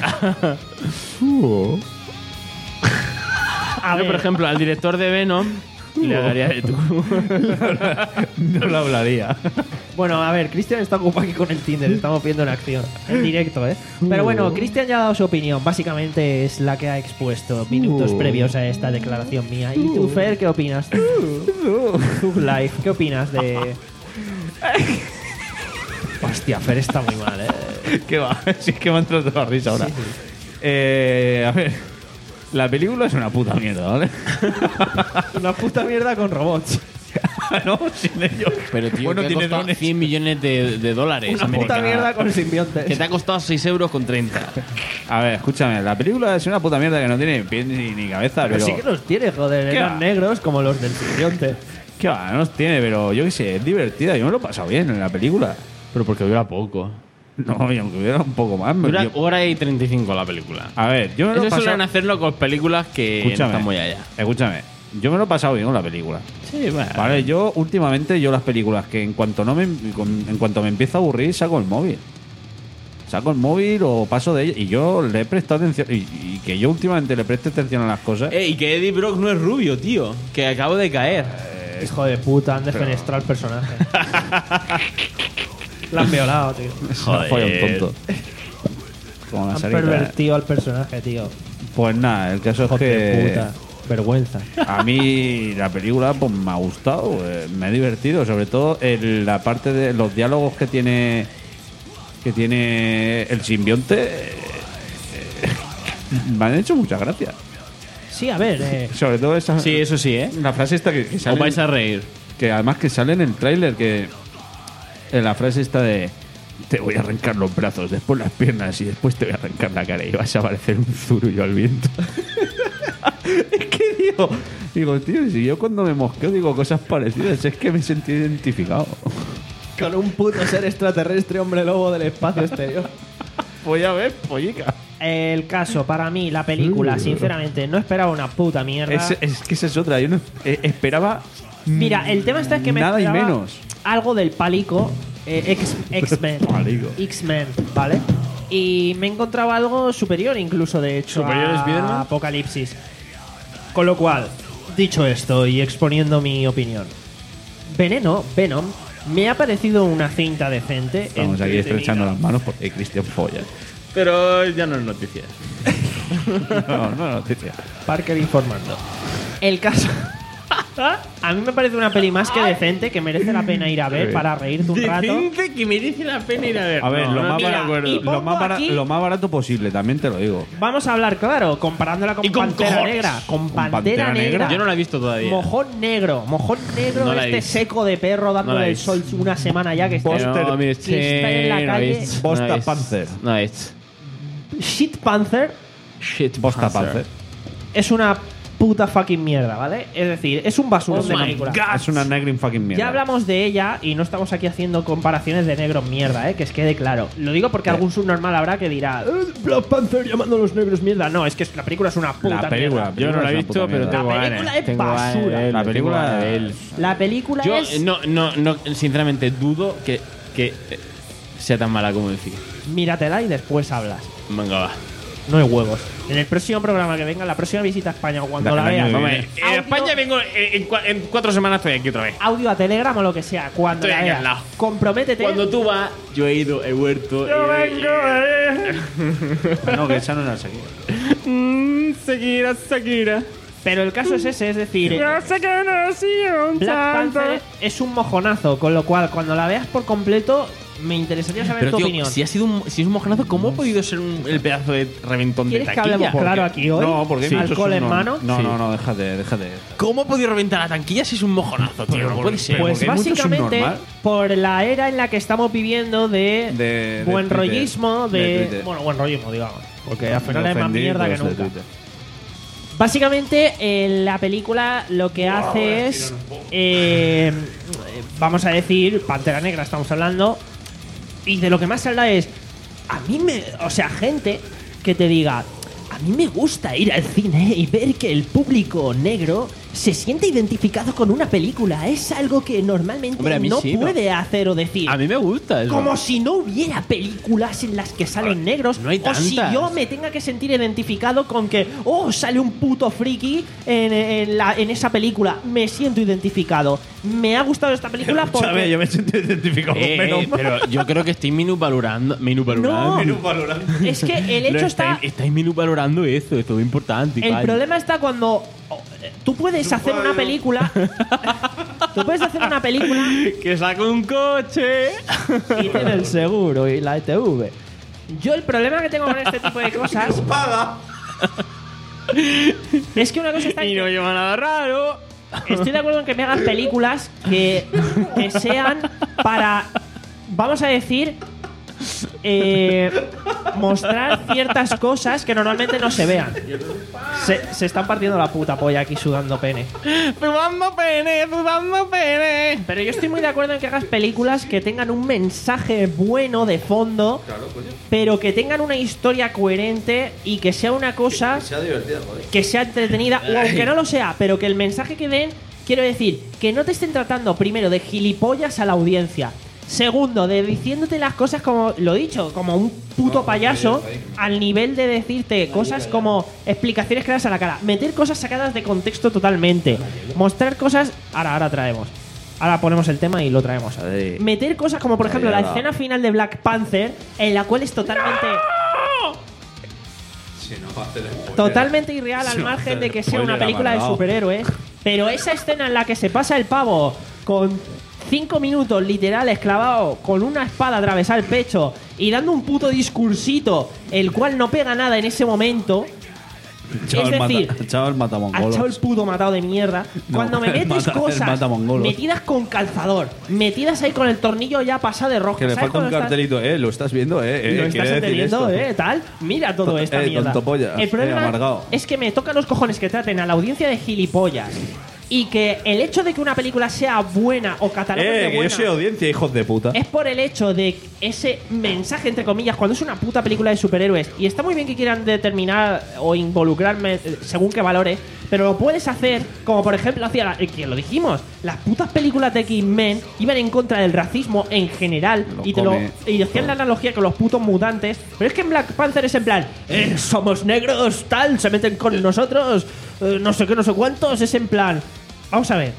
A Yo, ver, por ejemplo, al director de Venom le hablaría de tú. No lo hablaría. bueno, a ver, Cristian está ocupado aquí con el Tinder. Estamos viendo en acción. En directo, ¿eh? Pero bueno, Cristian ya ha dado su opinión. Básicamente es la que ha expuesto minutos previos a esta declaración mía. ¿Y tú, Fer, qué opinas? Zug Life, ¿qué opinas de...? Hostia, Fer está muy mal, ¿eh? ¿Qué va? Si es que me ha entrado toda la risa ahora. Eh, a ver. La película es una puta mierda, ¿vale? Una puta mierda con robots. no, sin ellos. Pero, tío, bueno, que ha tiene costado drones. cien millones de, de dólares. Una puta americanos. mierda con simbiontes. Que te ha costado seis euros con treinta. A ver, escúchame. La película es una puta mierda que no tiene pies ni, ni cabeza, Pero pero... sí que los tiene, joder. ¿Qué Eran va? negros como los del simbionte. ¿Qué va? No los tiene, pero yo qué sé, es divertida. Yo me lo he pasado bien en la película. Pero porque dura poco. No, y aunque hubiera un poco más. Dura yo- hora y treinta y cinco la película. A ver, yo me lo Eso he pasado... suelen hacerlo con películas que no Escúchame, están muy allá. escúchame. Yo me lo he pasado bien con la película. Sí, bueno. Vale, yo últimamente, yo las películas que en cuanto no me con- en cuanto me empiezo a aburrir, saco el móvil. Saco el móvil o paso de ella. Y yo le he prestado atención. Y, y que yo últimamente le preste atención a las cosas. Eh, y que Eddie Brock no es rubio, tío. Que acabo de caer. Hijo de puta, han defenestrado al personaje. La han violado, tío. Joder. Fue un tonto. Como la Han salita. pervertido al personaje, tío. Pues nada, el caso es Hijo de que puta. Vergüenza. a mí la película pues me ha gustado, eh, me he divertido, sobre todo en la parte de los diálogos que tiene que tiene el simbionte eh, me han hecho muchas gracias. Sí, a ver, eh, Sobre todo esa Sí, eso sí, ¿eh? la frase esta que, que Os sale vais a reír. que además que sale en el tráiler que en la frase esta de te voy a arrancar los brazos, después las piernas y después te voy a arrancar la cara y vas a parecer un zurullo al viento. Es que digo, digo, tío, si yo cuando me mosqueo digo cosas parecidas, es que me sentí identificado. con un puto ser extraterrestre hombre lobo del espacio exterior. Voy a ver, pollica. El caso, para mí, la película, sinceramente, no esperaba una puta mierda. Es, es que esa es otra, yo no eh, esperaba Mira, el tema está es que me nada y esperaba menos. algo del pálico eh, X- X-Men. Pálico. X-Men, ¿vale? Y me encontraba algo superior incluso, de hecho, ¿Superior a a Spider-Man? Apocalipsis. Con lo cual, dicho esto y exponiendo mi opinión, Veneno, Venom, me ha parecido una cinta decente. Estamos aquí entretenida. estrechando las manos porque Cristian folla. Pero ya no es noticia. No, no, noticia. Parker informando. El caso... A mí me parece una peli más que decente, que merece la pena ir a ver para reírte un rato. Decente que merece la pena ir a ver. A ver, No, lo, no más estoy de mira, acuerdo. y lo, pongo más bara- aquí- lo más barato posible, también te lo digo. Vamos a hablar, claro, comparándola con, Y con Pantera cojones. Negra. Con Pantera, Pantera Negra. Negra. Yo no la he visto todavía. Mojón negro. Mojón negro No de la he este visto. seco de perro No dándole la he el sol visto. una semana ya que está, No, mire, que está en la no calle. es- Bosta no es- Panther. No es. Shit Panther Shit Bosta Panther. es una puta fucking mierda, ¿vale? Es decir, es un basurón Oh de my película. God. Es una negrin fucking mierda. Ya hablamos de ella y no estamos aquí haciendo comparaciones de negros mierda, ¿eh? Que os quede claro. Lo digo porque algún subnormal habrá que dirá "Eh, Black Panther llamando a los negros mierda". No, es que la película es una puta La película, mierda. Yo no la he es una visto, puta pero mierda. tengo La ganas. película es Tengo ganas de basura. verla, La tengo película- ganas de verla. La película Yo es... eh, no, no, no, sinceramente dudo que, que eh, sea tan mala como decir. Míratela y después hablas. Venga, va. No hay huevos. En el próximo programa que venga, la próxima visita a España o cuando La- la, el año veas, que Vamos a viene. ver, En España vengo en, en cua- en cuatro semanas estoy aquí otra vez. audio a Telegram o lo que sea, cuando Estoy la aquí veas, al lado. comprométete. Cuando tú vas, yo he ido, he vuelto. Yo he- vengo, eh. No, que esa no era Shakira. Mm, Shakira, Shakira. Pero el caso es ese, es decir, Black Panther es un mojonazo, con lo cual cuando la veas por completo me interesaría saber Pero tu tío, opinión. si ha sido un, si es un mojonazo, ¿cómo ha podido ser un- el pedazo de reventón de ¿Quieres que taquilla? hablemos claro aquí hoy? No, porque hay muchos alcohol en subnorm- mano. No, Sí. no, no, déjate, déjate. ¿Cómo ha podido reventar la tanquilla si es un mojonazo, tío? No puede ser. Pues porque hay mucho básicamente subnormal. por la era en la que estamos viviendo de, De- de buen Twitter. rollismo, de, De Twitter. bueno, buen rollismo, digamos, porque al Me final es más ofendí mierda que los de nunca. Twitter. Básicamente, eh, la película lo que hace es, eh, vamos a decir, Pantera Negra estamos hablando, y de lo que más se habla es, a mí me, o sea, gente que te diga, a mí me gusta ir al cine y ver que el público negro se siente identificado con una película. Es algo que normalmente Hombre, a mí no sí, ¿no? puede hacer o decir. A mí me gusta eso. Como si no hubiera películas en las que salen negros. no hay o si tantas. yo me tenga que sentir identificado con que, oh, sale un puto friki en, en la- en esa película. Me siento identificado. Me ha gustado esta película Escúchame, porque... yo me siento identificado con Eh, Venom. eh, pero yo creo que estáis minusvalorando. Minusvalorando. No, es que el Lo hecho está... estáis, estáis minusvalorando eso, esto es importante. El coño. problema está cuando oh, eh, tú puedes hacer una película... tú puedes hacer una película Que saca un coche. y tiene el seguro y la E T V. Yo el problema que tengo con este tipo de cosas... es que una cosa está... en Y que- no lleva nada raro. Estoy de acuerdo en que me hagas películas que, que sean para, vamos a decir, eh, mostrar ciertas cosas que normalmente no se vean. Se, se están partiendo la puta polla aquí sudando pene. ¡Sudando pene! ¡Sudando pene! Pero yo estoy muy de acuerdo en que hagas películas que tengan un mensaje bueno de fondo, pero que tengan una historia coherente y que sea una cosa Sea divertida, joder. que sea entretenida, o aunque no lo sea, pero que el mensaje que den, quiero decir, que no te estén tratando primero de gilipollas a la audiencia. Segundo, de diciéndote las cosas como, lo dicho, como un puto payaso, al nivel de decirte cosas como explicaciones claras a la cara. Meter cosas sacadas de contexto totalmente. Mostrar cosas... Ahora, ahora traemos. Ahora ponemos el tema y lo traemos. Ahí. Meter cosas como, por ejemplo, Ahí, la ahora. escena final de Black Panther, en la cual es totalmente... Si no va a hacer spoiler. Totalmente irreal al Sí, margen de que sea spoiler una película de amargado. superhéroes. Pero esa escena en la que se pasa el pavo con cinco minutos literales clavado con una espada atravesada el pecho y dando un puto discursito, el cual no pega nada en ese momento. Chaval, es decir, mata, chaval mata al mongolos. chaval puto matado de mierda. No, Cuando me el metes mata- el cosas mata mongolos. metidas con calzador, metidas ahí con el tornillo ya pasado de rojo. Que le ¿sabes falta un cuando estás- cartelito, eh, lo estás viendo, eh, eh lo quiere estás decir entendiendo, esto. eh, tal. Mira todo To- esta eh, mierda. tontopolla, El eh, problema amargado. es que me tocan los cojones que traten a la audiencia de gilipollas. Y que el hecho de que una película sea buena o cataloguen de Eh, que yo buena soy audiencia, hijos de puta. es por el hecho de ese mensaje, entre comillas, cuando es una puta película de superhéroes. Y está muy bien que quieran determinar o involucrarme eh, según qué valores, pero lo puedes hacer como, por ejemplo, hacía la- eh, que lo dijimos, las putas películas de X-Men iban en contra del racismo en general Lo y te lo come. y hacían la analogía con los putos mutantes. Pero es que en Black Panther es en plan, eh, somos negros, tal, se meten con nosotros, eh, no sé qué, no sé cuántos. Es en plan, vamos a ver.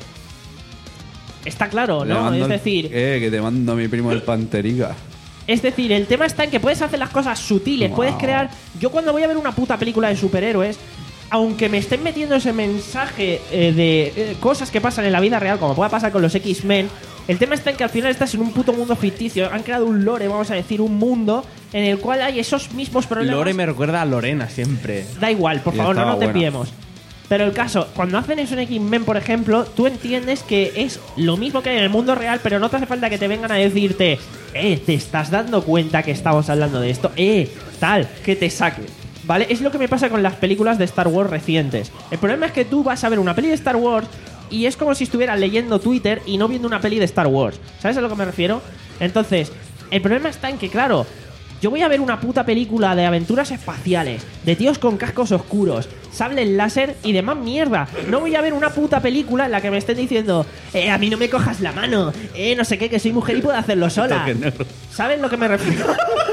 Está claro, Le ¿no? mando Es el- decir, Eh, que te mando a mi primo el Panteriga. es decir, el tema está en que puedes hacer las cosas sutiles, Wow. puedes crear... Yo cuando voy a ver una puta película de superhéroes, aunque me estén metiendo ese mensaje eh, de eh, cosas que pasan en la vida real, como pueda pasar con los X-Men, el tema está en que al final estás en un puto mundo ficticio. Han creado un lore, vamos a decir, un mundo en el cual hay esos mismos problemas. Lore me recuerda a Lorena siempre. Da igual, por Y favor, no estaba nos buena. desviemos. Pero el caso, cuando hacen eso en X-Men, por ejemplo, tú entiendes que es lo mismo que hay en el mundo real, pero no te hace falta que te vengan a decirte, eh, te estás dando cuenta que estamos hablando de esto, eh, tal, que te saque. ¿Vale? Es lo que me pasa con las películas de Star Wars recientes. El problema es que tú vas a ver una peli de Star Wars y es como si estuvieras leyendo Twitter y no viendo una peli de Star Wars. ¿Sabes a lo que me refiero? Entonces, el problema está en que, claro, yo voy a ver una puta película de aventuras espaciales, de tíos con cascos oscuros, sables láser y demás mierda. No voy a ver una puta película en la que me estén diciendo, eh, a mí no me cojas la mano, eh, no sé qué, que soy mujer y puedo hacerlo sola. Toque negro. ¿Saben lo que me refiero?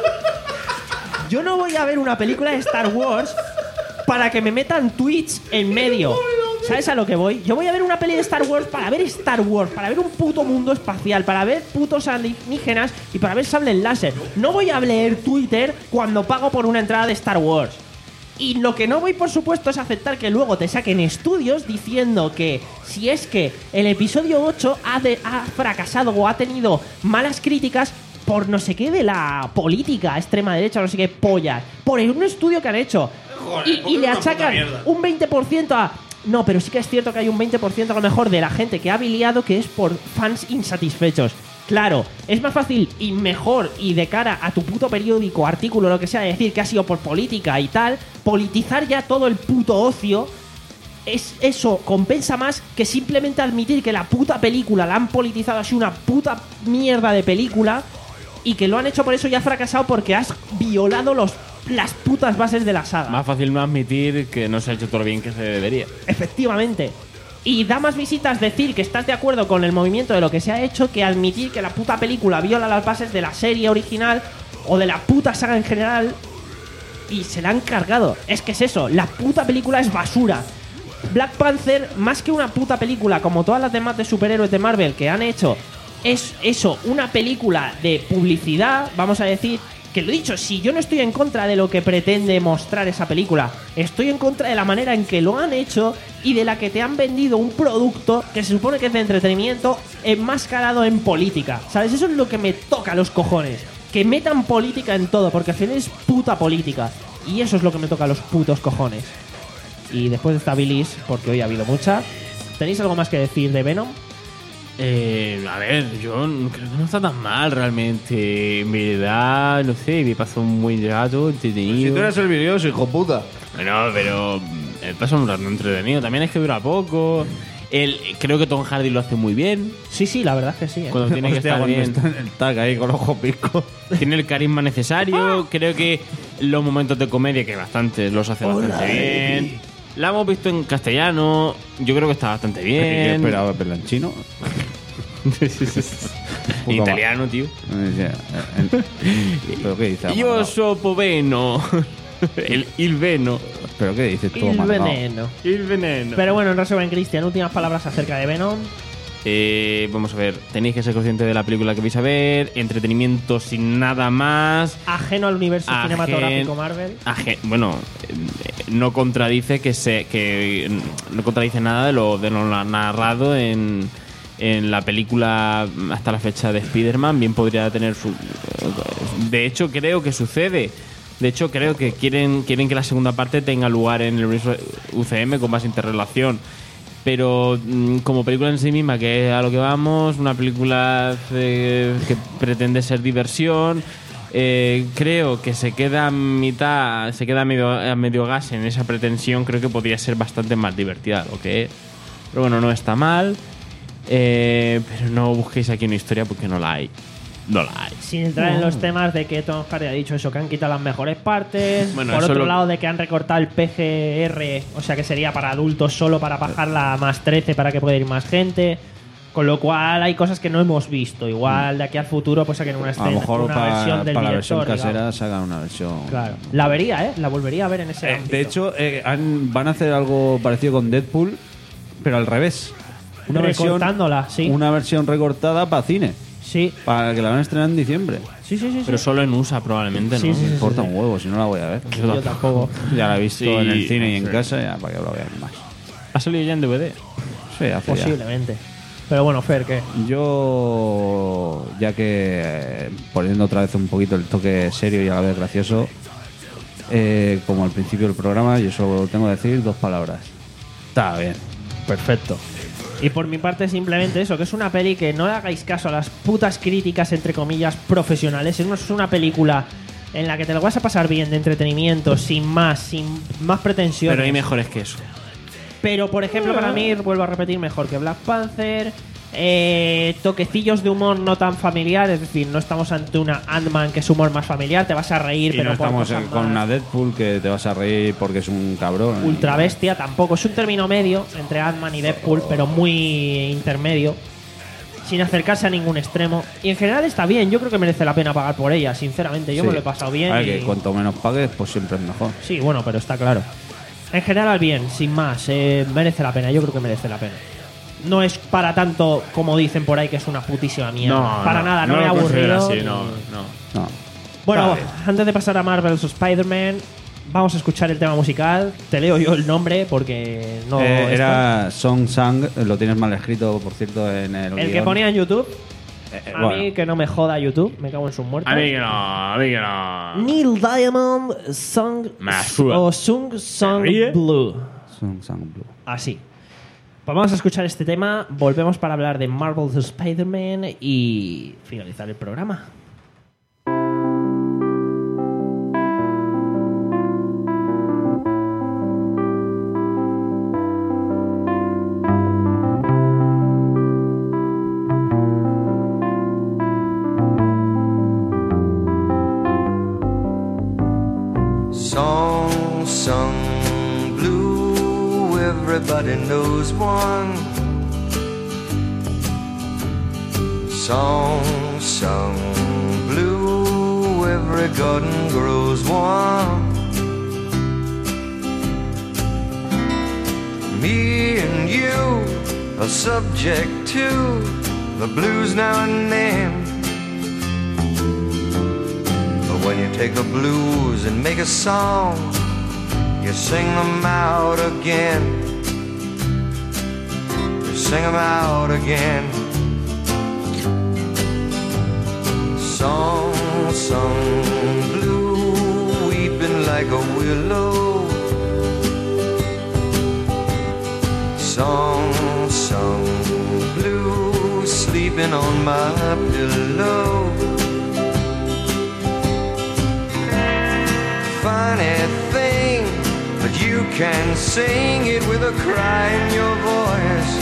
Yo no voy a ver una película de Star Wars para que me metan tweets en medio. ¿Sabes a lo que voy? Yo voy a ver una peli de Star Wars para ver Star Wars, para ver un puto mundo espacial, para ver putos alienígenas y para ver sables láser. No voy a leer Twitter cuando pago por una entrada de Star Wars. Y lo que no voy, por supuesto, es aceptar que luego te saquen estudios diciendo que si es que el episodio ocho ha, de- ha fracasado o ha tenido malas críticas por no sé qué de la política extrema derecha, no sé qué pollas, por un estudio que han hecho. y, y le achacan un veinte por ciento a... No, pero sí que es cierto que hay un veinte por ciento a lo mejor de la gente que ha biliado que es por fans insatisfechos. Claro, es más fácil y mejor y de cara a tu puto periódico, artículo, lo que sea, decir que ha sido por política y tal, politizar ya todo el puto ocio. Es eso, compensa más que simplemente admitir que la puta película la han politizado así, una puta mierda de película, y que lo han hecho por eso y ha fracasado porque has violado los, las putas bases de la saga. Más fácil no admitir que no se ha hecho todo lo bien que se debería. Efectivamente. Y da más visitas decir que estás de acuerdo con el movimiento de lo que se ha hecho que admitir que la puta película viola las bases de la serie original o de la puta saga en general y se la han cargado. Es que es eso, la puta película es basura. Black Panther, más que una puta película como todas las demás de superhéroes de Marvel que han hecho, es eso, una película de publicidad, vamos a decir. Que lo dicho, si yo no estoy en contra de lo que pretende mostrar esa película, estoy en contra de la manera en que lo han hecho y de la que te han vendido un producto que se supone que es de entretenimiento enmascarado en política. ¿Sabes? Eso es lo que me toca los cojones. Que metan política en todo, porque al final es puta política. Y eso es lo que me toca los putos cojones. Y después de esta bilis, porque hoy ha habido mucha, ¿tenéis algo más que decir de Venom? Eh, a ver, yo creo que no está tan mal realmente. En verdad, no sé, me pasó un buen rato, entretenido. Si tú eres el vidrioso, hijo puta. Bueno, pero me pasa un rato entretenido. También es que dura poco. El, creo que Tom Hardy lo hace muy bien. Sí, sí, la verdad es que sí. ¿eh? Cuando tiene que Hostia, estar cuando bien. está en el tag ahí con los ojos picos. Tiene el carisma necesario. Creo que los momentos de comedia, que bastante los hace bastante bien. La hemos visto en castellano. Yo creo que está bastante ¿Qué bien. esperaba verla en chino? En italiano, tío. Eh, ¿Pero qué dices? Io amargado? so poveno. El il veno. ¿Pero qué dices tú, El amargado? veneno. Il veneno. Pero bueno, en resumen, Cristian, últimas palabras acerca de Venom. Eh, vamos a ver, tenéis que ser conscientes de la película que vais a ver. Entretenimiento sin nada más. Ajeno al universo Ajen- cinematográfico Marvel. Aje- bueno, eh, no contradice que se que no contradice nada de lo de lo narrado en, en la película hasta la fecha de Spider-Man. Bien podría tener su. De hecho, creo que sucede. De hecho, creo que quieren quieren que la segunda parte tenga lugar en el U C M con más interrelación. Pero mm, como película en sí misma, que es a lo que vamos, una película eh, que pretende ser diversión, eh, creo que se queda a mitad, se queda a medio, a medio gas en esa pretensión. Creo que podría ser bastante más divertida de lo que es. Pero bueno, no está mal. Eh, pero no busquéis aquí una historia porque no la hay. No la hay. Sin entrar en los temas de que Tom Hardy ha dicho eso, que han quitado las mejores partes. Bueno, Por eso otro lo- lado, de que han recortado el P G R, o sea que sería para adultos solo, para bajarla a más trece para que pueda ir más gente. Con lo cual hay cosas que no hemos visto. Igual de aquí al futuro pues saquen una, A escena, lo mejor una para, versión del para la versión director. casera digamos. sacan una versión. Claro. La vería, ¿eh? La volvería a ver en ese Eh, ámbito. de hecho, eh, han- van a hacer algo parecido con Deadpool, pero al revés. Una versión, recortándola, sí. una versión recortada para cine, Sí. para que la van a estrenar en diciembre. Sí, sí, sí. Pero sí. solo en U S A probablemente, ¿no? Sí, sí, Me sí, importa sí. un huevo, si no la voy a ver. Yo tampoco. Ya la he visto Sí, en el cine y en sí. casa, ya para que la vean más. ¿Ha salido ya en D V D? Sí, hace ya. Posiblemente. Pero bueno, Fer, ¿qué? Yo, ya que eh, poniendo otra vez un poquito el toque serio y a la vez gracioso, eh, como al principio del programa, yo solo tengo que decir dos palabras. Está bien. Perfecto. Y por mi parte simplemente eso, que es una peli que no le hagáis caso a las putas críticas, entre comillas, profesionales. Es una- es una película en la que te lo vas a pasar bien, de entretenimiento, sin más, sin más pretensiones. Pero hay mejores que eso. Pero, por ejemplo, para mí, vuelvo a repetir, mejor que Black Panther. Eh, toquecillos de humor no tan familiar, es decir, no estamos ante una Ant-Man que es humor más familiar, te vas a reír, Y pero no por estamos cosas en- con más una Deadpool que te vas a reír porque es un cabrón. ultra bestia, tampoco. Es un término medio entre Ant-Man y Deadpool, pero muy intermedio, sin acercarse a ningún extremo. Y en general está bien, yo creo que merece la pena pagar por ella, sinceramente. Yo Sí. me lo he pasado bien. A ver, y- que cuanto menos pagues, pues siempre es mejor. Sí, bueno, pero está claro. En general, bien, sin más. eh, merece la pena, yo creo que merece la pena. No es para tanto como dicen por ahí que es una putísima mierda. para nada, no, me ha lo considero aburrido. así, ni- no, no. No. Bueno, Está bien. antes de pasar a Marvel's Spider-Man, vamos a escuchar el tema musical. Te leo yo el nombre porque no. Eh, esto- era Song Sang, lo tienes mal escrito, por cierto, en el. el que guión. ponía en YouTube. Eh, eh, A bueno. mí que no me joda YouTube, me cago en sus muertos. A mí que no, a mí que no. Neil Diamond Song Masura. o Sung Song ríe? Blue. Song Sang Blue. Así. Pues vamos a escuchar este tema, volvemos para hablar de Marvel's Spider-Man y finalizar el programa. Song sung blue, everybody knows one. Song sung blue, every garden grows one. Me and you are subject to the blues now and then. But when you take the blues and make a song, you sing them out again. You sing them out again. Song sung blue, weeping like a willow. Song sung blue, sleeping on my pillow. Funny thing, but you can sing it with a cry in your voice.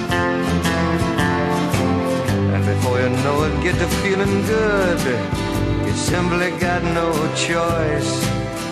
And before you know it, get to feeling good. You simply got no choice.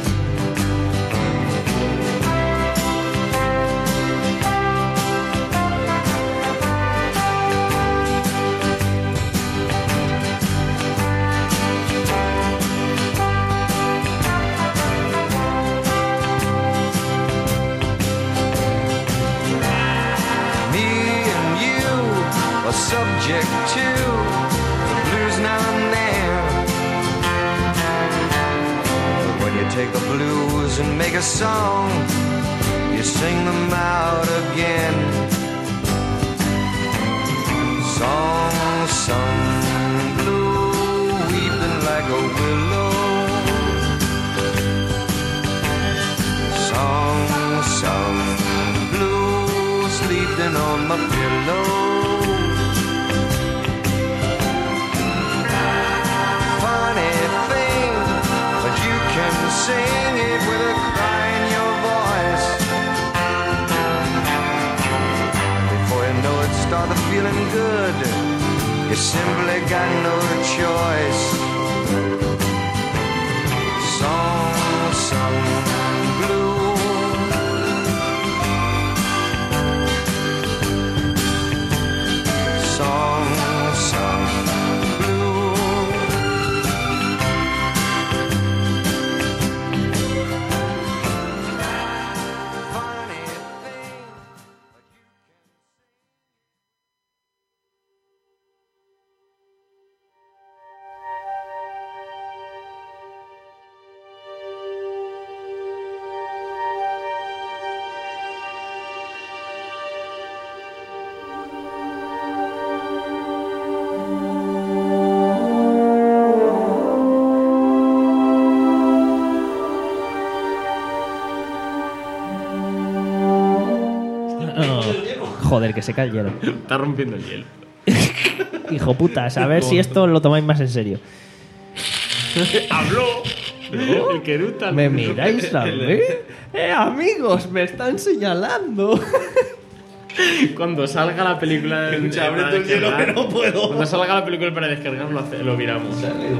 Subject to the blues now and then. But when you take the blues and make a song, you sing them out again. Song sung blue, weeping like a willow. Song sung blue, sleeping on my pillow. Sing it with a cry in your voice. Before you know it, start feeling good. You simply got no choice. Song sung blue. Song sung blue. Joder, que se cae el hielo. Está rompiendo el hielo. Hijo putas, a ver si esto lo tomáis más en serio. ¡Habló! El que eruta. ¿Me miráis a mí? ¡Eh, amigos! ¡Me están señalando! Cuando salga la película de, Escucha, de- abre para tú el hielo, descargar, que no puedo. Cuando salga la película para descargar lo, hace- lo miramos.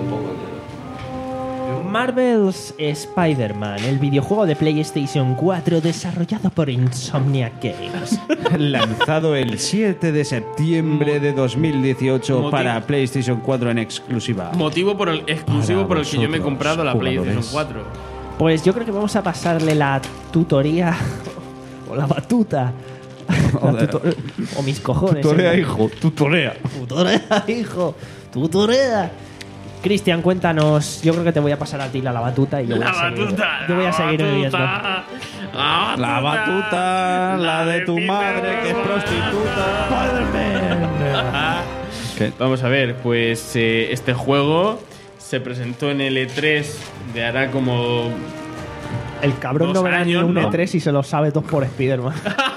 Marvel's Spider-Man, el videojuego de PlayStation cuatro desarrollado por Insomniac Games. Lanzado el siete de septiembre de dos mil dieciocho Motivo. para PlayStation cuatro en exclusiva. Motivo por el exclusivo Para por el que yo me he vosotros, comprado la jugadores. PlayStation cuatro. Pues yo creo que vamos a pasarle la tutoría o la batuta. La tuto- o mis cojones. Tutorea, ¿eh? hijo, tutorea. Tutorea, hijo. Tutorea. Cristian, cuéntanos. Yo creo que te voy a pasar a ti la, la batuta y yo voy La a seguir, batuta. yo voy a la seguir bebiendo. batuta, La La batuta, la de tu madre que es prostituta. ¿Qué? Vamos a ver, pues eh, este juego se presentó en el E tres de hará como... El cabrón Dos no verá ni años, un ¿no? E tres y se lo sabe todo por Spider-Man.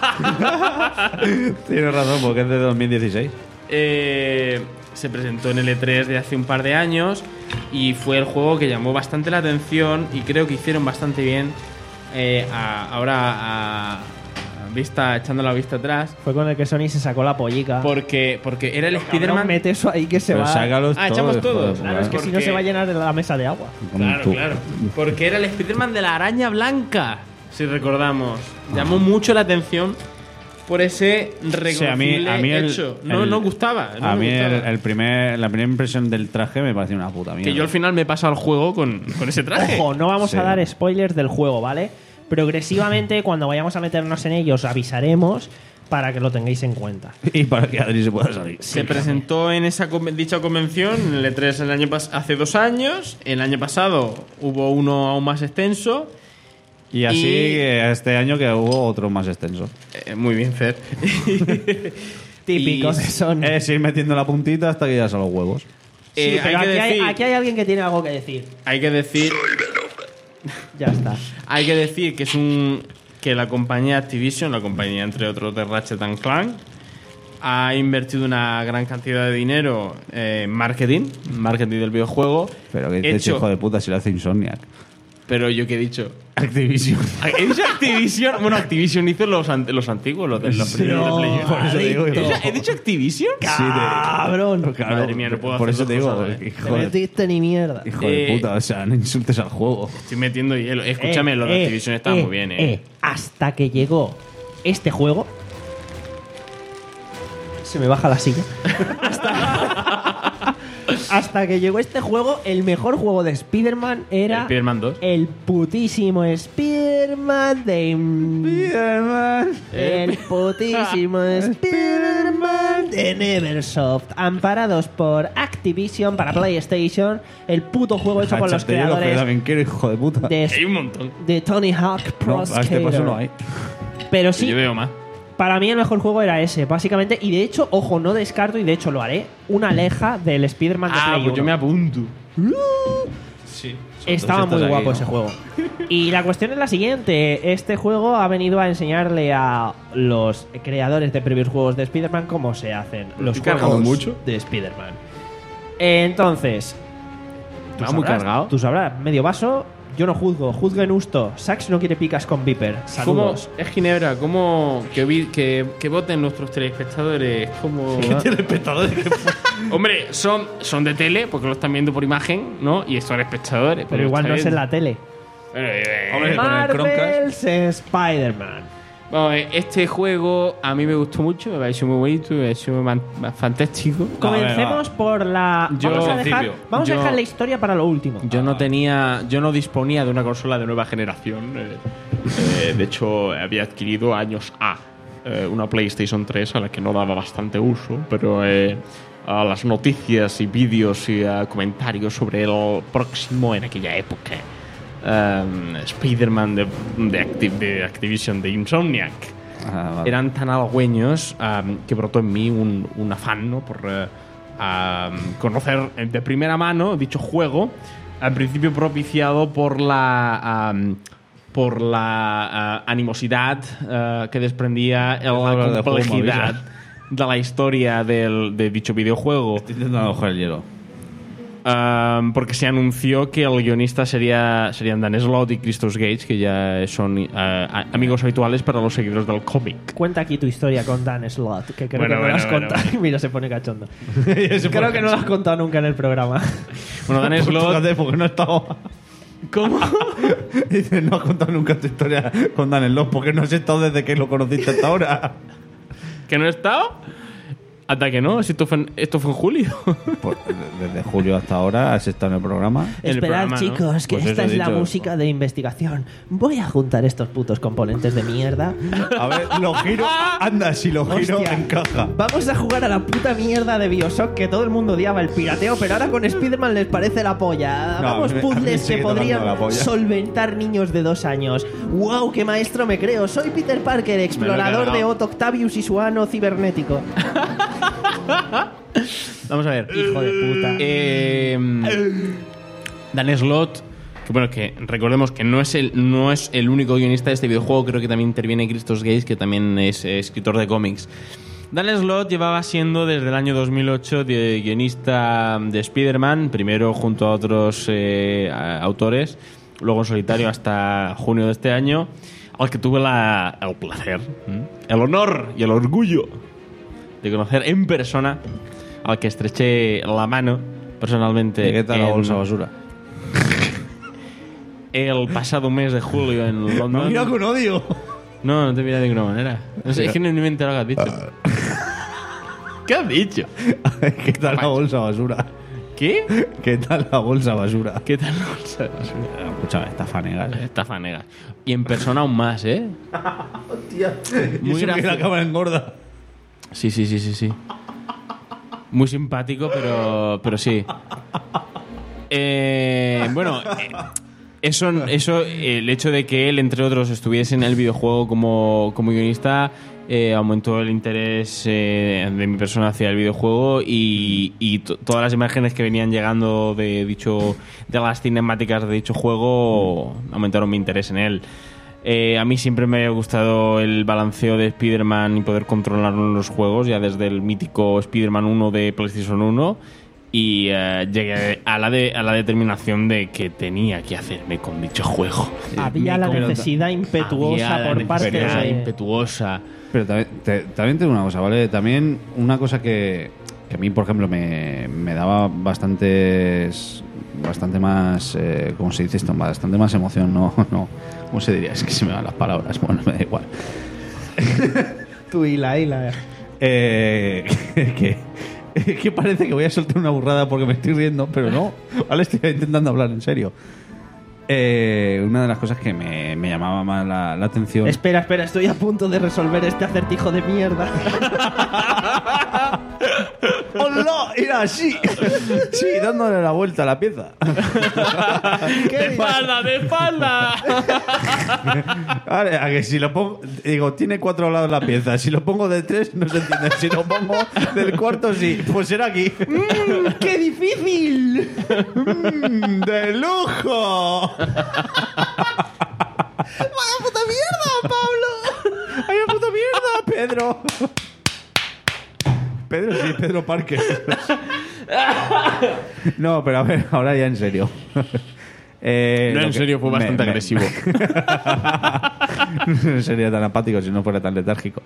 Tienes razón, porque es de dos mil dieciséis. eh, se presentó en el E tres de hace un par de años y fue el juego que llamó bastante la atención y creo que hicieron bastante bien eh, a- ahora a, a vista, echando la vista atrás, Fue con el que Sony se sacó la pollica. porque, porque era el Cabrón, Spider-Man... mete eso ahí que se Pero va. sácalos Ah, echamos todos, todos. joder, Claro, es que porque- si no se va a llenar la mesa de agua. Claro, Tú. claro. Porque era el Spider-Man de la araña blanca, si recordamos. Llamó mucho la atención por ese reconocible Sí, a mí, a mí el, hecho. No, el- no gustaba. no a me mí el, gustaba. el primer, la primera impresión del traje me pareció una puta mierda. Que yo al final me he pasado al juego con, con ese traje. Ojo, no vamos Sí. a dar spoilers del juego, ¿vale? Progresivamente, cuando vayamos a meternos en ellos, avisaremos para que lo tengáis en cuenta. Y para que Adri se pueda salir. Se presentó en esa conven- dicha convención, en el E tres el año pas- hace dos años. El año pasado hubo uno aún más extenso. Y así Y- eh, este año que hubo otro más extenso. Eh, muy bien, Fer. Típico Y- de Sony. Es ir metiendo la puntita hasta que ya son los huevos. Sí, Eh, pero hay, que aquí, hay, decir, aquí hay alguien que tiene algo que decir. hay que decir Ya está. Hay que decir que es un que la compañía Activision, la compañía entre otros de Ratchet and Clank, ha invertido una gran cantidad de dinero en marketing, marketing del videojuego. Pero que dices, Hecho- hijo de puta, si lo hace Insomniac. Pero yo que he dicho. Activision. He dicho Activision. Bueno, Activision hizo los, an- los antiguos, los de los primeros No, de Play. por eso digo, ¿He hijo. dicho, he dicho Activision? ¡Cabrón! Claro, Madre mía, no puedo por hacer eso te dos digo, cosas, ¿eh? No hijo, de, metiste ni mierda. hijo de Eh, puta, o sea, no insultes al juego. Estoy metiendo hielo. Escúchame, Eh, los de eh, Activision estaban eh, muy bien, ¿eh? Hasta que llegó este juego. Se me baja la silla. hasta, hasta que llegó este juego, el mejor juego de Spider-Man era. El Spider-Man dos. El putísimo Spider-Man de. Spider-Man. El putísimo Spider-Man de Neversoft. Amparados por Activision para PlayStation. El puto juego hecho con los Cáchate, yo lo que creadores también quiero, hijo de puta. de, Hay un montón. de Tony Hawk Pro No, a este Skater. paso no hay. Pero sí, Yo veo más. para mí el mejor juego era ese, básicamente. Y de hecho, ojo, no descarto, y de hecho lo haré, una aleja del Spider-Man de Ah, Play pues yo uno. me apunto. Sí. Estaba muy guapo ese juego. Y la cuestión es la siguiente. Este juego ha venido a enseñarle a los creadores de previos juegos de Spider-Man cómo se hacen los estoy cargando juegos mucho. de Spider-Man. Entonces, tú Va muy sabrás, cargado. Tú sabrás, medio vaso. Yo no juzgo, juzgo en gusto. Sax no quiere picas con Viper. ¿Cómo, Saludos. es Ginebra, ¿cómo que, vi- que, que voten nuestros telespectadores? ¿Cómo, Hombre, son, son de tele, porque lo están viendo por imagen, ¿no? Y son espectadores. Pero igual no es en la tele. Hombre, con el Chromecast. Marvel's Spider-Man. Vamos a ver, este juego a mí me gustó mucho, me pareció muy bonito, me pareció muy man- fantástico. Comencemos por la. Yo- vamos a dejar, principio. vamos a Yo- dejar la historia para lo último. Yo no tenía, yo no disponía de una consola de nueva generación. eh, eh, de hecho, había adquirido años A eh, una PlayStation tres a la que no daba bastante uso, pero eh, a las noticias y vídeos y eh, comentarios sobre el próximo en aquella época um, Spider-Man de, de, Activ- de Activision, de Insomniac, Ah, vale. eran tan halagüeños um, que brotó en mí un, un afán, ¿no? por eh, um, conocer de primera mano dicho juego, al principio propiciado por la um, por la uh, animosidad uh, que desprendía la hablar de juego, complejidad Mavisa. de la historia del, de dicho videojuego. Estoy intentando coger el hielo. Um, porque se anunció que el guionista sería, serían Dan Slott y Christos Gage, que ya son uh, a- amigos habituales para los seguidores del cómic. Cuenta aquí tu historia con Dan Slott, que creo Bueno, que no bueno, la has bueno, contado. Mira, se pone cachondo. creo que no lo has contado nunca en el programa. Bueno, Dan Slott... Fíjate, porque no he estado. ¿Cómo? Dice, no has contado nunca tu historia con Dan Slott, porque no has estado desde que lo conociste hasta ahora. ¿Que no he estado? Hasta que no, si esto fue en, esto fue en julio. Pues, desde julio hasta ahora has estado en el programa. En el Esperad, programa, ¿no? chicos, que Pues esta eso he es la dicho. música de investigación. Voy a juntar estos putos componentes de mierda. A ver, lo giro. Anda, si lo giro, Hostia. encaja. Vamos a jugar a la puta mierda de Bioshock que todo el mundo odiaba el pirateo, pero ahora con Spider-Man les parece la polla. No, Hagamos a mí- a mí puzzles sigue que tocando podrían la polla. solventar niños de dos años. ¡Wow! ¡Qué maestro me creo! Soy Peter Parker, explorador cargado. de Otto Octavius y su ano cibernético. Vamos a ver. Hijo de puta. Eh, Dan Slott, que bueno, que recordemos que no es el no es el único guionista de este videojuego, creo que también interviene Christos Gage, que también es eh, escritor de cómics. Dan Slott llevaba siendo desde el año dos mil ocho de guionista de Spider-Man, primero junto a otros eh, a- autores, luego en solitario hasta junio de este año, al que tuve la, el placer, ¿m? el honor y el orgullo de conocer en persona, al que estreché la mano personalmente. ¿Y qué tal la en- bolsa basura? el pasado mes de julio en London. No, mira con odio. No, no te mira de ninguna manera. No sé, es que no me he enterado lo que has dicho. ¿Qué has dicho? ¿Qué tal la bolsa basura? ¿Qué? ¿Qué tal la bolsa basura? ¿Qué tal la bolsa? Escúchame, está fanegas. Está fanega. Y en persona aún más, ¿eh? Muy Muy que la gracioso. cámara engorda. Sí, sí, sí, sí, sí. Muy simpático, pero, pero sí. Eh, bueno, eh, eso, eso, el hecho de que él, entre otros, estuviese en el videojuego como, como guionista, eh, aumentó el interés eh, de mi persona hacia el videojuego y, y to- todas las imágenes que venían llegando de dicho de las cinemáticas de dicho juego aumentaron mi interés en él. Eh, a mí siempre me ha gustado el balanceo de Spider-Man y poder controlarlo en los juegos, ya desde el mítico Spider-Man uno de PlayStation uno. Y uh, llegué a la, de, a la determinación de que tenía que hacerme con dicho juego. Había Me la com- necesidad impetuosa Había la por parte necesidad de... impetuosa. Pero también te, también tengo una cosa, ¿vale? También una cosa que, que a mí, por ejemplo, me, me daba bastantes... Bastante más... Eh, ¿Cómo se dice esto? Bastante más emoción, ¿no? no ¿Cómo se diría? Es que se me van las palabras. Bueno, me da igual. Tú y la hila. Eh, que, que parece que voy a soltar una burrada porque me estoy riendo, pero no. Vale, estoy intentando hablar en serio. Eh, una de las cosas que me, me llamaba más la, la atención... Espera, espera, estoy a punto de resolver este acertijo de mierda. ¡Hola! Era así. Sí, dándole la vuelta a la pieza. ¡De espalda, de espalda! Vale, a que si lo pongo... Digo, tiene cuatro lados la pieza. Si lo pongo de tres, no se entiende. Si lo pongo del cuarto, sí. Pues será aquí. ¡Mmm, qué difícil! Mm, ¡de lujo! ¡Vaya puta mierda, Pablo! ¡Ay, puta mierda, Pedro! Pedro, sí, Pedro Parker. No, pero a ver, ahora ya en serio. Eh, No, lo en que- serio, fue me- bastante me- agresivo. No sería tan apático si no fuera tan letárgico.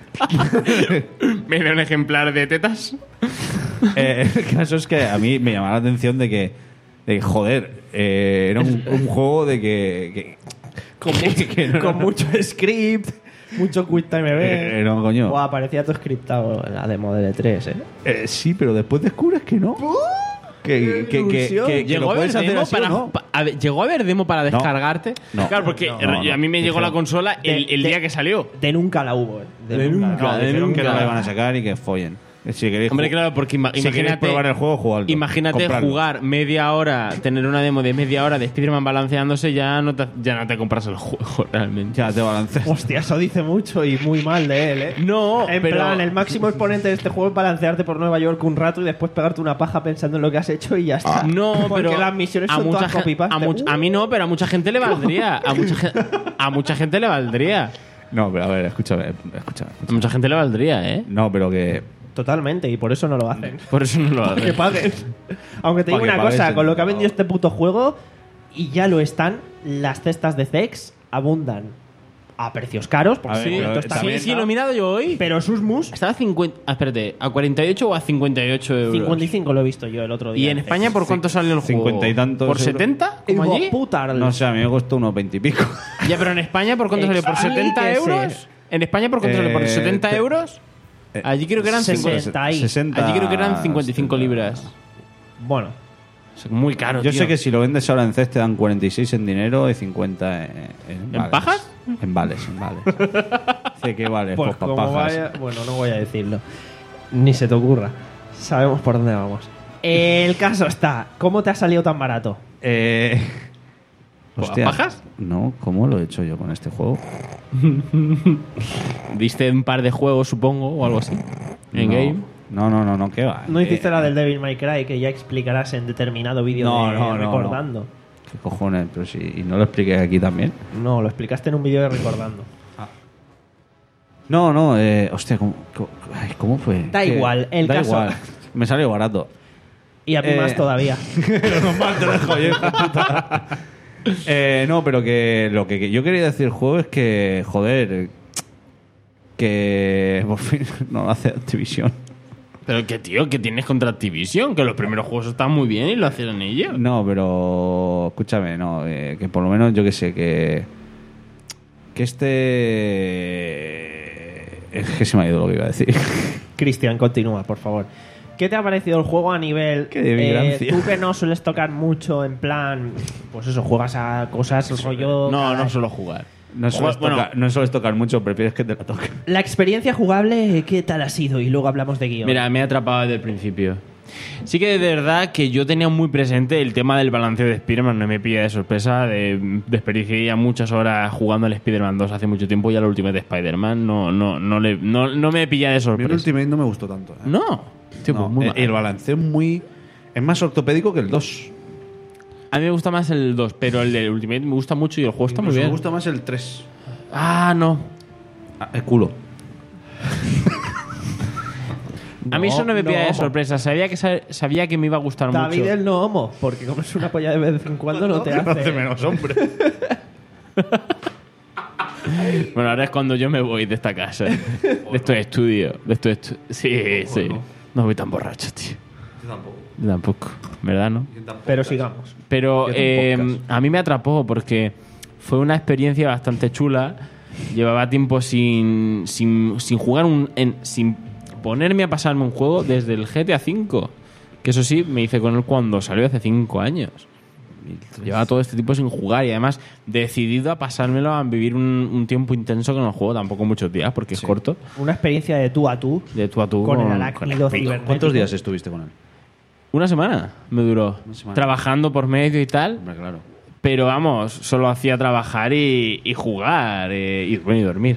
¿Me da un ejemplar de tetas? Eh, el caso es que a mí me llamaba la atención de que, de que, joder, eh, era un, un juego de que... que Con, mucho, que no- con mucho script, mucho quick time event. Eh, no, coño. Buah, parecía todo scriptado en la demo de E tres, ¿eh? Eh, sí, pero después descubres que no. Que, que, que, ilusión. que- que ¿Llegó lo a, haber puedes hacer demo así o para, no. pa- a ver, ¿Llegó a haber demo para descargarte? No. Claro, porque No, no, a mí me no. llegó la Dijeron- consola el, el de- día que salió. De nunca la hubo, ¿eh? De nunca. No, de dijeron nunca. que no la iban a sacar y que follen. Si queréis Hombre, ju- claro, porque ima- si queréis imagínate probar el juego, jugadlo. Imagínate Comprarlo. jugar media hora, tener una demo de media hora de Spider-Man balanceándose, ya no te, ya no te compras el juego realmente. Ya te balanceas. Hostia, eso dice mucho y muy mal de él, ¿eh? No, En pero plan, el máximo exponente de este juego es balancearte por Nueva York un rato y después pegarte una paja pensando en lo que has hecho y ya está. no, Porque pero las misiones a son mucha todas gen- copy-paste. a, much- a mí no, pero a mucha gente le valdría. A mucha, gen- a mucha gente le valdría. No, pero a ver, escúchame, escúchame. A mucha gente le valdría, ¿eh? No, pero que... Totalmente, y por eso no lo hacen. Por eso no lo Para que hace. paguen. Aunque te Pa' digo que una pagues cosa, el- con lo que ha vendido no. este puto juego, y ya lo están, las cestas de Zex abundan a precios caros, porque A ver, sí, pero esto está también- Sí, sí, lo he mirado yo hoy. pero sus mus, Estaba a cincuenta. Ah, espérate, ¿a cuarenta y ocho o a cincuenta y ocho euros? cincuenta y cinco lo he visto yo el otro día. ¿Y en España por cuánto sale el juego? cincuenta y tantos ¿Por euros. setenta? Hijo ¿Como allí? puta, No sé, a mí me costó unos veinte y pico. Ya, pero en España, ¿por cuánto sale? ¿Por setenta Explíquese. euros? ¿En España por cuánto sale? ¿Por Eh, setenta te- euros? Allí creo que eran sesenta. cincuenta. ahí. sesenta, Allí creo que eran cincuenta y cinco libras. Bueno, O sea, muy caro, Yo tío. sé que si lo vendes ahora en C E S te dan cuarenta y seis en dinero y cincuenta en, en, vales. pajas? En vales, en vales. Sé que vale, pues pues, pa' como pajas. vaya, bueno, no voy a decirlo. Ni se te ocurra. Sabemos por dónde vamos. El caso está, ¿cómo te ha salido tan barato? Eh... ¿A pajas? No, ¿cómo lo he hecho yo con este juego? Viste un par de juegos, supongo, o algo así. En no. game. No, no, no, no, ¿qué va? ¿No hiciste Eh, la del Devil May Cry que ya explicarás en determinado vídeo No, de no, no, Recordando? ¿Qué cojones? Pero si y no lo expliqué aquí también. No. lo explicaste en un vídeo de Recordando. No, no, eh, hostia, ¿cómo, cómo, ay, ¿cómo fue? Da Que- igual, el da caso- igual. Me salió barato. Y a mí Eh. más todavía. Normal, te dejo yo, hijo de puta. Eh, no, pero que lo que yo quería decir del juego es que, joder, que por fin no lo hace Activision. Pero que, tío, que tienes contra Activision, que los primeros juegos están muy bien y lo hacían ellos. No, pero escúchame, no, eh, que por lo menos yo que sé, que que este es que se me ha ido lo que iba a decir. Cristian, continúa, por favor. ¿Qué te ha parecido el juego a nivel... Qué de migrancia. tú que no sueles tocar mucho en plan... Pues eso, juegas a cosas rollo... No, no suelo jugar. No sueles, Bueno, tocar, no sueles tocar mucho, prefieres que te la toquen. La experiencia jugable, ¿qué tal ha sido? Y luego hablamos de guión. Mira, me he atrapado desde el principio. Sí que de verdad que yo tenía muy presente el tema del balanceo de Spider-Man, no me pilla de sorpresa, de, desperdicié ya muchas horas jugando al Spider-Man dos hace mucho tiempo y al Ultimate Spider-Man no, no, no, le, no, no me pilla de A mí el sorpresa. Ultimate no me gustó tanto. ¿eh? No, tío, No, pues muy el, mal. el balanceo es muy... Es más ortopédico que el dos. A mí me gusta más el dos, pero el de Ultimate me gusta mucho y el juego está muy Incluso bien. me gusta más el tres. Ah, no. Ah, el culo. A mí eso no me no, pilla de homo. sorpresa. Sabía que, sa- sabía que me iba a gustar David mucho. el no homo, porque comes una polla de vez en cuando no te hace. menos hombre. Bueno, ahora es cuando yo me voy de esta casa. De estos estudios. De estos estu- Sí, sí. No voy tan borracho, tío. Yo tampoco. Yo tampoco. ¿Verdad, no? Pero sigamos. Pero Yo eh, tampoco. a mí me atrapó porque fue una experiencia bastante chula. Llevaba tiempo sin, sin, sin jugar un... En, sin ponerme a pasarme un juego desde el G T A cinco. Que eso sí, me hice con él cuando salió hace cinco años. Llevaba todo este tiempo sin jugar y además decidido a pasármelo a vivir un, un tiempo intenso con el juego, tampoco muchos días porque es corto, Una experiencia de tú a tú de tú a tú con el con arácnido el- cibernético. ¿Cuántos días estuviste con él? Una semana me duró, Una semana. trabajando por medio y tal, Hombre, claro. pero vamos, solo hacía trabajar y, y jugar eh, y, bueno, y dormir.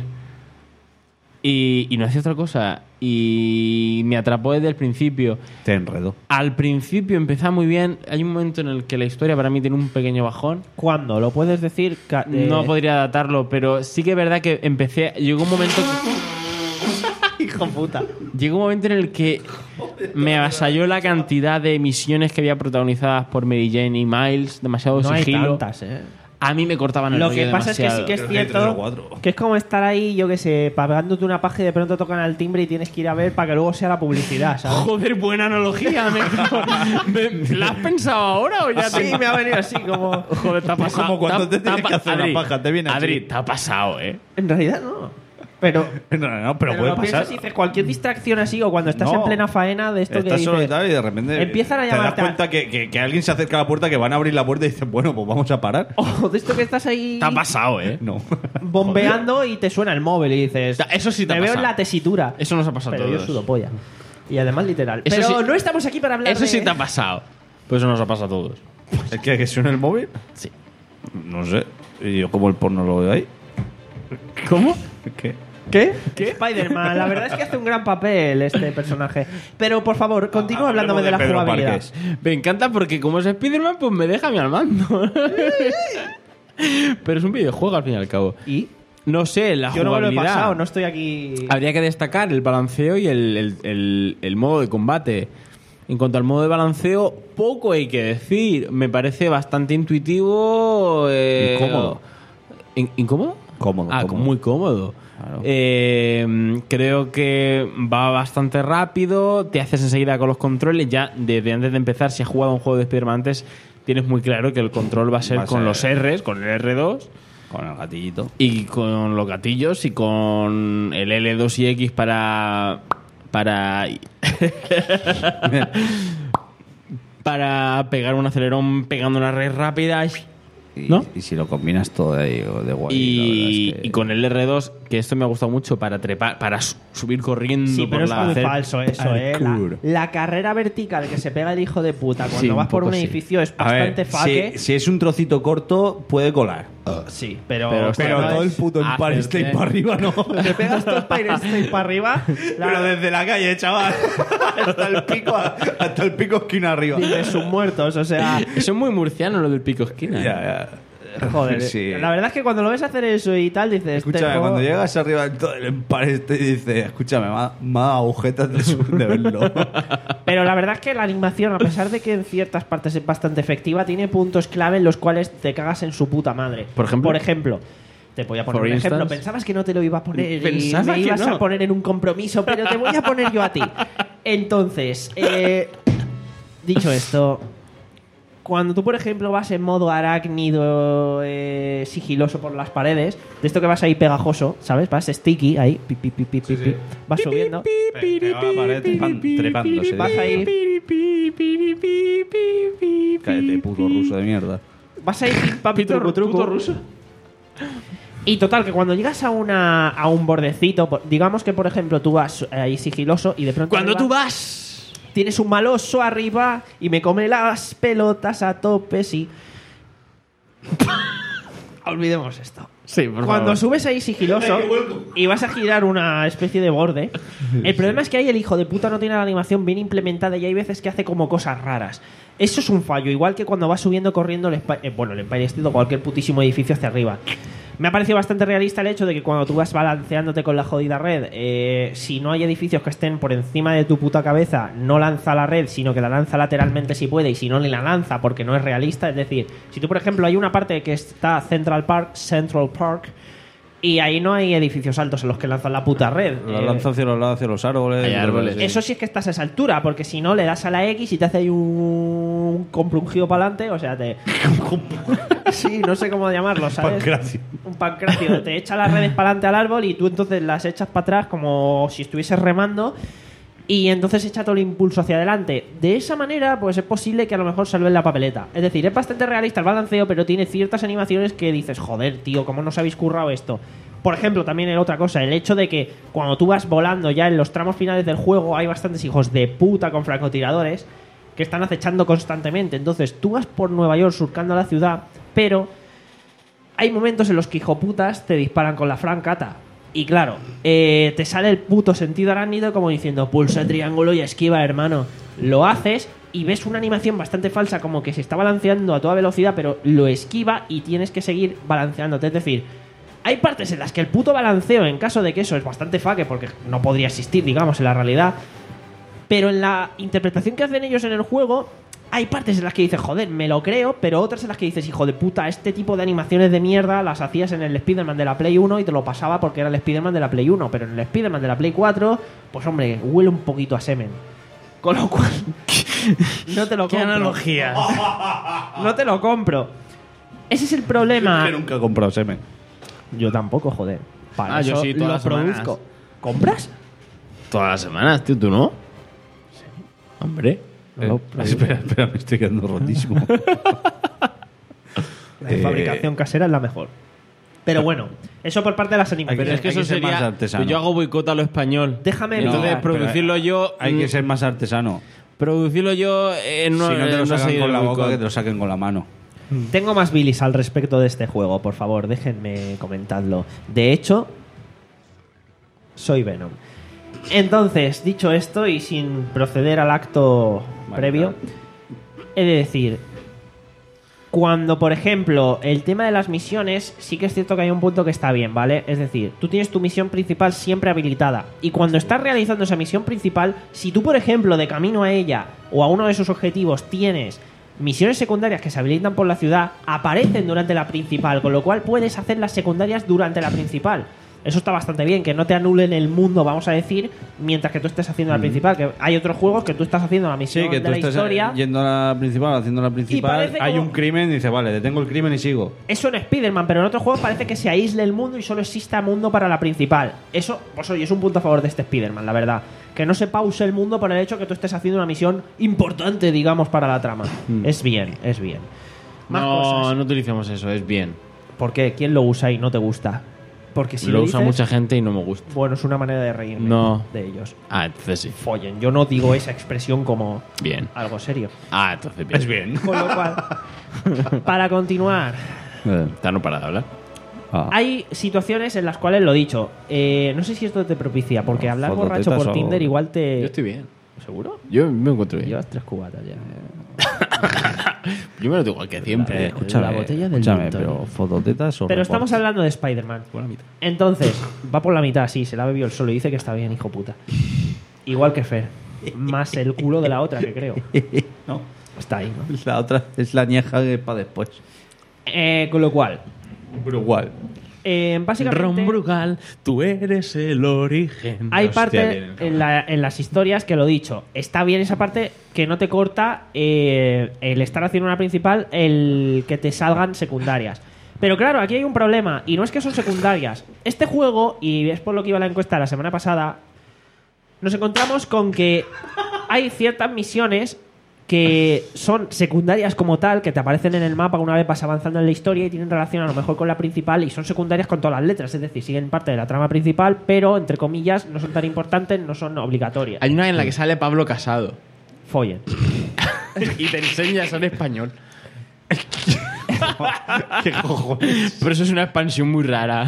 Y, y no hacía otra cosa. Y me atrapó desde el principio. Te enredó. Al principio empezaba muy bien. Hay un momento en el que la historia para mí tiene un pequeño bajón. ¿Cuándo? ¿Lo puedes decir? Ca- eh, No podría datarlo, pero sí que es verdad que empecé. Llegó un momento. Hijo puta. Llegó un momento en el que me avasalló la cantidad de misiones que había protagonizadas por Mary Jane y Miles. Demasiado No hay sigilo. tantas, eh. A mí me cortaban el Lo rollo que pasa es que sí demasiado. que es Creo que hay tres o cierto cuatro. que es como estar ahí, yo que sé, pagándote una paja y de pronto tocan al timbre y tienes que ir a ver para que luego sea la publicidad, ¿sabes? Joder, buena analogía. Me... me- ¿La has pensado ahora o ya Sí, te... me ha venido así como... Joder, te ha pasado. Como cuando te ha- te tienes ha- que hacer una Adri, paja, te viene así. Adri, te ha pasado, ¿eh? En realidad no. Pero... No, no, no, pero, pero puede lo pasar. piensas y dices, cualquier distracción así o cuando estás No. en plena faena de esto que Estás dices... solitario y de repente empiezan a te das llamarte a- cuenta que, que, que alguien se acerca a la puerta, que van a abrir la puerta y dicen, bueno, pues vamos a parar. O de esto que estás ahí Te ha pasado, ¿eh? No. bombeando y te suena el móvil y dices... Eso sí te ha me veo en pasado. la tesitura. Eso nos ha pasado a Pero yo todos. sudo polla. Y además literal. Eso Pero sí- no estamos aquí para hablar Eso de... sí te ha pasado. Pues eso nos ha pasado a todos. ¿Es que, que suena el móvil? Sí. No sé. Y yo como el porno lo veo ahí. ¿Cómo? ¿Qué? ¿Qué? Spider-Man, la verdad es que hace un gran papel este personaje. Pero por favor, continúa hablándome de la Pedro jugabilidad. Márquez. Me encanta porque como es Spider-Man, pues me deja a mí al mando. Pero es un videojuego al fin y al cabo. ¿Y? No sé, la Yo no me lo he jugabilidad. pasado, no estoy aquí. Habría que destacar el balanceo y el, el- el- el modo de combate. En cuanto al modo de balanceo, poco hay que decir. Me parece bastante intuitivo. eh, Incómodo. ¿In- ¿Incómodo? Cómodo, Ah, cómodo. muy cómodo. Claro. Eh, creo que va bastante rápido. Te haces enseguida con los controles. Ya desde antes de empezar, si has jugado un juego de Spider-Man antes, tienes muy claro que el control va a ser Va a con ser- los R's, con el erre dos. Con el gatillito. Y con los gatillos y con el ele dos y equis para. Para. para pegar un acelerón pegando una red rápida. Y, ¿No? y si lo combinas todo de, de guay. Y, la verdad es que- y con el erre dos, que esto me ha gustado mucho para trepar, para su- subir corriendo Sí, por pero es la muy hacer falso eso, ¿eh? La, parkour. la carrera vertical que se pega el hijo de puta cuando Sí, un vas por poco un sí. edificio es A ver, bastante faque. si, si es un trocito corto, puede colar. Sí, pero. Pero- Pero no todo el es puto Empire hacerte- State para arriba, no. Te pegas todo el Empire State para arriba. la- Pero desde la calle, chaval. hasta el pico, hasta el pico esquina arriba. de sus muertos, o sea. Eso es muy murciano lo del pico esquina. Ya, ya. Joder, Sí. la verdad es que cuando lo ves hacer eso y tal, dices. Escúchame, este juego- cuando llegas arriba del todo el Empire State y dices, escúchame, me ha, me ha dado agujetas de, su- de verlo. Pero la verdad es que la animación, a pesar de que en ciertas partes es bastante efectiva, tiene puntos clave en los cuales te cagas en su puta madre. Por ejemplo. Por ejemplo. Te voy a poner For un ejemplo. instance. Pensabas que no te lo iba a poner y Pensaba me que ibas no. a poner en un compromiso, pero te voy a poner yo a ti. Entonces, eh, dicho esto, cuando tú, por ejemplo, vas en modo arácnido eh, sigiloso por las paredes, de esto que vas ahí pegajoso, ¿sabes? Vas sticky ahí, pi, pi, pi, pi, pi, pi, vas subiendo. Pegado a la pared, trepan- trepándose. Vas ahí. Cállate, puto ruso de mierda. Vas ahí pim, pam, Pito- truco, truco. puto ruso. Y total, que cuando llegas a una a un bordecito, por- digamos que por ejemplo tú vas ahí sigiloso y de pronto Cuando arriba tú vas. tienes un mal oso arriba y me come las pelotas a tope, sí. Olvidemos esto. Sí, por Cuando favor. subes ahí sigiloso y vas a girar una especie de borde, el problema es que ahí el hijo de puta no tiene la animación bien implementada y hay veces que hace como cosas raras. Eso es un fallo, igual que cuando vas subiendo corriendo el, Spi- eh, bueno, el Empire State o cualquier putísimo edificio hacia arriba. Me ha parecido bastante realista el hecho de que cuando tú vas balanceándote con la jodida red, eh, si no hay edificios que estén por encima de tu puta cabeza, no lanza la red, sino que la lanza lateralmente si puede, y si no, ni la lanza porque no es realista. Es decir, si tú, por ejemplo, hay una parte que está Central Park, Central Park, y ahí no hay edificios altos en los que lanzan la puta red. La Eh, lanza hacia los lados, hacia los árboles. Hay árboles. Eso sí es que estás a esa altura, porque si no le das a la X y te hace ahí un comprungido para adelante, o sea, te... sí, no sé cómo llamarlo, ¿sabes? Pancracio. Un pancracio. Te echa las redes para adelante al árbol y tú entonces las echas para atrás como si estuvieses remando y entonces echa todo el impulso hacia adelante. De esa manera, pues es posible que a lo mejor salve la papeleta. Es decir, es bastante realista el balanceo, pero tiene ciertas animaciones que dices, joder, tío, ¿cómo nos habéis currado esto? Por ejemplo, también en otra cosa, el hecho de que cuando tú vas volando ya en los tramos finales del juego hay bastantes hijos de puta con francotiradores que están acechando constantemente. Entonces tú vas por Nueva York surcando la ciudad, pero hay momentos en los que hijoputas te disparan con la francata. Y claro, eh, te sale el puto sentido arácnido como diciendo pulsa triángulo y esquiva, hermano. Lo haces y ves una animación bastante falsa como que se está balanceando a toda velocidad, pero lo esquiva y tienes que seguir balanceándote. Es decir, hay partes en las que el puto balanceo, en caso de que eso es bastante faque, porque no podría existir, digamos, en la realidad, pero en la interpretación que hacen ellos en el juego, hay partes en las que dices, joder, me lo creo, pero otras en las que dices, hijo de puta, este tipo de animaciones de mierda las hacías en el Spider-Man de la Play uno y te lo pasaba porque era el Spider-Man de la Play uno, pero en el Spider-Man de la Play cuatro, pues hombre, huele un poquito a semen. Con lo cual, no te lo ¿Qué compro. analogía? No te lo compro. Ese es el problema. Yo nunca he comprado semen. Yo tampoco, joder. Para Ah, eso yo sí, todas lo las semanas. produzco. ¿Compras? Todas las semanas, tío, ¿tú no? Hombre. Eh, espera, espera, me estoy quedando rotísimo. La de Eh, fabricación casera es la mejor. Pero bueno, eso por parte de las animaciones. Pero es que hay eso que ser más sería... artesano. Yo hago boicot a lo español. Déjame Entonces, mirar. producirlo yo... Hay mm, que ser más artesano. Producirlo yo... eh, no, si no te eh, lo sacan seguir con el la boca, boicot. que te lo saquen con la mano. Tengo más bilis al respecto de este juego, por favor, déjenme comentarlo. De hecho, soy Venom. Entonces, dicho esto y sin proceder al acto Vale, previo, he de decir, cuando, por ejemplo, el tema de las misiones, sí que es cierto que hay un punto que está bien, ¿vale? Es decir, tú tienes tu misión principal siempre habilitada y cuando estás realizando esa misión principal, si tú, por ejemplo, de camino a ella o a uno de esos objetivos tienes misiones secundarias que se habilitan por la ciudad, aparecen durante la principal, con lo cual puedes hacer las secundarias durante la principal. Eso está bastante bien, que no te anulen el mundo, vamos a decir, mientras que tú estés haciendo la principal. Que hay otros juegos que tú estás haciendo la misión Sí, que de tú la estás historia. yendo a la principal, haciendo la principal. parece Hay como- un crimen y dices, vale, detengo el crimen y sigo. Eso en Spider-Man, pero en otros juegos parece que se aísle el mundo y solo exista mundo para la principal. Eso, pues oye, es un punto a favor de este Spider-Man, la verdad. Que no se pause el mundo por el hecho que tú estés haciendo una misión importante, digamos, para la trama. Es bien, es bien. Más No, cosas. no utilicemos eso, es bien. ¿Por qué? ¿Quién lo usa y no te gusta? Porque si lo lo usa dices, mucha gente y no me gusta. bueno, es una manera de reírme No. de ellos. Ah, entonces sí. Follen. Yo no digo esa expresión como Bien. algo serio. Ah, entonces bien. Es bien. Con lo cual, para continuar, Está no para de hablar. Ah. hay situaciones en las cuales lo dicho. eh, no sé si esto te propicia, porque hablar Fototetas borracho por o- Tinder igual te. Yo estoy bien. ¿Seguro? Yo me encuentro bien. Llevas tres cubatas ya. Yo me lo digo igual que siempre. Eh, escúchame, la botella del escúchame, Lipton. pero fototetas o Pero reports? estamos hablando de Spider-Man. Entonces, va por la mitad, sí, se la bebió el solo y dice que está bien, hijo puta. Igual que Fer. Más el culo de la otra, que creo. No, Está ahí, ¿no? la otra es la añeja que para después. Eh, con lo cual, Pero igual. eh, básicamente. Ron Brugal, tú eres el origen. Hay Hostia, parte bien, en, la- en las historias que lo dicho. Está bien esa parte que no te corta eh, el estar haciendo una principal, el que te salgan secundarias. Pero claro, aquí hay un problema. Y no es que son secundarias. Este juego, y es por lo que iba la encuesta la semana pasada, nos encontramos con que hay ciertas misiones que son secundarias como tal, que te aparecen en el mapa una vez vas avanzando en la historia y tienen relación a lo mejor con la principal y son secundarias con todas las letras, es decir, siguen parte de la trama principal, pero entre comillas no son tan importantes, no son obligatorias. Hay una en la que sale Pablo Casado Follen. y te enseña a ser español. ¿Qué cojones? Pero eso es una expansión muy rara.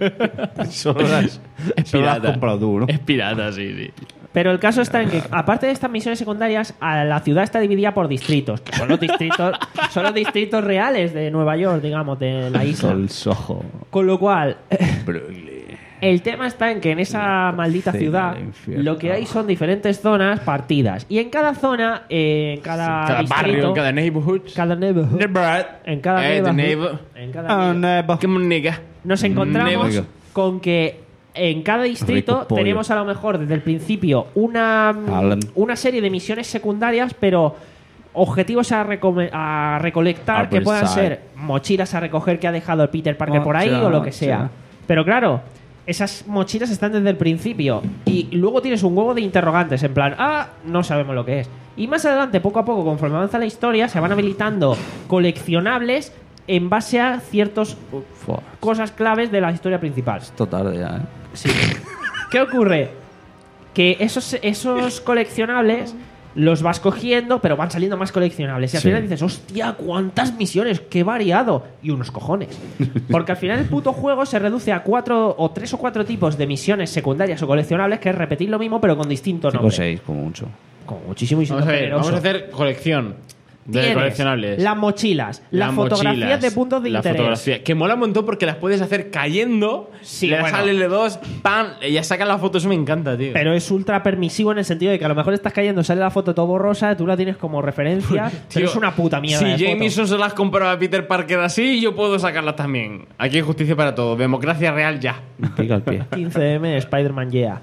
Solo las, Es solo las has pirata. comprado tú, ¿no? Es pirata, sí, sí. Pero el caso está en que, aparte de estas misiones secundarias, a la ciudad está dividida por distritos. Que son los distritos, son los distritos reales de Nueva York, digamos, de la isla. Sol Soho. Con lo cual, Brooklyn. el tema está en que en esa maldita Cena ciudad del infierno. lo que hay son diferentes zonas partidas. Y en cada zona, eh, en cada, Cada distrito, barrio, cada neighborhood. cada neighborhood, Neighborhood. en cada Eh, the neighborhood, neighbor. en cada neighborhood, Come on, nigga. nos encontramos Neighbor. con que en cada distrito Rico pollo. tenemos a lo mejor desde el principio una, Alan. una serie de misiones secundarias, pero objetivos a, recome- a recolectar que puedan Upside. ser mochilas a recoger que ha dejado el Peter Parker por ahí Mochila, o lo que sea. mochila. Pero claro, esas mochilas están desde el principio y luego tienes un huevo de interrogantes en plan, ah, no sabemos lo que es. Y más adelante, poco a poco, conforme avanza la historia, se van habilitando coleccionables en base a ciertas Fua, cosas claves de la historia principal. esto tarde ya, ¿eh? Sí. ¿Qué ocurre? Que esos, esos coleccionables los vas cogiendo, pero van saliendo más coleccionables. Y al Sí. final dices, hostia, cuántas misiones, qué variado. Y unos cojones. Porque al final el puto juego se reduce a cuatro o tres o cuatro tipos de misiones secundarias o coleccionables, que es repetir lo mismo, pero con distinto Cinco o nombre. seis, como mucho. Como muchísimo y siendo Vamos a ver, generoso. vamos a hacer colección de Tienes coleccionables. las mochilas, las fotografías mochilas, de puntos de la interés. fotografía, que mola un montón porque las puedes hacer cayendo. Sí, le das bueno. al L dos, ¡pam! Y ya sacan la foto. Eso me encanta, tío. Pero es ultra permisivo en el sentido de que a lo mejor estás cayendo, sale la foto todo borrosa, tú la tienes como referencia, pero Tío, es una puta mierda. Si de foto. Jameson se las compraba a Peter Parker así, yo puedo sacarlas también. Aquí hay justicia para todo. Democracia real ya. Pica el pie. quince eme Spider-Man Yeah.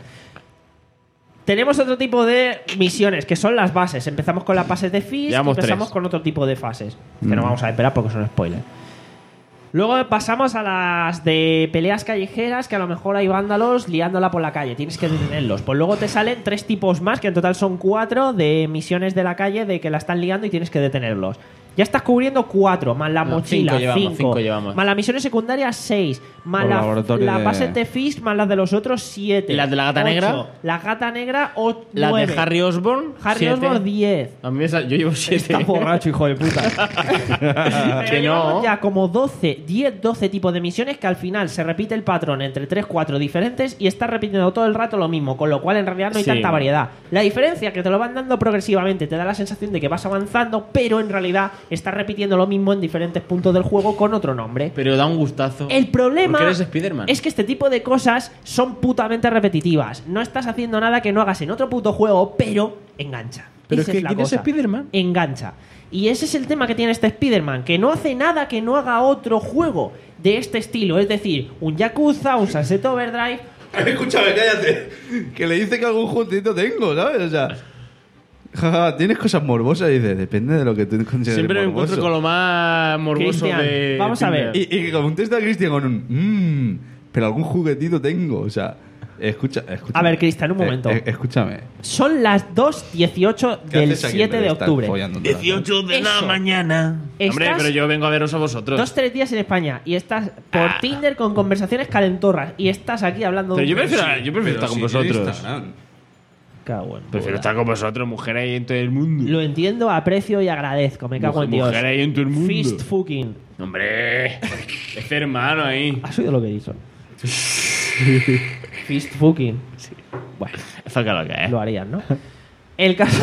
Tenemos otro tipo de misiones, que son las bases. Empezamos con las bases de Fist y Llevamos empezamos tres. con otro tipo de fases. Que no vamos a esperar porque son spoilers. Luego pasamos a las de peleas callejeras, que a lo mejor hay vándalos liándola por la calle. Tienes que detenerlos. Pues luego te salen tres tipos más, que en total son cuatro, de misiones de la calle de que la están liando y tienes que detenerlos. Ya estás cubriendo cuatro, más la No, mochila, cinco llevamos, cinco, cinco llevamos. más las misiones secundarias, seis, más Los la, laboratorios la de- base de Fist, más las de los otros, siete. ¿Y las de la gata ocho. negra? La gata negra, o La nueve. de Harry Osborn. Harry siete. Osborn, diez. A mí me sal- yo llevo siete. Está borracho, hijo de puta. Pero Que llevamos no. ya como doce, diez, doce tipos de misiones que al final se repite el patrón entre tres, cuatro diferentes y está repitiendo todo el rato lo mismo, con lo cual en realidad no hay Sí. tanta variedad. La diferencia que te lo van dando progresivamente te da la sensación de que vas avanzando, pero en realidad estás repitiendo lo mismo en diferentes puntos del juego con otro nombre. Pero da un gustazo. El problema Porque eres Spider-Man. es que este tipo de cosas son putamente repetitivas. No estás haciendo nada que no hagas en otro puto juego, pero engancha. Pero Esa es que la ¿quién es cosa. Spider-Man? Engancha. Y ese es el tema que tiene este Spider-Man, que no hace nada que no haga otro juego de este estilo. Es decir, un Yakuza, un Sunset Overdrive. Escúchame, cállate. Que le dice que algún juntito tengo, ¿sabes? O sea, jaja, tienes cosas morbosas y dices, depende de lo que tú consideres Siempre me morboso. encuentro con lo más morboso Cristian, de. vamos a Tinder. ver. Y, y que contesta a Cristian con un mmm, pero algún juguetito tengo. O sea, escucha, escucha. A ver, Cristian, un momento. escúchame. Son las dos dieciocho ¿Qué del haces aquí en siete vez de estar octubre. follándote la cara? de Eso. mañana. Hombre, Estás- pero yo vengo a veros a vosotros. Dos, tres días en España y estás por Tinder con conversaciones calentorras y estás aquí hablando Pero de yo un- prefiero, yo prefiero estar con vosotros. Cago en Prefiero puta. estar con vosotros, mujer ahí en todo el mundo. Lo entiendo, aprecio y agradezco. Me cago en Mujer- Dios. mujer ahí en todo el mundo. Fist fucking. Hombre, es hermano ahí. ¿Has oído lo que hizo? Fist fucking. Bueno, Eso que lo que es. lo harían, ¿no? El caso.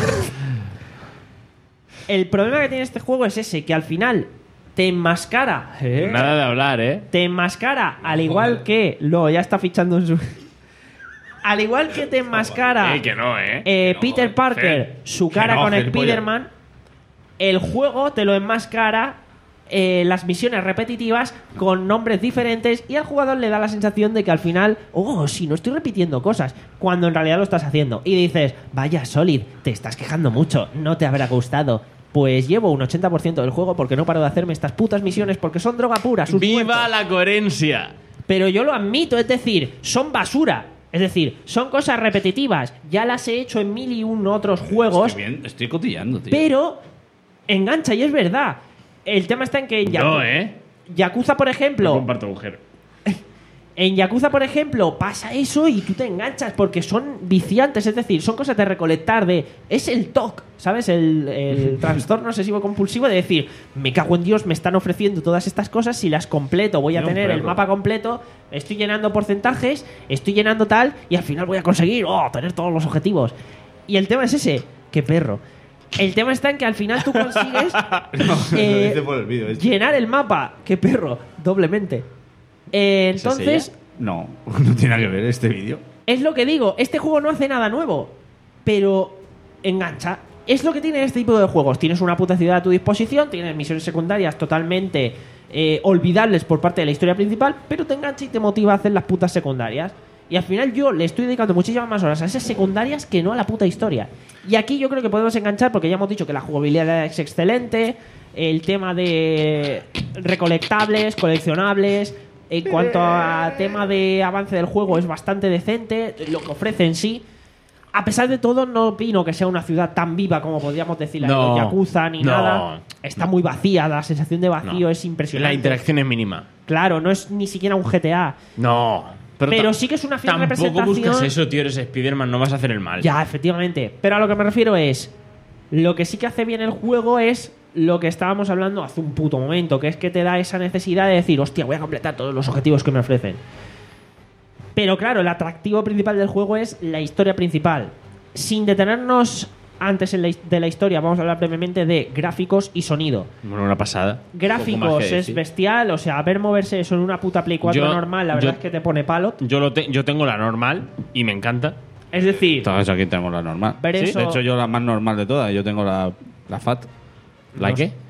El problema que tiene este juego es ese, que al final te enmascara. ¿eh? Nada de hablar, ¿eh? Te enmascara, al igual que. Lo ya está fichando en su. Al igual que te enmascara. Eh, que no, ¿eh? eh, Peter Parker, su cara Que no, con gilipollas. Spider-Man, el juego te lo enmascara eh, las misiones repetitivas con nombres diferentes y al jugador le da la sensación de que al final, oh, si no estoy repitiendo cosas, cuando en realidad lo estás haciendo. Y dices, vaya, Solid, te estás quejando mucho, no te habrá gustado. Pues llevo un ochenta por ciento del juego porque no paro de hacerme estas putas misiones porque son droga pura. Sus ¡Viva muertos. la coherencia! Pero yo lo admito, es decir, son basura. Es decir, son cosas repetitivas. Ya las he hecho en mil y un otros juegos, Estoy, bien, estoy cotillando, tío. pero engancha y es verdad. El tema está en que en Yo, Yaku- ¿eh? Yakuza, por No ejemplo, comparto agujero. En Yakuza, por ejemplo, pasa eso y tú te enganchas porque son viciantes, es decir, son cosas de recolectar, de es el T O C, ¿sabes? El, el trastorno obsesivo compulsivo de decir, me cago en Dios, me están ofreciendo todas estas cosas, si las completo voy a tener el mapa completo, estoy llenando porcentajes, estoy llenando tal y al final voy a conseguir, oh, tener todos los objetivos. Y el tema es ese, qué perro. El tema está en que al final tú consigues No, eh, lo dice por el vídeo. este. llenar el mapa, qué perro, doblemente. Eh, entonces, No, no tiene nada que ver este vídeo. es lo que digo, este juego no hace nada nuevo, pero engancha. Es lo que tiene este tipo de juegos. Tienes una puta ciudad a tu disposición, tienes misiones secundarias totalmente eh, olvidables por parte de la historia principal, pero te engancha y te motiva a hacer las putas secundarias. Y al final yo le estoy dedicando muchísimas más horas a esas secundarias que no a la puta historia. Y aquí yo creo que podemos enganchar porque ya hemos dicho que la jugabilidad es excelente, el tema de recolectables, coleccionables. En cuanto a tema de avance del juego es bastante decente, lo que ofrece en sí. A pesar de todo, no opino que sea una ciudad tan viva como podríamos decir la de No, los Yakuza ni no, nada. Está muy vacía, la sensación de vacío No. es impresionante. La interacción es mínima. Claro, no es ni siquiera un G T A. No. Pero ta- sí que es una fiel Tampoco representación. buscas eso, tío. Eres Spider-Man, no vas a hacer el mal. Ya, efectivamente. Pero a lo que me refiero es, lo que sí que hace bien el juego es lo que estábamos hablando hace un puto momento, que es que te da esa necesidad de decir, hostia, voy a completar todos los objetivos que me ofrecen. Pero claro, el atractivo principal del juego es la historia principal. Sin detenernos antes en la, de la historia, vamos a hablar brevemente de gráficos y sonido. Bueno, una pasada. Poco más Gráficos que es decir. bestial, o sea, ver moverse eso en una puta Play cuatro Yo- normal, la yo- verdad es que te pone palo. Yo, lo te- yo tengo la normal y me encanta. Es decir, Entonces aquí tenemos la normal. Ver ¿Sí? eso- De hecho, yo la más normal de todas. Yo tengo la, la Fat. ¿La No qué?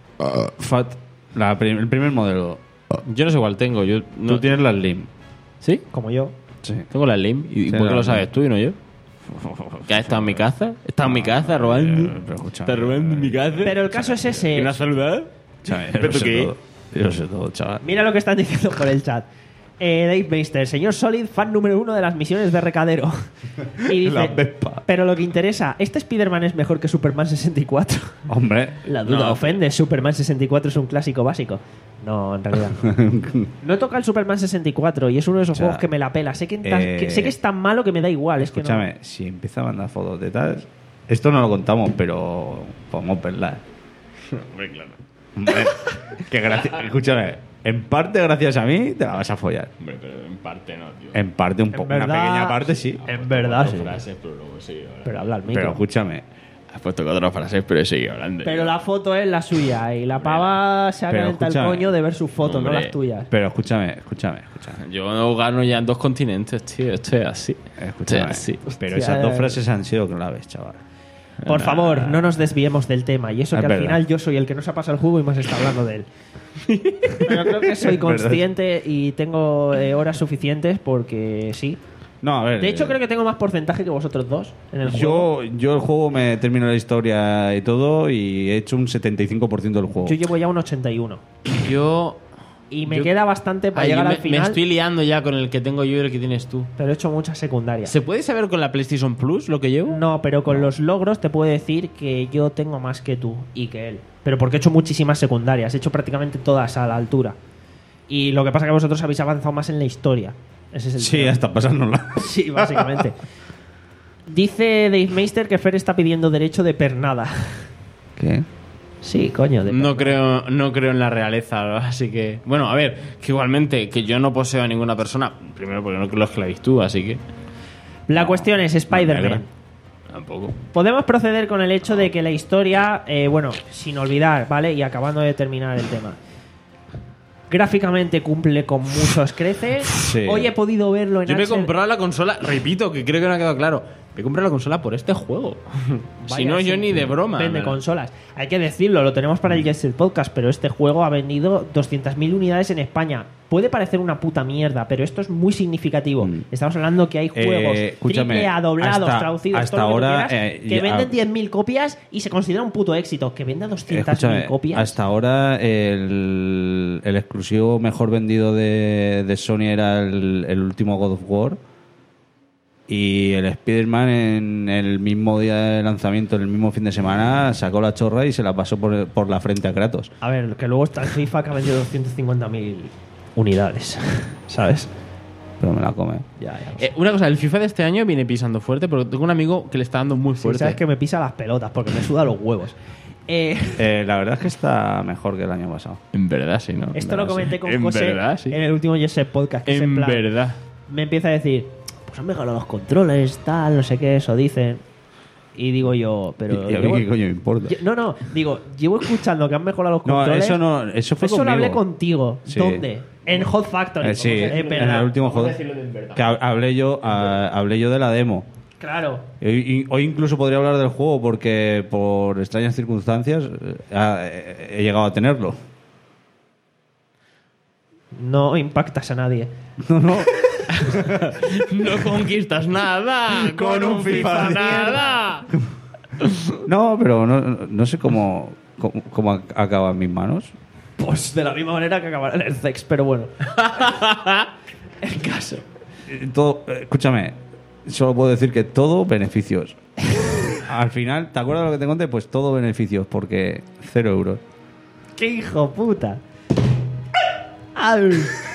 Fat. La prim- el primer modelo. Yo no sé cuál tengo. Yo no- Tú tienes la Slim. ¿Sí? como yo. Sí. Tengo la Slim. ¿Y Sí, por qué la lo Slim. sabes tú y no yo? ¿Que has estado en mi casa? ¿Estás en mi casa robando? Eh, pero escucha, ¿Estás robando en mi casa? Pero el caso es ese. ¿Y no has saludado? Escúchame, ¿Pero yo lo sé qué? todo. Yo lo sé todo, chaval. Mira lo que están diciendo por el chat. Eh, Dave Meister, señor Solid, fan número uno de las misiones de recadero. Y dice, La Vespa. pero lo que interesa, ¿este Spider-Man es mejor que Superman sesenta y cuatro? Hombre. La duda No. ofende, Superman sesenta y cuatro es un clásico básico. No, en realidad. No toca el Superman sesenta y cuatro y es uno de esos O sea, juegos que me la pela. Sé que, tan- eh, que- sé que es tan malo que me da igual. Es que no. Escúchame, si empieza a mandar fotos de tal. Esto no lo contamos, pero podemos verlas. Hombre, claro. Hombre, que gracias. Escúchame, en parte gracias a mí te la vas a follar. Hombre, pero en parte no, tío. En parte un En poco. Una verdad- pequeña parte sí. En verdad, sí. Frases, pero luego sigue hablando. Pero habla al micro. Pero escúchame. Has puesto cuatro frases, pero sigue hablando. Pero la foto es la suya y la pava se ha Pero calentado el escúchame. coño de ver sus fotos, no Hombre. las tuyas. Pero escúchame, escúchame, escúchame. Yo gano ya en dos continentes, tío. Esto es así. Escúchame. Esto es así. Pero Hostia, esas dos eh. frases han sido claves, chaval. Por favor, no nos desviemos del tema. Y eso Es que al verdad. final yo soy el que nos ha pasado el juego y hemos estado hablando de él. Pero creo que soy Es verdad. consciente y tengo eh, horas suficientes porque sí. No, a ver. De hecho, creo que tengo más porcentaje que vosotros dos en el juego. Yo, yo el juego me termino la historia y todo y he hecho un setenta y cinco por ciento del juego. Yo llevo ya un ochenta y uno. Yo. Y me Yo- queda bastante para Ay, llegar yo me, al final. me estoy liando ya con el que tengo yo y el que tienes tú. Pero he hecho muchas secundarias. ¿Se puede saber con la PlayStation Plus lo que llevo? No, pero con los logros te puedo decir que yo tengo más que tú y que él. Pero porque he hecho muchísimas secundarias. He hecho prácticamente todas a la altura. Y lo que pasa es que vosotros habéis avanzado más en la historia. Ese es el Sí, tema. hasta pasárnosla. Sí, básicamente. Dice Dave Meister que Fer está pidiendo derecho de pernada. ¿Qué? Sí, coño. De No creo, no creo en la realeza, así que... Bueno, a ver, que igualmente, que yo no poseo a ninguna persona, primero porque no creo en la esclavitud, así que... La cuestión es Spider-Man. negra. Tampoco. Podemos proceder con el hecho de que la historia, eh, bueno, sin olvidar, ¿vale? Y acabando de terminar el tema. Gráficamente cumple con muchos creces. Sí. Hoy he podido verlo en Yo me he Axel- comprado la consola, repito, que creo que no ha quedado claro. Me he comprado la consola por este juego. si Vaya, no, yo sí, ni de broma. Vende me- consolas. Hay que decirlo, lo tenemos para el Jet Set Podcast, pero este juego ha vendido doscientas mil unidades en España. Puede parecer una puta mierda, pero esto es muy significativo. Mm. Estamos hablando que hay juegos Eh, escúchame, triple A doblados, hasta- traducidos, hasta todo lo que tú ahora, quieras, eh, que ya- venden diez mil copias y se considera un puto éxito. Que venda doscientas mil Escúchame, copias. hasta ahora el, el exclusivo mejor vendido de, de Sony era el, el último God of War. Y el Spider-Man en el mismo día de lanzamiento, en el mismo fin de semana, sacó la chorra y se la pasó por, por la frente a Kratos. A ver, que luego está el FIFA que ha vendido doscientas cincuenta mil unidades, ¿sabes? pero me la come. Ya, ya lo sé. Eh, una cosa, el FIFA de este año viene pisando fuerte, porque tengo un amigo que le está dando muy Sí, fuerte. sabes que me pisa las pelotas porque me suda los huevos. Eh, Eh, la verdad es que está mejor que el año pasado. En verdad, sí, ¿no? esto lo comenté con En José verdad, sí. en el último Yes Set Podcast. Que es En en plan, verdad. me empieza a decir, pues han mejorado los controles, tal, no sé qué, eso dicen. Y digo yo, pero... ¿Y a mí llevo- qué coño me importa? Lle- No, no, digo, llevo escuchando que han mejorado los No, controles. eso no, eso fue Eso lo conmigo. hablé contigo. Sí. ¿Dónde? En Hot Factory. Eh, sí, Es en verdad. el último juego. Que hab- hablé yo, a- hablé yo de la demo. Claro. Y- y- Hoy incluso podría hablar del juego porque por extrañas circunstancias eh, ha- he llegado a tenerlo. No impactas a nadie. No, no. No conquistas nada con un FIFA nada. No, pero no, no sé cómo, cómo, cómo ac- acaba en mis manos. Pues de la misma manera que acabará en el sex, pero bueno. El caso. Eh, Todo, eh, escúchame, solo puedo decir que todo beneficios. Al final, ¿te acuerdas de lo que te conté? Pues todo beneficios, porque cero euros. ¡Qué hijo puta! Au.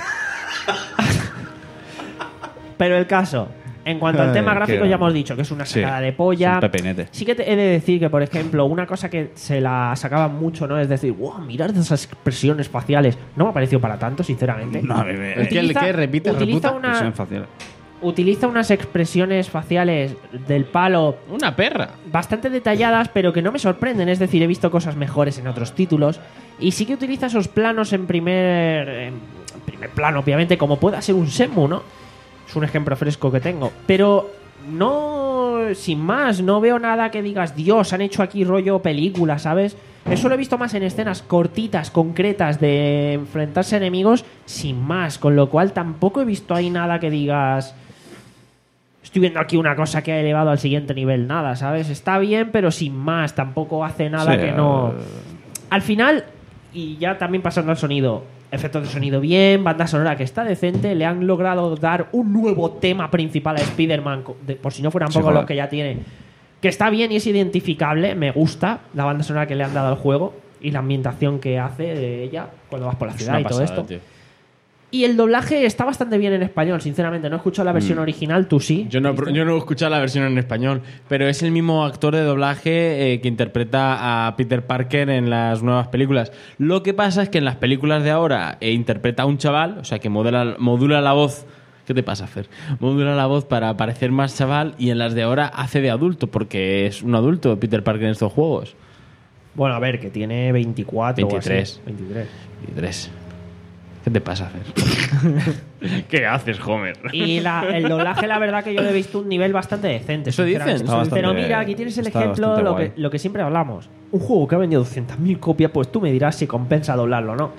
Pero el caso, en cuanto al Ay, tema qué gráfico, grande. ya hemos dicho que es una Sí, sacada de polla. es un pepinete. Sí que te he de decir que, por ejemplo, una cosa que se la sacaban mucho, ¿no? Es decir, wow, mirad esas expresiones faciales. No me ha parecido para tanto, sinceramente. No, a mí me- ¿El qué? ¿El Utiliza- qué? Repite, utiliza reputa. una- Expresión facial. Utiliza unas expresiones faciales del palo Una perra. bastante detalladas, pero que no me sorprenden. Es decir, he visto cosas mejores en otros títulos. Y sí que utiliza esos planos en primer, en primer plano, obviamente, como pueda ser un Shenmue, ¿no? Es un ejemplo fresco que tengo. Pero no, sin más, no veo nada que digas, Dios, han hecho aquí rollo película, ¿sabes? Eso lo he visto más en escenas cortitas, concretas, de enfrentarse a enemigos, sin más. Con lo cual tampoco he visto ahí nada que digas... Estoy viendo aquí una cosa que ha elevado al siguiente nivel, nada, ¿sabes? Está bien, pero sin más, tampoco hace nada Sí, que no... eh, Al final, y ya también pasando al sonido, efectos de sonido bien, banda sonora que está decente, le han logrado dar un nuevo tema principal a Spider-Man, co- de- por si no fueran Sí, poco joder. los que ya tiene, que está bien y es identificable, me gusta la banda sonora que le han dado al juego y la ambientación que hace de ella cuando vas por la ciudad y todo esto. Y el doblaje está bastante bien en español, sinceramente. No he escuchado la versión original, tú sí. Mm. Yo no, yo no he escuchado la versión en español, pero es el mismo actor de doblaje eh, que interpreta a Peter Parker en las nuevas películas. Lo que pasa es que en las películas de ahora eh, interpreta a un chaval, o sea, que modela, modula la voz. ¿Qué te pasa, Fer? Modula la voz para parecer más chaval y en las de ahora hace de adulto, porque es un adulto Peter Parker en estos juegos. Bueno, a ver, que tiene veinticuatro veintitrés. o así. veintitrés. veintitrés. ¿Qué te pasa, Fer? ¿Qué haces, Homer? Y la- el doblaje, la verdad que yo le he visto un nivel bastante decente. Eso dicen, sinceramente. eso dicen. Pero mira, aquí tienes el Está ejemplo, bastante lo que, guay. lo que siempre hablamos. Un juego que ha vendido doscientas mil copias, pues tú me dirás si compensa doblarlo o no.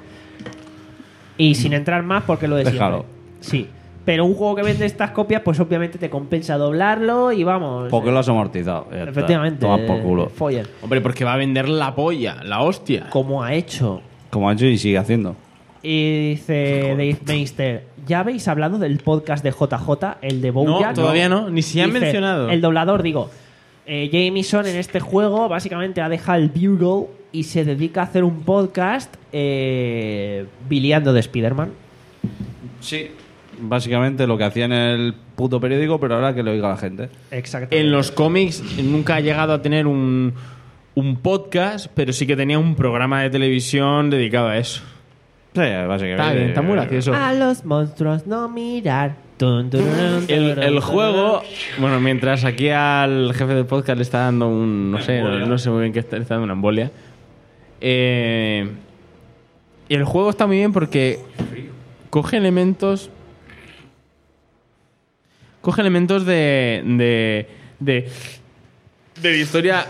Y sin entrar más, porque lo de Déjalo. siempre. Sí. Pero un juego que vende estas copias, pues obviamente te compensa doblarlo y vamos. Porque eh, lo has amortizado. Ya está. Efectivamente. Toma por culo. eh, follen. Hombre, porque va a vender la polla, la hostia. Como ha hecho. Como ha hecho y sigue haciendo. Y dice Dave Meister, ¿ya habéis hablado del podcast de J J, el de Bojack? No, todavía no, ni se han Dice, mencionado. El doblador, digo. Eh, Jameson en este juego básicamente ha dejado el Bugle y se dedica a hacer un podcast eh, biliando de Spider-Man. Sí. Básicamente lo que hacía en el puto periódico, pero ahora que lo oiga la gente. Exactamente. En los cómics nunca ha llegado a tener un, un podcast, pero sí que tenía un programa de televisión dedicado a eso. Sí, básicamente. Está bien, está muy gracioso. A los monstruos no mirar. Tun, tun, tun, El, tun, el tun, juego, tun. bueno, mientras aquí al jefe del podcast le está dando un, no sé, no, no sé muy bien qué está, le está dando una embolia. Eh, y el juego está muy bien porque coge elementos, coge elementos de, de, de, de historia,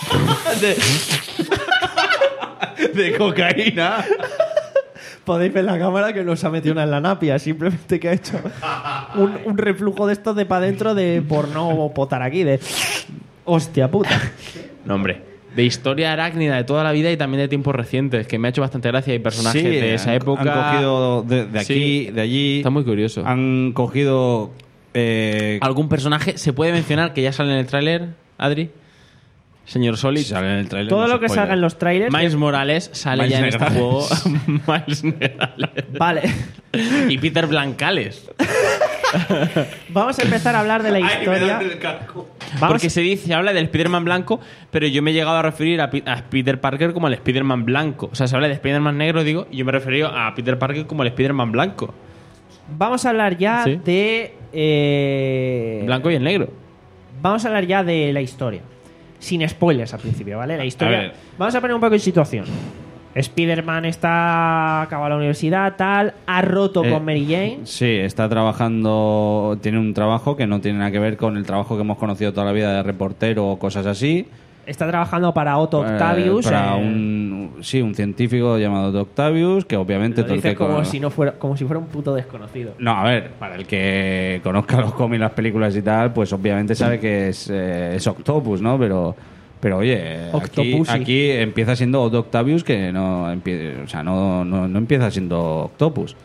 de, de cocaína. Podéis ver la cámara que nos ha metido una en la napia, simplemente que ha hecho un, un reflujo de estos de para adentro de por no potar aquí, de hostia puta. No, hombre. De historia arácnida de toda la vida y también de tiempos recientes, que me ha hecho bastante gracia. Hay personajes Sí, de esa han- época. Han cogido de, de aquí, Sí. de allí. Está muy curioso. Han cogido. Eh, ¿Algún personaje se puede mencionar que ya sale en el tráiler, Adri? Señor Solid. si sale en el trailer. Todo no lo se que spoiler. salga en los trailers. Miles Morales sale Miles ya en este Morales. juego. Miles Morales. Vale. Y Peter Blancales. Vamos a empezar a hablar de la historia. Vamos Porque se dice, se habla del Spider-Man blanco, pero yo me he llegado a referir a, Pi- a Peter Parker como el Spider-Man blanco. O sea, se habla de Spider-Man negro, digo, y yo me he referido a Peter Parker como el Spider-Man blanco. Vamos a hablar ya Sí. de... eh, Blanco y el negro. Vamos a hablar ya de la historia. Sin spoilers al principio, ¿vale? La historia... A ver. Vamos a poner un poco en situación. Spider-Man está... acaba la universidad, tal... Ha roto Eh, con Mary Jane. Sí, está trabajando, tiene un trabajo que no tiene nada que ver con el trabajo que hemos conocido toda la vida de reportero o cosas así. Está trabajando para Otto Eh, Octavius. para eh, un, sí, un científico llamado Otto Octavius, que obviamente lo todo el dice que como cono- si, no fuera, como si fuera un puto desconocido. No, a ver, para el que conozca los cómics, las películas y tal, pues obviamente sabe que es, eh, es Octopus, ¿no? Pero, pero oye, aquí, Octopussy. aquí empieza siendo Otto Octavius, que no, empie- o sea, no, no, no empieza siendo Octopus.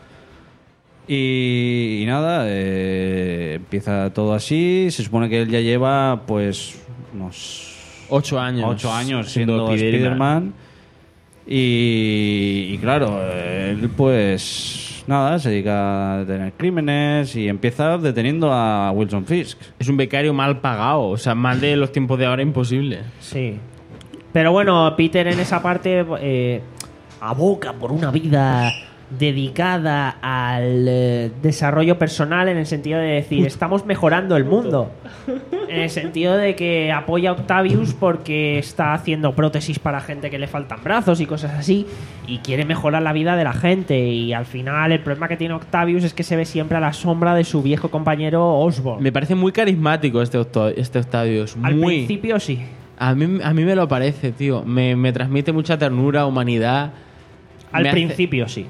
Y, y nada, eh, empieza todo así. Se supone que él ya lleva, pues, unos Ocho años. ocho años siendo siendo Spider-Man. Spider-Man. Y, y claro, él pues nada, se dedica a tener crímenes y empieza deteniendo a Wilson Fisk. Es un becario mal pagado. O sea, mal de los tiempos de ahora imposible. Sí. Pero bueno, Peter en esa parte eh, aboca por una vida dedicada al eh, desarrollo personal, en el sentido de decir, estamos mejorando el mundo. En el sentido de que apoya a Octavius porque está haciendo prótesis para gente que le faltan brazos y cosas así, y quiere mejorar la vida de la gente. Y al final el problema que tiene Octavius es que se ve siempre a la sombra de su viejo compañero Osborn. Me parece muy carismático este, Octo- este Octavius. Al Muy. principio sí. A mí, a mí me lo parece, tío. Me, me transmite mucha ternura, humanidad. Al Me hace- principio sí.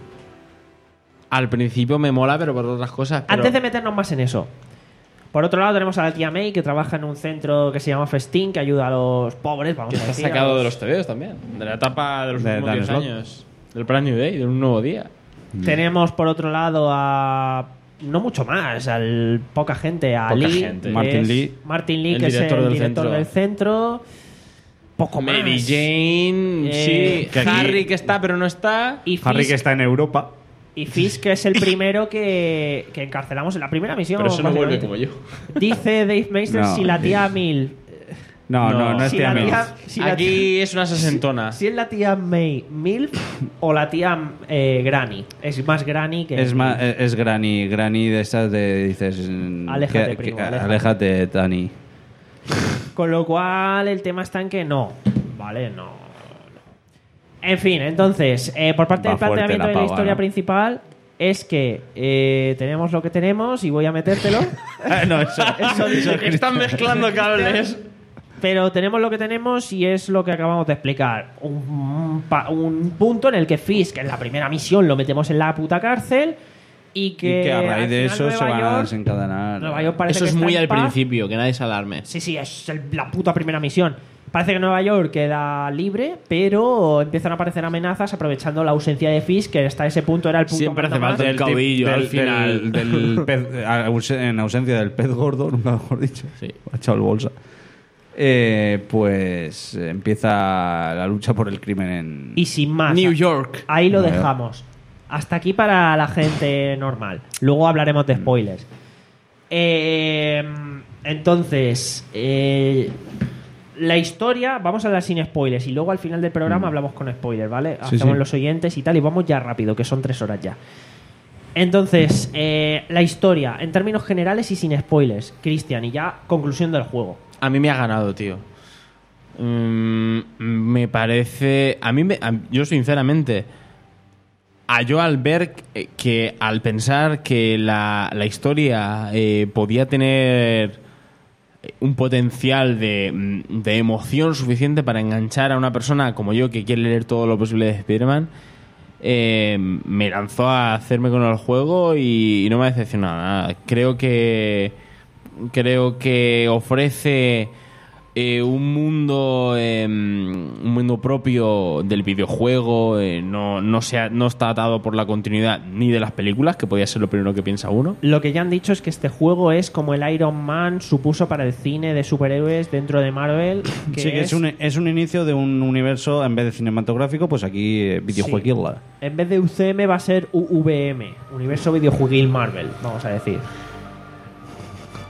Al principio me mola, pero por otras cosas. pero- Antes de meternos más en eso, por otro lado tenemos a la tía May, que trabaja en un centro que se llama Festín, que ayuda a los pobres, vamos Que a está decir. a sacado los- de los tebeos también. De la etapa de los De últimos Dan diez Slott. años. Del Brand New Day, de un nuevo día. Tenemos por otro lado a... no mucho más, al poca gente, a Poca Lee. gente. que Martin es- Lee. Martin Lee, El que es director el del director centro. del centro. Poco más. Mary Jane, Eh, sí. que aquí- Harry que está, pero no está. Y Harry Fisk, que está en Europa. y Fisk, que es el primero que, que encarcelamos en la primera misión. Pero eso no vuelve básicamente. como yo. Dice Dave Meister No. si la tía Mill... No, no, no, No. es si tía la May. tía- si la Aquí tía- es una sesentona. Si es la tía May Milf o la tía eh, Granny. Es más Granny que. Es, ma- eh, es Granny, Granny de estas de dices... mm, Aléjate, que- primo, que- aléjate. aléjate, Dani. Con lo cual, el tema está en que no. Vale, no. no. En fin, entonces, eh, por parte Va del fuerte planteamiento la de la pava, historia ¿no? principal, es que eh, tenemos lo que tenemos y voy a metértelo. no, eso, Eso dice que Están mezclando cables. Pero tenemos lo que tenemos y es lo que acabamos de explicar. Un, un pa- un punto en el que Fisk, en la primera misión, lo metemos en la puta cárcel y que, y que a al raíz de final eso se Nueva van a York- desencadenar. Nueva York parece Eso que es está muy en al paz. principio, que nadie se alarme. Sí, sí, es el- la puta primera misión. Parece que Nueva York queda libre, pero empiezan a aparecer amenazas aprovechando la ausencia de Fisk, que hasta ese punto era el punto Siempre hace manda falta más. el caudillo del- al final. del- del pez- aus- en ausencia del pez gordo, nunca mejor dicho. Sí. Ha echado el bolsa. Eh, pues eh, empieza la lucha por el crimen en... Y sin más. New York. Ahí lo Nueva dejamos. Hasta aquí para la gente normal. Luego hablaremos de spoilers. Eh, entonces, eh, la historia, vamos a hablar sin spoilers y luego al final del programa hablamos con spoilers, ¿vale? Sí, Hacemos sí. los oyentes y tal y vamos ya rápido, que son tres horas ya. Entonces, eh, la historia, en términos generales y sin spoilers, Cristian, y ya conclusión del juego. A mí me ha ganado, tío. Mm, me parece. A mí, me, a- yo sinceramente. A yo al ver que, que al pensar que la, la historia eh, podía tener un potencial de, mm, de emoción suficiente para enganchar a una persona como yo que quiere leer todo lo posible de Spider-Man, eh, me lanzó a hacerme con el juego y, y no me ha decepcionado nada. Creo que creo que ofrece eh, un mundo eh, un mundo propio del videojuego. eh, no, no, se ha- no está atado por la continuidad ni de las películas, que podía ser lo primero que piensa uno. Lo que ya han dicho es que este juego es como el Iron Man supuso para el cine de superhéroes dentro de Marvel. Que sí, que es un, es un inicio de un universo, en vez de cinematográfico, pues aquí eh, videojueguil. En vez de U C M va a ser U V M, Universo Videojueguil Marvel, vamos a decir.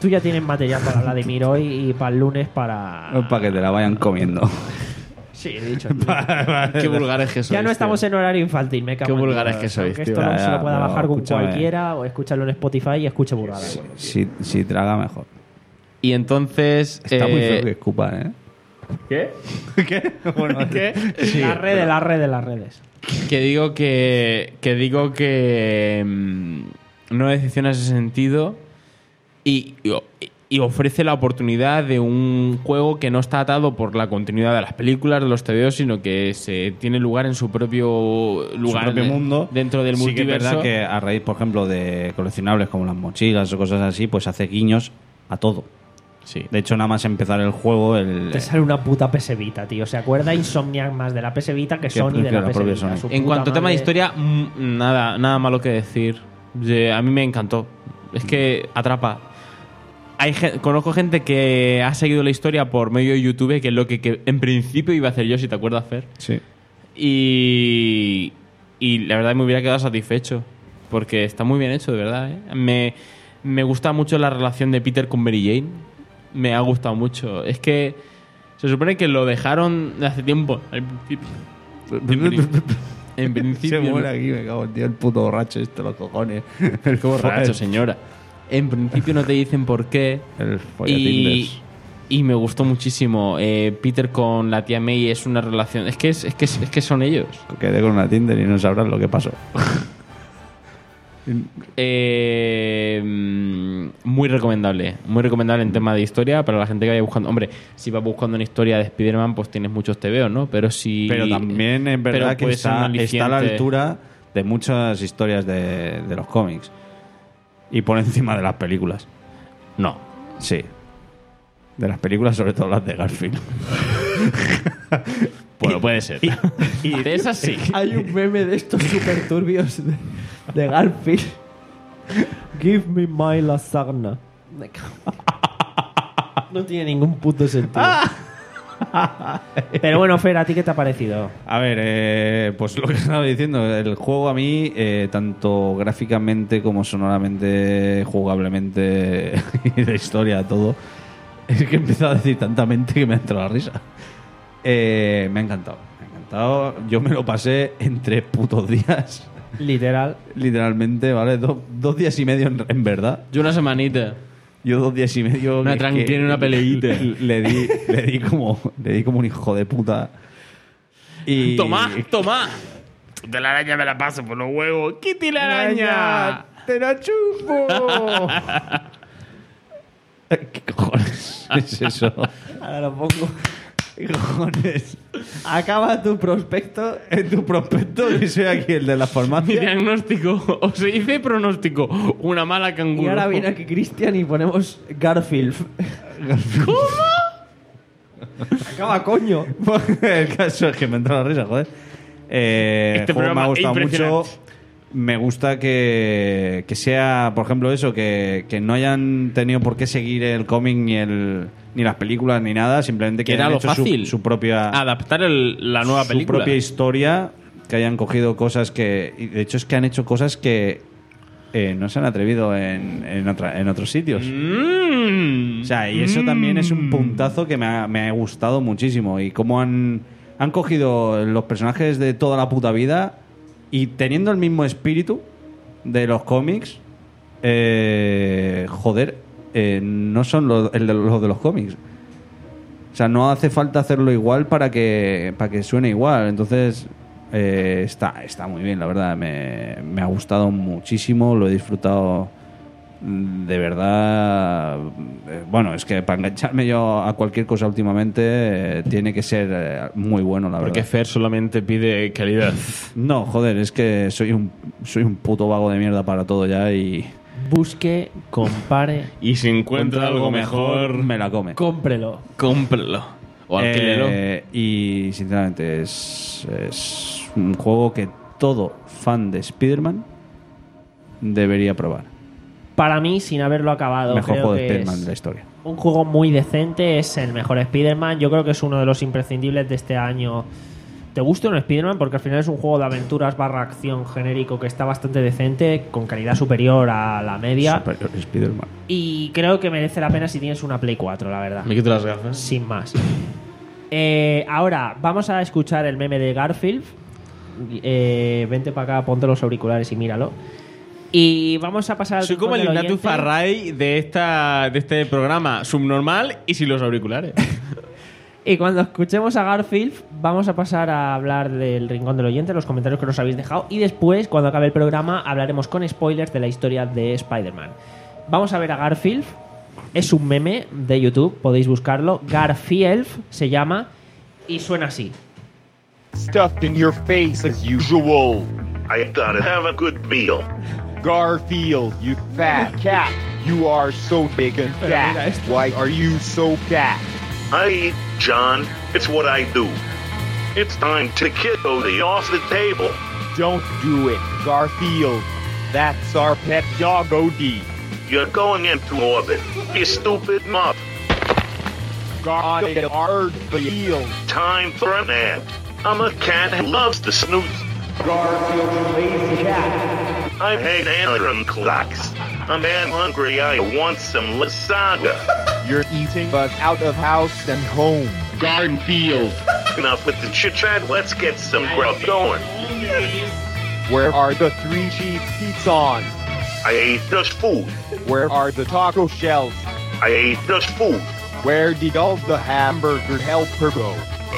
Tú ya tienes material para Vladimir hoy y para el lunes para... Para que te la vayan comiendo. Sí, he dicho. Qué vulgares que sois. Ya no estamos tío. en horario infantil, me cago Qué en vulgares Dios. que sois, Que tío. esto no Ya, se ya, lo pueda pero bajar con escúchame. cualquiera o escucharlo en Spotify y escuche burradas. Si, si traga, mejor. Y entonces... Está muy eh, feo que escupan, ¿eh? ¿Qué? ¿Qué? Bueno, ¿Qué? las redes, las redes, las redes. Que digo que... Que digo que... mm, no decepciona ese sentido y, y, y ofrece la oportunidad de un juego que no está atado por la continuidad de las películas, de los T V Os, sino que se tiene lugar en su propio lugar, su propio de- mundo. dentro del Sí que es multiverso. verdad que a raíz, por ejemplo, de coleccionables como las mochilas o cosas así, pues hace guiños a todo. Sí. De hecho, nada más empezar el juego, el, Te sale una puta P S Vita, tío. ¿Se acuerda Insomniac más de la P S Vita que Sony de que la la P S propia Vita? Sony. Su En puta cuanto a tema de madre. historia, mm, nada, nada malo que decir. Ye- A mí me encantó. Es que atrapa. Hay gen- conozco gente que ha seguido la historia por medio de YouTube, que es lo que, que en principio iba a hacer yo, si te acuerdas, Fer. Sí. Y, y la verdad me hubiera quedado satisfecho. Porque está muy bien hecho, de verdad. ¿eh? Me, me gusta mucho la relación de Peter con Mary Jane. Me ha gustado mucho. Es que se supone que lo dejaron de hace tiempo. Al principio. En, pri- en principio. Se ¿no? muere aquí, me cago en Dios, el puto borracho este, los cojones. Qué borracho, señora. En principio no te dicen por qué. El Y, follatinders. y me gustó muchísimo. Eh, Peter con la tía May es una relación. Es que, es, es que, es que son ellos. Quedé con una Tinder y no sabrás lo que pasó. Eh, mm, muy recomendable. Muy recomendable en tema de historia para la gente que vaya buscando. Hombre, si vas buscando una historia de Spider-Man, pues tienes muchos T V Os, ¿no? Pero si. Pero también es verdad pero que puede ser un está, está a la aliciente. altura de muchas historias de, de los cómics. Y por encima de las películas. No. Sí. De las películas, sobre todo las de Garfield. Bueno, puede ser. Y de esas sí. Hay un meme de estos super turbios de, de Garfield. Give me my lasagna. Me cago. No tiene ningún puto sentido. Pero bueno, Fer, ¿a ti qué te ha parecido? A ver, eh, pues lo que estaba diciendo, el juego a mí, eh, tanto gráficamente como sonoramente, jugablemente y de historia, todo, es que he empezado a decir tantamente que me ha entrado la risa. Eh, me ha encantado, me ha encantado. Yo me lo pasé en tres putos días, Literal. literalmente, ¿vale? Do- dos días y medio en, en verdad. Yo una semanita. Yo dos días y medio... Una que- tranquila que y una peleita. Le, le di, le, di como, le di como un hijo de puta. Y... ¡Toma! ¡Toma! De la araña me la paso por los huevos. ¡Kitty la araña! ¡Te la chupo! ¿Qué cojones es eso? Ahora lo pongo. ¿Qué cojones? Acaba tu prospecto. En tu prospecto, que soy aquí el de la Mi farmacia. diagnóstico, o se dice pronóstico, una mala canguro. Y ahora viene aquí Cristian y ponemos Garfield. ¿Cómo? Acaba, coño. El caso es que me entra la risa, joder. Eh, Este el juego me programa ha gustado impresionante. mucho. Me gusta que, que sea, por ejemplo, eso, que, que no hayan tenido por qué seguir el cómic ni el ni las películas ni nada, simplemente que Que era hayan lo hecho su- fácil. Su, propia Adaptar el- la nueva su película. propia historia, que hayan cogido cosas que, y de hecho es que han hecho cosas que eh, no se han atrevido en, en, otra- en otros sitios. Mm. O sea, y eso también es un puntazo que me ha, me ha gustado muchísimo. Y cómo han, han cogido los personajes de toda la puta vida y teniendo el mismo espíritu de los cómics, eh, joder, eh, no son los, el de, los de los cómics. O sea, no hace falta hacerlo igual para que, para que suene igual. Entonces, eh, está, está muy bien, la verdad. Me, me ha gustado muchísimo, lo he disfrutado de verdad. eh, Bueno, es que para engancharme yo a cualquier cosa últimamente eh, tiene que ser eh, muy bueno, la Porque verdad. Fer solamente pide calidad. No, joder, es que soy un, soy un puto vago de mierda para todo ya y Busque, compare, Y si encuentra algo mejor, me la come. cómprelo. cómprelo. O alquílelo. Eh, y sinceramente es, es un juego que todo fan de Spider-Man debería probar. Para mí, sin haberlo acabado, Mejor creo juego de que Spider-Man es de la historia. un juego muy decente, es el mejor Spider-Man. Yo creo que es uno de los imprescindibles de este año te guste o no Spider-Man, porque al final es un juego de aventuras barra acción genérico que está bastante decente, con calidad superior a la media. Superior Spider-Man. Y creo que merece la pena si tienes una Play cuatro, la verdad. Me quito las gafas. Sin más. Eh, ahora, vamos a escuchar el meme de Garfield. Eh, vente para acá, ponte los auriculares y míralo. Y vamos a pasar al Soy como el rincón del Ignatius oyente. Farray de, esta, de este programa subnormal y sin los auriculares. Y cuando escuchemos a Garfield, vamos a pasar a hablar del rincón del oyente, los comentarios que nos habéis dejado. Y después, cuando acabe el programa, hablaremos con spoilers de la historia de Spider-Man. Vamos a ver a Garfield. Es un meme de YouTube, podéis buscarlo. Garfield se llama y suena así. Stuffed in your face as usual. I gotta have a good meal. Garfield, you fat cat. You are so big and fat. Why are you so fat? I eat, John. It's what I do. It's time to get Odie off the table. Don't do it, Garfield. That's our pet dog, Odie. You're going into orbit, you stupid muff. Garfield. Time for a nap. I'm a cat who loves to snooze. Garfield, you lazy cat. I hate alarm clocks. I'm man hungry, I want some lasagna. You're eating us out of house and home. Garfield. Enough with the chit-chat, let's get some grub going. Where are the three cheese pizzas? I ate just food. Where are the taco shells? I ate just food. Where did all the hamburger helper go?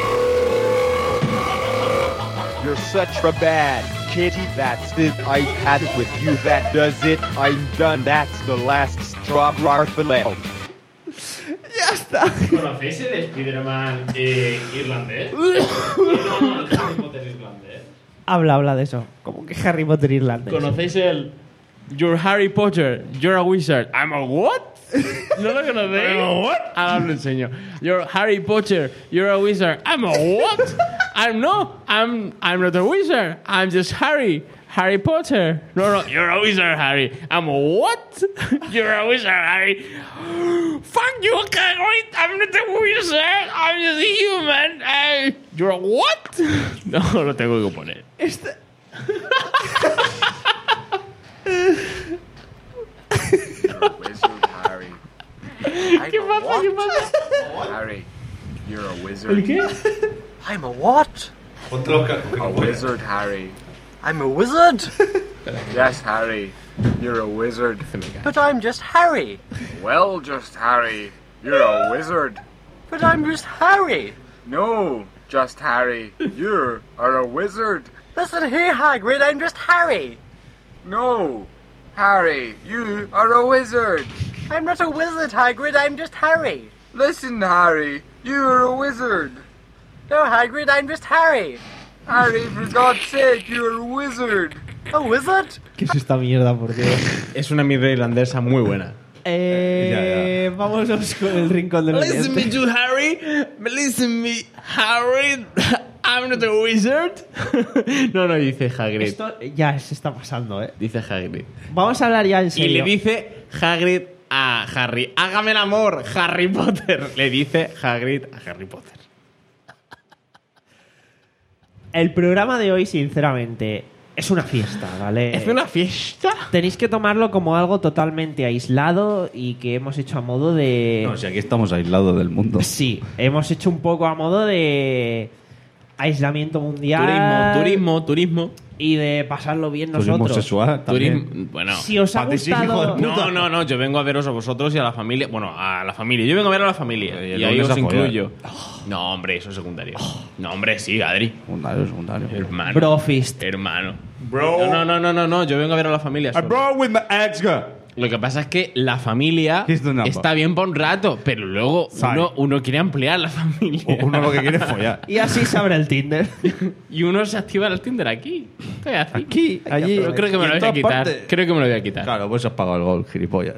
You're such a bad kitty. That's it. I had it with you. That does it. I'm done. That's the last straw, Garfield. ¿Conocéis el Spider-Man eh, irlandés? No, no, el Harry Potter irlandés. Habla, habla de eso. Como que Harry Potter irlandés. ¿Conocéis el You're Harry Potter, you're a wizard? I'm a what? ¿No lo conocéis? I'm a what? Ahora os lo enseño. You're Harry Potter, you're a wizard. I'm a what? I'm no, I'm I'm not a wizard. I'm just Harry. Harry Potter. No, no, you're a wizard, Harry. I'm a what? You're a wizard, Harry. Fuck you, Hagrid. I'm not a wizard. I'm just a human. Uh, you're a what? No, lo tengo que poner. Este... You're a wizard, Harry. ¿Qué pasa? ¿Qué pasa? Harry, you're a wizard. ¿El qué? I'm a what? A wizard, Harry. I'm a wizard? Yes, Harry. You're a wizard. But I'm just Harry. Well, just Harry. You're a wizard. But I'm just Harry. No, just Harry. You are a wizard. Listen here, Hagrid. I'm just Harry. No, Harry. You are a wizard. I'm not a wizard, Hagrid. I'm just Harry. Listen, Harry. You're a wizard. No, Hagrid. I'm just Harry. Harry, for God's sake, you're a wizard. A wizard? ¿Qué es esta mierda, por Dios? Es una mierda irlandesa muy buena. Eh, vámonos con el rincón del oyente. Listen me to Harry. Listen me, Harry. I'm not a wizard. No, no, dice Hagrid. Esto ya se está pasando, ¿eh? Dice Hagrid. Vamos a hablar ya en Y serio. le dice Hagrid a Harry, hágame el amor, Harry Potter. Le dice Hagrid a Harry Potter. El programa de hoy, sinceramente, es una fiesta, ¿vale? ¿Es una fiesta? Tenéis que tomarlo como algo totalmente aislado y que hemos hecho a modo de... No, si aquí estamos aislados del mundo. Sí, hemos hecho un poco a modo de aislamiento mundial. Turismo, turismo, turismo. Y de pasarlo bien Turismo nosotros. sexual también. Turismo. Bueno. Si os ha Para ti sí, hijo de gustado... puta. No, no, no, yo vengo a veros a vosotros y a la familia. Bueno, a la familia. Yo vengo a ver a la familia. Y Y, el ahí lunes os a follar. incluyo. No, hombre, eso es secundario. No, hombre, sí, Adri. Secundario, secundario. Hermano. Brofist. Hermano. Bro. No, no, no, no, no. Yo vengo a ver a la familia. solo. bro with my ex girl. Lo que pasa es que la familia He's the number. está bien por un rato, pero luego Sorry. uno, uno quiere ampliar la familia. Uno lo que quiere es follar. Y así se abre el Tinder. Y uno se activa el Tinder aquí. Estoy así. Aquí, allí. Yo creo que me y lo en voy a todas quitar. partes. Creo que me lo voy a quitar. Claro, pues has pagado el gol, gilipollas.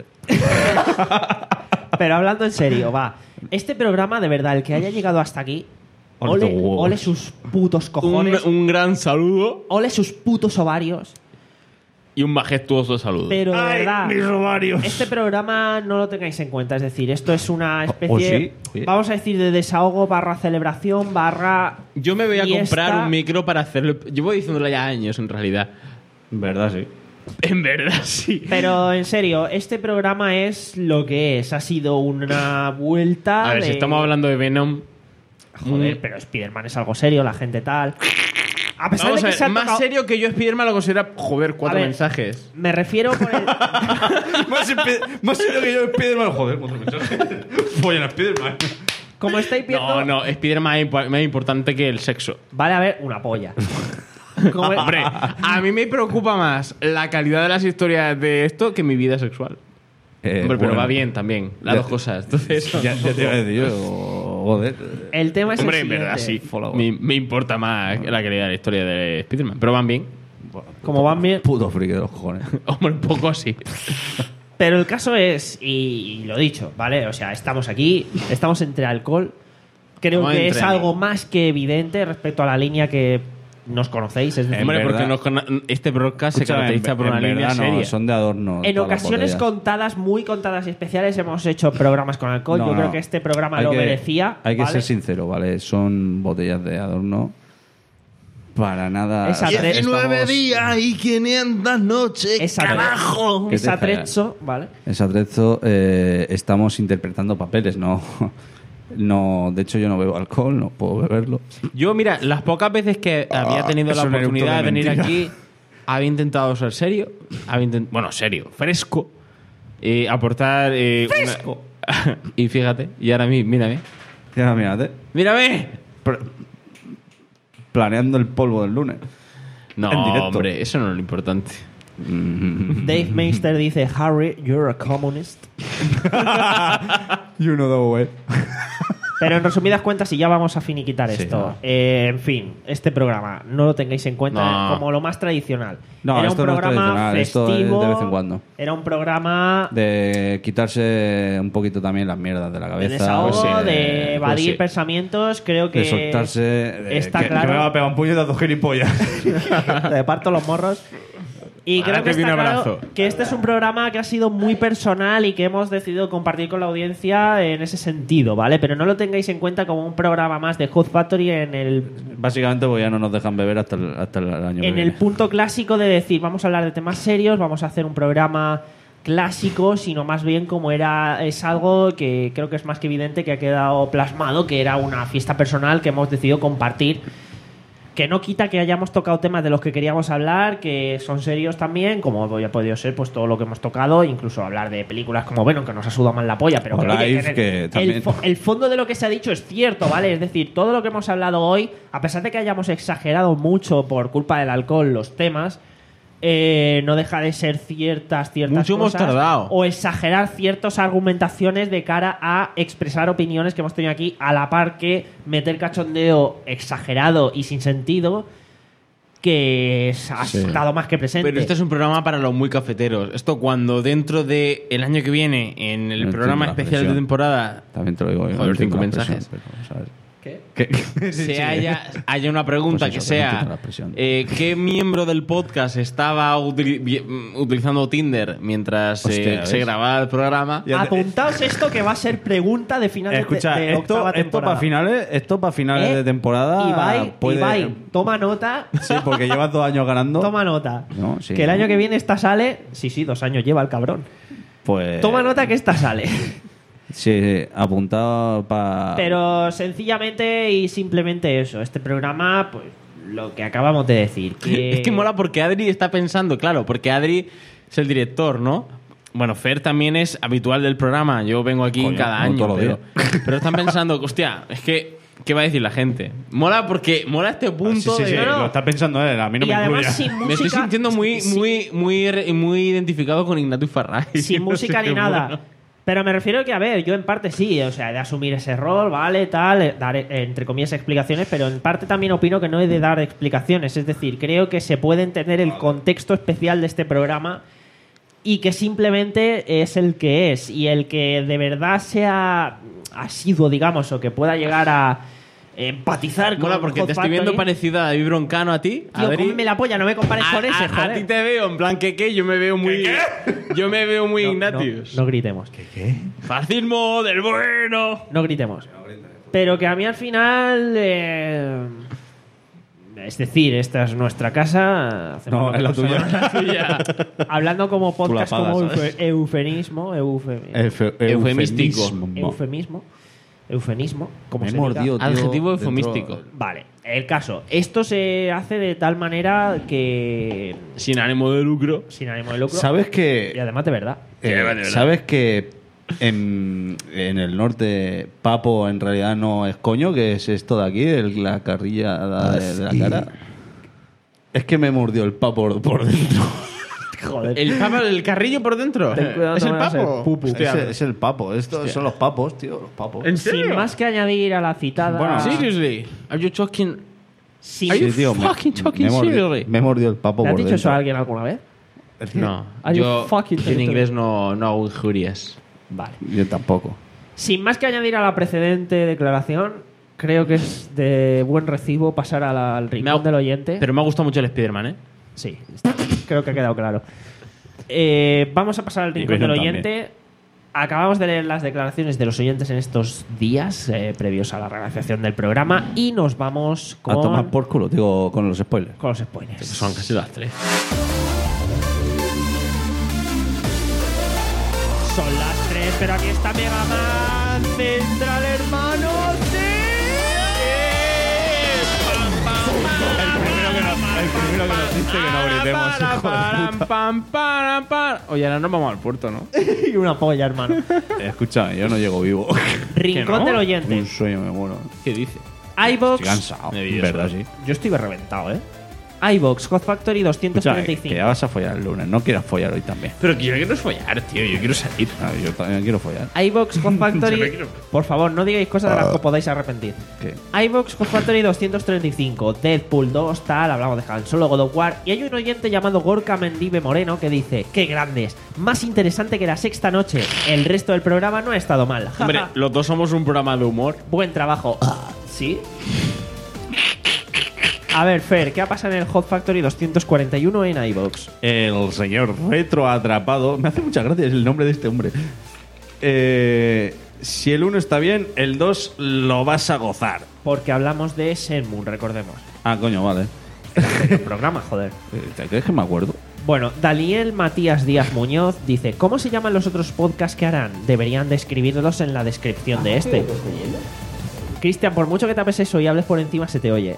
Pero hablando en serio, va. Este programa, de verdad, el que haya llegado hasta aquí, Ole ole, tus huevos. ole sus putos Un, cojones, un gran saludo. ole sus putos ovarios. y un majestuoso saludo. Pero de ¡Ay, verdad, mis ovarios! este programa no lo tengáis en cuenta. Es decir, esto es una especie, ¿O sí? Oye. vamos a decir, de desahogo barra celebración barra... Yo me voy a fiesta. comprar un micro para hacerlo. Llevo diciéndolo ya años, en realidad. ¿Verdad, sí? En verdad, sí. Pero en serio, este programa es lo que es. Ha sido una vuelta A ver, de... si estamos hablando de Venom... Joder, mm, pero Spider-Man es algo serio, la gente tal... A pesar Vamos de a que ver, se han más tocado- serio que yo Spider-Man lo considera, joder, cuatro A ver. mensajes. Me refiero por el... más, espe- más serio que yo, Spider-Man. Joder, otro mensaje. Follan a Spider-Man. Como estáis viendo... No, no, Spider-Man es impo- más importante que el sexo. Vale, a ver, una polla. Como- Hombre, a mí me preocupa más la calidad de las historias de esto que mi vida sexual. Eh, Hombre, pero bueno, va bien también, las ya- dos cosas. Entonces, Ya, ya te iba a decir yo, joder. El tema es hombre, el en verdad sí. siguiente. Follow. Me, me importa más la calidad de la historia de Spider-Man. Pero van bien. Como van bien... Puto friki de los cojones. Hombre, un poco así. Pero el caso es, y, y lo dicho, ¿vale? O sea, estamos aquí, estamos entre alcohol. Creo Estamos que entre es algo más que evidente respecto a la línea que nos conocéis. Es decir, Hombre, porque verdad. nos cono- este broadcast se Escúchame, caracteriza por en una línea verdad no, seria. son de adorno. en todas las ocasiones botellas. contadas, muy contadas y especiales, hemos hecho programas con alcohol. No, Yo no. creo que este programa Hay lo que- merecía. Hay que ¿vale? ser sincero, ¿vale? Son botellas de adorno. Para nada. Esa tre- estamos- días y quinientas noches. Es atrezo, ¿Qué es te atrezo, ¿vale? Es atrezo. eh, estamos interpretando papeles, no. No, de hecho yo no bebo alcohol, no puedo beberlo. Yo, mira, las pocas veces que había tenido la eso no era un oportunidad de todo de venir mentira. aquí, había intentado ser serio. Había intent- bueno, serio, fresco. Y aportar. eh, una- ¡Fresco! y fíjate, y ahora mí, mírame. Ya, mírate. ¡Mírame! Pr- Planeando el polvo del lunes. No, En directo. hombre, eso no es lo importante. Dave Meister dice, Harry, you're a communist. You know the way. Pero en resumidas cuentas, y ya vamos a finiquitar Sí, esto. no. eh, en fin, este programa no lo tengáis en cuenta No. como lo más tradicional. No, era esto un no es programa tradicional, esto es festivo. de vez en cuando. Era un programa De quitarse un poquito también las mierdas de la de cabeza. desahogo, Pues sí, de evadir pues sí. pensamientos. Creo que de soltarse. de- está que, claro. que me va a pegar un puñetazo gilipollas. Te parto los morros. Y Ahora creo que te viene está un claro abrazo. que este es un programa que ha sido muy personal y que hemos decidido compartir con la audiencia en ese sentido, ¿vale? Pero no lo tengáis en cuenta como un programa más de Hot Factory en el Básicamente, pues ya no nos dejan beber hasta el, hasta el año que en el viene. punto clásico de decir, vamos a hablar de temas serios, vamos a hacer un programa clásico, sino más bien como era, es algo que creo que es más que evidente que ha quedado plasmado, que era una fiesta personal que hemos decidido compartir, que no quita que hayamos tocado temas de los que queríamos hablar, que son serios también, como ya ha podido ser pues todo lo que hemos tocado, incluso hablar de películas como Venom, que nos ha sudado más la polla, pero O que, oye, Life, que el- que el, también- fo- el fondo de lo que se ha dicho es cierto, ¿vale? Es decir, todo lo que hemos hablado hoy, a pesar de que hayamos exagerado mucho por culpa del alcohol los temas, eh, no deja de ser ciertas ciertas Mucho hemos cosas, tardado. o exagerar ciertas argumentaciones de cara a expresar opiniones que hemos tenido aquí, a la par que meter cachondeo exagerado y sin sentido que es- ha Sí. estado más que presente. Pero este es un programa para los muy cafeteros. Esto cuando dentro de el año que viene, en el No programa entiendo la especial de presión. temporada, También te lo digo yo. Joder, no entiendo cinco la presión, mensajes. pero, ¿sabes? ¿Qué? Que- se haya, haya una pregunta Pues que eso, que no sea entiendo la presión. eh, ¿qué miembro del podcast estaba utili- vi- mm, utilizando Tinder mientras Hostia, eh, ¿ves? se grababa el programa? Ya te- Apuntaos esto que va a ser pregunta de final de- Escucha, de, esto, octava esto temporada. para finales, esto para finales ¿Eh? de temporada Ibai, puede. Ibai, toma nota. Sí, porque llevas dos años ganando. Toma nota. No, sí, que el ¿no? año que viene esta sale. Sí, sí, dos años lleva el cabrón. Pues. Toma nota que esta sale. Sí, apuntado para. Pero sencillamente y simplemente eso. Este programa, pues lo que acabamos de decir. Que... Es que mola porque Adri está pensando, claro, porque Adri es el director, ¿no? Bueno, Fer también es habitual del programa. Yo vengo aquí Coño, cada no año. todos los Pero, días. pero están pensando, hostia, es que, ¿qué va a decir la gente? Mola porque mola este punto. Sí, sí, sí, de- No, no. lo está pensando él, a mí no y me además incluya. sin música. Me estoy sintiendo muy, sin- muy, muy, re- muy identificado con Ignatius Farray. sin No sé música qué ni nada. bueno. Pero me refiero que, a ver, yo en parte sí, o sea, de asumir ese rol, ¿vale? Tal, eh, dar, eh, entre comillas, explicaciones, pero en parte también opino que no he de dar explicaciones. Es decir, creo que se puede entender el contexto especial de este programa y que simplemente es el que es. Y el que de verdad sea asiduo, digamos, o que pueda llegar a empatizar con Mola porque Hot te estoy viendo Factory. parecida a David Broncano a ti. Tío, Adri. cómeme la polla, no me compares a, con ese, a- joder. a ti te veo en plan que qué, yo me veo muy yo me veo muy No, Ignatius. No, no gritemos. Fascismo del bueno. No gritemos. Pero que a mí al final... eh, es decir, esta es nuestra casa. hacemos No, lo que es la nos tuya. salga la suya. Hablando como podcast, pagas, como ¿sabes? eufe- eufemismo. eufe- Efe- Eufemístico. eufemismo. Eufemismo. Como Me se he diga. mordido, tío, Adjetivo dentro- eufemístico. Vale, el caso. Esto se hace de tal manera que... Sin ánimo de lucro. Sin ánimo de lucro. ¿Sabes Y que además de verdad. eh, ¿Sabes que en, en el norte Papo en realidad no es coño, que es esto de aquí, el- la carrilla de, de la cara? Es que me mordió el papo por, por dentro. Joder. El papa, el carrillo por dentro. Ten cuidado, ¿Es no el vayas a papo? ser pupu. Hostia. Es, el- es el papo. Estos son los papos, tío. Los papos. ¿En serio? Sin más que añadir a la citada... Bueno, Seriously? Are you talking? sin- Are you Sí, tío, me- fucking talking me, mordió, seriously? me mordió el papo ¿Le has por dicho dentro. eso a alguien alguna vez? No. Are you Yo fucking en talking inglés no, no hago injurias. Vale. Yo tampoco. Sin más que añadir a la precedente declaración, creo que es de buen recibo pasar a la- al Me rincón ha- del oyente. Pero me ha gustado mucho el Spider-Man, ¿eh? Sí, creo que ha quedado claro. Eh, vamos a pasar al rincón Y del Venom oyente. Acabamos de leer las declaraciones de los oyentes en estos días eh, previos a la realización del programa y nos vamos con, A tomar por culo, digo, con los spoilers. con los spoilers. Son casi las tres. Son las tres, pero aquí está Mega Man Central, hermano. ¡Sí! El primero que nos dice que no gritemos, hijo de puta. Pam, pam, pam. Oye, ahora nos vamos al puerto, ¿no? Y una polla, hermano. Escúchame, yo no llego vivo. Rincón no? del Un oyente. sueño me muero. ¿Qué dice? iVox. Estoy cansado. Me vi En verdad, sí. Yo estoy reventado, ¿eh? iVox, Hot Factory doscientos Escúchame, treinta y cinco. que ya vas a follar el lunes. No quieras follar hoy también. Pero que yo quiero follar, tío. Yo quiero salir. Ah, yo también quiero follar. iVox, Hot Yo Factory. me quiero- Por favor, no digáis cosas de las que os podáis arrepentir. ¿Qué? iVox, Hot Factory doscientos treinta y cinco, Deadpool dos, tal, hablamos de Han Solo, God of War. Y hay un oyente llamado Gorka Mendive Moreno que dice: ¡Qué grandes! Más interesante que la sexta noche. El resto del programa no ha estado mal. Ja, Hombre, ja. los dos somos un programa de humor. Buen trabajo. ¿Sí? A ver, Fer, ¿qué ha pasado en el Hot Factory doscientos cuarenta y uno en iVox? El señor retro atrapado. Me hace mucha gracia el nombre de este hombre. Eh, si el uno está bien, el dos lo vas a gozar. Porque hablamos de Shenmue, recordemos. Ah, coño, vale. El programa, joder. Eh, ¿Te crees que me acuerdo? Bueno, Daniel Matías Díaz Muñoz dice: ¿Cómo se llaman los otros podcasts que harán? Deberían de escribirlos en la descripción de este. Cristian, por mucho que tapes eso y hables por encima, se te oye.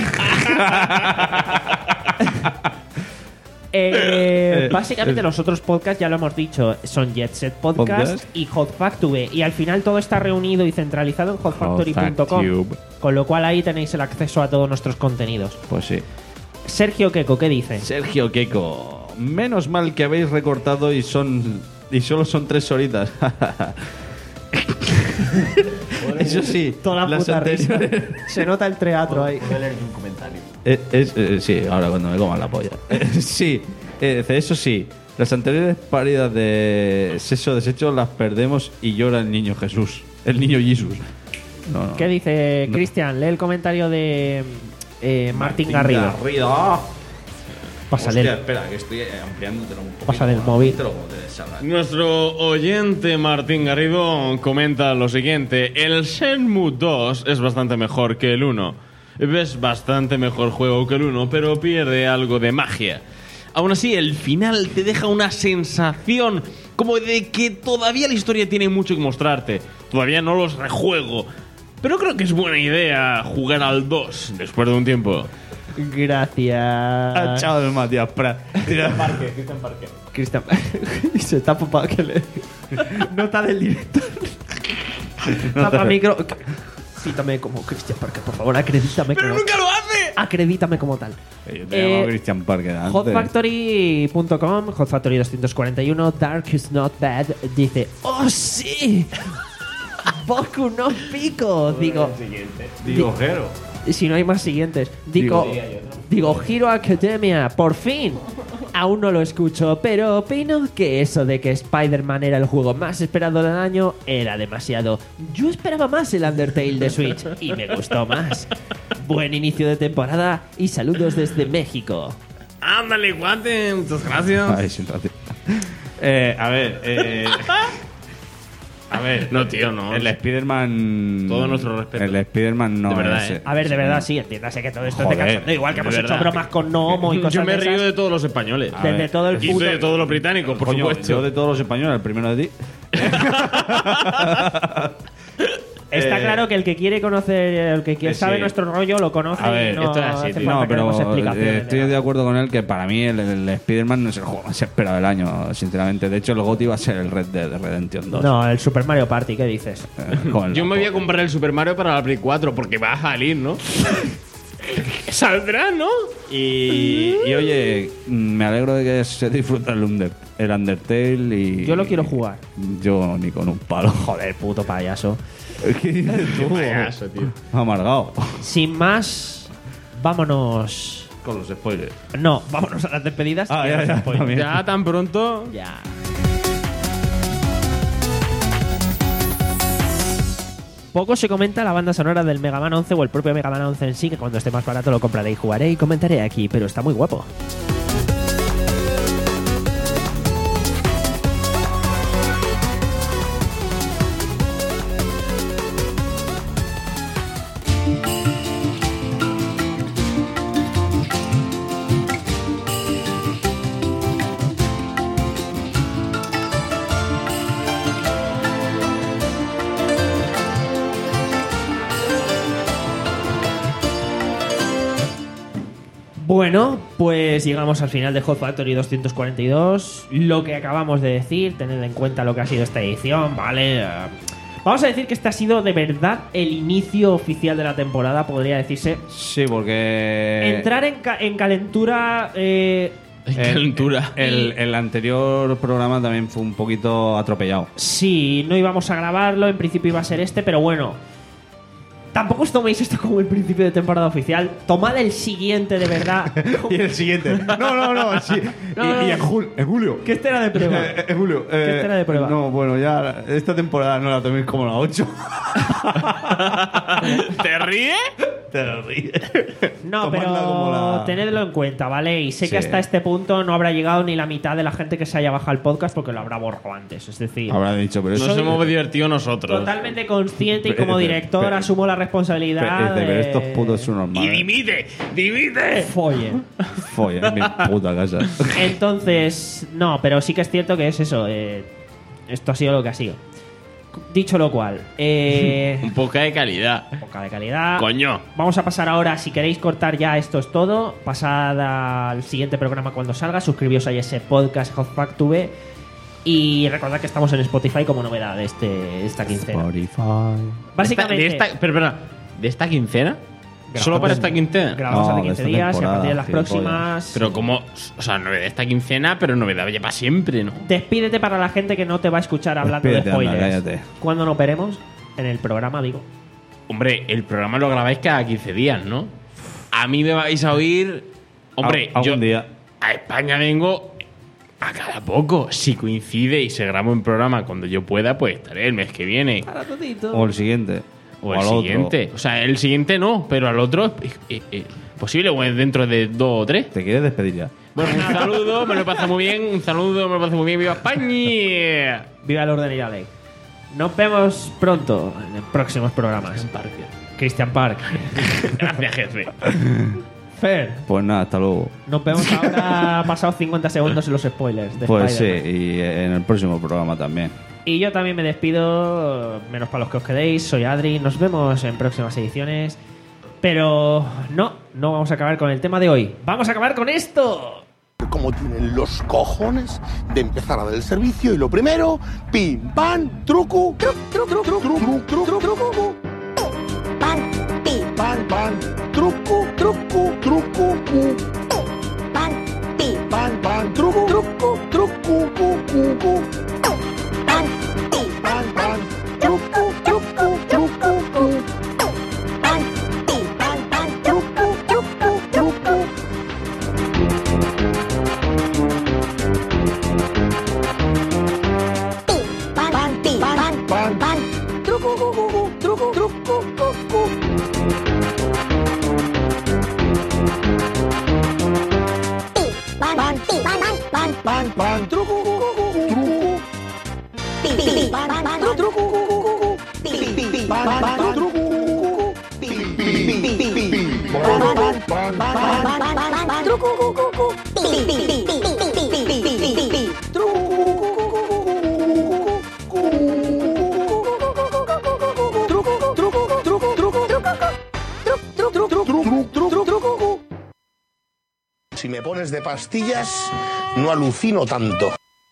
Eh, básicamente los otros podcasts, ya lo hemos dicho, son Jet Set Podcast, Podcast. y Hot Factory. Y al final todo está reunido y centralizado en hot factory punto com. Factube. Con lo cual ahí tenéis el acceso a todos nuestros contenidos. Pues sí. Sergio Queco, ¿qué dice? Sergio Queco. Menos mal que habéis recortado y son y solo son tres horitas. Eso sí, Toda la las puta risa. anteriores- Se nota el teatro ahí. Eh, es- eh, sí, ahora cuando me coman la polla. Eh, sí, eh, dice, eso sí, las anteriores paridas de sexo deshecho las perdemos y llora el niño Jesús. El niño Jesús. No, no. ¿Qué dice Cristian? Lee el comentario de eh, Martín, Garrido. Garrido. Pásale Hostia, el- espera, que estoy ampliándotelo un poco. Pásale el móvil. Nuestro oyente Martín Garrido comenta lo siguiente: el Shenmue dos es bastante mejor que el uno. Es bastante mejor juego que el uno, pero pierde algo de magia. Aún así, el final te deja una sensación como de que todavía la historia tiene mucho que mostrarte. Todavía no los rejuego, pero creo que es buena idea jugar al dos después de un tiempo. Gracias. Ah, chao, el Matías Prat. Tira. Cristian. Se tapa para que le. Nota del director. Tapa micro. Cítame como Cristian Parker, por favor, acredítame ¡Pero como. nunca lo hace! Acredítame como tal. Yo te llamo Eh, Christian Parker antes. hot factory punto com, Hot Factory doscientos cuarenta y uno, Dark is not bad, dice: ¡Oh, sí! Boku no Pico. Digo, Digo, Jero. si no hay más siguientes. Digo, digo, Hero Academia, por fin. aún no lo escucho, pero opino que eso de que Spider-Man era el juego más esperado del año era demasiado. Yo esperaba más el Undertale de Switch y me gustó más. Buen inicio de temporada y saludos desde México. Ándale, guante, muchas gracias. Ay, sin gracia. Eh, a ver, eh, a ver. No, tío, no. El Spider-Man. Todo nuestro respeto. El Spider-Man no De verdad, es. ¿eh? A ver, de verdad, sí, entiéndase que todo esto es de Joder, cachondeo. Igual que de hemos verdad. hecho bromas con Nomo y cosas Yo me de río esas. de todos los españoles. A Desde ver. todo el Y puto... de todos los británicos, por Coño, supuesto. yo de todos los españoles, el primero de ti. Está Eh, claro que el que quiere conocer, el que quiere, sí. sabe nuestro rollo, lo conoce A ver, y no esto es así, hace tío. falta No, que demos pero explicaciones. eh, estoy de acuerdo con él que para mí el, el Spider-Man no es el juego más esperado del año, sinceramente. De hecho, el GOTY va a ser el Red Dead Redemption dos. No, el Super Mario Party, ¿qué dices? Eh, con el Yo me voy a Lapo. comprar el Super Mario para la Play cuatro porque va a salir, ¿no? Saldrá, ¿no? Y, y oye, me alegro de que se disfruta el, Under, el Undertale y... Yo lo quiero jugar. Yo ni con un palo. Joder, puto payaso. ¿Qué dices tú? Payaso, tío. Amargado. Sin más, vámonos... Con los spoilers. No, vámonos a las despedidas. Ah, y a ya, los ya, spoilers. también. Ya tan pronto. Ya. Poco se comenta la banda sonora del Mega Man once o el propio Mega Man once en sí, que cuando esté más barato lo compraré y jugaré y comentaré aquí, pero está muy guapo. Bueno, pues llegamos al final de Hot Factory doscientos cuarenta y dos. Lo que acabamos de decir, tened en cuenta lo que ha sido esta edición, ¿vale? Eh, Vamos a decir que este ha sido de verdad el inicio oficial de la temporada, podría decirse. Sí, porque... Entrar en, ca- en calentura... eh, En calentura. El, el anterior programa también fue un poquito atropellado. sí, no íbamos a grabarlo, en principio iba a ser este, pero bueno. Tampoco os toméis esto como el principio de temporada oficial. Tomad el siguiente de verdad. Y el siguiente. No, no, no. Sí. No, y, no, y no. en, jul- en julio. Que este era de prueba. Eh, en julio. ¿Qué eh, escena de prueba? No, bueno, ya esta temporada no la toméis como la ocho. ¿Te ríes? Te ríes. No, Tomadla como pero la- tenedlo en cuenta, ¿vale? Y sé Sí. que hasta este punto no habrá llegado ni la mitad de la gente que se haya bajado el podcast porque lo habrá borrado antes. Es decir, Habrá dicho, pero eso... Nos hemos divertido nosotros. totalmente consciente y como Pero- director pero- asumo la responsabilidad. Pero, pero de- estos putos son ¡Y normales. dimite! ¡Dimite! Follen. Follen en mi puta casa. Entonces, no, pero sí que es cierto que es eso. eh, esto ha sido lo que ha sido. Dicho lo cual, eh, Un poco de calidad. poca de calidad. Coño. Vamos a pasar ahora, si queréis cortar ya esto es todo, pasad al siguiente programa cuando salga, suscribíos a ese podcast Hot Factory y recordad que estamos en Spotify como novedad de este, esta quincena. Spotify. Básicamente, De esta, de esta- pero, pero, ¿de esta quincena? ¿Solo para esta quincena? grabamos No, hace de quince esta días y a temporada, partir de las gilipollas. próximas... Pero como... O sea, novedad de esta quincena, pero novedad ya para siempre, ¿no? Despídete para la gente que no te va a escuchar hablando Despídete, de anda, spoilers. cállate. Cuando nos veremos en el programa, digo. Hombre, el programa lo grabáis cada quince días, ¿no? A mí me vais a oír... Hombre, Al- yo algún día. a España vengo a cada poco. Si coincide y se graba un programa cuando yo pueda, pues estaré el mes que viene. O el siguiente. O al el otro. siguiente. O sea, el siguiente no, pero al otro es es- es posible, o es dentro de dos o tres. ¿Te quieres despedir ya? Bueno, un saludo, me lo pasa muy bien. Un saludo, me lo pasa muy bien. ¡Viva España! Viva el orden y la ley. Nos vemos pronto en próximos programas. Christian Park. Gracias, jefe. Fer, Pues nada, hasta luego. nos vemos ahora pasados cincuenta segundos en los spoilers de Pues sí, Spider-Man. y en el próximo programa también. Y yo también me despido, menos para los que os quedéis. Soy Adri, nos vemos en próximas ediciones. Pero no, no vamos a acabar con el tema de hoy. ¡Vamos a acabar con esto! Cómo tienen los cojones de empezar a dar el servicio y lo primero, pim, pam, truco, truc, truc, truc, truc, truc, truc, truc, truco, pan, pim, pam, pam, truco, truco, truco, cu, pan, pim, pam, pam, truco, truco, truco, cu, cu, cu, pan, pim, pam, pam, truco, truco, truco, cu, pan, pim, pam, pam, truco, truco, truco. truco, truco, truco, truco. Pan, pan, pan, pan, pan, pan, truco, truco. Pi, pi, pan, pan, truco, pi, pi, pan, pan, truco, pi, pi, pi, pi, pan, pan, pan, pan, pan, truco, pi, pi, pi, pi, pi, pi, pi, pi, Si me pones de pastillas, no alucino tanto.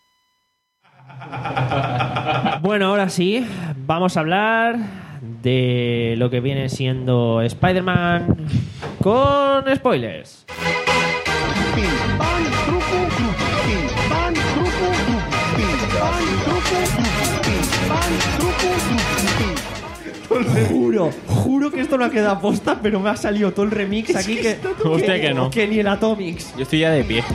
Bueno, ahora sí, vamos a hablar de lo que viene siendo Spider-Man con spoilers. Juro, juro que esto no ha quedado a posta, pero me ha salido todo el remix aquí que, Hostia, que, que no. que ni el Atomics. Yo estoy ya de pie.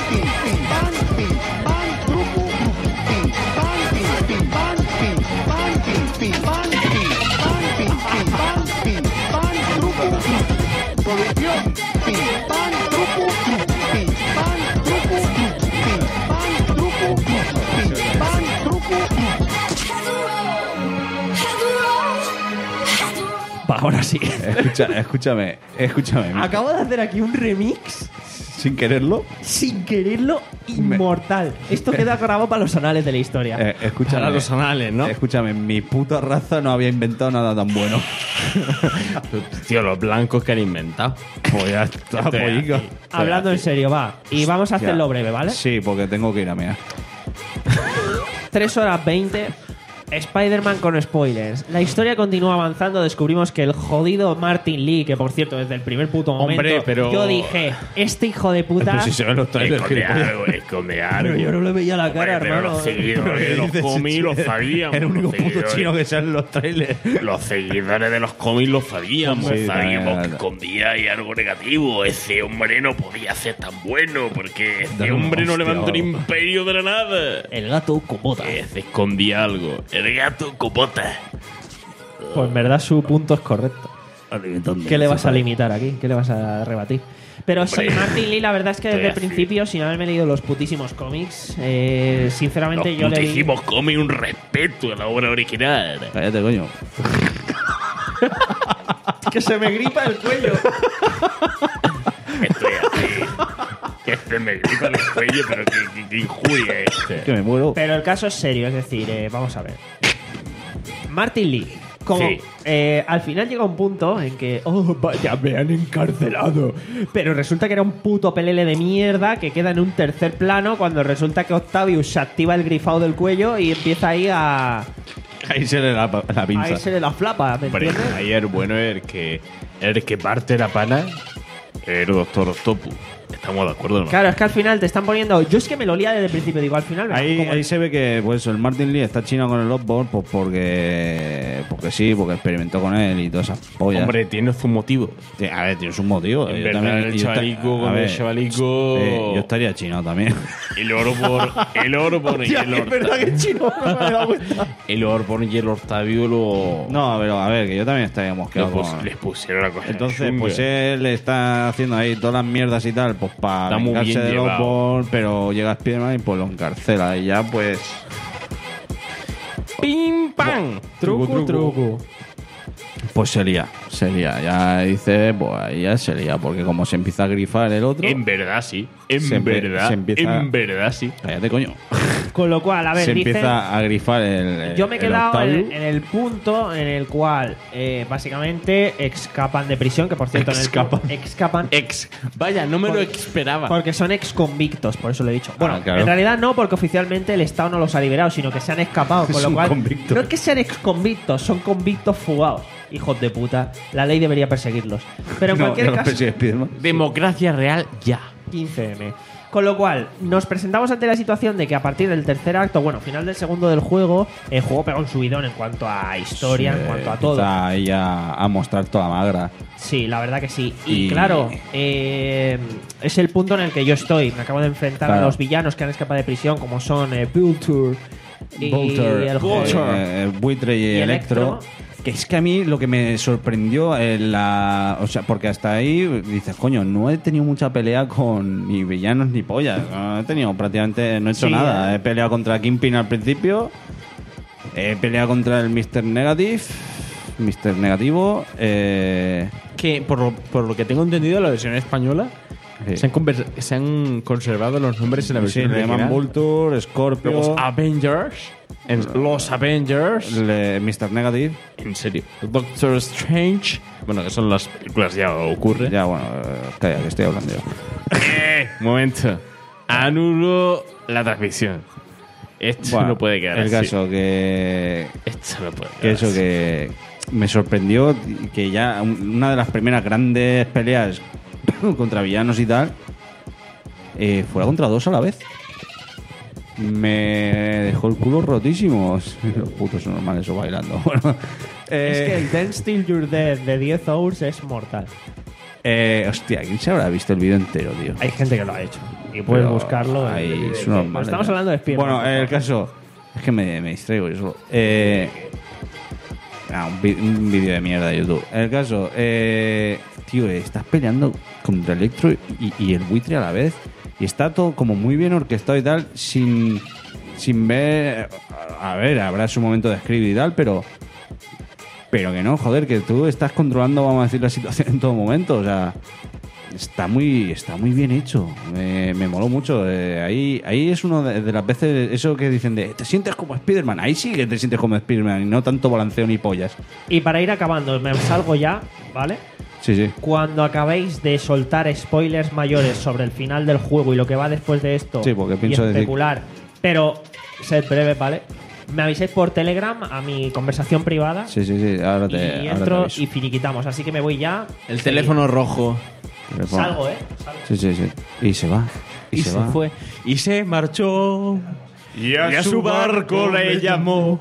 Ahora sí. Escucha, escúchame, escúchame. Acabo de hacer aquí un remix Sin quererlo. sin quererlo inmortal. Esto queda grabado para los anales de la historia. Eh, escúchame. Para los anales, ¿no? Escúchame, mi puta raza no había inventado nada tan bueno. Tío, los blancos que han inventado. Pues ya está, pollica. Hablando en serio, va. Y vamos a hacerlo breve, ¿vale? Sí, porque tengo que ir a mirar. tres horas veinte. Spider-Man con spoilers. La historia continúa avanzando. Descubrimos que el jodido Martin Lee, que por cierto, desde el primer puto momento, Hombre, pero- yo dije, este hijo de puta. Pero si se ven los trailers, Esconde gilipollas. algo, esconde algo. Pero yo no le veía la cara, Hombre, pero hermano. Los seguidores de los cómics lo sabíamos. El único los puto seguidores- chino que sale en los trailers. Los seguidores de los cómics lo sabíamos. Sí, sabíamos nada, que nada. escondía ahí algo negativo. Ese hombre no podía ser tan bueno porque ese Dale una hombre no hostia, levantó un algo. imperio de la nada. El gato copota. Ese escondía algo. El gato copota. Pues en verdad su punto es correcto. ¿Qué le vas a limitar aquí? ¿Qué le vas a rebatir? Pero sí, Hombre, Martin Lee, la verdad es que te desde el voy a decir. principio, sin haberme leído los putísimos cómics, eh, sinceramente Los yo le vi... putísimos cómics un respeto a la obra original. Cállate, coño. que se me gripa el cuello. Estoy así. Que se me gripa el cuello, pero que, que, que injuria este. Que me muero. Pero el caso es serio, es decir, eh, vamos a ver. Martin Lee, como Sí. eh, al final llega un punto en que, oh, vaya, me han encarcelado. Pero resulta que era un puto pelele de mierda que queda en un tercer plano cuando resulta que Octavius se activa el grifado del cuello y empieza ahí a, Ahí se le la, la a pinza. irse de la flapa, ¿me Hombre, entiendes? ahí el bueno es el que, el que parte la pana, el doctor Octopus. ¿Estamos de acuerdo o no? Claro, es que al final te están poniendo. Yo es que me lo lía desde el principio, digo, al final. Ahí, como- ahí se ve que pues el Martin Lee está chino con el Osborn pues porque porque sí, porque experimentó con él y todas esas pollas. Hombre, tiene su motivo. Sí, a ver, tiene un motivo. En Yo verdad, también- el yo esta- chavalico a con ver, el chavalico- eh, yo estaría chino también. El Orborn, el Orborn y el Octavio. chino no me he dado cuenta. El Orborn y el Octavio lo. No, pero a ver, que yo también estaría mosqueado les, pus- con- les pusieron la cosa. Entonces, chunga. pues él está haciendo ahí todas las mierdas y tal, pues para Está muy vengarse bien de llevado. Osborn, pero llega Spiderman y pues lo encarcela y ya pues ¡Pim, pam! Truco, truco. pues se lía, se lía. Ya dice, pues ahí ya se lía, porque como se empieza a grifar el otro, En verdad, sí. En Se empe- verdad. se empieza- En verdad, sí. cállate coño, Con lo cual, a ver, se dicen- empieza a grifar el Yo me he el quedado Octavius. en, en el punto en el cual eh, básicamente escapan de prisión, que por cierto Escapan. en el escapan Ex. Vaya, no me Por- lo esperaba. porque son ex convictos, por eso lo he dicho. Bueno, Ah, claro. en realidad no, porque oficialmente el Estado no los ha liberado, sino que se han escapado, con lo Son cual convictos. no es que sean ex convictos, son convictos fugados. Hijos de puta, la ley debería perseguirlos. Pero en No, cualquier no lo caso, persigue Spiderman. Democracia real, ya. quince eme. Con lo cual, nos presentamos ante la situación de que a partir del tercer acto, bueno, final del segundo del juego, el juego pega un subidón en cuanto a historia, en cuanto a todo. Empieza ahí a, a mostrar toda magra. Sí, la verdad que sí. Y, Y- claro, eh, es el punto en el que yo estoy. Me acabo de enfrentar Claro. a los villanos que han escapado de prisión, como son eh, Vulture, Y Vulture, el eh, el buitre y, Y Electro. Electro. Que es que a mí lo que me sorprendió en la... O sea, porque hasta ahí dices, coño, no he tenido mucha pelea con ni villanos ni pollas. No he tenido prácticamente... No he hecho Sí, nada. eh. He peleado contra Kingpin al principio. He peleado contra el mister Negative. mister Negativo. Eh... Que por lo, por lo que tengo entendido, la versión española Sí. se, han conver- se han conservado los nombres en la Sí, versión le llaman original. Vulture, Scorpio... Los Avengers. En los Avengers. le- mister Negative. En serio. Doctor Strange. Bueno, que son las películas, ya ocurre. Ya, bueno, eh, calla, que estoy hablando yo. Eh, momento. Anulo la transmisión. Esto Bueno, no puede quedar el así. caso que... Esto no puede quedar que eso así. que me sorprendió que ya un- una de las primeras grandes peleas contra villanos y tal eh, fuera contra dos a la vez. Me dejó el culo rotísimo. Los putos normales o bailando. Bueno, Es eh, que el Then Still You're Dead de diez Hours es mortal. eh, hostia, ¿quién se habrá visto el vídeo entero, tío? Hay gente que lo ha hecho. Y puedes Pero buscarlo. en- ahí en- es en- normal, pues estamos ya. hablando de Spider-Man. Bueno, el caso es que me, me distraigo yo solo. Eh, ah, un, vi- un vídeo de mierda de YouTube. El caso, eh, tío, estás peleando contra Electro y, y el buitre a la vez. Y está todo como muy bien orquestado y tal, sin, sin ver... A ver, habrá su momento de escribir y tal, pero... Pero que no, joder, que tú estás controlando, vamos a decir, la situación en todo momento. O sea, está muy, está muy bien hecho. Me, me moló mucho. Eh, ahí, ahí es uno de, de las veces, eso que dicen de, te sientes como Spider-Man. Ahí sí que te sientes como Spider-Man y no tanto balanceo ni pollas. Y para ir acabando, me salgo ya, ¿vale? Sí, sí. Cuando acabéis de soltar spoilers mayores sobre el final del juego y lo que va después de esto, Sí, porque y pienso decir- especular, pero sed breve, ¿vale? Me aviséis por Telegram a mi conversación privada Sí, sí, sí. Ahora te, y ahora te entro aviso. y finiquitamos. Así que me voy ya. El Sí. teléfono rojo. Teléfono. Salgo, ¿eh? Salgo. Sí, sí, sí. Y se va. Y, Y se, se va. fue. Y se marchó. Y Y a su barco le llamó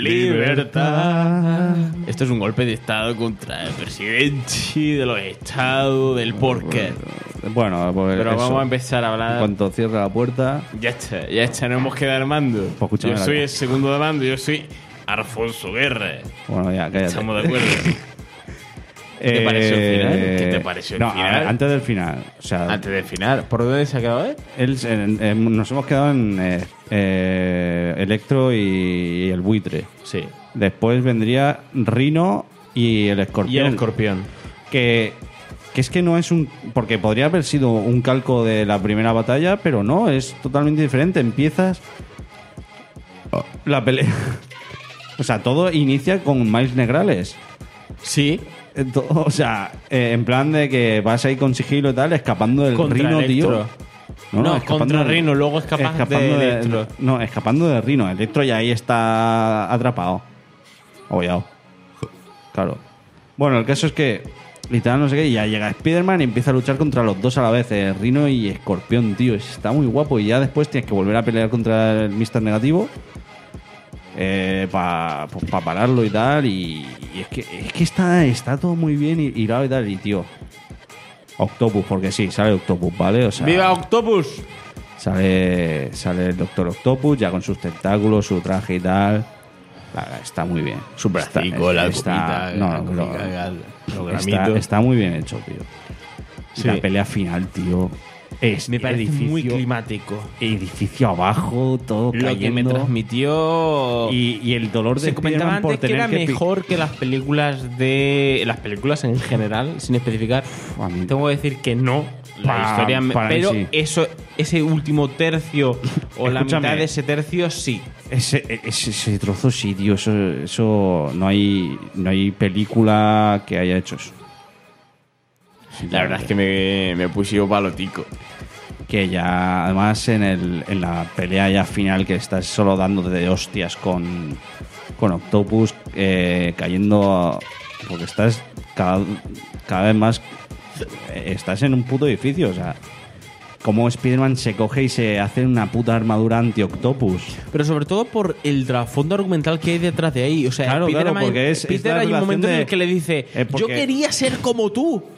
Libertad. Esto es un golpe de estado contra el presidente de los estados del porqué. Bueno, pues Pero eso. vamos a empezar a En hablar. cuanto cierre la puerta... Ya está, ya está, no hemos quedado al mando. Pues escúchame Yo la soy cara. el segundo de mando, yo soy Alfonso Guerra. Bueno, ya, cállate. Estamos de acuerdo. ¿Qué te Eh, pareció el final? ¿Qué te pareció el no, final? a- antes del final. O sea, Antes del final. ¿Por dónde se ha quedado él? él- en- en- nos hemos quedado en eh, eh, Electro y, y el buitre. Sí. Después vendría Rhino y el escorpión. Y el escorpión. Que, que es que no es un... Porque podría haber sido un calco de la primera batalla, pero no, es totalmente diferente. Empiezas la pelea... O sea, todo inicia con Miles Negrales. Sí. Eh, to- O sea, eh, en plan de que vas ahí con sigilo y tal, escapando del Contra Rhino, Electro. tío. No, contra Rhino, luego es capaz escapando de Electro. No, escapando de Rhino. Electro ya ahí está atrapado. Abollado. Claro. Bueno, el caso es que, literal, no sé qué, y ya llega Spider-Man y empieza a luchar contra los dos a la vez, eh, Rhino y Escorpión, tío. Está muy guapo. Y ya después tienes que volver a pelear contra el mister Negativo. Eh, para pa pararlo y tal. Y, y es que, es que está, está todo muy bien y hilado y tal. Y tío, Octopus, porque sí, sale Octopus, ¿vale? O sea, ¡Viva Octopus! Sale, sale el Doctor Octopus ya con sus tentáculos, su traje y tal. La- Está muy bien. Su bracico, la copita, no, la no, copita, pero- el está, hologramito. está muy bien hecho, tío. Y Sí. la pelea final, tío. Es Me parece edificio, muy climático. edificio abajo, todo Lo que me cayendo. transmitió. Y, y el dolor de Se comentaba Spider-Man por antes que tener era que pi- mejor que las películas de. Las películas en general, sin especificar. a mí- Tengo que decir que no. La Pa- historia. me- para mí pero sí. eso, ese último tercio o la Escúchame. mitad de ese tercio, sí. Ese, ese, ese trozo sí, tío. Eso, eso no hay no hay película que haya hecho eso. La verdad es que me, me pusieron palotico. Que ya, además, en, el, en la pelea ya final que estás solo dándote de hostias con, con Octopus, eh, cayendo. Porque estás cada, cada vez más. eh, Estás en un puto edificio, o sea. Como Spider-Man se coge y se hace una puta armadura anti-Octopus. Pero sobre todo por el trasfondo argumental que hay detrás de ahí. O sea, Claro, claro, Spider-Man- porque es- es Peter la hay un relación momento en de- el que le dice: eh, porque- Yo quería ser como tú.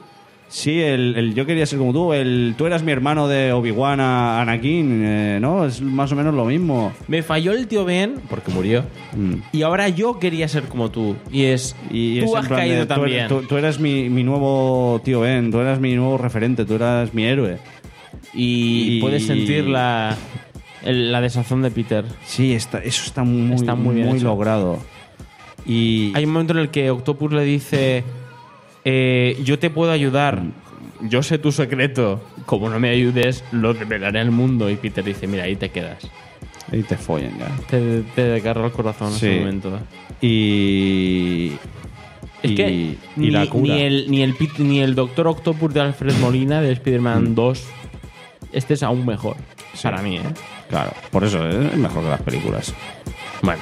Sí, el, el yo quería ser como tú, el tú eras mi hermano de Obi-Wan a Anakin, eh, ¿no? Es más o menos lo mismo. Me falló el tío Ben, porque murió, mm. y ahora yo quería ser como tú. Y es, y tú es has caído de, también. Tú, tú, tú eras mi, mi nuevo tío Ben, tú eras mi nuevo referente, tú eras mi héroe. Y, y puedes sentir la, el, la desazón de Peter. Sí, está, eso está muy, está muy, bien muy hecho. logrado. Y hay un momento en el que Octopus le dice... Eh, yo te puedo ayudar, yo sé tu secreto, como no me ayudes, lo revelaré al mundo. Y Peter dice, mira, ahí te quedas. Ahí te follen ya. Te, te desgarra el corazón sí. en ese momento. Y... Es y, que y ni, la cura. ni, el, ni, el, ni el Doctor Octopus de Alfred Molina de Spider-Man mm. dos, este es aún mejor, sí. para mí, ¿eh? Claro, por eso es mejor que las películas. Bueno.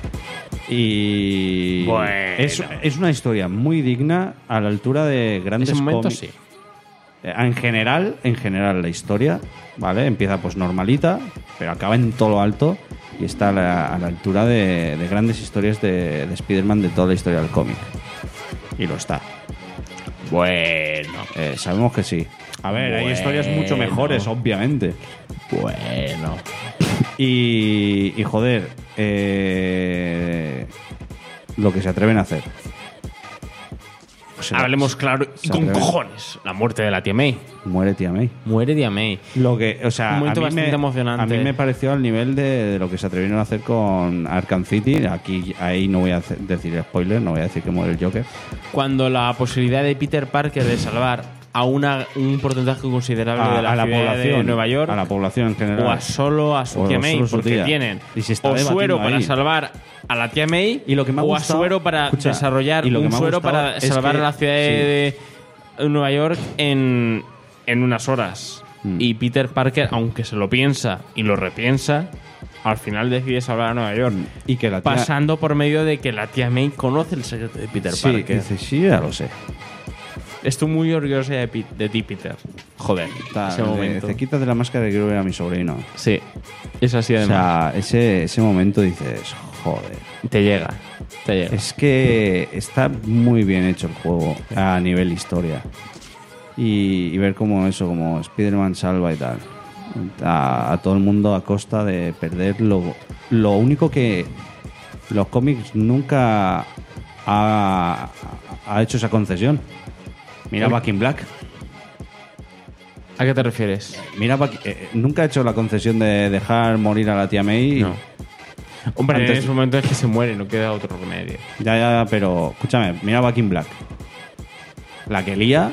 Y bueno. es, es una historia muy digna a la altura de grandes cómics. En ese momento cómics. sí. En general, en general la historia, ¿vale? Empieza pues normalita, pero acaba en todo lo alto y está a la, a la altura de, de grandes historias de, de Spider-Man de toda la historia del cómic. Y lo está. Bueno. Eh, sabemos que sí. A ver, bueno. hay historias mucho mejores, obviamente. Bueno. Y, y joder, eh, lo que se atreven a hacer. Pues hablemos claro y con cojones. La muerte de la tía May. Muere tía May. Muere tía May. Lo que, o sea, un momento a mí bastante me, emocionante. A mí me pareció al nivel de, de lo que se atrevieron a hacer con Arkham City. Aquí, ahí no voy a hacer, decir spoiler, no voy a decir que muere el Joker. Cuando la posibilidad de Peter Parker de salvar a una, un porcentaje considerable a, de la, a la población de Nueva York, a la población en general, o a solo a su tía May, porque tía. tienen o suero para salvar a la tía May, y lo que me ha o gustado, a suero para escucha, desarrollar y lo que un me ha suero para es salvar que, a la ciudad sí. de, de Nueva York en, en unas horas. Mm. Y Peter Parker, aunque se lo piensa y lo repiensa, al final decide salvar a Nueva York. Y que la tía, pasando por medio de que la tía May conoce el secreto de Peter sí, Parker. Dice, sí, ya lo sé. Estoy muy orgulloso de, de ti, Peter. Joder, Ta, ese momento. Te quitas de la máscara y quiero ver a mi sobrino. Sí, es así además. O sea, ese, ese momento dices, joder. Te llega, te llega. Es que está muy bien hecho el juego a nivel historia. Y, y ver cómo eso, como Spider-Man salva y tal. A, a todo el mundo a costa de perder lo, lo único que los cómics nunca ha, ha hecho esa concesión. Mira Back in Black. ¿A qué te refieres? Mira, eh, nunca ha hecho la concesión de dejar morir a la tía May. No. Hombre, antes, en ese momento es que se muere, no queda otro remedio. Ya, ya, pero escúchame, mira Back in Black. La que lía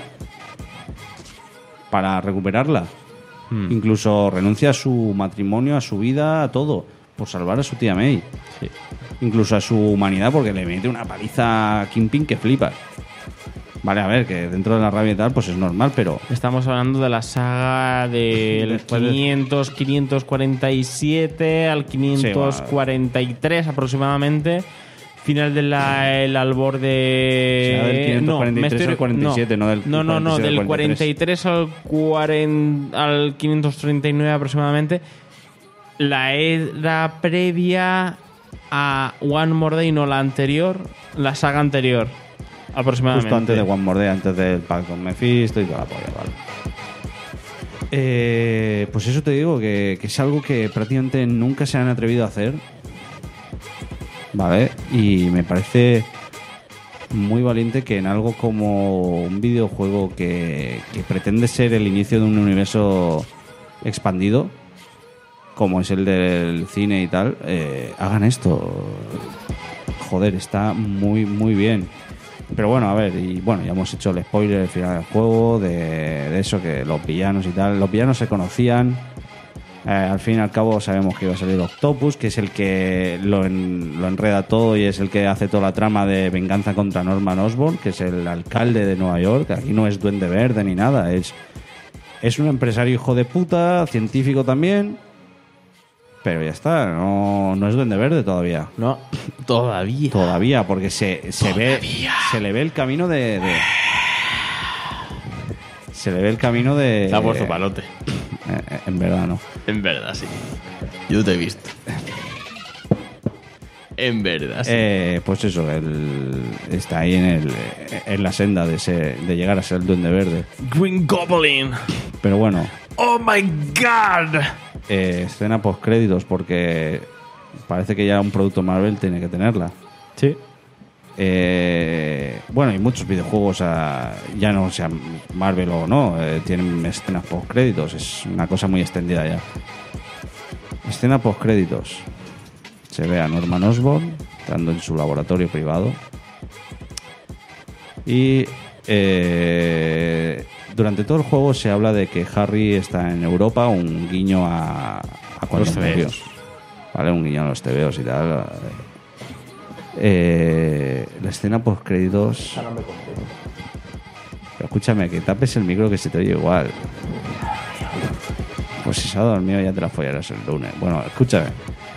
para recuperarla. Hmm. Incluso renuncia a su matrimonio, a su vida, a todo, por salvar a su tía May. Sí. Incluso a su humanidad, porque le mete una paliza a Kingpin que flipas. Vale, a ver, que dentro de la rabia y tal, pues es normal, pero... Estamos hablando de la saga del quinientos, quinientos cuarenta y siete al quinientos cuarenta y tres sí, aproximadamente. Final del albor de... O sea, del quinientos cuarenta y tres no, estoy... al cuarenta y siete, no, no del No, no, no, del cuarenta y tres al, cuarenta, al quinientos treinta y nueve aproximadamente. La era previa a One More Day, no la anterior, la saga anterior. Aproximadamente. Justo antes de One More Day, antes del pacto con Mephisto y toda la polla, vale. Eh, pues eso te digo, que, que es algo que prácticamente nunca se han atrevido a hacer. Vale, y me parece muy valiente que en algo como un videojuego que, que pretende ser el inicio de un universo expandido, como es el del cine y tal, eh, hagan esto. Joder, está muy, muy bien. Pero bueno, a ver, y bueno, ya hemos hecho el spoiler al final del juego, de, de eso, que los villanos y tal, los villanos se conocían, eh, al fin y al cabo sabemos que iba a salir Octopus, que es el que lo, en, lo enreda todo y es el que hace toda la trama de venganza contra Norman Osborn, que es el alcalde de Nueva York, aquí no es Duende Verde ni nada, es, es un empresario hijo de puta, científico también... Pero ya está, no, no es Duende Verde todavía. No, todavía. Todavía, porque se, se ve, se le ve el camino de, de... Se le ve el camino de... Se ha puesto palote. En verdad no. En verdad sí. Yo te he visto. En verdad. Sí. Eh, pues eso, él está ahí en, el, en la senda de, ser, de llegar a ser el Duende Verde. Green Goblin. Pero bueno. Oh my god. Eh, escena post créditos, porque parece que ya un producto Marvel tiene que tenerla. Sí. Eh, bueno, y muchos videojuegos, uh, ya no sean Marvel o no, eh, tienen escenas post créditos. Es una cosa muy extendida ya. Escena post créditos. Se ve a Norman Osborn estando en su laboratorio privado. Y eh, durante todo el juego se habla de que Harry está en Europa, un guiño a, a cuando los tebeos. ¿Vale? Un guiño a los tebeos y tal. Eh, la escena post créditos. Pero escúchame, que tapes el micro que se te oye igual. Pues si se ha dormido ya te la follarás el lunes. Bueno, escúchame.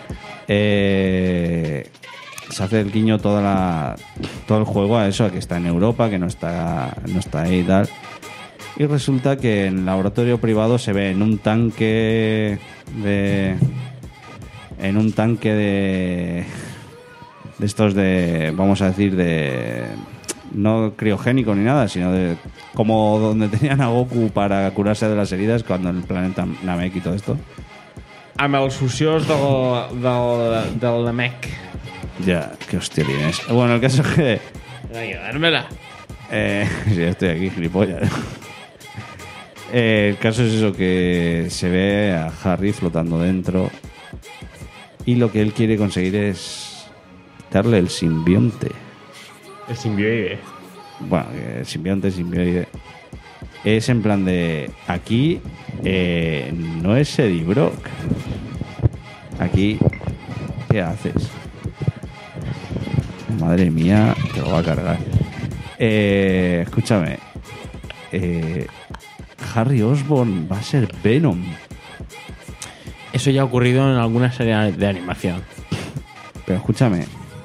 Eh, se hace el guiño toda la, todo el juego a eso, a que está en Europa, que no está, no está ahí y tal. Y resulta que en el laboratorio privado se ve en un tanque de... En un tanque de... De estos de... Vamos a decir de... No criogénico ni nada, sino de... Como donde tenían a Goku para curarse de las heridas cuando en el planeta Namek y todo esto. Amb els socios del, del, del Namek. Ya, qué hostia tienes. Bueno, el caso es que... Ayudármela. Eh, sí, estoy aquí, gilipollas. Eh, el caso es eso, que se ve a Harry flotando dentro y lo que él quiere conseguir es darle el simbionte. El simbioide. Bueno, el simbionte, simbioide. Es en plan de... Aquí eh, no es Eddie Brock. Aquí, ¿qué haces? Madre mía, te lo va a cargar. Eh, escúchame. Eh, Harry Osborn va a ser Venom. Eso ya ha ocurrido en alguna serie de animación. Pero escúchame.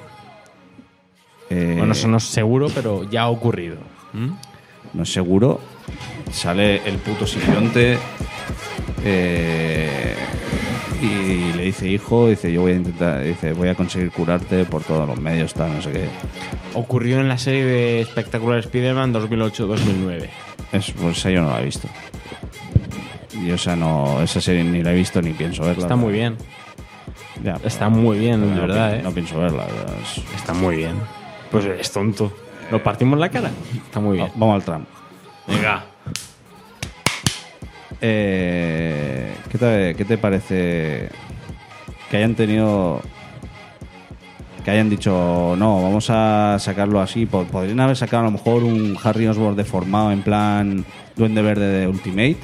Eh, bueno, eso no es seguro, pero ya ha ocurrido. ¿Mm? No es seguro. Sale el puto simbionte eh, y le dice hijo, dice yo voy a intentar, dice voy a conseguir curarte por todos los medios, tal, no sé qué. Ocurrió en la serie de Espectacular Spider-Man dos mil ocho dos mil nueve. Es, pues esa yo no la he visto. Yo esa no, esa serie ni la he visto ni pienso verla. Está muy bien. Ya, Está muy bien, de no, verdad, no, ¿eh? no pienso verla. Es... Está muy bien. Pues es tonto. ¿Nos partimos la cara? Está muy bien. Vamos al tram. Venga. Eh, ¿qué, te, ¿Qué te parece que hayan tenido... Que hayan dicho, no, vamos a sacarlo así? Podrían haber sacado a lo mejor un Harry Osborn deformado en plan Duende Verde de Ultimate,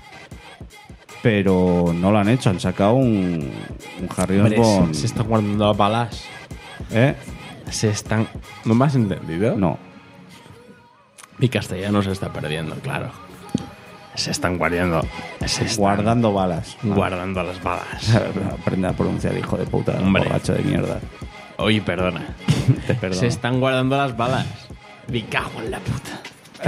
pero no lo han hecho. Han sacado un, un Harry Hombre, Osborn... se, se están guardando las balas. ¿Eh? Se están... ¿No me has entendido? No. Mi castellano se está perdiendo, claro. Se están guardando. Se están guardando balas. Guardando las balas. Aprende a pronunciar, hijo de puta. Hombre. Borracho de mierda. Oye, perdona. Te perdono. Se están guardando las balas. Me cago en la puta.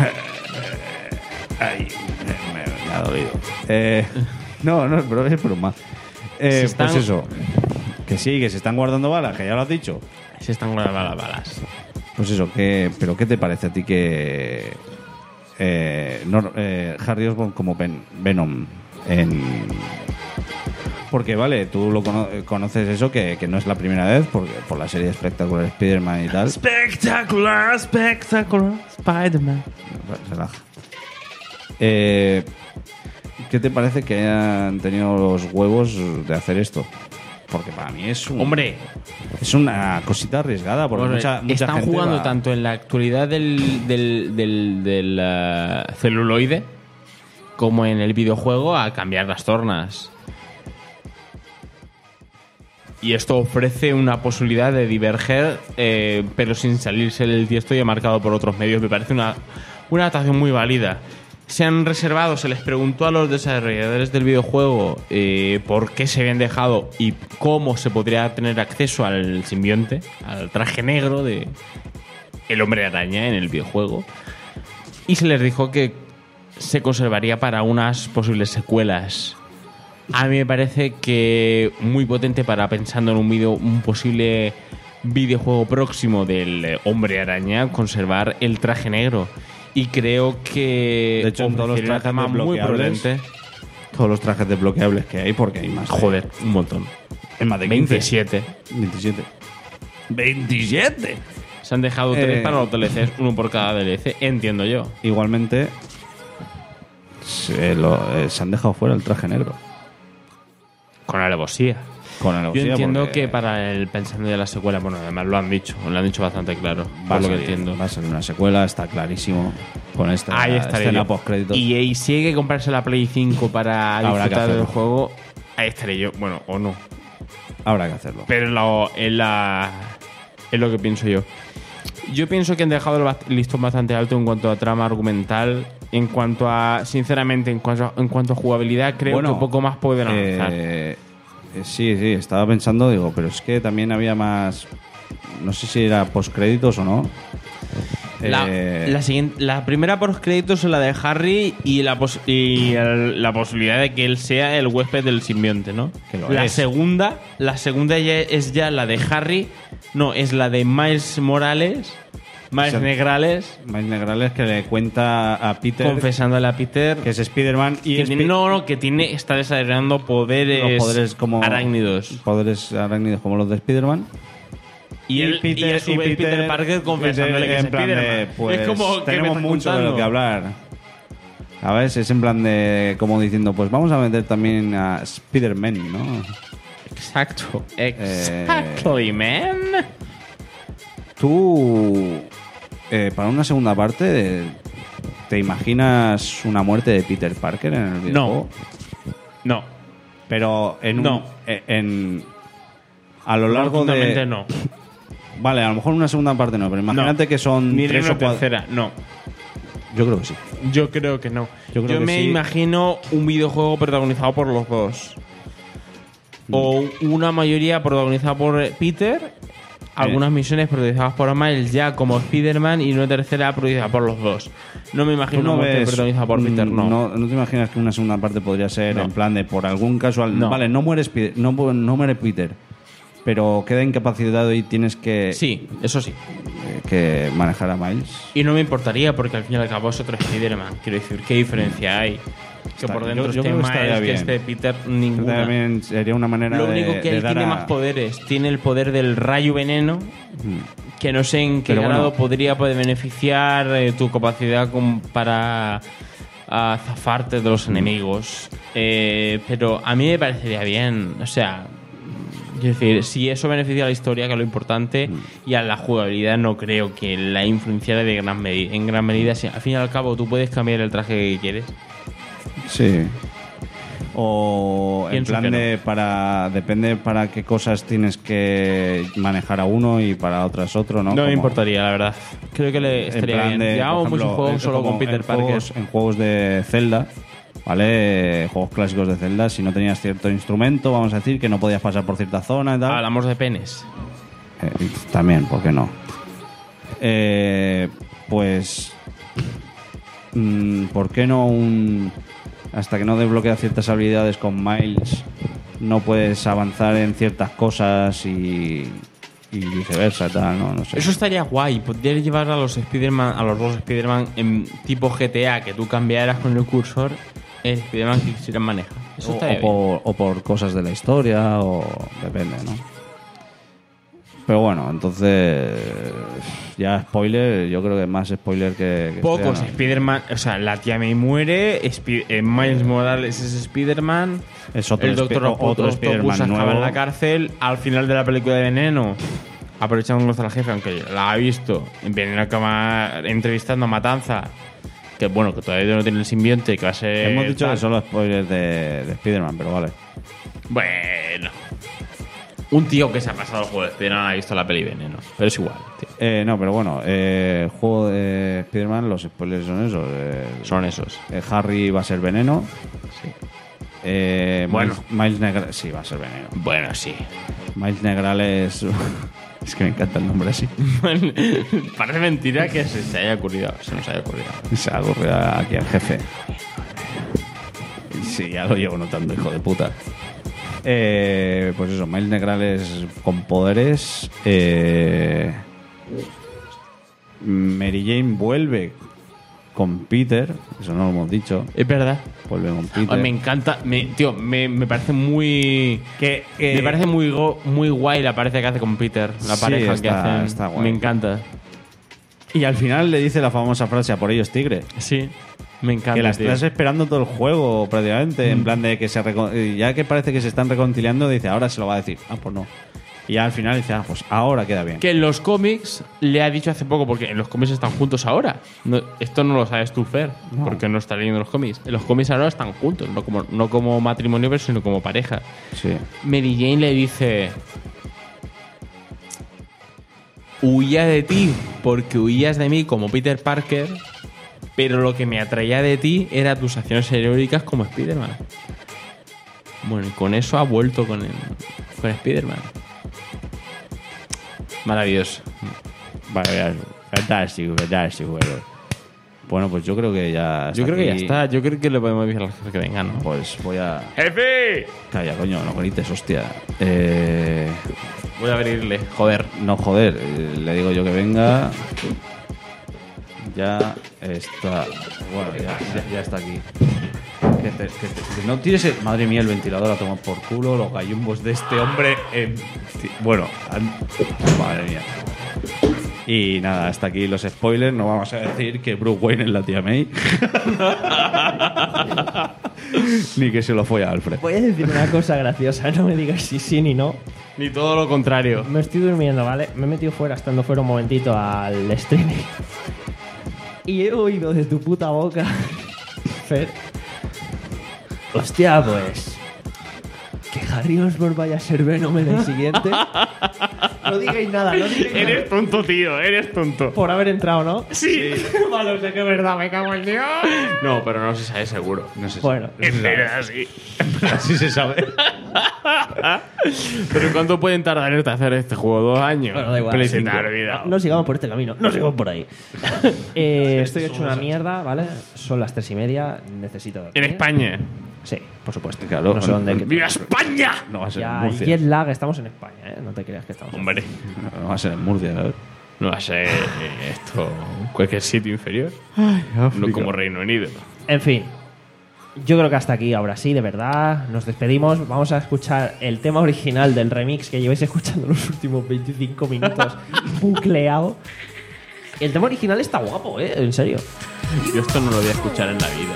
Ay, me, me ha dolido. Eh, no, no, pero es broma. Eh, están... Pues eso. Que sí, que se están guardando balas, que ya lo has dicho. Se están guardando las balas. Pues eso, que, pero ¿qué te parece a ti que eh, no, eh, Harry Osborn como Ven, Venom en... Porque vale, tú lo cono conoces eso, que, que no es la primera vez, porque por la serie Espectacular Spider-Man y tal. Espectacular, espectacular Spider-Man. Relaja. Eh, ¿Qué te parece que hayan tenido los huevos de hacer esto? Porque para mí es un... Hombre, es una cosita arriesgada, porque bueno, mucha, mucha están gente jugando va... tanto en la actualidad del, del, del, del uh, celuloide como en el videojuego a cambiar las tornas. Y esto ofrece una posibilidad de diverger, eh, pero sin salirse del tiesto y marcado por otros medios. Me parece una, una adaptación muy válida. Se han reservado, se les preguntó a los desarrolladores del videojuego eh, por qué se habían dejado y cómo se podría tener acceso al simbionte, al traje negro de el Hombre Araña en el videojuego. Y se les dijo que se conservaría para unas posibles secuelas. A mí me parece que muy potente para, pensando en un video, un posible videojuego próximo del eh, Hombre Araña conservar el traje negro. Y creo que... De hecho, en todos los ofrecería una trajes trama muy desbloqueables, prudente. todos los trajes desbloqueables que hay, porque hay más. Joder, un montón. Es más de quince. veintisiete. veintisiete. ¡veintisiete! Se han dejado tres Eh. para los D L Cs, uno por cada D L C, entiendo yo. Igualmente, se, lo- eh, se han dejado fuera el traje negro. Con alevosía. Con alevosía, Yo entiendo porque que para el pensando de la secuela, bueno, además lo han dicho, lo han dicho bastante claro, va a por lo que salir, entiendo. va a ser una secuela, está clarísimo. Con esta Ahí estaré escena yo. postcréditos. Y, y si hay que comprarse la Play cinco para Habrá que disfrutar del hacerlo. juego, ahí estaré yo. Bueno, o no. Habrá que hacerlo. Pero lo- es, la, es lo que pienso yo. Yo pienso que han dejado el bast- listón bastante alto en cuanto a trama argumental. En cuanto a, sinceramente, en cuanto a, en cuanto a jugabilidad, creo Bueno, que un poco más pueden avanzar. Eh, eh, sí, sí, estaba pensando, digo, pero es que también había más. No sé si era postcréditos o no. La, Eh, la, siguiente, la primera por créditos es la de Harry y, la, pos- y el- la posibilidad de que él sea el huésped del simbionte, ¿no? Que lo la es. segunda, la segunda ya es ya la de Harry, no, es la de Miles Morales, Miles Esa- Negrales, Miles Negrales que le cuenta a Peter confesándole a Peter que es Spider-Man y que es tiene- Pi- no, no, que tiene está desarrollando poderes, los poderes como arácnidos. poderes arácnidos como los de Spider-Man. Y, él, y a su vez Peter, Parker confesándole Peter que es en plan de, Spider-Man. pues, es como que tenemos me estás mucho de lo contando. que hablar. A ver, es en plan de como diciendo, pues vamos a meter también a Spider-Man, ¿no? Exacto. Eh, Exactly, man. Tú, eh, para una segunda parte, ¿te imaginas una muerte de Peter Parker en el videojuego? No. Pero en un- No. eh, en a lo largo de Rotundamente no. Vale, a lo mejor una segunda parte no, pero imagínate No. que son Ni tres una o cuatro. tercera, no. Yo creo que sí. Yo creo que no. Yo Yo, creo que me sí. imagino un videojuego protagonizado por los dos. O una mayoría protagonizada por Peter, algunas misiones protagonizadas por Miles ya como Spider-Man y una tercera protagonizada por los dos. No me ¿Tú imagino no una muerte ves, protagonizada por Peter, mm, no. no te imaginas que una segunda parte podría ser No. en plan de por algún casual. No. Vale, no muere, Spider- no, mu- no muere Peter, pero queda incapacitado y tienes que, Sí, eso sí. eh, que manejar a Miles. Y no me importaría porque al fin y al cabo es otro Spider-Man. Quiero decir, ¿qué diferencia hay? Que Está- por dentro yo- yo esté creo que estaría Miles, que bien. esté Peter, ninguna. También sería una manera Lo de, único que de él dar tiene a- más poderes. Tiene el poder del rayo veneno, que no sé en qué Pero grado bueno. podría poder beneficiar eh, tu capacidad con- para a zafarte de los enemigos. Eh, pero a mí me parecería bien. O sea, es decir, si eso beneficia a la historia, que es lo importante, y a la jugabilidad, no creo que la influenciara de gran medida. En gran medida, si al fin y al cabo tú puedes cambiar el traje que quieres. Sí. O en Pienso plan que no. de para depende para qué cosas tienes que manejar a uno y para otras otro, ¿no? No, me Como- importaría, la verdad. Creo que le en estaría plan bien. de, Llevamos por muchos ejemplo, juegos es solo como con Peter en Parker. juegos, en juegos de Zelda, ¿vale? Juegos clásicos de Zelda, si no tenías cierto instrumento, vamos a decir, que no podías pasar por cierta zona y tal. Hablamos de penes. Eh, también, ¿por qué no? Eh, pues... mm, ¿por qué no un... Hasta que no desbloqueas ciertas habilidades con Miles, no puedes avanzar en ciertas cosas y, y viceversa, tal, ¿no? No sé. Eso estaría guay. Podría llevar a los Spider-Man, a los dos Spider-Man en tipo G T A, que tú cambiaras con el cursor el Spider-Man que quisieras manejar. Eso o, estaría o bien. por, o por cosas de la historia, o depende, ¿no? Pero bueno, entonces... Ya spoiler, yo creo que más spoiler que... que Pocos sea, ¿no? Spider-Man, o sea, la tía May muere, Spi- eh, Miles Morales es Spider-Man, Es otro el Doctor Spi- otro Octopus Spider-Man acaba nuevo. en la cárcel, al final de la película de Veneno, aprovechando nuestra la jefe, aunque la ha visto, en Veneno acaba entrevistando a Matanza, que bueno, que todavía no tiene el simbionte, que va a ser... Hemos dicho tal. que solo spoilers de, de Spider-Man, pero vale. Bueno. Un tío que se ha pasado el juego de Spider-Man ha visto la peli Veneno, pero es igual, tío. Eh, no, pero bueno, eh, el juego de Spider-Man, los spoilers son esos. eh, Son esos. eh, Harry va a ser veneno. Sí. Eh, Bueno. Miles, Miles Negrales. Sí, va a ser veneno. Bueno, sí. Miles Negrales. Es que me encanta el nombre así. Parece mentira que se, se haya ocurrido, se nos haya ocurrido. Se ha ocurrido aquí al jefe. Sí, ya lo llevo notando, hijo de puta. Eh, pues eso, Miles Negrales con poderes. Eh, Mary Jane vuelve con Peter, eso no lo hemos dicho. Es verdad. Vuelve con Peter. Ay, me encanta, me, tío, me, me parece muy. Que, que- me parece muy, go- muy guay la pareja que hace con Peter. La Sí, pareja que está- hacen. está guay. Me encanta. Y al final le dice la famosa frase: a por ellos, tigre. Sí, me encanta. Que la tío. estás esperando todo el juego, prácticamente. En plan de que se. recon- Ya que parece que se están reconciliando, dice: ahora se lo va a decir. Ah, pues no. Y ya al final dice: ah, pues ahora queda bien. Que en los cómics le ha dicho hace poco, porque en los cómics están juntos ahora. No, esto no lo sabes tú, Fer, No. porque no estás leyendo los cómics. En los cómics ahora están juntos, no como, no como matrimonio, pero sino como pareja. Sí. Mary Jane le dice: huía de ti porque huías de mí como Peter Parker, pero lo que me atraía de ti era tus acciones heroicas como Spider-Man. Bueno, y con eso ha vuelto con, el, con Spider-Man. Maravilloso. Vale, fantástico, fantástico. Bueno. Bueno, pues yo creo que ya. Yo creo que ya aquí. está. Yo creo que le podemos decir a los jefes que vengan, ¿no? Pues voy a. ¡Jefe! Calla, coño, no grites, hostia. Eh. Voy a abrirle. Joder. No, joder, eh, le digo yo que venga. Ya está. Bueno, ya, ya, ya está aquí. Que te- que te- que no tienes el- madre mía, el ventilador a tomar por culo, los gallumbos de este hombre. en- bueno, an- madre mía. Y nada, hasta aquí los spoilers. No vamos a decir que Bruce Wayne es la tía May. Ni que se lo fue a Alfred. Voy a decir una cosa graciosa, no me digas si sí ni no. Ni todo lo contrario. Me estoy durmiendo, ¿vale? Me he metido fuera, estando fuera un momentito al streaming. Y he oído de tu puta boca, Fer. Hostia, pues. Que Harry Osborn vaya a ser Venom en el siguiente. No digáis nada, no digáis nada. Eres tonto, tío. Eres tonto. Por haber entrado, ¿no? Sí. Vale, sé que es verdad, me cago en Dios. No, pero no se sabe seguro. No sé. Bueno, En verdad, sí. Así se sabe. Pero ¿cuánto pueden tardar en hacer este juego? ¿Dos años? Bueno, da igual. Pero se Cinco. te ha olvidado. No sigamos por este camino, no sigamos por ahí. Eh, estoy hecho una mierda, ¿vale? Son las tres y media, necesito dormir. En España. Sí, por supuesto. Claro. No sé dónde. ¡Viva España! No va a ser en Ya, Murcia. jet lag, estamos en España, ¿eh? No te creas que estamos. Hombre, No va a ser en Murcia, ¿sabes? no va a ser esto cualquier sitio inferior. No como Reino Unido. En fin, yo creo que hasta aquí, ahora sí, de verdad. Nos despedimos. Vamos a escuchar el tema original del remix que lleváis escuchando los últimos veinticinco minutos bucleado. El tema original está guapo, ¿eh? En serio. Yo esto no lo voy a escuchar en la vida.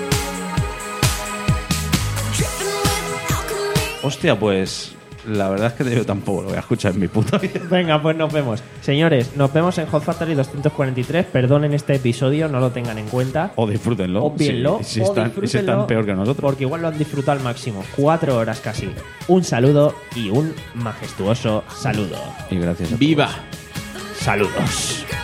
Hostia, pues la verdad es que yo tampoco lo voy a escuchar en mi puta vida. Venga, pues nos vemos. Señores, nos vemos en Hot Factory doscientos cuarenta y tres. Perdonen este episodio, no lo tengan en cuenta. O disfrútenlo. Obvienlo. Si, si o están, si disfrútenlo, están peor que nosotros. Porque igual lo han disfrutado al máximo. Cuatro horas casi. Un saludo y un majestuoso saludo. Y gracias a ¡Viva! Saludos.